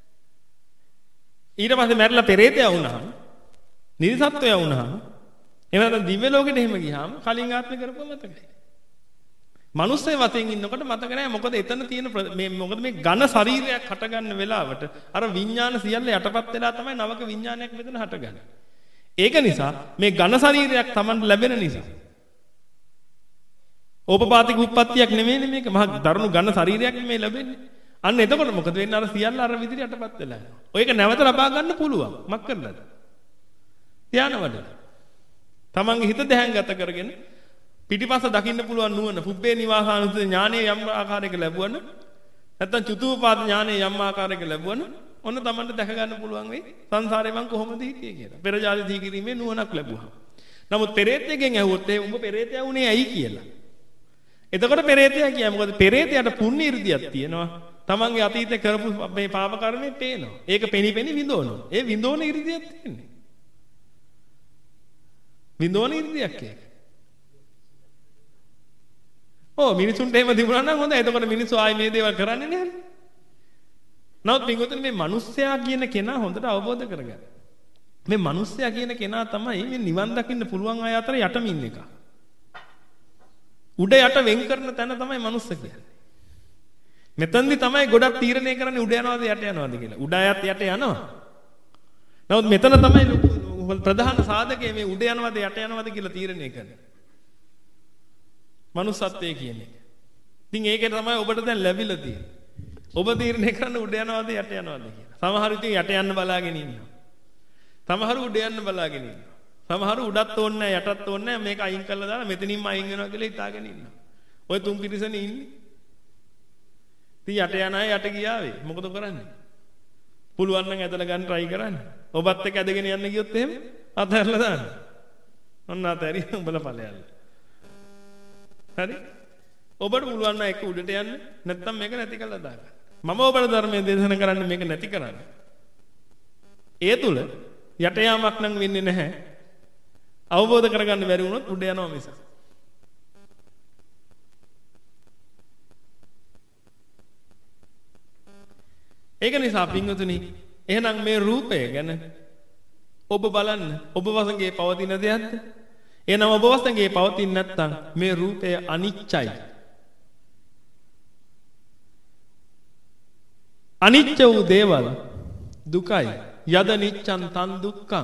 ඊට පස්සේ මැරිලා පෙරේතයා වුණාම, නිර්සත්වයා වුණාම, එහෙම නැත්නම් දිව්‍ය ලෝකෙට එහෙම ගියාම කලින් ආත්මේ කරපුවා මතකයි. මනුස්සය වශයෙන් ඉන්නකොට මතක නැහැ. මොකද එතන තියෙන මේ මොකද මේ ඝන ශරීරයක් හටගන්න වෙලාවට අර විඥාන සියල්ල යටපත් වෙලා තමයි නවක විඥානයක් මෙතන හටගන්නේ. ඒක නිසා මේ ඝන ශරීරයක් Tamanට ලැබෙන නිසා ඕපපාතික උත්පත්තියක් නෙමෙයිනේ මේක. මහා දරුණු ඝන ශරීරයක් නෙමෙයි ලැබෙන්නේ. අන්න එතකොට මොකද වෙන්නේ? අර සියල්ල අර විදිහට යටපත් වෙලා යනවා. ඔයක නැවත ලබා ගන්න පුළුවන්. මක් කරලාද? ධානය වඩලා. Tamanගේ හිත දැහැන්ගත කරගෙන පිටිපස්ස දකින්න පුළුවන් නුවණ පුබ්බේ නිවාසානුසති ඥානයේ යම් ආකාරයක ලැබුවන නැත්නම් චතුූපාද ඥානයේ යම් ආකාරයක ලැබුවන ඔන්න Tamanට දැක ගන්න පුළුවන් වෙයි සංසාරේ මං කොහොමද හිටියේ කියලා. පෙර ජාති දීකිරීමේ නුවණක් ලැබුවා. නමුත් පෙරේතයෙන් ඇහුවොත් ඒ උඹ පෙරේතයා වුණේ ඇයි කියලා. එතකොට පෙරේතයා කියයි මොකද පෙරේතයාට පුණ්‍ය ඉර්ධියක් තියෙනවා. Tamanගේ අතීතේ කරපු මේ පාප කර්මේ පේනවා. ඒක පෙනි පෙනි විඳවනවා. ඒ විඳවන ඉර්ධියක් තියෙන්නේ. විඳවන ඉර්ධියක් ඒක. ඔව් මිනිසුන්ට එහෙම තිබුණා නම් හොඳයි. එතකොට මිනිස්සු ආයි මේ දේවල් කරන්නේ නැහැ. නමුත් පින්වතුනි මේ මිනිස්සයා කියන කෙනා හොඳට අවබෝධ කරගන්න. මේ මිනිස්සයා කියන කෙනා තමයි මේ නිවන් දකින්න පුළුවන් අය අතර යටම ඉන්න එක. උඩ යට වෙන් කරන තැන තමයි මිනිස්ස කියන්නේ. මෙතනදි තමයි ගොඩක් තීරණය කරන්නේ උඩ යනවාද යට යනවාද කියලා. උඩ යත් යට යනවා. නමුත් මෙතන තමයි ප්‍රධාන සාධකය මේ උඩ යනවාද යට යනවාද කියලා තීරණය කරන්නේ. මනුස්සත්වයේ කියන්නේ. ඉතින් ඒකේ තමයි ඔබට දැන් ලැබිලා තියෙන්නේ. ඔබ තීරණය කරන්න උඩ යනවාද යට යනවාද කියලා. සමහරු ඉතින් යට යන්න බලාගෙන ඉන්නවා. සමහරු උඩ යන්න බලාගෙන ඉන්නවා. සමහරු උඩත් ඕනේ නැහැ යටත් ඕනේ නැහැ මේක අයින් කරලා දාලා මෙතනින්ම අයින් වෙනවා කියලා හිතාගෙන ඉන්නවා. ඔය තුන් පිරිසනේ ඉන්නේ. ඉතින් යට යන අය යට ගියාවේ. මොකද කරන්නේ? පුළුවන් නම් ඇදලා ගන්න try කරන්න. ඔබත් එක්ක ඇදගෙන යන්න ගියොත් එහෙම අතහැරලා දාන්න. ඔන්න අතහැරි උඹලා ඵලයල්ල. හරි? ඔබට පුළුවන් නම් එක උඩට යන්න නැත්නම් මේක නැති කරලා දාන්න. මම ඔබට ධර්මයේ දේශනා කරන්නේ මේක නැති කරන්න. ඒ තුල යට යාමක් නම් වෙන්නේ නැහැ. අවබෝධ කරගන්න බැරි වුණොත් උඩ යනවා මිස. ඒක නිසා පින්වතුනි එහෙනම් මේ රූපය ගැන ඔබ බලන්න ඔබ වසඟේ පවතින දෙයක්ද? එහෙනම් ඔබ වසඟේ පවතින නැත්නම් මේ රූපය අනිච්චයි. අනිච්ච වූ දේවල් දුකයි. යද නිච්ඡන් තන් දුක්ඛං.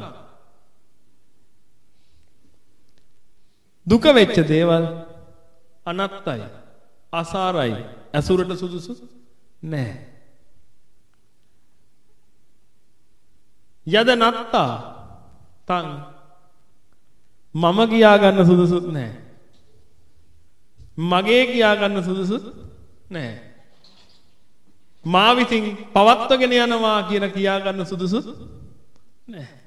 දුක වෙච්ච දේවල් අනත්තයි. අසාරයි. අසුරට සුදුසු නැහැ. යද නත්තා තං මම කියා ගන්න සුදුසුත් නැහැ. මගේ කියා ගන්න සුදුසුත් නැහැ. මා විසින් පවත්වගෙන යනවා කියලා කියා ගන්න සුදුසුත් නැහැ.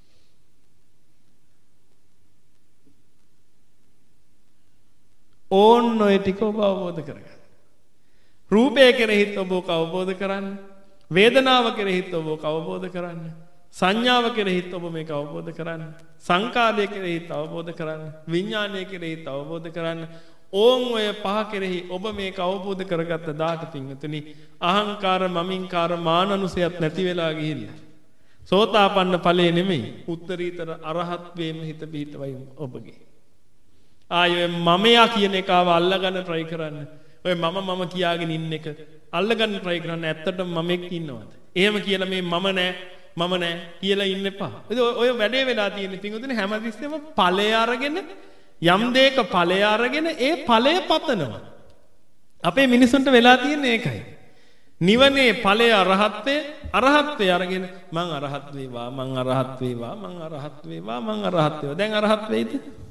ඕන් ඔය ටික ඔබ අවබෝධ කරගන්න. රූපය කෙරෙහිත් ඔබ අවබෝධ කරන්න. වේදනාව කෙරෙහිත් ඔබ අවබෝධ කරන්න. සංඥාව කෙරෙහිත් ඔබ මේක අවබෝධ කරන්න. සංකාරය කෙරෙහිත් අවබෝධ කරන්න. විඥානය කෙරෙහිත් අවබෝධ කරන්න. ඕන් ඔය පහ කෙරෙහි ඔබ මේක අවබෝධ කරගත්ත දාට පින්වතුනි අහංකාර මමින්කාර මානනුසයත් නැති වෙලා ගිහිල්ලා සෝතාපන්න ඵලයේ නෙමෙයි උත්තරීතර අරහත් වේම හිත පිහිටවයි ඔබගේ. ආයේ මමයා කියන එකව අල්ලගන්න try කරන්න. ඔය මම මම කියාගෙන ඉන්න එක අල්ලගන්න try කරන්න. ඇත්තටම මමෙක් ඉන්නවද? එහෙම කියලා මේ මම නෑ මම නෑ කියලා ඉන්න එපා. ඔය වැඩේ වෙලා තියෙන පින්වතුනි හැමතිස්සෙම ඵලය අරගෙන යම් දෙයක ඵලය අරගෙන ඒ ඵලය පතනවා. අපේ මිනිසුන්ට වෙලා තියෙන්නේ ඒකයි. නිවනේ ඵලය අරහත්ත්වය අරහත්ත්වය අරගෙන මං අරහත් වේවා මං අරහත් වේවා මං අරහත් වේවා මං අරහත් වේවා. දැන් අරහත් වෙයිද?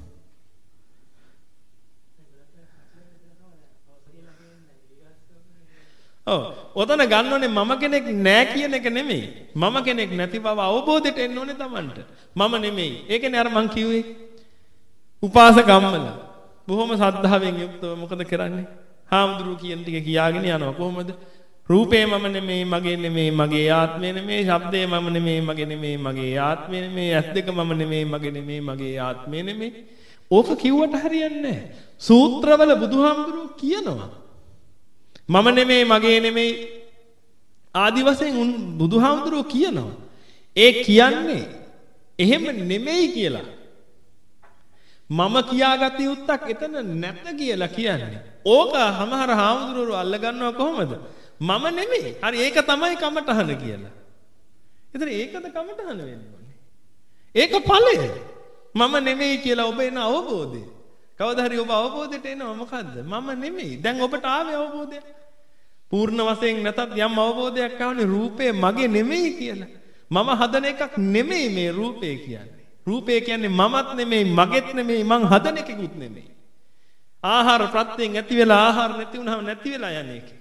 ඔව්. ඔතන ගන්න ඕනේ මම කෙනෙක් නෑ කියන එක නෙමෙයි. මම කෙනෙක් නැති බව අවබෝධයට එන්න ඕනේ Tamanට. මම නෙමෙයි. ඒ කියන්නේ අර මං කිව්වේ උපාසකම්මල බොහොම සද්ධාවෙන් යුක්තව මොකද කරන්නේ? හාමුදුරුවෝ කියන ටික කියාගෙන යනවා. කොහොමද? රූපේ මම නෙමෙයි, මගේ නෙමෙයි, මගේ ආත්මය නෙමෙයි, ශබ්දේ මම නෙමෙයි, මගේ නෙමෙයි, මගේ ආත්මය නෙමෙයි, ඇස් දෙක මම නෙමෙයි, මගේ නෙමෙයි, මගේ ආත්මය නෙමෙයි. ඕක කිව්වට හරියන්නේ නැහැ. සූත්‍රවල බුදුහාමුදුරුවෝ කියනවා. මම නෙමෙයි, මගේ නෙමෙයි ආදි වශයෙන් උන් බුදුහාමුදුරුවෝ කියනවා. ඒ කියන්නේ එහෙම නෙමෙයි කියලා. මම කියාගත යුත්තක් එතන නැත කියලා කියන්නේ. ඕක සමහර හාමුදුරුවෝ අල්ල ගන්නවා කොහොමද? මම නෙමෙයි. හරි ඒක තමයි කමටහන කියලා. ඒතර ඒකද කමටහන වෙන්නේ. ඒක ඵලය. මම නෙමෙයි කියලා ඔබ එන අවබෝධය. කවදා හරි ඔබ අවබෝධයට එනවා මොකද්ද? මම නෙමෙයි. දැන් ඔබට ආවේ අවබෝධය. පූර්ණ වශයෙන් නැතත් යම් අවබෝධයක් ආවනේ රූපය මගේ නෙමෙයි කියලා. මම හදන එකක් නෙමෙයි මේ රූපය කියන්නේ. රූපය කියන්නේ මමත් නෙමෙයි මගෙත් නෙමෙයි මං හදන එකකුත් නෙමෙයි. ආහාර ප්‍රත්‍යයෙන් ඇති වෙලා ආහාර නැති වුනහම නැති වෙලා යන එකක්.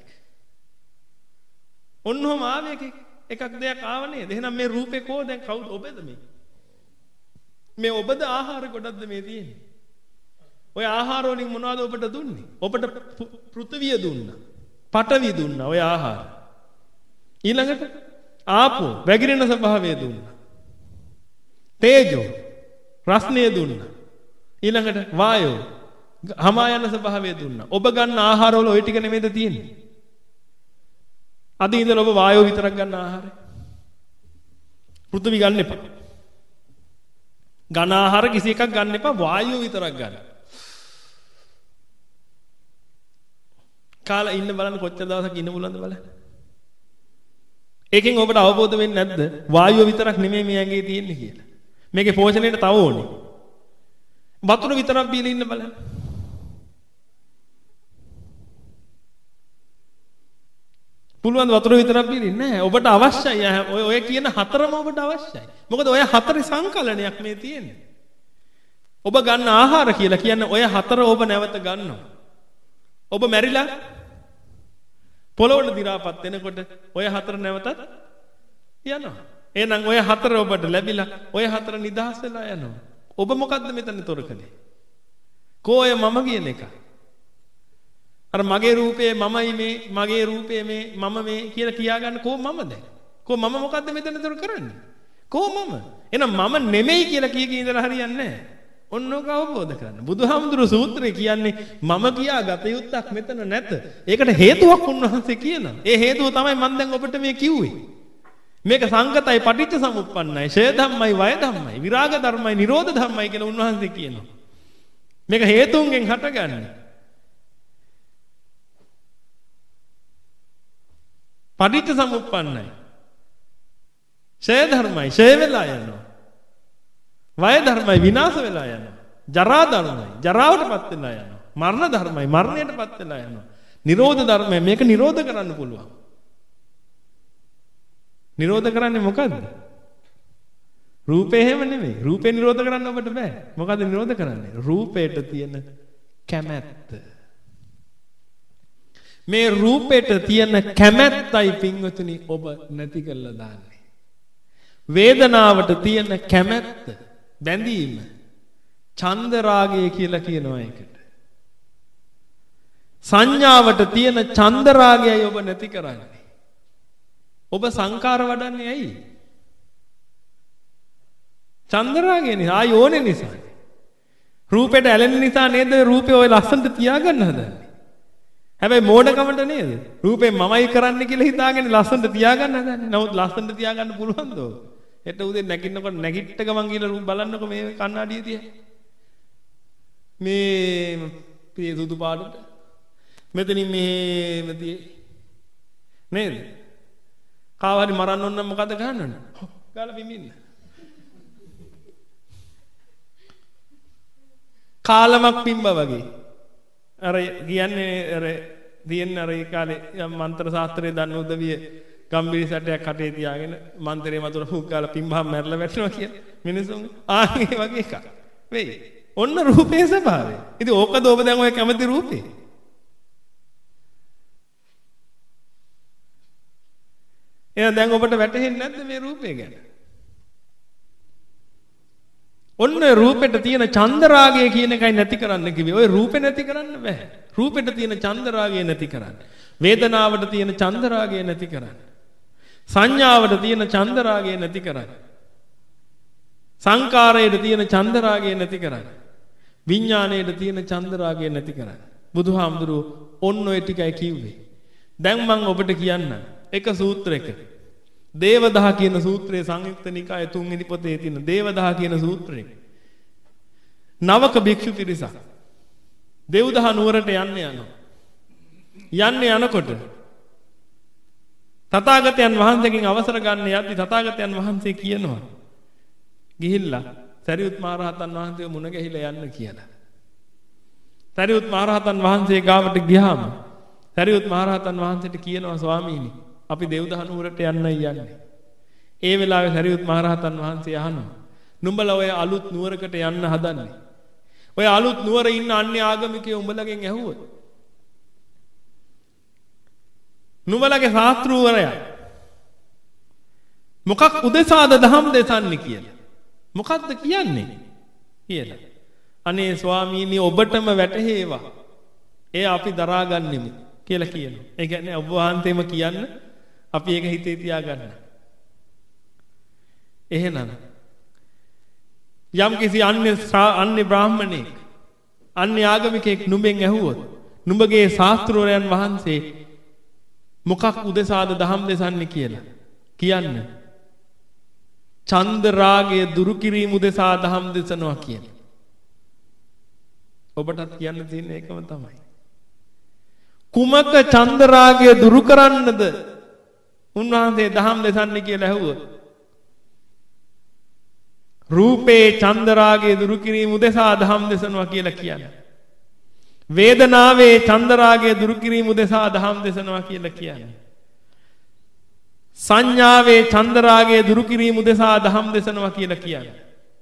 ඔන්නෝම ආවේ එකක් එකක් දෙයක් ආව නේද? එහෙනම් මේ රූපේ කෝ දැන් කවුද ඔබද මේ? මේ ඔබද ආහාර ගොඩක්ද මේ තියෙන්නේ? ඔය ආහාර වලින් මොනවද ඔබට දුන්නේ? ඔබට පෘථිවිය දුන්නා. පඨවි දුන්නා ඔය ආහාර. ඊළඟට ආපෝ වැగిරෙන ස්වභාවය දුන්නා. තේජෝ රස්නය දුන්නා. ඊළඟට වායෝ හමා යන ස්වභාවය දුන්නා. ඔබ ගන්න ආහාර වල ওই ටික නෙමෙයිද තියෙන්නේ? අද ඉඳලා ඔබ වායෝ විතරක් ගන්න ආහාරය. පෘථිවි ගන්න එපා. ඝන ආහාර කිසි එකක් ගන්න එපා. වායෝ විතරක් ගන්න. කාලා ඉන්න බලන්න කොච්චර දවසක් ඉන්න පුළුවන්ද බලන්න. ඒකෙන් ඔබට අවබෝධ වෙන්නේ නැද්ද? වායුව විතරක් නෙමෙයි මේ ඇඟේ තියෙන්නේ කියලා. මේකේ පෝෂණයට තව ඕනේ. වතුර විතරක් බීලා ඉන්න බලන්න. පුළුවන් වතුර විතරක් බීලා නැහැ. ඔබට අවශ්‍යයි. ඔය ඔය කියන හතරම ඔබට අවශ්‍යයි. මොකද ඔය හතරේ සංකලනයක් මේ තියෙන්නේ. ඔබ ගන්න ආහාර කියලා කියන්නේ ඔය හතර ඔබ නැවත ගන්නවා. ඔබ මැරිලා පොළොවට දිරාපත් වෙනකොට ඔය හතර නැවතත් යනවා. එහෙනම් ඔය හතර ඔබට ලැබිලා ඔය හතර නිදහස් වෙලා යනවා. ඔබ මොකද්ද මෙතන තොරකනේ? කෝය මම කියන එක. අර මගේ රූපේ මමයි මේ මගේ රූපේ මේ මම මේ කියලා කියාගන්න කෝ මම දැන්. කෝ මම මොකද්ද මෙතන තොර කරන්නේ? කෝ මම. එහෙනම් මම නෙමෙයි කියලා කිය කී ඉඳලා හරියන්නේ නැහැ. ඔන්නෝක අවබෝධ කරගන්න. බුදුහාමුදුරු සූත්‍රය කියන්නේ මම කියා ගත යුත්තක් මෙතන නැත. ඒකට හේතුවක් උන්වහන්සේ කියනවා. ඒ හේතුව තමයි මම දැන් ඔබට මේ කිව්වේ. මේක සංගතයි පටිච්ච සමුප්පන්නයි ෂය ධම්මයි වය ධම්මයි විරාග ධර්මයි නිරෝධ ධර්මයි කියලා උන්වහන්සේ කියනවා. මේක හේතුන්ගෙන් හටගන්නේ. පටිච්ච සමුප්පන්නයි ෂය ධර්මයි ෂය වෙලා යනවා. වය ධර්මයි විනාශ වෙලා යනවා. ජරා ධර්මයි ජරාවටපත් වෙලා යනවා. මරණ ධර්මයි මරණයටපත් වෙලා යනවා. නිරෝධ ධර්මයි මේක නිරෝධ කරන්න පුළුවන්. නිරෝධ කරන්නේ මොකද්ද? රූපේ හැම නෙමෙයි. රූපේ නිරෝධ කරන්න ඔබට බෑ. මොකද්ද නිරෝධ කරන්නේ? රූපේට තියෙන කැමැත්ත. මේ රූපේට තියෙන කැමැත්තයි පින්වතුනි ඔබ නැති කරලා දාන්නේ. වේදනාවට තියෙන කැමැත්ත, බැඳීම, ඡන්ද රාගය කියලා කියනවා ඒකට. සංඥාවට තියෙන ඡන්ද රාගයයි ඔබ නැති කරන්නේ. ඔබ සංකාර වඩන්නේ ඇයි? චන්දරාගය නිසා, ආයෝනේ නිසා. රූපෙට ඇලෙන නිසා නේද රූපේ ඔය ලස්සනට තියාගන්න හදන්නේ. හැබැයි මෝඩකමට නේද? රූපේ මමයි කරන්න කියලා හිතාගෙන ලස්සනට තියාගන්න හදන්නේ. නමුත් ලස්සනට තියාගන්න පුළුවන්ද? හෙට උදේ නැගින්නකොට නැගිට්ට ගමන් ගිහලා රූප බලන්නකො මේ කණ්ණාඩිය තියා. මේ පිය සුදු පාටට. මෙතනින් මෙහෙම තියේ. නේද? කාවහරි මරන්න ඕන නම් මොකද ගන්න ඕන? ගාලා බිමින්න. කාලමක් පිම්බා වගේ. අර කියන්නේ අර දියන්න අර ඒ කාලේ මන්ත්‍ර ශාස්ත්‍රයේ දන්න උදවිය ගම්බිරි සැටයක් කටේ තියාගෙන මන්ත්‍රේ මතුර හුක් ගාලා පිම්බාම මැරලා වැටෙනවා කියලා මිනිසුන් ආන්නේ වගේ එකක්. වෙයි. ඔන්න රූපේ ස්වභාවය. ඉතින් ඕකද ඔබ දැන් ඔය කැමති රූපේ? එහෙනම් දැන් ඔබට වැටහෙන්නේ නැද්ද මේ රූපය ගැන? ඔන්න රූපෙට තියෙන චන්දරාගය කියන එකයි නැති කරන්න කිව්වේ. ඔය රූපේ නැති කරන්න බෑ. රූපෙට තියෙන චන්දරාගය නැති කරන්න. වේදනාවට තියෙන චන්දරාගය නැති කරන්න. සංඥාවට තියෙන චන්දරාගය නැති කරන්න. සංකාරයට තියෙන චන්දරාගය නැති කරන්න. විඥාණයට තියෙන චන්දරාගය නැති කරන්න. බුදුහාමුදුරුවෝ ඔන්න ඔය ටිකයි කිව්වේ. දැන් මම ඔබට කියන්නම්. එක සූත්‍රයක දේවදහ කියන සූත්‍රයේ සංයුක්ත නිකායේ තුන්වෙනි පොතේ තියෙන දේවදහ කියන සූත්‍රයේ නවක භික්ෂු පිරිසක් දෙව්දහ නුවරට යන්න යනවා. යන්න යනකොට තථාගතයන් වහන්සේගෙන් අවසර ගන්න යද්දි තථාගතයන් වහන්සේ කියනවා ගිහිල්ලා සරියුත් මහ රහතන් වහන්සේව මුණ ගැහිලා යන්න කියලා. සරියුත් මහ රහතන් වහන්සේ ගාවට ගියාම සරියුත් මහ රහතන් වහන්සේට කියනවා ස්වාමීනි අපි දෙව්දහ නුවරට යන්නයි යන්නේ. ඒ වෙලාවේ සරියුත් මහ රහතන් වහන්සේ අහනවා නුඹලා ඔය අලුත් නුවරකට යන්න හදන්නේ. ඔය අලුත් නුවර ඉන්න අන්‍ය ආගමිකයෝ උඹලගෙන් ඇහුවොත් නුඹලගේ ශාස්ත්‍රූවරයා මොකක් උදෙසාද දහම් දෙසන්නේ කියලා. මොකද්ද කියන්නේ කියලා. අනේ ස්වාමීනි ඔබටම වැටහෙවා. ඒ අපි දරාගන්නෙමු කියලා කියනවා. ඒ කියන්නේ ඔබ වහන්සේම කියන්න අපි ඒක හිතේ තියාගන්න. එහෙනම් යම් කිසි අන්‍ය අන්‍ය බ්‍රාහමණෙක් අන්‍ය ආගමිකෙක් නුඹෙන් ඇහුවොත් නුඹගේ ශාස්ත්‍රවරයන් වහන්සේ මොකක් උදෙසාද දහම් දෙසන්නේ කියලා කියන්න. ඡන්ද රාගය දුරු කිරීම උදෙසා දහම් දෙසනවා කියන. ඔබටත් කියන්න තියෙන එකම තමයි. කුමක ඡන්ද රාගය දුරු කරන්නද උන්වහන්සේ දහම් දෙසන්නේ කියලා ඇහුවොත් රූපේ ඡන්ද රාගය දුරු කිරීම උදෙසා දහම් දෙසනවා කියලා කියන්නේ. වේදනාවේ ඡන්ද රාගය දුරු කිරීම උදෙසා දහම් දෙසනවා කියලා කියන්නේ. සංඥාවේ ඡන්ද රාගය දුරු කිරීම උදෙසා දහම් දෙසනවා කියලා කියන්නේ.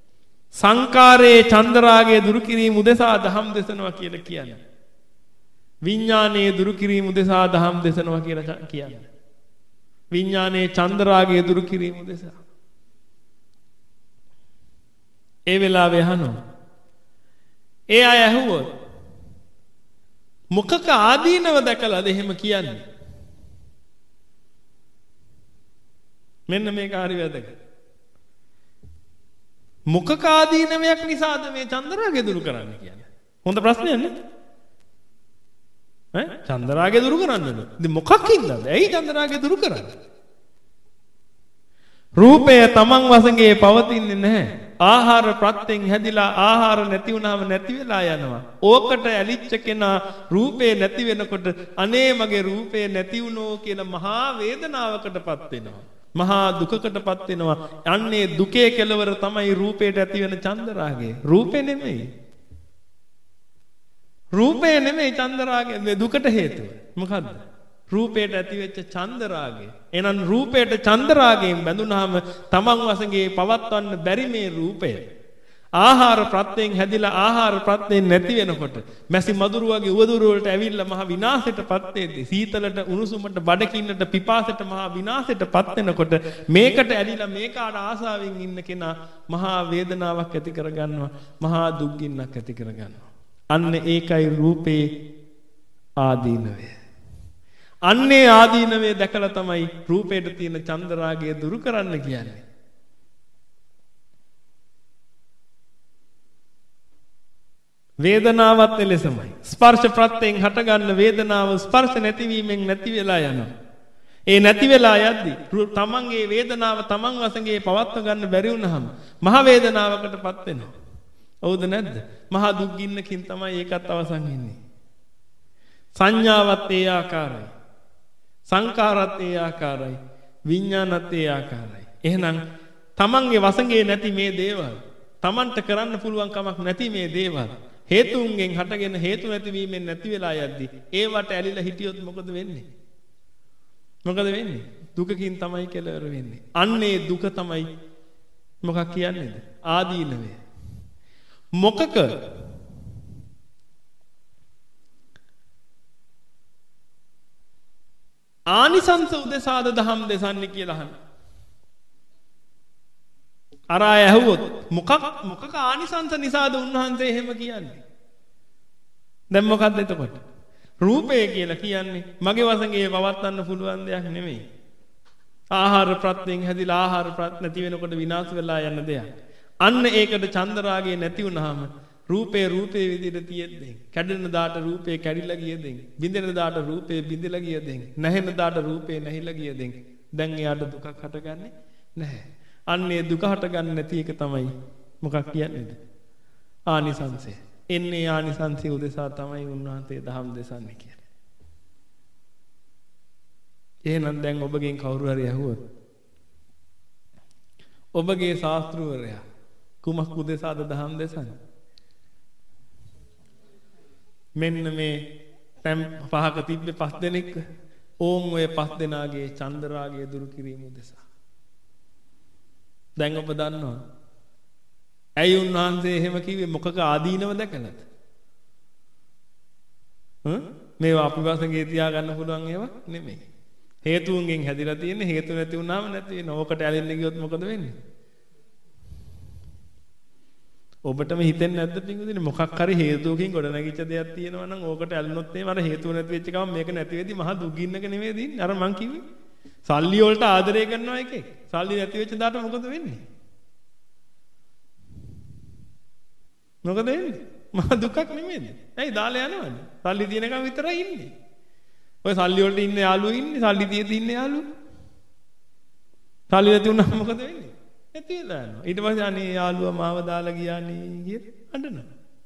සංකාරයේ ඡන්ද රාගය දුරු කිරීම උදෙසා දහම් දෙසනවා කියලා කියන්නේ. විඥානයේ දුරු කිරීම උදෙසා දහම් දේශනවා කියලා කියන්නේ. විඥානයේ චන්දරාගය දුරු කිරීම උදෙසා. ඒ වෙලාවේ අහනවා. ඒ අය ඇහුවොත් මොකක ආදීනව දැකලාද එහෙම කියන්නේ? මෙන්න මේක හරි වැදගත්. මොකක ආදීනවයක් නිසාද මේ චන්දරාගය දුරු කරන්න කියන්නේ? හොඳ ප්‍රශ්නයක් නේ? ඈ චන්දරාගය දුරු කරන්නද? ඉතින් මොකක්ින්දද? ඇයි චන්දරාගය දුරු කරන්නේ? රූපය තමන් වශයෙන් පවතින්නේ නැහැ. ආහාර ප්‍රත්‍යයෙන් හැදිලා ආහාර නැති වුනහම නැති වෙලා යනවා. ඕකට ඇලිච්ච කෙනා රූපේ නැති වෙනකොට අනේ මගේ රූපේ නැති වුණෝ කියලා මහා වේදනාවකටපත් වෙනවා. මහා දුකකටපත් වෙනවා. අන්නේ දුකේ කෙලවර තමයි රූපේට ඇති වෙන චන්දරාගය. රූපේ නෙමෙයි. රූපේ නෙමෙයි චන්දරාගය දුකට හේතුව. මොකද්ද? රූපයට ඇතිවෙච්ච චන්දරාගය. එහෙනම් රූපයට චන්දරාගයෙන් බැඳුනහම තමන් වශයෙන් පවත්වන්න බැරි මේ රූපය ආහාර ප්‍රත්‍යයෙන් හැදිලා ආහාර ප්‍රත්‍යයෙන් නැති වෙනකොට මැසි මදුරු වගේ උවදුරු වලට ඇවිල්ලා මහ විනාශයටපත් වෙද්දී සීතලට උණුසුමට බඩකින්නට පිපාසයට මහ විනාශයටපත් වෙනකොට මේකට ඇලිලා මේකාට ආසාවෙන් ඉන්න කෙනා මහා වේදනාවක් ඇති කරගන්නවා. මහා දුක් ගින්නක් ඇති කරගන්නවා. අන්න ඒකයි රූපේ ආදීනවය. අන්නේ ආදීනවේ දැකලා තමයි රූපේට තියෙන චන්දරාගය දුරු කරන්න කියන්නේ. වේදනාවත් එලෙසමයි. ස්පර්ශ ප්‍රත්‍යයෙන් හටගන්න වේදනාව ස්පර්ශ නැතිවීමෙන් නැති වෙලා යනවා. ඒ නැති වෙලා යද්දි තමන්ගේ වේදනාව තමන් වශයෙන් පවත්ව ගන්න බැරි වුණාම මහ වේදනාවකටපත් වෙනවා. හවුද නැද්ද? මහා දුක් ගින්නකින් තමයි ඒකත් අවසන් වෙන්නේ. සංඥාවත් ඒ ආකාරයි. සංකාරත් ඒ ආකාරයි. විඥානත් ඒ ආකාරයි. එහෙනම් තමන්ගේ වශයෙන් නැති මේ දේවල් තමන්ට කරන්න පුළුවන් කමක් නැති මේ දේවල් හේතුන්ගෙන් හටගෙන හේතු නැතිවීමෙන් නැති වෙලා යද්දි ඒවට ඇලිලා හිටියොත් මොකද වෙන්නේ? මොකද වෙන්නේ? දුකකින් තමයි කෙලවර වෙන්නේ. අන්නේ දුක තමයි මොකක් කියන්නේද? ආදීනවය. මොකක ආනිසංස උදෙසාද දහම් දෙසන්නේ කියලා අහන. අර අය ඇහුවොත් මොකක් මොකක ආනිසංස නිසාද උන්වහන්සේ එහෙම කියන්නේ? දැන් මොකක්ද එතකොට? රූපය කියලා කියන්නේ මගේ වශයෙන් පවත්වන්න පුළුවන් දෙයක් නෙමෙයි. ආහාර ප්‍රත්‍යයෙන් හැදිලා ආහාර ප්‍රත් නැති වෙනකොට විනාශ වෙලා යන දෙයක්. අන්න ඒකට චන්දරාගය නැති වුනහම රූපේ රූපේ විදිහට තියෙද්දී කැඩෙන දාට රූපේ කැඩිලා ගියදෙන් බිඳෙන දාට රූපේ බිඳිලා ගියදෙන් නැහෙන දාට රූපේ නැහිලා ගියදෙන් දැන් එයාට දුකක් හටගන්නේ නැහැ. අන්නේ දුක හටගන්නේ නැති එක තමයි මොකක් කියන්නේද? ආනිසංසය. එන්නේ ආනිසංසය උදෙසා තමයි උන්වහන්සේ දහම් දෙසන්නේ කියන්නේ. එහෙනම් දැන් ඔබගෙන් කවුරු හරි ඇහුවොත් ඔබගේ ශාස්ත්‍රවරයා කුමක් උදෙසාද දහම් දෙසන්නේ? මෙන්න මේ පැම් පහක තිබ්බේ පස් දෙනෙක්. ඕම් ඔය පස් දෙනාගේ චන්දරාගය දුරු කිරීම උදෙසා. දැන් ඔබ දන්නවා. ඇයි උන්වහන්සේ එහෙම කිව්වේ? මොකක ආදීනව දැකලාද? හ්ම් මේවා අපි වශයෙන් තියා ගන්න පුළුවන් ඒවා නෙමෙයි. හේතුන්ගෙන් හැදිලා තියෙන හේතු නැති වුණාම නැති වෙන. ඕකට ඇලෙන්න ගියොත් මොකද වෙන්නේ? ඔබටම හිතෙන්නේ නැද්ද පින්වදිනේ මොකක් හරි හේතුවකින් ගොඩ නැගිච්ච දෙයක් තියෙනවා නම් ඕකට ඇලුනොත් එහෙම අර හේතුව නැති වෙච්ච ගමන් මේක නැති වෙද්දි මහා දුක් ගින්නක නෙමෙයි දින්නේ. අර මං කිව්වේ සල්ලි වලට ආදරය කරනවා එකේ. සල්ලි නැති වෙච්ච දාට මොකද වෙන්නේ? මොකද වෙන්නේ? මහා දුකක් නෙමෙයිද? ඇයි දාලා යනවද? සල්ලි තියෙනකම් විතරයි ඉන්නේ. ඔය සල්ලි වලට ඉන්න යාළුවෝ ඉන්නේ සල්ලි තියෙද්දි ඉන්න යාළුවෝ. සල්ලි නැති වුණාම මොකද වෙන්නේ? නැති වෙලා යනවා. ඊට පස්සේ අනේ යාළුවා මාව දාලා ගියානේ කිය අඬනවා.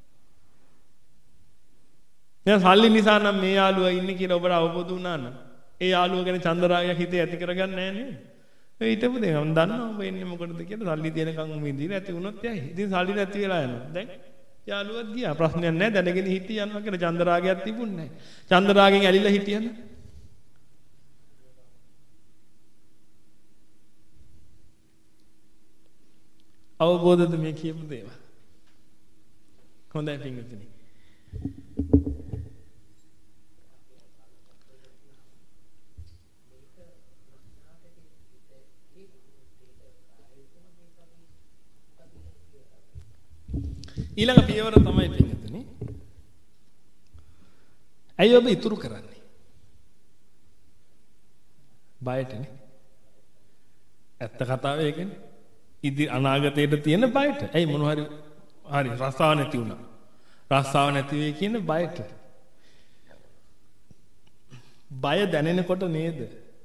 දැන් සල්ලි නිසා නම් මේ යාළුවා ඉන්නේ කියලා ඔබට අවබෝධ වුණා නම් ඒ යාළුවා ගැන චන්දරාගයක් හිතේ ඇති කරගන්නේ නැහැ නේද? ඒ ඊටපු දෙයක් මම දන්නවා ඔබ එන්නේ මොකටද කියලා සල්ලි තියෙනකන් විඳිලා ඇති වුණොත් යයි. ඉතින් සල්ලි නැති වෙලා යනවා. දැන් යාළුවත් ගියා ප්‍රශ්නයක් නැහැ දැනගෙන හිටිය යනවා කියලා චන්දරාගයක් තිබුණේ නැහැ. චන්දරාගෙන් ඇලිලා හිටියන අවබෝධද මේ කියපු දේවල්? හොඳයි පින්වතුනි. ඊළඟ පියවර තමයි පින්වතුනි. ඇයි ඔබ ඉතුරු කරන්නේ? බයටනේ. ඇත්ත කතාව ඒකනේ. ඉදි අනාගතයට තියෙන බයට. ඇයි මොන හරි හරි රස්සාව නැති වුණා. රස්සාව නැති වෙයි කියන බයට. බය දැනෙනකොට නේද?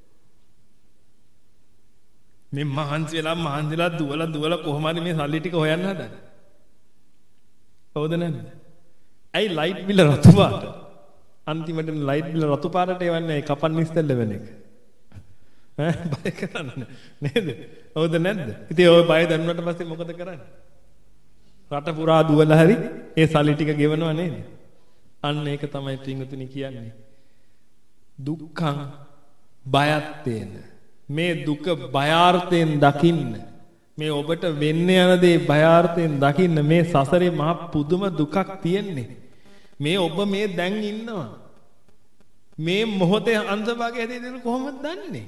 මේ මහන්සි වෙලා මහන්සි වෙලා දුවලා දුවලා කොහොම හරි මේ සල්ලි ටික හොයන්න හදන්නේ. හවුද නැද්ද? ඇයි ලයිට් බිල රතු පාට? අන්තිමට ලයිට් බිල රතු පාටට එවන්නේ කපන්න ඉස්සෙල්ල වෙන එක. ඈ බය කරන්නේ නේද? හවුද නැද්ද? ඉතින් ඔය බය දැනුණාට පස්සේ මොකද කරන්නේ? රට පුරා දුවලා හරි ඒ සල්ලි ටික ගෙවනවා නේද? අන්න ඒක තමයි පින්වතුනි කියන්නේ. දුක්ඛං බයත්තේන. මේ දුක බයාර්ථයෙන් දකින්න. මේ ඔබට වෙන්න යන දේ බයාර්ථයෙන් දකින්න. මේ සසරේ මහ පුදුම දුකක් තියෙන්නේ. මේ ඔබ මේ දැන් ඉන්නවා. මේ මොහොතේ අන්තභාගය හැදෙන්නේ කොහොමද දන්නේ?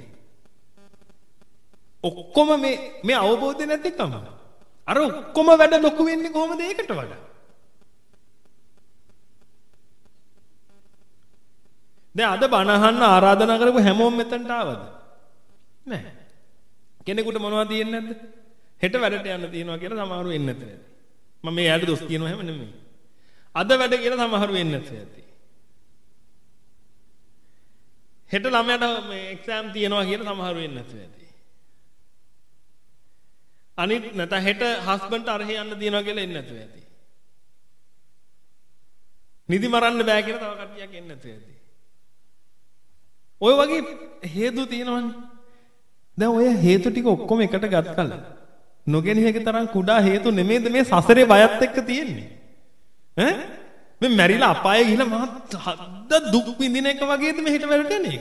ඔක්කොම මේ මේ අවබෝධය නැතිකම. අර ඔක්කොම වැඩ ලොකු වෙන්නේ කොහොමද ඒකට වඩා? දැන් අද බණ අහන්න ආරාධනා කරපු හැමෝම මෙතනට ආවද? නැහැ. කෙනෙකුට මොනවද තියෙන්නේ නැද්ද? හෙට වැඩට යන්න තියෙනවා කියලා සමහරු එන්නේ නැතේ. මම මේ යාට දොස් කියනවා හැම නෙමෙයි. අද වැඩ කියලා සමහරු එන්නේ නැතේ ඇති. හෙට ළමයාට මේ එක්සෑම් තියෙනවා කියලා සමහරු එන්නේ නැතේ ඇති. අනිත් නැත හෙට හස්බන්ඩ්ට අරහෙ යන්න තියෙනවා කියලා එන්නේ නැතේ ඇති. නිදි මරන්න බෑ කියලා තව කට්ටියක් එන්නේ නැතේ ඇති. ඔය වගේ හේතු තියෙනවනේ. දැන් ඔය හේතු ටික ඔක්කොම එකට ගත් කල නොගෙනියක තරම් කුඩා හේතු නෙමෙයිද මේ සසරේ බයත් එක්ක තියෙන්නේ ඈ මේ මැරිලා අපායේ ගිහින් මහත් හද්ද දුක් විඳින එක වගේද මෙහෙට වැටෙන්නේ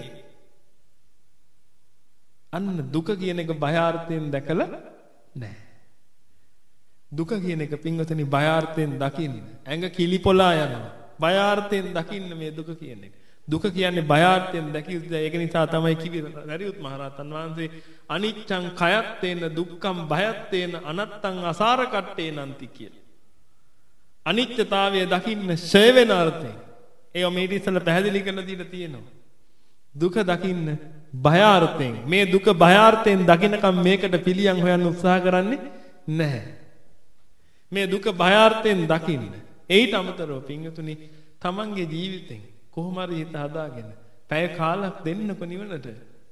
අන්න දුක කියන එක බයාර්ථයෙන් දැකලා නැහැ දුක කියන එක පින්වතුනි බයාර්ථයෙන් දකින්න ඇඟ කිලිපොලා යනවා බයාර්ථයෙන් දකින්න මේ දුක කියන එක දුක කියන්නේ බයාර්ථයෙන් දැකිය යුතුයි. ඒක නිසා තමයි කිව්වේ දරියුත් මහරහතන් වහන්සේ අනිච්ඡං කයත්තේන දුක්ඛං භයත්තේන අනත්තං අසාරකට්ටේ නන්ති කියලා. අනිත්‍යතාවය දකින්න ෂය වෙන අර්ථයෙන්. ඒ මේ ඉතිසල පැහැදිලි කරලා දීලා තියෙනවා. දුක දකින්න බයාර්ථයෙන්. මේ දුක බයාර්ථයෙන් දකින්නකම් මේකට පිළියම් හොයන්න උත්සාහ කරන්නේ නැහැ. මේ දුක බයාර්ථයෙන් දකින්න. ඒට අමතරව පින්වතුනි තමන්ගේ ජීවිතෙන් කොහොම හරි හිත හදාගෙන පැය කාලක් දෙන්නකො නිවනට.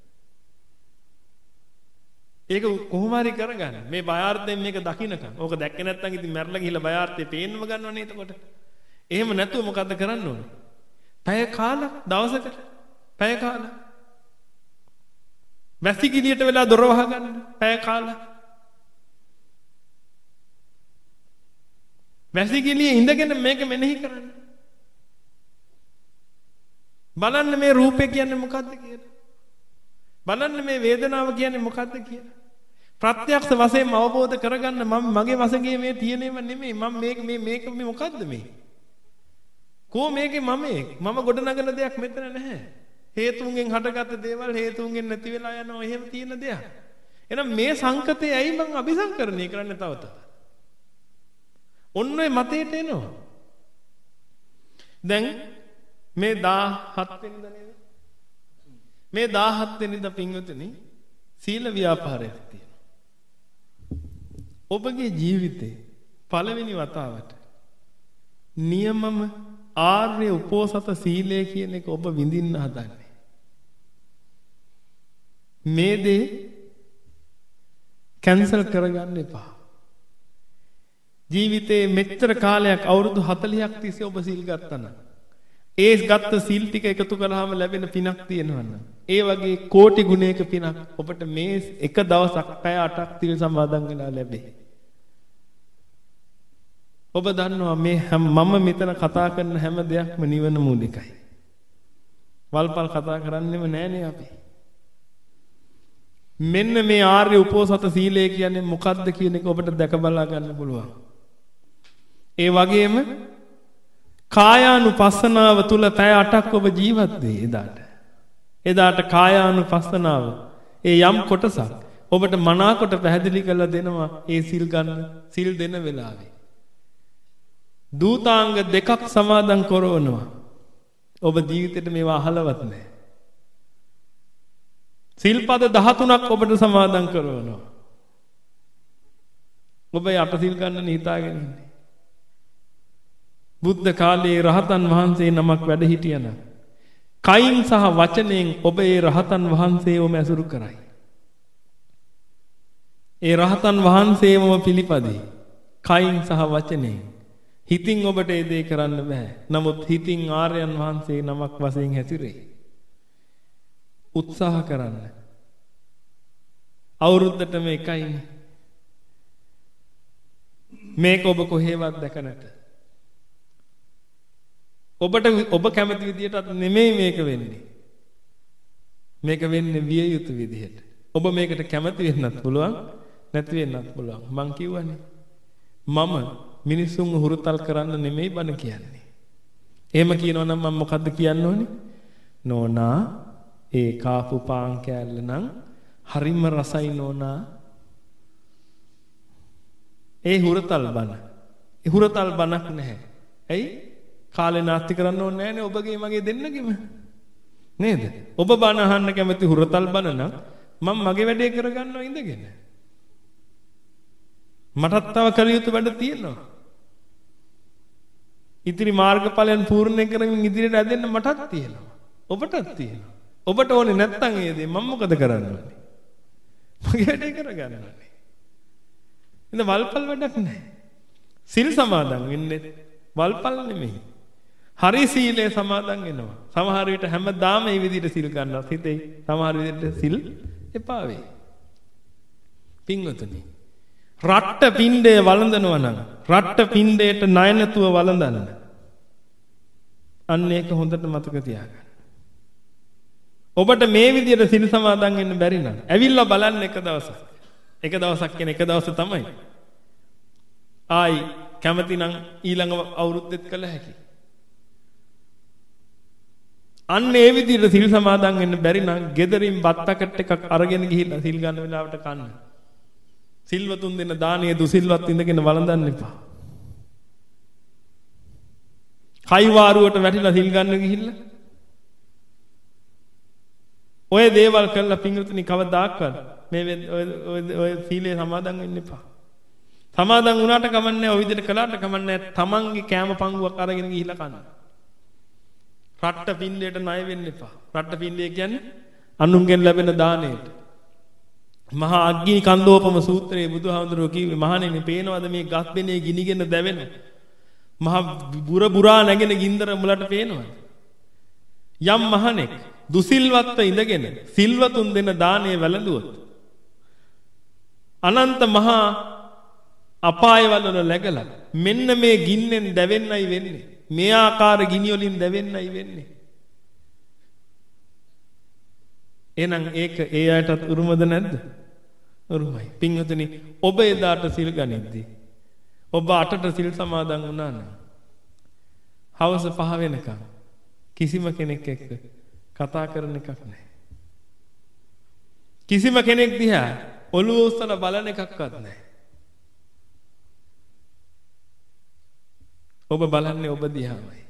ඒක කොහොම හරි කරගන්න. මේ බයාර්ථයෙන් මේක දකින්නකම්. ඕක දැක්කේ නැත්නම් ඉතින් මැරලා ගිහලා බයාර්ථේ පේන්නම ගන්නවනේ එතකොට. එහෙම නැතුව මොකද්ද කරන්න ඕනේ? පැය කාලක් දවසකට පැය කාලක්. වැසිකිළියට වෙලා දොර වහගන්න පැය කාලක්. වැසිකිළියේ ඉඳගෙන මේක මෙනෙහි කරන්න. බලන්න මේ රූපය කියන්නේ මොකද්ද කියලා. බලන්න මේ වේදනාව කියන්නේ මොකද්ද කියලා. ප්‍රත්‍යක්ෂ වශයෙන්ම අවබෝධ කරගන්න මම මගේ වශයෙන් මේ තියෙනේම නෙමෙයි. මම මේක මේ මේක මේ මොකද්ද මේ? කෝ මේකේ මම මම ගොඩනගන දෙයක් මෙතන නැහැ. හේතුන්ගෙන් හටගත්ත දේවල් හේතුන්ගෙන් නැති වෙලා යනවා. එහෙම තියෙන දෙයක්. එහෙනම් මේ සංකතේ ඇයි මං අபிසංකරණය කරන්නේ තව තවත්? ඔන්න ඔය මතේට එනවා. දැන් මේ දාහත් වෙනිදා නේද? මේ දාහත් වෙනිදා පින්වතුනි සීල ව්‍යාපාරයක් තියෙනවා. ඔබගේ ජීවිතේ පළවෙනි වතාවට නියමම ආර්ය උපෝසත සීලය කියන එක ඔබ විඳින්න හදන්නේ. මේ දේ කැන්සල් කරගන්න එපා. ජීවිතේ මෙච්චර කාලයක් අවුරුදු හතළිහක් තිස්සේ ඔබ සීල් ගත්තා නම් ඒ ගත්ත සීල් ටික එකතු කරාම ලැබෙන පිනක් තියෙනවනම් ඒ වගේ කෝටි ගුණයක පිනක් ඔබට මේ එක දවසක් පැය අටක් තිල් සමාදන් වෙලා ලැබේ. ඔබ දන්නවා මේ මම මෙතන කතා කරන හැම දෙයක්ම නිවන මූලිකයි. වල්පල් කතා කරන්නෙම නෑනේ අපි. මෙන්න මේ ආර්ය උපෝසත සීලය කියන්නේ මොකක්ද කියන එක ඔබට දැක බලා ගන්න පුළුවන්. ඒ වගේම කායානුපස්සනාව තුල පැය අටක් ඔබ ජීවත් වෙයි එදාට. එදාට කායානුපස්සනාව ඒ යම් කොටසක් ඔබට මනාකොට පැහැදිලි කරලා දෙනවා ඒ සිල් ගන්න සිල් දෙන වෙලාවේ. දූතාංග දෙකක් සමාදන් කරවනවා. ඔබ ජීවිතේට මේවා අහලවත් නැහැ. සිල්පද දහතුනක් ඔබට සමාදන් කරවනවා. ඔබ යට සිල් ගන්න හිතාගෙන ඉන්නේ. බුද්ධ කාලයේ රහතන් වහන්සේ නමක් වැඩ හිටියනම් කයින් සහ වචනයෙන් ඔබ ඒ රහතන් වහන්සේවම ඇසුරු කරයි. ඒ රහතන් වහන්සේවම පිළිපදී. කයින් සහ වචනයෙන්. හිතින් ඔබට ඒ දේ කරන්න බෑ. නමුත් හිතින් ආර්යයන් වහන්සේ නමක් වශයෙන් හැසිරේ. උත්සාහ කරන්න. අවුරුද්දටම එකයිනේ. මේක ඔබ කොහේවත් දැක නැත. ඔබට ඔබ කැමති විදියටත් නෙමෙයි මේක වෙන්නේ. මේක වෙන්නේ විය යුතු විදිහට. ඔබ මේකට කැමති වෙන්නත් පුළුවන්, නැති වෙන්නත් පුළුවන්. මං කියවනේ මම මිනිසුන් හුරුතල් කරන්න නෙමෙයි බණ කියන්නේ. එහෙම කියනවා නම් මම මොකද්ද කියන්න ඕනේ? නෝනා ඒ කාපු පාන් කෑල්ල නම් හරිම රසයි නෝනා. ඒ හුරුතල් බණ. ඒ හුරුතල් බණක් නැහැ. ඇයි? කාලේ නාස්ති කරන්න ඕනේ නැහැනේ ඔබගේ මගේ දෙන්නගෙම. නේද? ඔබ බණ අහන්න කැමති හුරුතල් බණ නම් මම මගේ වැඩේ කරගන්නවා ඉඳගෙන. මටත් තව කළ යුතු වැඩ තියෙනවා. ඉතිරි මාර්ගඵලයන් පූර්ණ කරමින් ඉදිරියට ඇදෙන්න මටත් තියෙනවා. ඔබටත් තියෙනවා. ඔබට ඕනේ නැත්තම් ඒ දේ මම මොකද කරන්න ඕනේ? මගේ වැඩේ කරගන්න ඕනේ. ඉතින් වල්පල් වැඩක් නැහැ. සිල් සමාදන් වෙන්නේ වල්පල් නෙමෙයි. හරි සීලේ සමාදන් වෙනවා. සමහර විට හැමදාම මේ විදිහට සිල් ගන්නවා. හිතේ සමහර විදිහට සිල් එපා වෙයි. පින්වතුනි රට්ට පින්ඩේ වළඳනවා නම් රට්ට පින්ඩේට ණය නැතුව වළඳන්න. අන්න ඒක හොඳට මතක තියාගන්න. ඔබට මේ විදිහට සිල් සමාදන් වෙන්න බැරි නම් ඇවිල්ලා බලන්න එක දවසක්. එක දවසක් කියන එක දවස තමයි. ආයි කැමති නම් ඊළඟ අවුරුද්දෙත් කළ හැකි. අන්න ඒ විදිහට සිල් සමාදන් වෙන්න බැරි නම් ගෙදරින් බත් පැකට් එකක් අරගෙන ගිහිල්ලා සිල් ගන්න වෙලාවට කන්න. සිල්වතුන් දෙන දානීය දුසිල්වත් ඉඳගෙන වළඳන්න එපා. කයිවාරුවට වැටිලා සිල් ගන්න ගිහිල්ලා ඔය දේවල් කළා පිංගුතුනි කවදාක්වත් මේ ඔය ඔය සීලේ සමාදන් වෙන්න එපා. සමාදන් වුණාට කමන්නේ ඔය විදිහට කළාට කමන්නේ තමන්ගේ කෑම පංගුවක් අරගෙන ගිහිල්ලා කන්න. රට්ට පින්ඩේට ණය වෙන්න එපා. රට්ට පින්ඩේ කියන්නේ අනුන්ගෙන් ලැබෙන දාණයට. මහා අග්ගිනි කන්දෝපම සූත්‍රයේ බුදුහාමුදුරුවෝ කිව්වේ මහණෙනි පේනවද මේ ගස් බෙනේ ගිනිගෙන දැවෙන මහා බුර බුරා නැගෙන ගින්දර මුලට පේනවද? යම් මහණෙක් දුසිල්වත්ව ඉඳගෙන සිල්වතුන් දෙන දාණය වැළඳුවොත් අනන්ත මහා අපායවල läගලා මෙන්න මේ ගින්නෙන් දැවෙන්නයි වෙන්නේ. මේ ආකාර ගිනි වලින් දැවෙන්නයි වෙන්නේ. එහෙනම් ඒක ඒ අයටත් උරුමද නැද්ද? උරුමයි. පින්වතුනි ඔබ එදාට සිල් ගනිද්දී ඔබ අටට සිල් සමාදන් වුණා නම් හවස පහ වෙනකම් කිසිම කෙනෙක් එක්ක කතා කරන එකක් නැහැ. කිසිම කෙනෙක් දිහා ඔළුව උස්සලා බලන එකක්වත් නැහැ. ඔබ බලන්නේ ඔබ දිහාමයි.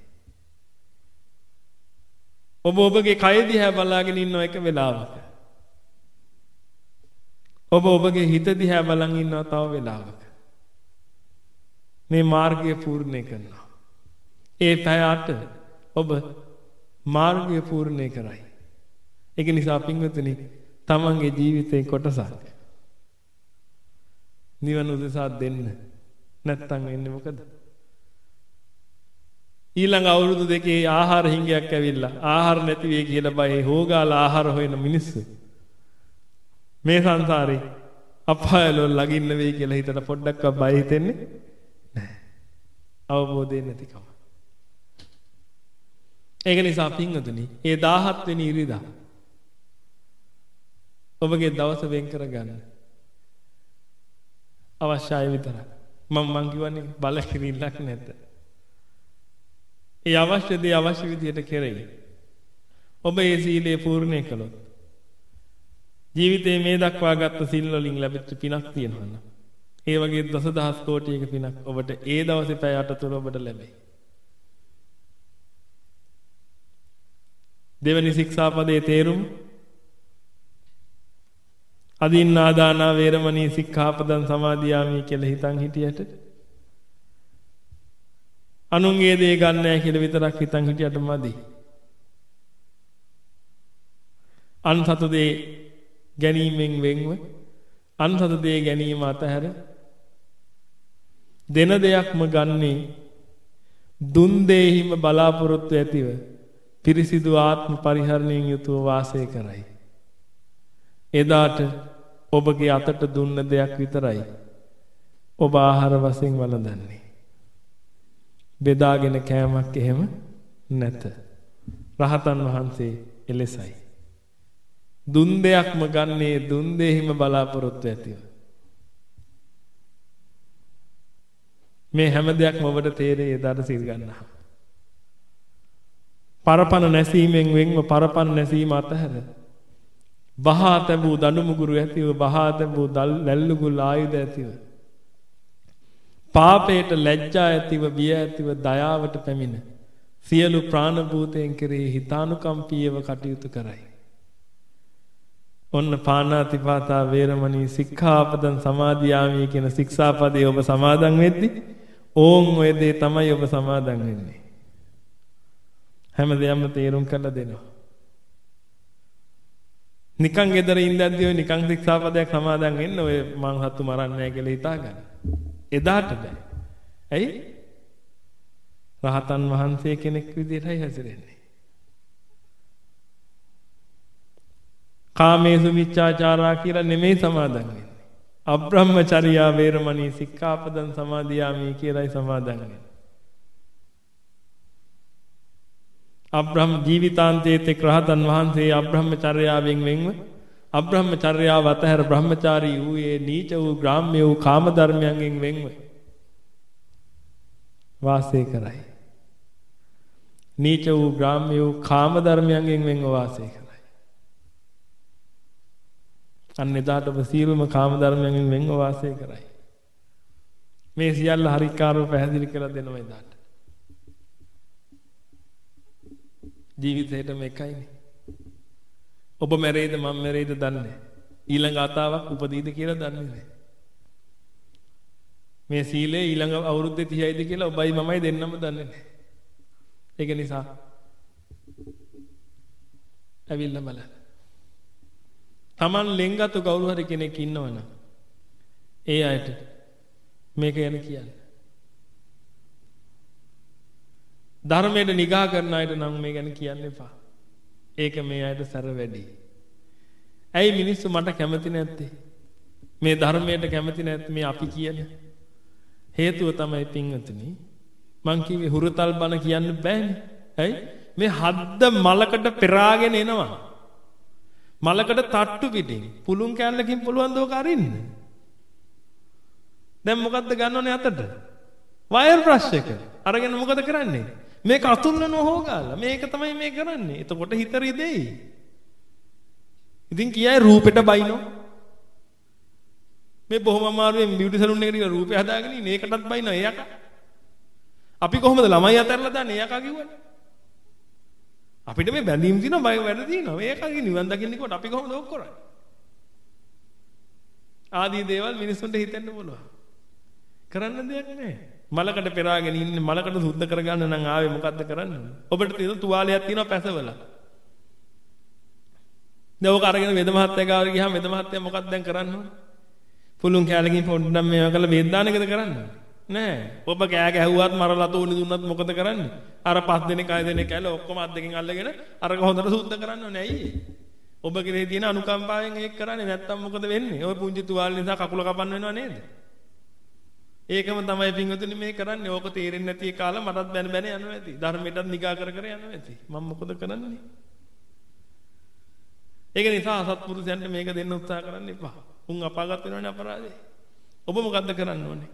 ඔබ ඔබගේ කය දිහා බලාගෙන ඉන්න එක වෙලාවක. ඔබ ඔබගේ හිත දිහා බලන් ඉන්නවා තව වෙලාවක. මේ මාර්ගය පූර්ණේ කරනවා. ඒ පැය අට ඔබ මාර්ගය පූර්ණේ කරයි. ඒක නිසා පින්වතුනි තමන්ගේ ජීවිතේ කොටසක් නිවන උදෙසා දෙන්න. නැත්තම් වෙන්නේ මොකද? ඊළඟ අවුරුදු දෙකේ ආහාර හිඟයක් ඇවිල්ලා ආහාර නැති වෙයි කියලා බය හොගාලා ආහාර හොයන මිනිස්සු මේ සංසාරේ අපායවල ලගින්න වෙයි කියලා හිතට පොඩ්ඩක්වත් බය හිතෙන්නේ නැහැ. අවබෝධය නැතිකම. ඒක නිසා පින්වතුනි ඒ දාහත් වෙනි ඉරිදා ඔබගේ දවස වෙන් කරගන්න අවශ්‍යයි විතරයි. මම මං කියවන්නේ බල කිරිල්ලක් නැද්ද? ඒ අවශ්‍ය දේ අවශ්‍ය විදියට කෙරෙයි. ඔබ ඒ සීලය පූර්ණේ කළොත් ජීවිතේ මේ දක්වා ගත්ත සිල් වලින් ලැබෙච්ච පිනක් තියෙනවා. ඒ වගේ දසදහස් කෝටියක පිනක් ඔබට ඒ දවසේ පැය අට තුල ඔබට ලැබෙයි. දෙවැනි ශික්ෂාපදයේ තේරුම අදින්නාදානා වේරමණී සික්ඛාපදං සමාදියාමි කියලා හිතන් හිටියට අනුන්ගේ දේ ගන්න නැහැ කියලා විතරක් හිතන් හිටියට මදි. අන්සතු දේ ගැනීමෙන් වෙන්ව අන්සතු දේ ගැනීම අතහැර දෙන දෙයක්ම ගන්නේ දුන් දෙහිම බලාපොරොත්තු ඇතිව පිරිසිදු ආත්ම පරිහරණයෙන් යුතුව වාසය කරයි. එදාට ඔබගේ අතට දුන්න දෙයක් විතරයි ඔබ ආහාර වශයෙන් වළඳන්නේ. බෙදාගෙන කෑමක් එහෙම නැත. රහතන් වහන්සේ එලෙසයි. දුන් දෙයක්ම ගන්නේ දුන් දෙහිම බලාපොරොත්තු ඇතිව. මේ හැම දෙයක්ම ඔබට තේරෙයි එදාට සිල් ගන්නවා. පරපණ නැසීමෙන් වෙන්ව පරපණ නැසීම අතහැර බහා තැබූ දඬුමුගුරු ඇතිව බහා තැබූ ලැල්ලුගුල් ආයුධ ඇතිව පාපයට ලැජ්ජා ඇතිව බිය ඇතිව දයාවට පැමිණ සියලු ප්‍රාණ භූතයන් කෙරෙහි හිතානුකම්පීව කටයුතු කරයි. ඔන්න පාණාතිපාතා වේරමණී සික්ඛාපදං සමාදියාමි කියන ශික්ෂාපදේ ඔබ සමාදන් වෙද්දි ඕන් ඔය දේ තමයි ඔබ සමාදන් වෙන්නේ. හැම දෙයක්ම තේරුම් කරලා දෙනවා. නිකන් ගෙදර ඉඳද්දී ඔය නිකන් ශික්ෂාපදයක් සමාදන් වෙන්න ඔය මං හත්තු මරන්නේ නැහැ කියලා හිතා ගන්න. එදාට බෑ. ඇයි? රහතන් වහන්සේ කෙනෙක් විදිහටයි හැසිරෙන්නේ. කාමේසු මිච්ඡාචාරා කියලා නෙමෙයි සමාදන් වෙන්නේ. අබ්‍රහ්මචර්යා වේරමණී සික්ඛාපදං සමාදියාමි කියලායි සමාදන් වෙන්නේ. අබ්‍රහ්ම ජීවිතාන්තයේ රහතන් වහන්සේ අබ්‍රහ්මචර්යාවෙන් වෙන්ව අබ්‍රහ්මචර්යාව අතහැර බ්‍රහ්මචාරී වූයේ නීච වූ ග්‍රාම්‍ය වූ කාම ධර්මයන්ගෙන් වෙන්ව වාසය කරයි. නීච වූ ග්‍රාම්‍ය වූ කාම ධර්මයන්ගෙන් වෙන්ව වාසය කරයි. අන්න එදාට ඔබ සියලුම කාම ධර්මයන්ගෙන් වෙන්ව වාසය කරයි. මේ සියල්ල හරිකාරව පැහැදිලි කරලා දෙනවා එදාට. ජීවිතේටම එකයිනේ. ඔබ මැරෙයිද මම මැරෙයිද දන්නේ. ඊළඟ අතාවක් උපදීද කියලා දන්නේ නැහැ. මේ සීලය ඊළඟ අවුරුද්දේ තිහයිද කියලා ඔබයි මමයි දෙන්නම දන්නේ නැහැ. ඒක නිසා ඇවිල්ලා බලන්න. Taman ලෙන්ගතු කවුරු හරි කෙනෙක් ඉන්නවනම් ඒ අයට මේක ගැන කියන්න. ධර්මයට නිගා කරන අයට නම් මේ ගැන කියන්න එපා. ඒක මේ අයට සැර වැඩි. ඇයි මිනිස්සු මට කැමති නැත්තේ? මේ ධර්මයට කැමති නැත්තේ මේ අපි කියන හේතුව තමයි පින්වතුනි. මං කිව්වේ හුරුතල් බණ කියන්න බෑනේ. ඇයි? මේ හද්ද මලකට පෙරාගෙන එනවා. මලකට තට්ටු පිටින් පුළුන් කැල්ලකින් පුළුවන් දෝක අරින්න. දැන් මොකද්ද ගන්නවනේ අතට? වයර් බ්‍රෂ් එක. අරගෙන මොකද කරන්නේ? මේක අතුල්ලනව හොගාලා. මේක තමයි මේ කරන්නේ. එතකොට හිත රිදෙයි. ඉතින් කියයි රූපෙට බයිනෝ. මේ බොහොම අමාරුවෙන් බියුටි සලූන් එකට ගිහලා රූපය හදාගෙන ඉන්නේ. ඒකටත් බයිනෝ එයාක. අපි කොහොමද ළමයි අතහැරලා දාන්නේ එයාකා කිව්වනේ. අපිට මේ බැඳීම් තියෙනවා බය වැඩ තියෙනවා. ඒකගේ නිවන් දකින්න කොට අපි කොහොමද ඔක් කරන්නේ? ආදී දේවල් මිනිස්සුන්ට හිතෙන්න පුළුවන්. කරන්න දෙයක් නැහැ. මලකට පෙරාගෙන ඉන්නේ මලකට සුද්ධ කරගන්න නම් ආවේ මොකද්ද කරන්න ඕනේ? ඔබට තියෙන තුවාලයක් තියෙනවා පැසවල. දැන් ඔක අරගෙන වෙද මහත්තයා ගාවට ගියාම වෙද මහත්තයා මොකක්ද දැන් කරන්න ඕනේ? පුළුන් කැලකින් පොඩ්ඩක් මේවා කරලා වේද දාන එකද කරන්න ඕනේ? නෑ. ඔබ කෑ ගැහුවත් මරලා තෝනි දුන්නත් මොකද කරන්නේ? අර පස් දෙනෙක් අය දෙනෙක් ඇල ඔක්කොම අත් දෙකෙන් අල්ලගෙන අරක හොඳට සුද්ධ කරන්න ඕනේ. ඇයි? ඔබ කෙරේ තියෙන අනුකම්පාවෙන් ඒක කරන්නේ නැත්තම් මොකද වෙන්නේ? ඔය පුංචි තුවාල නිසා කකුල කපන්න වෙනව නේද? ඒකම තමයි පින්වතුනි මේ කරන්නේ. ඕක තේරෙන්නේ නැති කාලා මටත් බැන බැන යනවා ඇති. ධර්මයටත් නිගා කර කර යනවා ඇති. මම මොකද කරන්නේ? ඒක නිසා අසත්පුරුෂයන්ට මේක දෙන්න උත්සාහ කරන්න එපා. උන් අපාගත වෙනවනේ අපරාධේ. ඔබ මොකද්ද කරන්න ඕනේ?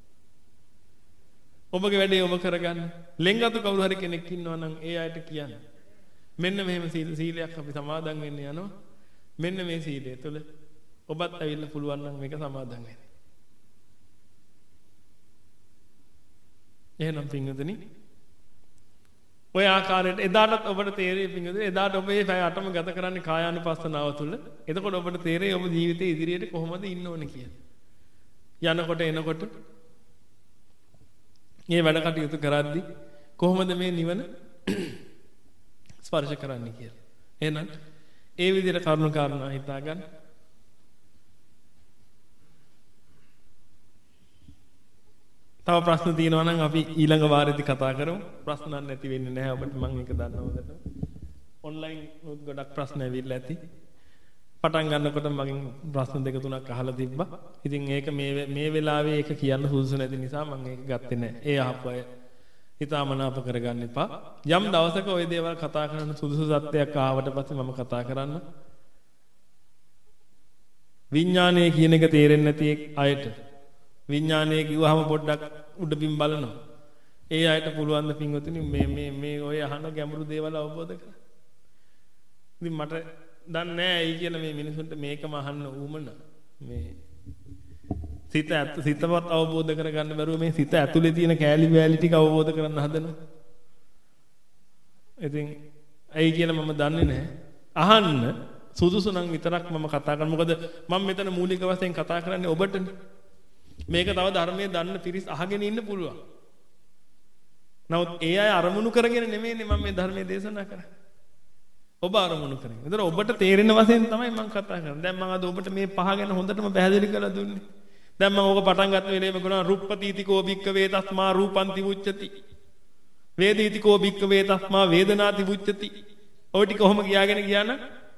ඔබගේ වැඩේ ඔබ කරගන්න. ලෙන්ගතු කවුරු හරි කෙනෙක් ඉන්නවා නම් ඒ අයට කියන්න. මෙන්න මෙහෙම සීල සීලයක් අපි සමාදන් වෙන්න යනවා. මෙන්න මේ සීලය තුළ ඔබත් ඇවිල්ලා පුළුවන් නම් මේක සමාදන් වෙන්න. එහෙනම් පින්වතුනි ඔය ආකාරයට එදාටත් ඔබට තේරෙයි පින්වතුනි එදාට ඔබ මේ පැය අටම ගත කරන්නේ කායානුපස්සනාව තුළ. එතකොට ඔබට තේරෙයි ඔබ ජීවිතේ ඉදිරියට කොහොමද ඉන්න ඕනේ කියලා. යනකොට එනකොට මේ වැඩ කටයුතු කරද්දී කොහොමද මේ නිවන ස්පර්ශ කරන්නේ කියලා. එහෙනම් ඒ විදිහට කරුණු කාරණා හිතා ගන්න. තව ප්‍රශ්න තියෙනවා නම් අපි ඊළඟ වාරෙදි කතා කරමු. ප්‍රශ්න නැති වෙන්නේ නැහැ ඔබට මම ඒක දන්නවද? ඔන්ලයින් ගොඩක් ප්‍රශ්න ඇවිල්ලා ඇති. පටන් ගන්නකොට මගෙන් ප්‍රශ්න දෙක තුනක් අහලා තිබ්බා. ඉතින් ඒක මේ මේ වෙලාවේ ඒක කියන්න සුදුසු නැති නිසා මම ඒක ගත්තේ නැහැ. ඒ අහපය හිතාමනාප කරගන්න එපා. යම් දවසක ওই දේවල් කතා කරන්න සුදුසු සත්‍යයක් ආවට පස්සේ මම කතා කරන්න. විඥානය කියන එක තේරෙන්නේ නැති අයට විඥානය කිව්වහම පොඩ්ඩක් උඩින් බලනවා. ඒ අයට පුළුවන් ද පින්වතුනි මේ මේ මේ ඔය අහන ගැඹුරු දේවල් අවබෝධ කරගන්න. ඉතින් මට දන්නේ නැහැ ඇයි කියලා මේ මිනිසුන්ට මේකම අහන්න ඌමන මේ සිත සිතවත් අවබෝධ කරගන්න බැරුව මේ සිත ඇතුලේ තියෙන කෑලි බෑලි ටික අවබෝධ කරගන්න හදනවා. ඉතින් ඇයි කියලා මම දන්නේ නැහැ. අහන්න සුදුසු නම් විතරක් මම කතා කරන්නේ. මොකද මම මෙතන මූලික වශයෙන් කතා කරන්නේ ඔබටනේ. මේක තව ධර්මයේ දන්න පිරිස් අහගෙන ඉන්න පුළුවන්. නමුත් ඒ අය අරමුණු කරගෙන නෙමෙයිනේ මම මේ ධර්මයේ දේශනා කරන්නේ. ඔබ අරමුණු කරගෙන. ඒතර ඔබට තේරෙන වශයෙන් තමයි මම කතා කරන්නේ. දැන් මම අද ඔබට මේ පහ ගැන හොඳටම පැහැදිලි කරලා දුන්නේ. දැන් මම ඕක පටන් ගත්ත වෙලේම කියනවා රුප්පතිතිකෝ භික්ක වේතස්මා රූපන්ති උච්චති. වේදිතිකෝ භික්ක වේතස්මා වේදනාති උච්චති. ඔය ටික කොහොම කියාගෙන ගියානම්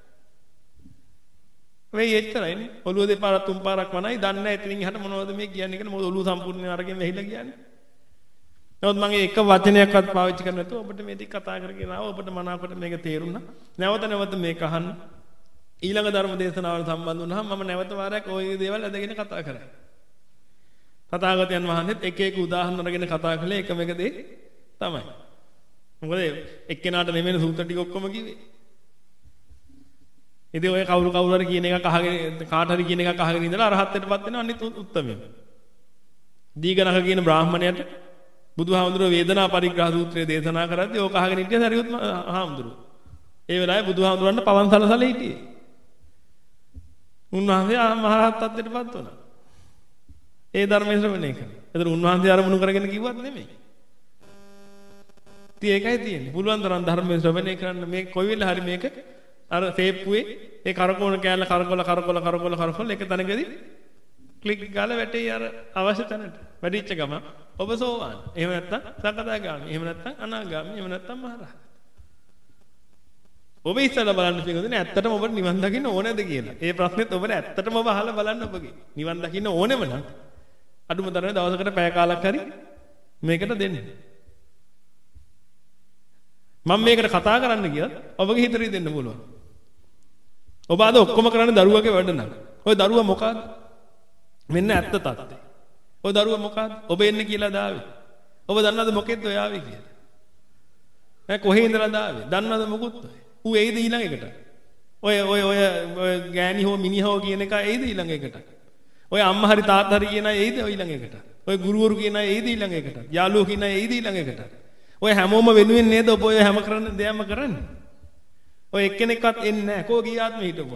වෙයි එච්චරයිනේ. ඔළුව දෙපාරක් තුන් පාරක් වනයි දන්නේ නැහැ. ඉතින් එහාට මොනවද මේ කියන්නේ කියලා මොකද ඔළුව සම්පූර්ණයෙන් අරගෙන වැහිලා කියන්නේ. නමුත් මම එක වචනයක්වත් පාවිච්චි කරන්නේ නැතුව ඔබට මේ ටික කතා කරගෙන ආව. ඔබට මනාවකට මේක තේරුණා. නැවත නැවත මේක අහන්න. ඊළඟ ධර්ම දේශනාවල සම්බන්ධ වුණාම මම නැවත වාරයක් ওই දේවල් අදගෙන කතා කරා. තථාගතයන් වහන්සේත් එක එක උදාහරණ අරගෙන කතා කළේ එකම එක දේ තමයි. මොකද එක්කෙනාට නෙමෙයි සූත්‍ර ටික ඔක්කොම කිව්වේ. ඉතින් ඔය කවුරු කවුරු හරි කියන එකක් අහගෙන කාට හරි කියන එකක් අහගෙන ඉඳලා අරහත්ත්වයටපත් වෙනවා අනිත් උත්තමයෝ. දීගණක කියන බ්‍රාහමණයට බුදුහාමුදුරුවෝ වේදනා පරිග්‍රහ සූත්‍රය දේශනා කරද්දී ඕක අහගෙන හිටියා සරියුත් හාමුදුරුවෝ. ඒ වෙලාවේ බුදුහාමුදුරන්ට පවන් සලසලා හිටියේ. උන්වහන්සේ මහරහත්ත්වයටපත් වුණා. ඒ ධර්මයේ ශ්‍රවණය කළා. ඒතර උන්වහන්සේ අරමුණු කරගෙන කිව්වත් නෙමෙයි. ඉතින් ඒකයි තියෙන්නේ. පුළුවන් තරම් ධර්මයේ ශ්‍රවණය කරන්න මේ කොයි වෙලාව හරි මේක අර තේප්පුවේ ඒ කරකෝන කෑල්ල කරකොල කරකොල කරකොල කරකොල එක තැනකදී ක්ලික් ගාලා වැටේ අර අවශ්‍ය තැනට. වැඩිච්ච ගම ඔබ සෝවාන්. එහෙම නැත්නම් සකදාගාමි. එහෙම නැත්නම් අනාගාමි. එහෙම නැත්නම් මහරහත්. ඔබ ඉස්සලා බලන්න පිටුදෙන ඇත්තටම ඔබට නිවන් දකින්න ඕනේද කියලා. ඒ ප්‍රශ්නෙත් ඔබට ඇත්තටම ඔබ අහලා බලන්න ඔබගේ. නිවන් දකින්න ඕනෙම නම් අඩුම තරමේ දවසකට පැය කාලක් හරි මේකට දෙන්න. මම මේකට කතා කරන්න ගියත් ඔබගේ හිතේ දෙන්න පුළුවන්. ඔබ අද ඔක්කොම කරන්නේ දරුවගේ වැඩ නම්. ඔය දරුවා මොකද්ද? මෙන්න ඇත්ත තත්ත්වය. ඔය දරුවා මොකද්ද? ඔබ එන්නේ කියලා දාවේ. ඔබ දන්නවද මොකෙද්ද ඔය ආවේ කියලා? ඈ කොහේ ඉඳලා දාවේ? දන්නවද මොකුත් ඔය? ඌ එයිද ඊළඟ එකට? ඔය ඔය ඔය ගෑණි හෝ මිනි හෝ කියන එක එයිද ඊළඟ එකට? ඔය අම්මා හරි තාත්තා හරි කියන අය එයිද ඊළඟ එකට? ඔය ගුරුවරු කියන අය එයිද ඊළඟ එකට? යාළුවෝ කියන අය එයිද ඊළඟ එකට? ඔය හැමෝම වෙනුවෙන් නේද ඔබ ඔය හැම කරන්න දෙයක්ම කරන්නේ? ඔය එක්කෙනෙක්වත් එන්නේ නැහැ. කෝ ගියාත්ම හිටපොය.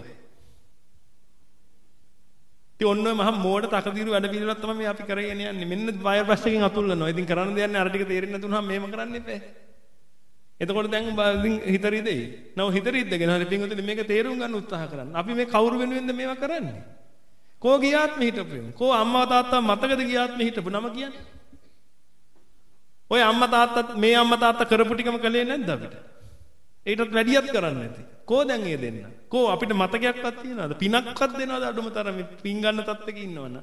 ඉතින් ඔන්න ඔය මහා මෝඩ තකදිරු වැඩ පිළිවෙලක් තමයි මේ අපි කරගෙන යන්නේ. මෙන්න වයර් බ්‍රෂ් එකෙන් අතුල්ලනවා. ඉතින් කරන්න දෙයක් නැහැ. අර ටික තේරෙන්නේ නැතුනහම මේම කරන්න එපා. එතකොට දැන් ඉතින් හිතරිදෙයි. නෝ හිතරිද්දගෙන හරි පින්වතුනි මේක තේරුම් ගන්න උත්සාහ කරන්න. අපි මේ කවුරු වෙනුවෙන්ද මේවා කරන්නේ? කෝ ගියාත්ම හිටපොය. කෝ අම්මා තාත්තා මතකද ගියාත්ම හිටපු නම කියන්නේ? ඔය අම්මා තාත්තත් මේ අම්මා තාත්තා කරපු ටිකම කළේ නැද්ද අපිට? ඒකටත් වැඩියක් කරන්නේ නැති. කෝ දැන් ඒ දෙන්න? කෝ අපිට මතකයක්වත් තියනවද? පිනක්වත් දෙනවද අඩුම තරමේ පින් ගන්න තත්ත්වක ඉන්නවනම්?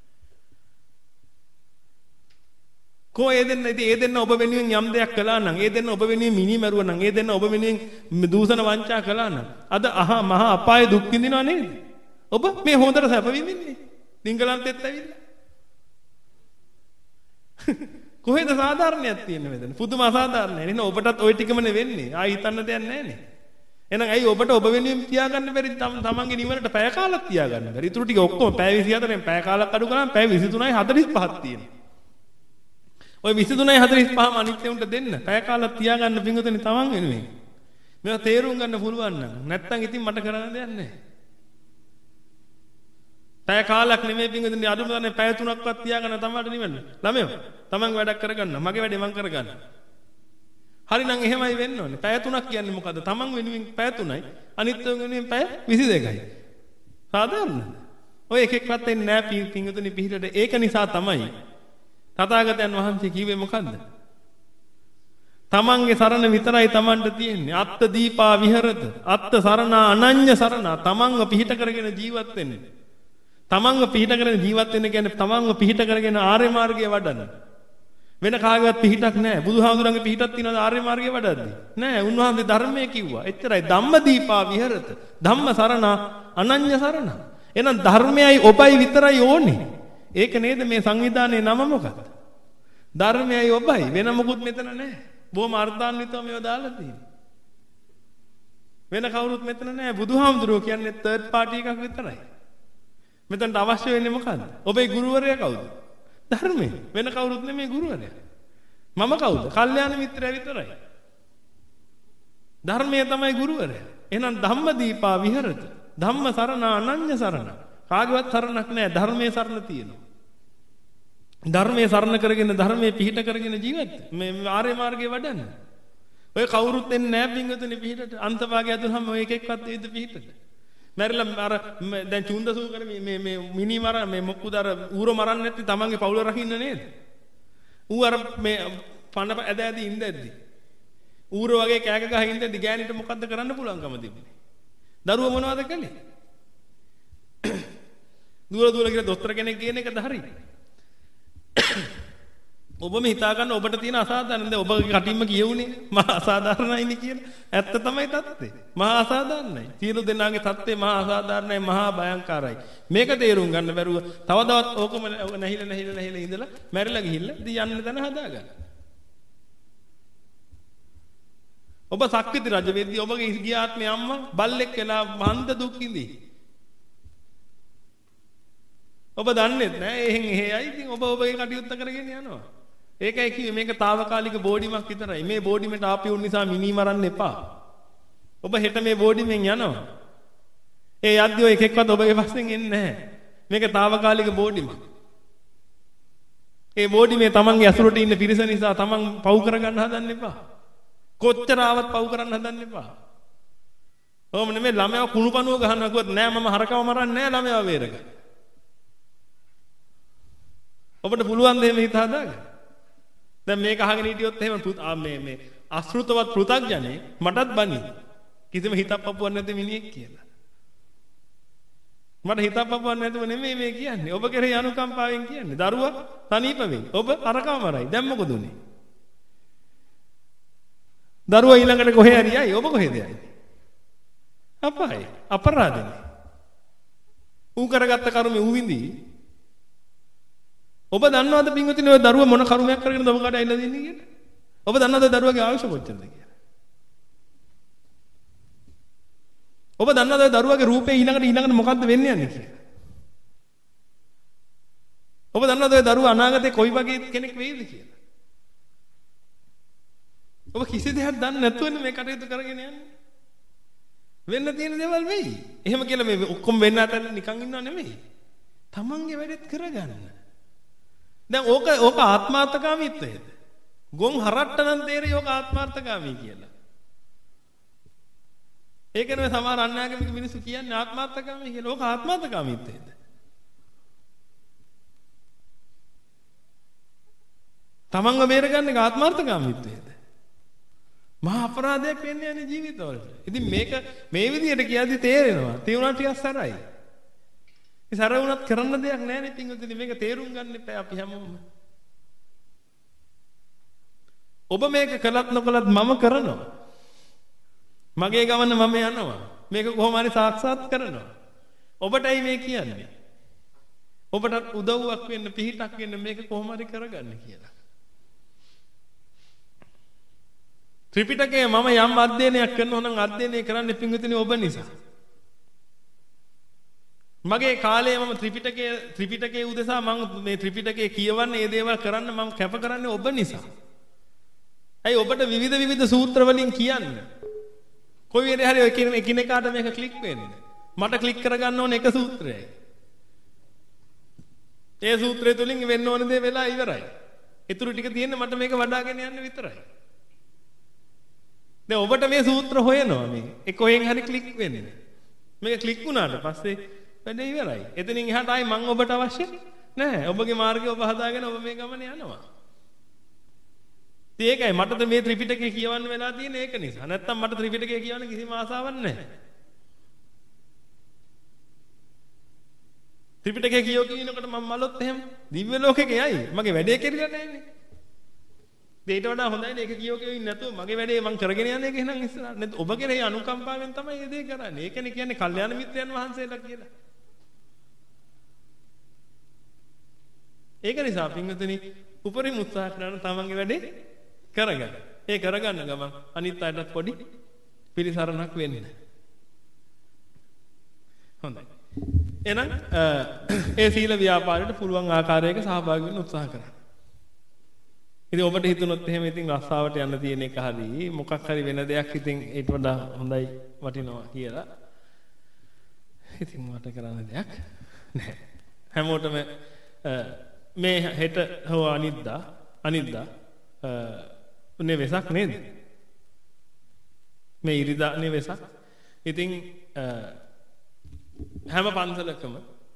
කෝ ඒ දෙන්න ඉතින් ඒ දෙන්න ඔබ වෙනුවෙන් යම් දෙයක් කළා නම්, ඒ දෙන්න ඔබ වෙනුවෙන් මිනි මරුවා නම්, ඒ දෙන්න ඔබ වෙනුවෙන් දූෂණ වංචා කළා නම්, අද අහා මහා අපායේ දුක් විඳිනව නේද? ඔබ මේ හොඳට සැප විඳින්නේ. දිංගලන්තෙත් ඇවිල්ලා. කොහෙද සාධාරණයක් තියෙන්නේ මෙතන? පුදුම අසාධාරණයි. එහෙනම් ඔබටත් ওই ටිකම නෙවෙන්නේ. ආයි හිතන්න දෙයක් නැහැ නේ. එහෙනම් ඇයි ඔබට ඔබ වෙනුවෙන් තියාගන්න බැරි තමන්ගේ නිවනට පැය කාලක් තියාගන්න බැරි? ඊටු ටික ඔක්කොම පැය විසි හතරෙන් පැය කාලක් අඩු කරාම පැය විසි තුනයි හතළිස් පහක් තියෙනවා. ඔය විසිතුනයි හතළිස් පහම අනිත් උන්ට දෙන්න. පැය කාලක් තියාගන්න පිංගුතුනි තමන් වෙනුවෙන්. මේවා තේරුම් ගන්න පුළුවන් නම් නැත්තම් ඉතින් මට කරන්න දෙයක් නැහැ. පැය කාලක් නෙමෙයි පිංගුතුනි අඩුම ගානේ පැය තුනක්වත් තියාගන්න තමන්ට නිවෙන්න. ළමයෝ තමන් වැඩක් කරගන්න. මගේ වැඩේ මං කරගන්න. හරිනම් එහෙමයි වෙන්න ඕනේ. පැය තුනක් කියන්නේ මොකද්ද? තමන් වෙනුවෙන් පැය තුනයි අනිත් වෙනුවෙන් පැය විසි දෙකයි. සාධාරණද? ඔය එක එකවත් එන්නේ නැහැ පිංගුතුනි පිළිහෙට. ඒක නිසා තමයි තථාගතයන් වහන්සේ කිව්වේ මොකද්ද? තමන්ගේ සරණ විතරයි තමන්ට තියෙන්නේ. අත්ත දීපා විහෙරත. අත්ත සරණා අනඤ්‍ය සරණා. තමන්ව පිහිට කරගෙන ජීවත් වෙන්න. තමන්ව පිහිට කරගෙන ජීවත් වෙන්න කියන්නේ තමන්ව පිහිට කරගෙන ආර්ය මාර්ගයේ වඩන්න. වෙන කාගේවත් පිහිටක් නැහැ. බුදුහාමුදුරන්ගේ පිහිටක් තියෙනවද ආර්ය මාර්ගයේ වඩද්දී? නැහැ. උන්වහන්සේ ධර්මයේ කිව්වා. එච්චරයි. ධම්ම දීපා විහෙරත. ධම්ම සරණා අනඤ්‍ය සරණා. එහෙනම් ධර්මයයි ඔබයි විතරයි ඕනේ. ඒක නේද මේ සංවිධානයේ නම මොකක්ද? ධර්මයයි ඔබයි වෙන මොකුත් මෙතන නැහැ. බොහොම අර්ථාන්විතව මේව දාලා තියෙනවා. වෙන කවුරුත් මෙතන නැහැ. බුදුහාමුදුරුවෝ කියන්නේ තර්ඩ් පාර්ටි එකක් විතරයි. මෙතනට අවශ්‍ය වෙන්නේ මොකද්ද? ඔබේ ගුරුවරයා කවුද? ධර්මය. වෙන කවුරුත් නෙමෙයි ගුරුවරයා. මම කවුද? කල්යාණ මිත්‍රයා විතරයි. ධර්මය තමයි ගුරුවරයා. එහෙනම් ධම්ම දීපා විහෙරත. ධම්ම සරණා අනඤ්‍ය සරණ. කාගේවත් සරණක් නැහැ. ධර්මයේ සරණ තියෙනවා. ධර්මයේ සරණ කරගෙන ධර්මයේ පිහිට කරගෙන ජීවත් මේ ආර්ය මාර්ගයේ වඩන්න. ඔය කවුරුත් එන්නේ නැහැ පිංගුතුනි පිහිටට. අන්තභාගය ඇතුළම ඔය එක එක්කවත් එයිද පිහිටට. මැරිලා අර දැන් චුන්දසූ කර මේ මේ මිනි මර මේ මොක්කුද අර ඌර මරන්නේ නැත්නම් තමන්ගේ පවුල රකින්න නේද? ඌ අර මේ පණ ඇද ඇද ඉඳද්දි ඌර වගේ කෑක ගහ ඉඳද්දි ගෑනිට මොකද්ද කරන්න පුළුවන්කම තිබුණේ? දරුවා මොනවද කළේ? දුර දුර කියලා දොස්තර කෙනෙක් කියන එකද හරි? ඔබම හිතා ගන්න ඔබට තියෙන අසාධාරණ දැන් ඔබගේ කටින්ම කියවුනේ මහා අසාධාරණයිනි කියලා. ඇත්ත තමයි தත්ත්වේ. මහා අසාධාරණයි. සියලු දෙනාගේ தත්ත්වේ මහා අසාධාරණයි මහා භයංකාරයි. මේක තේරුම් ගන්න බැරුව තව තවත් ඕකම නැහිලා නැහිලා නැහිලා ඉඳලා මැරිලා ගිහිල්ලා ඉතින් යන්න තැන හදාගන්න. ඔබ සක්විති රජ වෙද්දී ඔබගේ ගියාත්මේ අම්මා බල්ලෙක් වෙලා මහන්ත දුක් විඳි. ඔබ දන්නේ නැහැ එහෙන් එහෙයි ඉතින් ඔබ ඔබගේ කටයුත්ත කරගෙන යනවා. ඒකයි කිව්වේ මේක తాවකාලික බෝඩිමක් විතරයි. මේ බෝඩිමට ආපු උන් නිසා මිනි මරන්න එපා. ඔබ හෙට මේ බෝඩිමෙන් යනවා. ඒ යද්දී ඔය එකෙක්වත් ඔබගේ පස්සෙන් එන්නේ නැහැ. මේක తాවකාලික බෝඩිමක්. ඒ බෝඩිමේ තමන්ගේ ඇසුරට ඉන්න පිරිස නිසා තමන් පව් කරගන්න හදන්න එපා. කොච්චර ආවත් පව් කරන්න හදන්න එපා. ඕම නෙමෙයි ළමයා කුණු පණුව ගහනවා කිව්වොත් නෑ මම හරකව මරන්නේ නෑ ළමයා වේරගන්න. ඔබට පුළුවන් දෙයක් හිත හදාගන්න. දැන් මේක අහගෙන හිටියොත් එහෙම මේ මේ අශෘතවත් පෘථග්ජනේ මටත් බනි. කිසිම හිතක් පපුවක් නැති මිනිහෙක් කියලා. මට හිතක් පපුවක් නැතුව නෙමෙයි මේ කියන්නේ. ඔබ කෙරෙහි අනුකම්පාවෙන් කියන්නේ. දරුවා තනීප වෙයි. ඔබ අරකව මරයි. දැන් මොකද උනේ? දරුවා ඊළඟට කොහේ හරි යයි. ඔබ කොහෙද යන්නේ? අපායි. අපරාධනේ. ඌ කරගත්ත කර්මෙ ඌ විඳි. ඔබ දන්නවද පින්වතුනි ඔය දරුවා මොන කර්මයක් කරගෙනද ඔබ කාට ඇවිල්ලා දෙන්නේ කියලා? ඔබ දන්නවද දරුවාගේ ආයුෂ කොච්චරද කියලා? ඔබ දන්නවද ඔය දරුවාගේ රූපේ ඊළඟට ඊළඟට මොකද්ද වෙන්නේ යන්නේ කියලා? ඔබ දන්නවද ඔය දරුවා අනාගතේ කොයි වගේ කෙනෙක් වෙයිද කියලා? ඔබ කිසි දෙයක් දන්නේ නැතුවනේ මේ කටයුතු කරගෙන යන්නේ. වෙන්න තියෙන දේවල් වෙයි. එහෙම කියලා මේ ඔක්කොම වෙන්න අතන නිකන් ඉන්නව නෙමෙයි. තමන්ගේ වැඩෙත් කරගන්න. දැන් ඕක ඕක ආත්මාර්ථකාමීත්වයද? ගොන් හරට්ට නම් තේරෙයි ඕක ආත්මාර්ථකාමී කියලා. ඒක නෙවෙයි සමහර අන්‍යාගමික මිනිස්සු කියන්නේ ආත්මාර්ථකාමී කියලා. ඕක ආත්මාර්ථකාමීත්වයද? තමන්ව බේරගන්න එක ආත්මාර්ථකාමීත්වයද? මහා අපරාධයක් වෙන්නේ යන්නේ ජීවිතවලට. ඉතින් මේක මේ විදිහට කියද්දි තේරෙනවා. තේරුණා ටිකක් සරයි. ඒ සර වුණත් කරන්න දෙයක් නැහැ නේ පින්වතුනි. මේක තේරුම් ගන්න එපා අපි හැමෝම. ඔබ මේක කළත් නොකළත් මම කරනවා. මගේ ගමන මම යනවා. මේක කොහොම හරි සාක්ෂාත් කරනවා. ඔබටයි මේ කියන්නේ. ඔබට උදව්වක් වෙන්න පිහිටක් වෙන්න මේක කොහොම හරි කරගන්න කියලා. ත්‍රිපිටකය මම යම් අධ්‍යයනයක් කරනවා නම් අධ්‍යයනය කරන්න පින්විතනේ ඔබ නිසා. මගේ කාලේ මම ත්‍රිපිටකයේ ත්‍රිපිටකයේ උදෙසා මම මේ ත්‍රිපිටකයේ කියවන්නේ මේ දේවල් කරන්න මම කැප කරන්නේ ඔබ නිසා. ඇයි ඔබට විවිධ විවිධ සූත්‍ර වලින් කියන්නේ? කොයි වෙලේ හරි ඔය කියන එකිනෙකාට මේක ක්ලික් වෙන්නේ. මට ක්ලික් කරගන්න ඕන එක සූත්‍රයයි. ඒ සූත්‍රය තුලින් වෙන්න ඕන දේ වෙලා ඉවරයි. ඊටු ටික තියෙන්නේ මට මේක වඩාගෙන යන්න විතරයි. දැන් ඔබට මේ සූත්‍ර හොයනවා මේ. ඒ කොහෙන් හරි ක්ලික් වෙන්නේ. මේක ක්ලික් වුණාට පස්සේ වැඩේ ඉවරයි. එතනින් එහාට ආයි මම ඔබට අවශ්‍ය නැහැ. ඔබගේ මාර්ගය ඔබ හදාගෙන ඔබ මේ ගමන යනවා. ඒකයි මට මේ ත්‍රිපිටකය කියවන්න වෙලා තියෙන්නේ ඒක නිසා. නැත්තම් මට ත්‍රිපිටකය කියවන්න කිසිම ආසාවක් නැහැ. ත්‍රිපිටකය කියෝ කියනකොට මම මලොත් එහෙම දිව්‍ය ලෝකෙක යයි. මගේ වැඩේ කෙරිලා නැහැනේ. ඊට වඩා හොඳයි නේ ඒක කියෝ කියෝ ඉන්නේ නැතුව මගේ වැඩේ මම කරගෙන යන්නේ ඒක එහෙනම් ඉස්සරහට. නැත්නම් ඔබ කෙරෙහි අනුකම්පාවෙන් තමයි මේ දේ කරන්නේ. ඒකනේ කියන්නේ කල්යාණ මිත්‍රයන් වහන්සේලා කියලා. ඒක නිසා පින්වතුනි උපරිම උත්සාහ කරන තමන්ගේ වැඩේ කරගන්න. ඒ කරගන්න ගමන් අනිත් අයටත් පොඩි පිළිසරණක් වෙන්නේ. හොඳයි. එහෙනම් ඒ සීල ව්‍යාපාරයට පුළුවන් ආකාරයක සහභාගී වෙන්න උත්සාහ කරන්න. ඉතින් ඔබට හිතුනොත් එහෙම ඉතින් රස්සාවට යන්න තියෙන එක හරි මොකක් හරි වෙන දෙයක් ඉතින් ඊට වඩා හොඳයි වටිනවා කියලා. ඉතින් මට කරන්න දෙයක් නැහැ. හැමෝටම මේ හෙට හෝ අනිද්දා අනිද්දා උනේ වෙසක් නේද? මේ ඉරිදා නේ වෙසක්. ඉතින් හැම පන්සලකම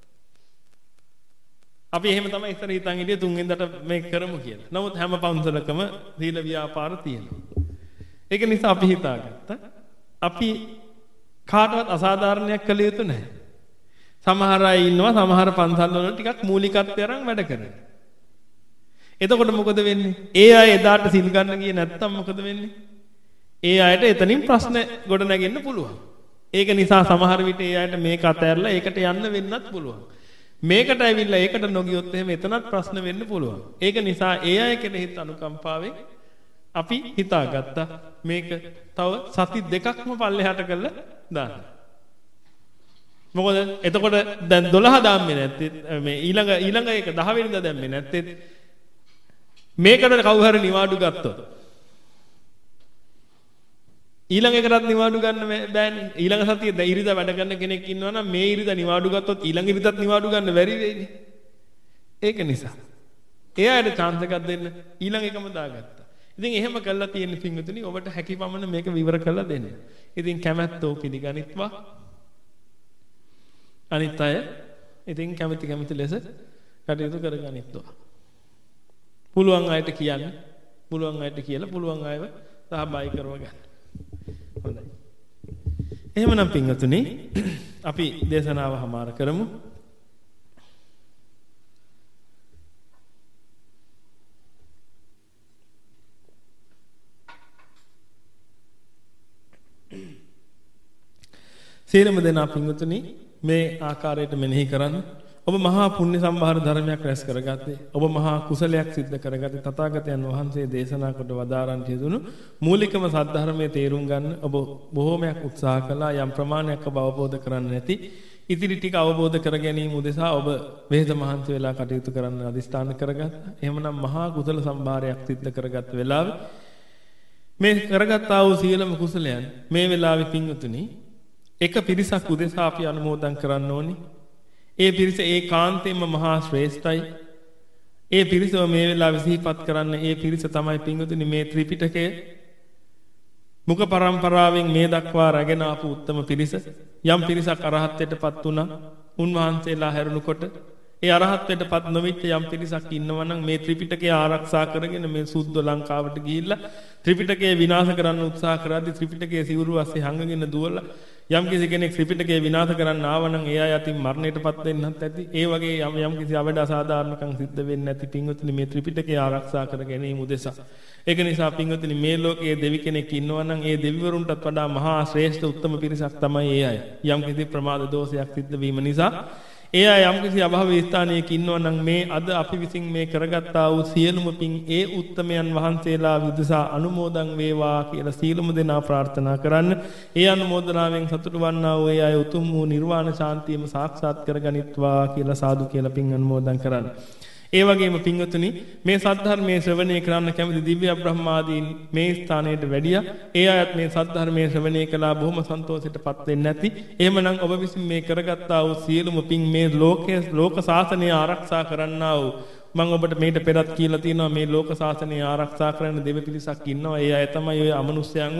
අපි එහෙම තමයි ඉස්සර හිතන් හිටියේ තුන් වෙනිදාට මේක කරමු කියලා. නමුත් හැම පන්සලකම සීල ව්‍යාපාර තියෙනවා. ඒක නිසා අපි හිතාගත්තා අපි කාටවත් අසාධාරණයක් කළ යුතු නැහැ. සමහර අය ඉන්නවා සමහර පන්සල් වල ටිකක් මූලිකත්වය අරන් වැඩ කරනවා. එතකොට මොකද වෙන්නේ? ඒ අය එදාට සිල් ගන්න ගියේ නැත්තම් මොකද වෙන්නේ? ඒ අයට එතනින් ප්‍රශ්න ගොඩ නැගෙන්න පුළුවන්. ඒක නිසා සමහර විට ඒ අයට මේක අතහැරලා ඒකට යන්න වෙන්නත් පුළුවන්. මේකට ඇවිල්ලා ඒකට නොගියොත් එහෙම එතනත් ප්‍රශ්න වෙන්න පුළුවන්. ඒක නිසා ඒ අය කෙරෙහිත් අනුකම්පාවෙන් අපි හිතාගත්තා මේක තව සති දෙකක්ම පල්ලෙහාට කරලා දාන්න. මොකද එතකොට දැන් දොළහ දාන්නේ නැත්තේ මේ ඊළඟ ඊළඟ එක දහ වෙනිදා දැම්මේ නැත්තේ මේකට කවුරු හරි නිවාඩු ගත්තොත් ඊළඟ එකටත් නිවාඩු ගන්න බෑනේ. ඊළඟ සතියේ දැන් ඉරිදා වැඩ කරන කෙනෙක් ඉන්නවා නම් මේ ඉරිදා නිවාඩු ගත්තොත් ඊළඟ ඉරිදාත් නිවාඩු ගන්න බැරි වෙයිනේ. ඒක නිසා එයාට chance එකක් දෙන්න ඊළඟ එකම දාගත්තා. ඉතින් එහෙම කළා තියෙන පින්විතනි ඔබට හැකි පමණ මේක විවර කරලා දෙන්න. ඉතින් කැමැත්තෝ පිළිගනිත්වා. අනිත් අය ඉතින් කැමැති කැමැති ලෙස කටයුතු කරගනිත්වා. පුළුවන් අයට කියන්න. පුළුවන් අයට කියලා පුළුවන් අයව සහභාගී කරව ගන්න. හොඳයි. එහෙමනම් පින්වතුනි අපි දේශනාව හමාර කරමු. සියලුම දෙනා පින්වතුනි මේ ආකාරයට මෙනෙහි කරන්න. ඔබ මහා පුණ්‍ය සම්භාර ධර්මයක් රැස් කරගත්තේ. ඔබ මහා කුසලයක් සිද්ධ කරගත්තේ. තථාගතයන් වහන්සේ දේශනා කොට වදාරන්ට යෙදුණු මූලිකම සද්ධර්මයේ තේරුම් ගන්න ඔබ බොහෝමයක් උත්සාහ කළා. යම් ප්‍රමාණයක් ඔබ අවබෝධ කරන්නේ නැති ඉතිරි ටික අවබෝධ කර ගැනීම උදෙසා ඔබ වේද මහන්සි වෙලා කටයුතු කරන්න අදිස්ථාන කරගත්තා. එහෙමනම් මහා කුසල සම්භාරයක් සිද්ධ කරගත් වෙලාවේ මේ කරගත්තා වූ සියලුම කුසලයන් මේ වෙලාවේ පින්වතුනි එක පිරිසක් උදෙසා අපි අනුමෝදන් කරන්න ඕනි. ඒ පිරිස ඒකාන්තයෙන්ම මහා ශ්‍රේෂ්ඨයි. ඒ පිරිසව මේ වෙලාවේ සිහිපත් කරන්න. ඒ පිරිස තමයි පින්වතුනි මේ ත්‍රිපිටකය මුඛ පරම්පරාවෙන් මේ දක්වා රැගෙන ආපු උත්තම පිරිස. යම් පිරිසක් අරහත්ත්වයටපත් වුණා. උන්වහන්සේලා හැරුණුකොට ඒ අරහත්ත්වයටපත් නොවිච්ච යම් පිරිසක් ඉන්නවා නම් මේ ත්‍රිපිටකය ආරක්ෂා කරගෙන මේ සුද්ධ ලංකාවට ගිහිල්ලා ත්‍රිපිටකය විනාශ කරන්න උත්සාහ කරද්දී ත්‍රිපිටකයේ සිවුරු අස්සේ හංගගෙන දුවලා යම් කිසි කෙනෙක් ත්‍රිපිටකය විනාශ කරන්න ආව නම් ඒ අය අතින් මරණයටපත් වෙන්නත් ඇති. ඒ වගේ යම් යම් කිසි අවඩ අසාධාරණකම් සිද්ධ වෙන්නේ නැති පින්වතුනි මේ ත්‍රිපිටකය ආරක්ෂා කර ගැනීම උදෙසා. ඒක නිසා පින්වතුනි මේ ලෝකයේ දෙවි කෙනෙක් ඉන්නවා නම් ඒ දෙවිවරුන්ටත් වඩා මහා ශ්‍රේෂ්ඨ උත්තම පිරිසක් තමයි ඒ අය. යම් කිසි ප්‍රමාද දෝෂයක් සිද්ධ වීම නිසා ඒ අය යම්කිසි අභාවී ස්ථානයක ඉන්නවා නම් මේ අද අපි විසින් මේ කරගත්තා වූ සියලුම පින් ඒ උත්තමයන් වහන්සේලා විදසා අනුමෝදන් වේවා කියලා සීලමු දෙනා ප්‍රාර්ථනා කරන්න. ඒ අනුමෝදනාවෙන් සතුටු වන්නා වූ ඒ අය උතුම් වූ නිර්වාණ ශාන්තියම සාක්ෂාත් කරගනිත්වා කියලා සාදු කියලා පින් අනුමෝදන් කරන්න. ඒ වගේම පින්වතුනි මේ සද්ධර්මයේ ශ්‍රවණය කරන්න කැමති දිව්‍ය බ්‍රහ්මාදීන් මේ ස්ථානයට වැඩියා. ඒ අයත් මේ සද්ධර්මයේ ශ්‍රවණය කළා බොහොම සන්තෝෂයටපත් වෙන්නේ නැති. එහෙමනම් ඔබ විසින් මේ කරගත්තා වූ සියලුම පින් මේ ලෝකයේ ලෝක ශාසනය ආරක්ෂා කරන්නා වූ මම ඔබට මේට පෙරත් කියලා තියෙනවා මේ ලෝක ශාසනය ආරක්ෂා කරන දෙවි පිරිසක් ඉන්නවා. ඒ අය තමයි ඔය අමනුෂ්‍යයන්ව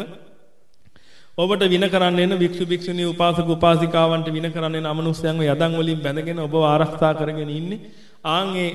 ඔබට වින කරන්න එන වික්ෂු වික්ෂුණී උපාසක උපාසිකාවන්ට වින කරන්න එන අමනුෂ්‍යයන්ව යදන් වලින් බැඳගෙන ඔබව ආරක්ෂා කරගෙන ඉන්නේ. ආන්ගේ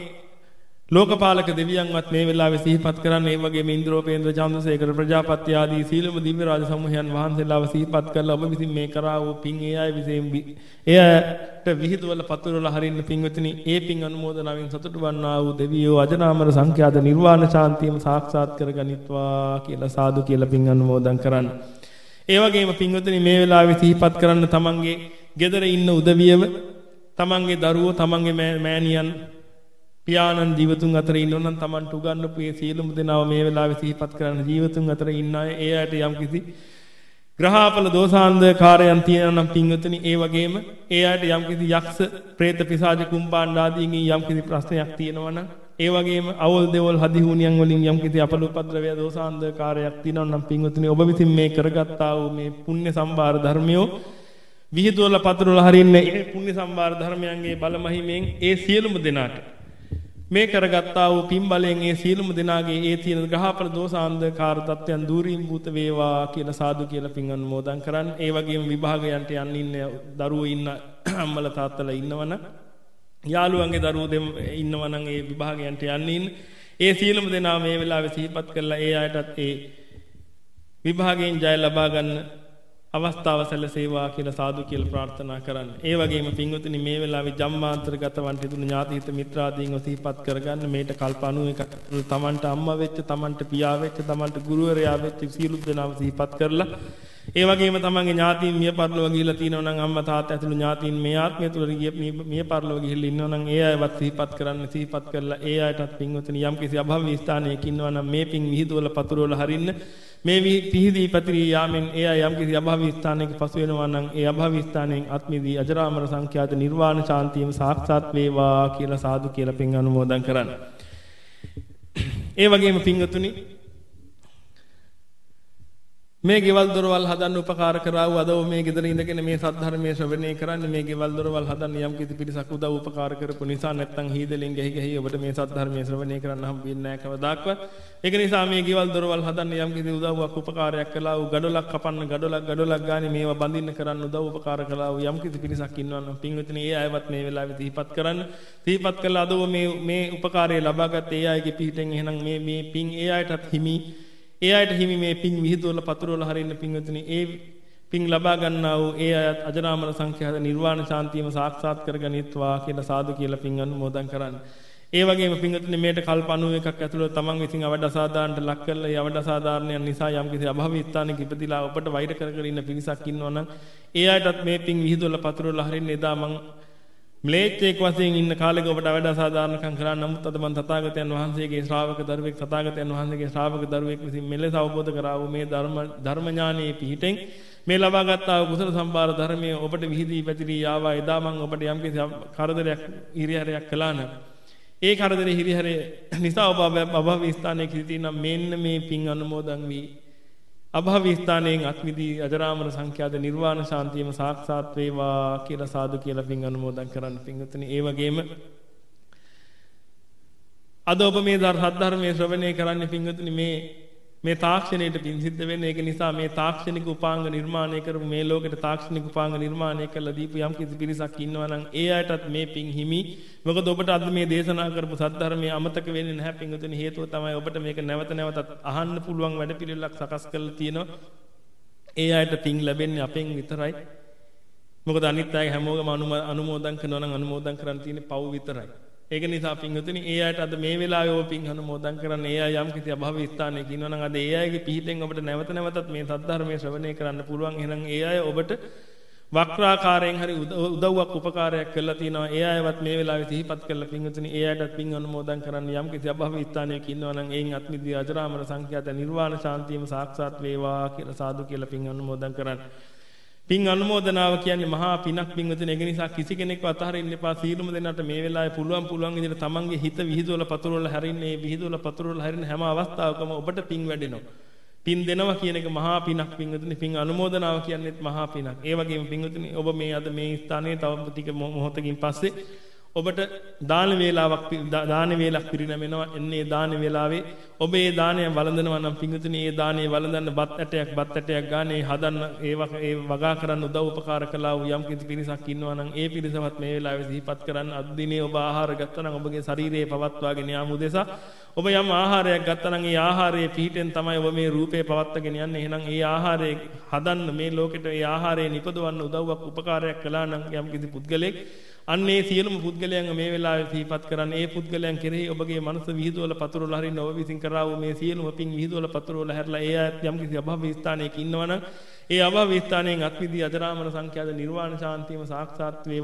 ලෝකපාලක දෙවියන්වත් මේ වෙලාවේ සිහිපත් කරන්න. ඒ වගේම ඉන්ද්‍රෝපේන්ද්‍ර චන්ද්‍රසේකර ප්‍රජාපති ආදී සීලම දිව්‍ය රාජ සමූහයන් වහන්සේලාව සිහිපත් කරලා ඔබ විසින් මේ කරා වූ පින් ඒ අය විසින් ඒ අයට විහිදුවල පතුරවල හරින්න පින්වතුනි ඒ පින් අනුමෝදනාවෙන් සතුටු වන්නා වූ දෙවියෝ අජරාමර සංඛ්‍යාත නිර්වාණ ශාන්තියම සාක්ෂාත් කරගනිත්වා කියලා සාදු කියලා පින් අනුමෝදන් කරන්න. ඒ වගේම පින්වතුනි මේ වෙලාවේ සිහිපත් කරන්න තමන්ගේ ගෙදර ඉන්න උදවියව තමන්ගේ දරුවෝ තමන්ගේ මෑණියන් පියාණන් ජීවතුන් අතර ඉන්නෝ නම් Tamanට උගන්වපු මේ සියලුම දෙනාව මේ වෙලාවේ සිහිපත් කරන ජීවතුන් අතර ඉන්න අය ඒ අයට යම්කිසි ග්‍රහාපල දෝෂාන්ධකාරයන් තියෙනවා නම් පින්වතුනි ඒ වගේම ඒ අයට යම්කිසි යක්ෂ ප්‍රේත පිසාච කුම්භාණ්ඩ ආදීන්ගේ යම්කිසි ප්‍රශ්නයක් තියෙනවා නම් ඒ වගේම අවල් දෙවල් හදිහුණියන් වලින් යම්කිසි අපල උපද්‍රවය දෝෂාන්ධකාරයක් තියෙනවා නම් පින්වතුනි ඔබ විසින් මේ කරගත්තා වූ මේ පුණ්‍ය සම්භාර ධර්මියෝ විහිදුවල පතුරවල හරින්නේ ඒ පුණ්‍ය සම්භාර ධර්මයන්ගේ බලමහිමෙන් ඒ සියලුම දෙනාට මේ කරගත්තා වූ පින් බලයෙන් ඒ සියලුම දෙනාගේ ඒ තියෙන ග්‍රහපල දෝෂාන්ධකාර තත්ත්වයන් දූරීම් භූත වේවා කියලා සාදු කියලා පින් අනුමෝදන් කරන්න. ඒ වගේම විභාගයන්ට යන්න ඉන්න දරුවෝ ඉන්න අම්මලා තාත්තලා ඉන්නවනම් යාළුවන්ගේ දරුවෝ දෙම ඉන්නවනම් ඒ විභාගයන්ට යන්න ඉන්න ඒ සියලුම දෙනා මේ වෙලාවේ සිහිපත් කරලා ඒ අයටත් ඒ විභාගයෙන් ජය ලබා ගන්න අවස්ථාව සැලසේවා කියලා සාදු කියලා ප්‍රාර්ථනා කරන්න. ඒ වගේම පින්වතුනි මේ වෙලාවේ ජම්මාන්තරගත වන්ට දුන ඥාති හිත මිත්‍රාදීන්ව සිහිපත් කරගන්න. මේට කල්ප අනූවක තමන්ට අම්මා වෙච්ච, තමන්ට පියා වෙච්ච, තමන්ට ගුරුවරයා වෙච්ච සියලු දෙනාම සිහිපත් කරලා ඒ වගේම තමන්ගේ ඥාතීන් මිය පරලොව ගිහිලා තියෙනවා නම් අම්මා තාත්තා ඇතුළු ඥාතීන් මේ ආත්මය තුළ මිය පරලොව ගිහිල්ලා ඉන්නවා නම් ඒ අයවත් සිහිපත් කරන්න. සිහිපත් කරලා ඒ අයටත් පින්වතුනි යම්කිසි අභව්‍ය ස්ථානයක ඉන්නවා නම් මේ පින් විහිදුවල පතුරවල හරින්න මේ පිහිදී පැතිරී යාමෙන් ඒ අය යම්කිසි අභව්‍ය ස්ථානයක පසු වෙනවා නම් ඒ අභව්‍ය ස්ථානයෙන් අත්මිදී අජරාමර සංඛ්‍යාත නිර්වාණ ශාන්තියම සාක්ෂාත් වේවා කියලා සාදු කියලා පින් අනුමෝදන් කරන්න. ඒ වගේම පින්වතුනි මේ ගෙවල් දොරවල් හදන්න උපකාර කරා වූ අද මේ ගෙදර ඉඳගෙන මේ සද්ධර්මයේ ශ්‍රවණය කරන්නේ මේ ගෙවල් දොරවල් හදන්න යම් කිසි පිරිසක් උදව් උපකාර කරපු නිසා නැත්තම් හීදලෙන් ගහි ගහි ඔබට මේ සද්ධර්මයේ ශ්‍රවණය කරන්න හම්බ වෙන්නේ නැහැ කවදාක්වත්. ඒක නිසා මේ ගෙවල් දොරවල් හදන්න යම් කිසි උදව්වක් උපකාරයක් කළා වූ ගඩොලක් කපන්න ගඩොලක් ගඩොලක් ගානේ මේවා බඳින්න කරන්න උදව් උපකාර කළා වූ යම් කිසි පිරිසක් ඉන්නවා නම් පින්විතනේ ඒ අයවත් මේ වෙලාවේ සිහිපත් කරන්න. සිහිපත් කළා අද මේ මේ උපකාරය ලබාගත් ඒ අයගේ පිහිටෙන් එහෙනම් මේ මේ පින් ඒ අයටත් හිමි ඒ අයට හිමි මේ පින් විහිදුවල පතුරවල හරින්න පින්වතුනි ඒ පින් ලබා ගන්නා වූ ඒ අයත් අජරාමර සංඛ්‍යාත නිර්වාණ ශාන්තියම සාක්ෂාත් කරගනිත්වා කියලා සාදු කියලා පින් අනුමෝදන් කරන්න. ඒ වගේම පින්වතුනි මේට කල්ප අනූවකක් ඇතුළත තමන් විසින් අවඩ අසාධාරණට ලක් කරලා ඒ අවඩ අසාධාරණයන් නිසා යම්කිසි අභව්‍ය ස්ථානයක ඉපදිලා ඔබට වෛර කර කර ඉන්න පිරිසක් ඉන්නවා නම් ඒ අයටත් මේ පින් විහිදුවල පතුරවල හරින්න එදා මං ම්ලේච්ඡෙක් වශයෙන් ඉන්න කාලෙක ඔබට අවඩ අසාධාරණකම් කරා. නමුත් අද මන් තථාගතයන් වහන්සේගේ ශ්‍රාවක දරුවෙක් තථාගතයන් වහන්සේගේ ශ්‍රාවක දරුවෙක් විසින් මෙලෙස අවබෝධ කරා වූ මේ ධර්ම ධර්ම ඥානයේ පිහිටෙන් මේ ලබාගත් ආ කුසල සම්භාර ධර්මයේ ඔබට විහිදී පැතිරී ආවා. එදා මං ඔබට යම්කිසි කරදරයක් හිරිහැරයක් කළා නම් ඒ කරදරේ හිරිහැර නිසා ඔබ අභව්‍ය ස්ථානයේ සිටින මෙන්න මේ පින් අනුමෝදන් වී අභව්‍ය ස්ථානයෙන් අත්මිදී අජරාමර සංඛ්‍යාත නිර්වාණ ශාන්තියම සාක්ෂාත් වේවා කියලා සාදු කියලා පින් අනුමෝදන් කරන්න පින්වතුනි. ඒ වගේම අද ඔබ මේ ධර්මයේ ශ්‍රවණය කරන්නේ පින්වතුනි මේ මේ තාක්ෂණයට පින් සිද්ධ වෙන්නේ. ඒක නිසා මේ තාක්ෂණික උපාංග නිර්මාණය කරපු මේ ලෝකෙට තාක්ෂණික උපාංග නිර්මාණය කළා දීපු යම් කිසි පිරිසක් ඉන්නවා නම් ඒ අයටත් මේ පින් හිමි. මොකද ඔබට අද මේ දේශනා කරපු සද්ධර්මයේ අමතක වෙන්නේ නැහැ පින්වතුනි. හේතුව තමයි ඔබට මේක නැවත නැවතත් අහන්න පුළුවන් වැඩපිළිවෙලක් සකස් කරලා තියෙනවා. ඒ අයට පින් ලැබෙන්නේ අපෙන් විතරයි. මොකද අනිත් අය හැමෝගම අනුමෝදන් කරනවා නම් අනුමෝදන් කරන්න තියෙන්නේ පව් විතරයි. ඒක නිසා පින්වතුනි ඒ අයට අද මේ වෙලාවේ ඔබ පින් අනුමෝදන් කරන්න ඒ අය යම් කිසි අභව්‍ය ස්ථානයක ඉන්නවා නම් අද ඒ අයගේ පිහිටෙන් ඔබට නැවත නැවතත් මේ සද්ධර්මයේ ශ්‍රවණය කරන්න පුළුවන්. එහෙනම් ඒ අය ඔබට වක්‍රාකාරයෙන් හරි උදව්වක් උපකාරයක් කළා තියෙනවා. ඒ අයවත් මේ වෙලාවේ සිහිපත් කරලා පින්වතුනි ඒ අයටත් පින් අනුමෝදන් කරන්න යම් කිසි අභව ස්ථානයක ඉන්නවා නම් එයින් අත්මිදී අජරාමර සංඛ්‍යාත නිර්වාණ ශාන්තියම සාක්ෂාත් වේවා කියලා සාදු කියලා පින් අනුමෝදන් කරන්න. පින් අනුමෝදනාව කියන්නේ මහා පිනක් පින්වතුනි. ඒක නිසා කිසි කෙනෙක්ව අතහරින්න එපා. සීලුම දෙන්නට මේ වෙලාවේ පුළුවන් පුළුවන් විදිහට තමන්ගේ හිත විහිදුවල පතුරවල හැරින්නේ. විහිදුවල පතුරවල හැරින හැම අවස්ථාවකම ඔබට පින් වැඩෙනවා. පින් දෙනවා කියන එක මහා පිනක් පින්වතුනි. පින් අනුමෝදනාව කියන්නේත් මහා පිනක්. ඒ වගේම පින්වතුනි ඔබ මේ අද මේ ස්ථානයේ තව ටික මොහොතකින් පස්සේ ඔබට දාන වේලාවක් දාන වේලක් පිරිනැමෙනවා. එන්නේ දාන වේලාවේ ඔබ ඒ දානය වළඳනවා නම් පින්වතුනි ඒ දානය වළඳන්න බත් ඇටයක් බත් ඇටයක් ගන්න ඒ හදන්න ඒ ඒ වගා කරන්න උදව් උපකාර කළා වූ යම් කිසි පිරිසක් ඉන්නවා නම් ඒ පිරිසවත් මේ වෙලාවේ සිහිපත් කරන්න. අද දිනේ ඔබ ආහාර ගත්තා නම් ඔබගේ ශරීරයේ පවත්වාගෙන යාම උදෙසා ඔබ යම් ආහාරයක් ගත්තා නම් ඒ ආහාරයේ පිහිටෙන් තමයි ඔබ මේ රූපේ පවත්වාගෙන යන්නේ. එහෙනම් ඒ ආහාරය හදන්න මේ ලෝකෙට ඒ ආහාරය නිපදවන්න උදව්වක් උපකාරයක් කළා නම් යම් කිසි පුද්ගලෙක් අන්නේ සියලුම පුද්ගලයන් මේ වෙලාවේ සිහිපත් කරන්න. ඒ පුද්ගලයන් කෙරෙහි ඔබගේ මනස විහිදුවල පතුරවල හරින්න ඔබ විසින් කරා වූ මේ සියලුම පින් විහිදුවල පතුරවල හැරලා ඒ අයත් යම් කිසි අභව ස්ථානයක ඉන්නවා නම් ඒ අභව ස්ථානයෙන් අත්විදී අජරාමර සංඛ්‍යාත නිර්වාණ ශාන්තියම සාක්ෂාත් වේ.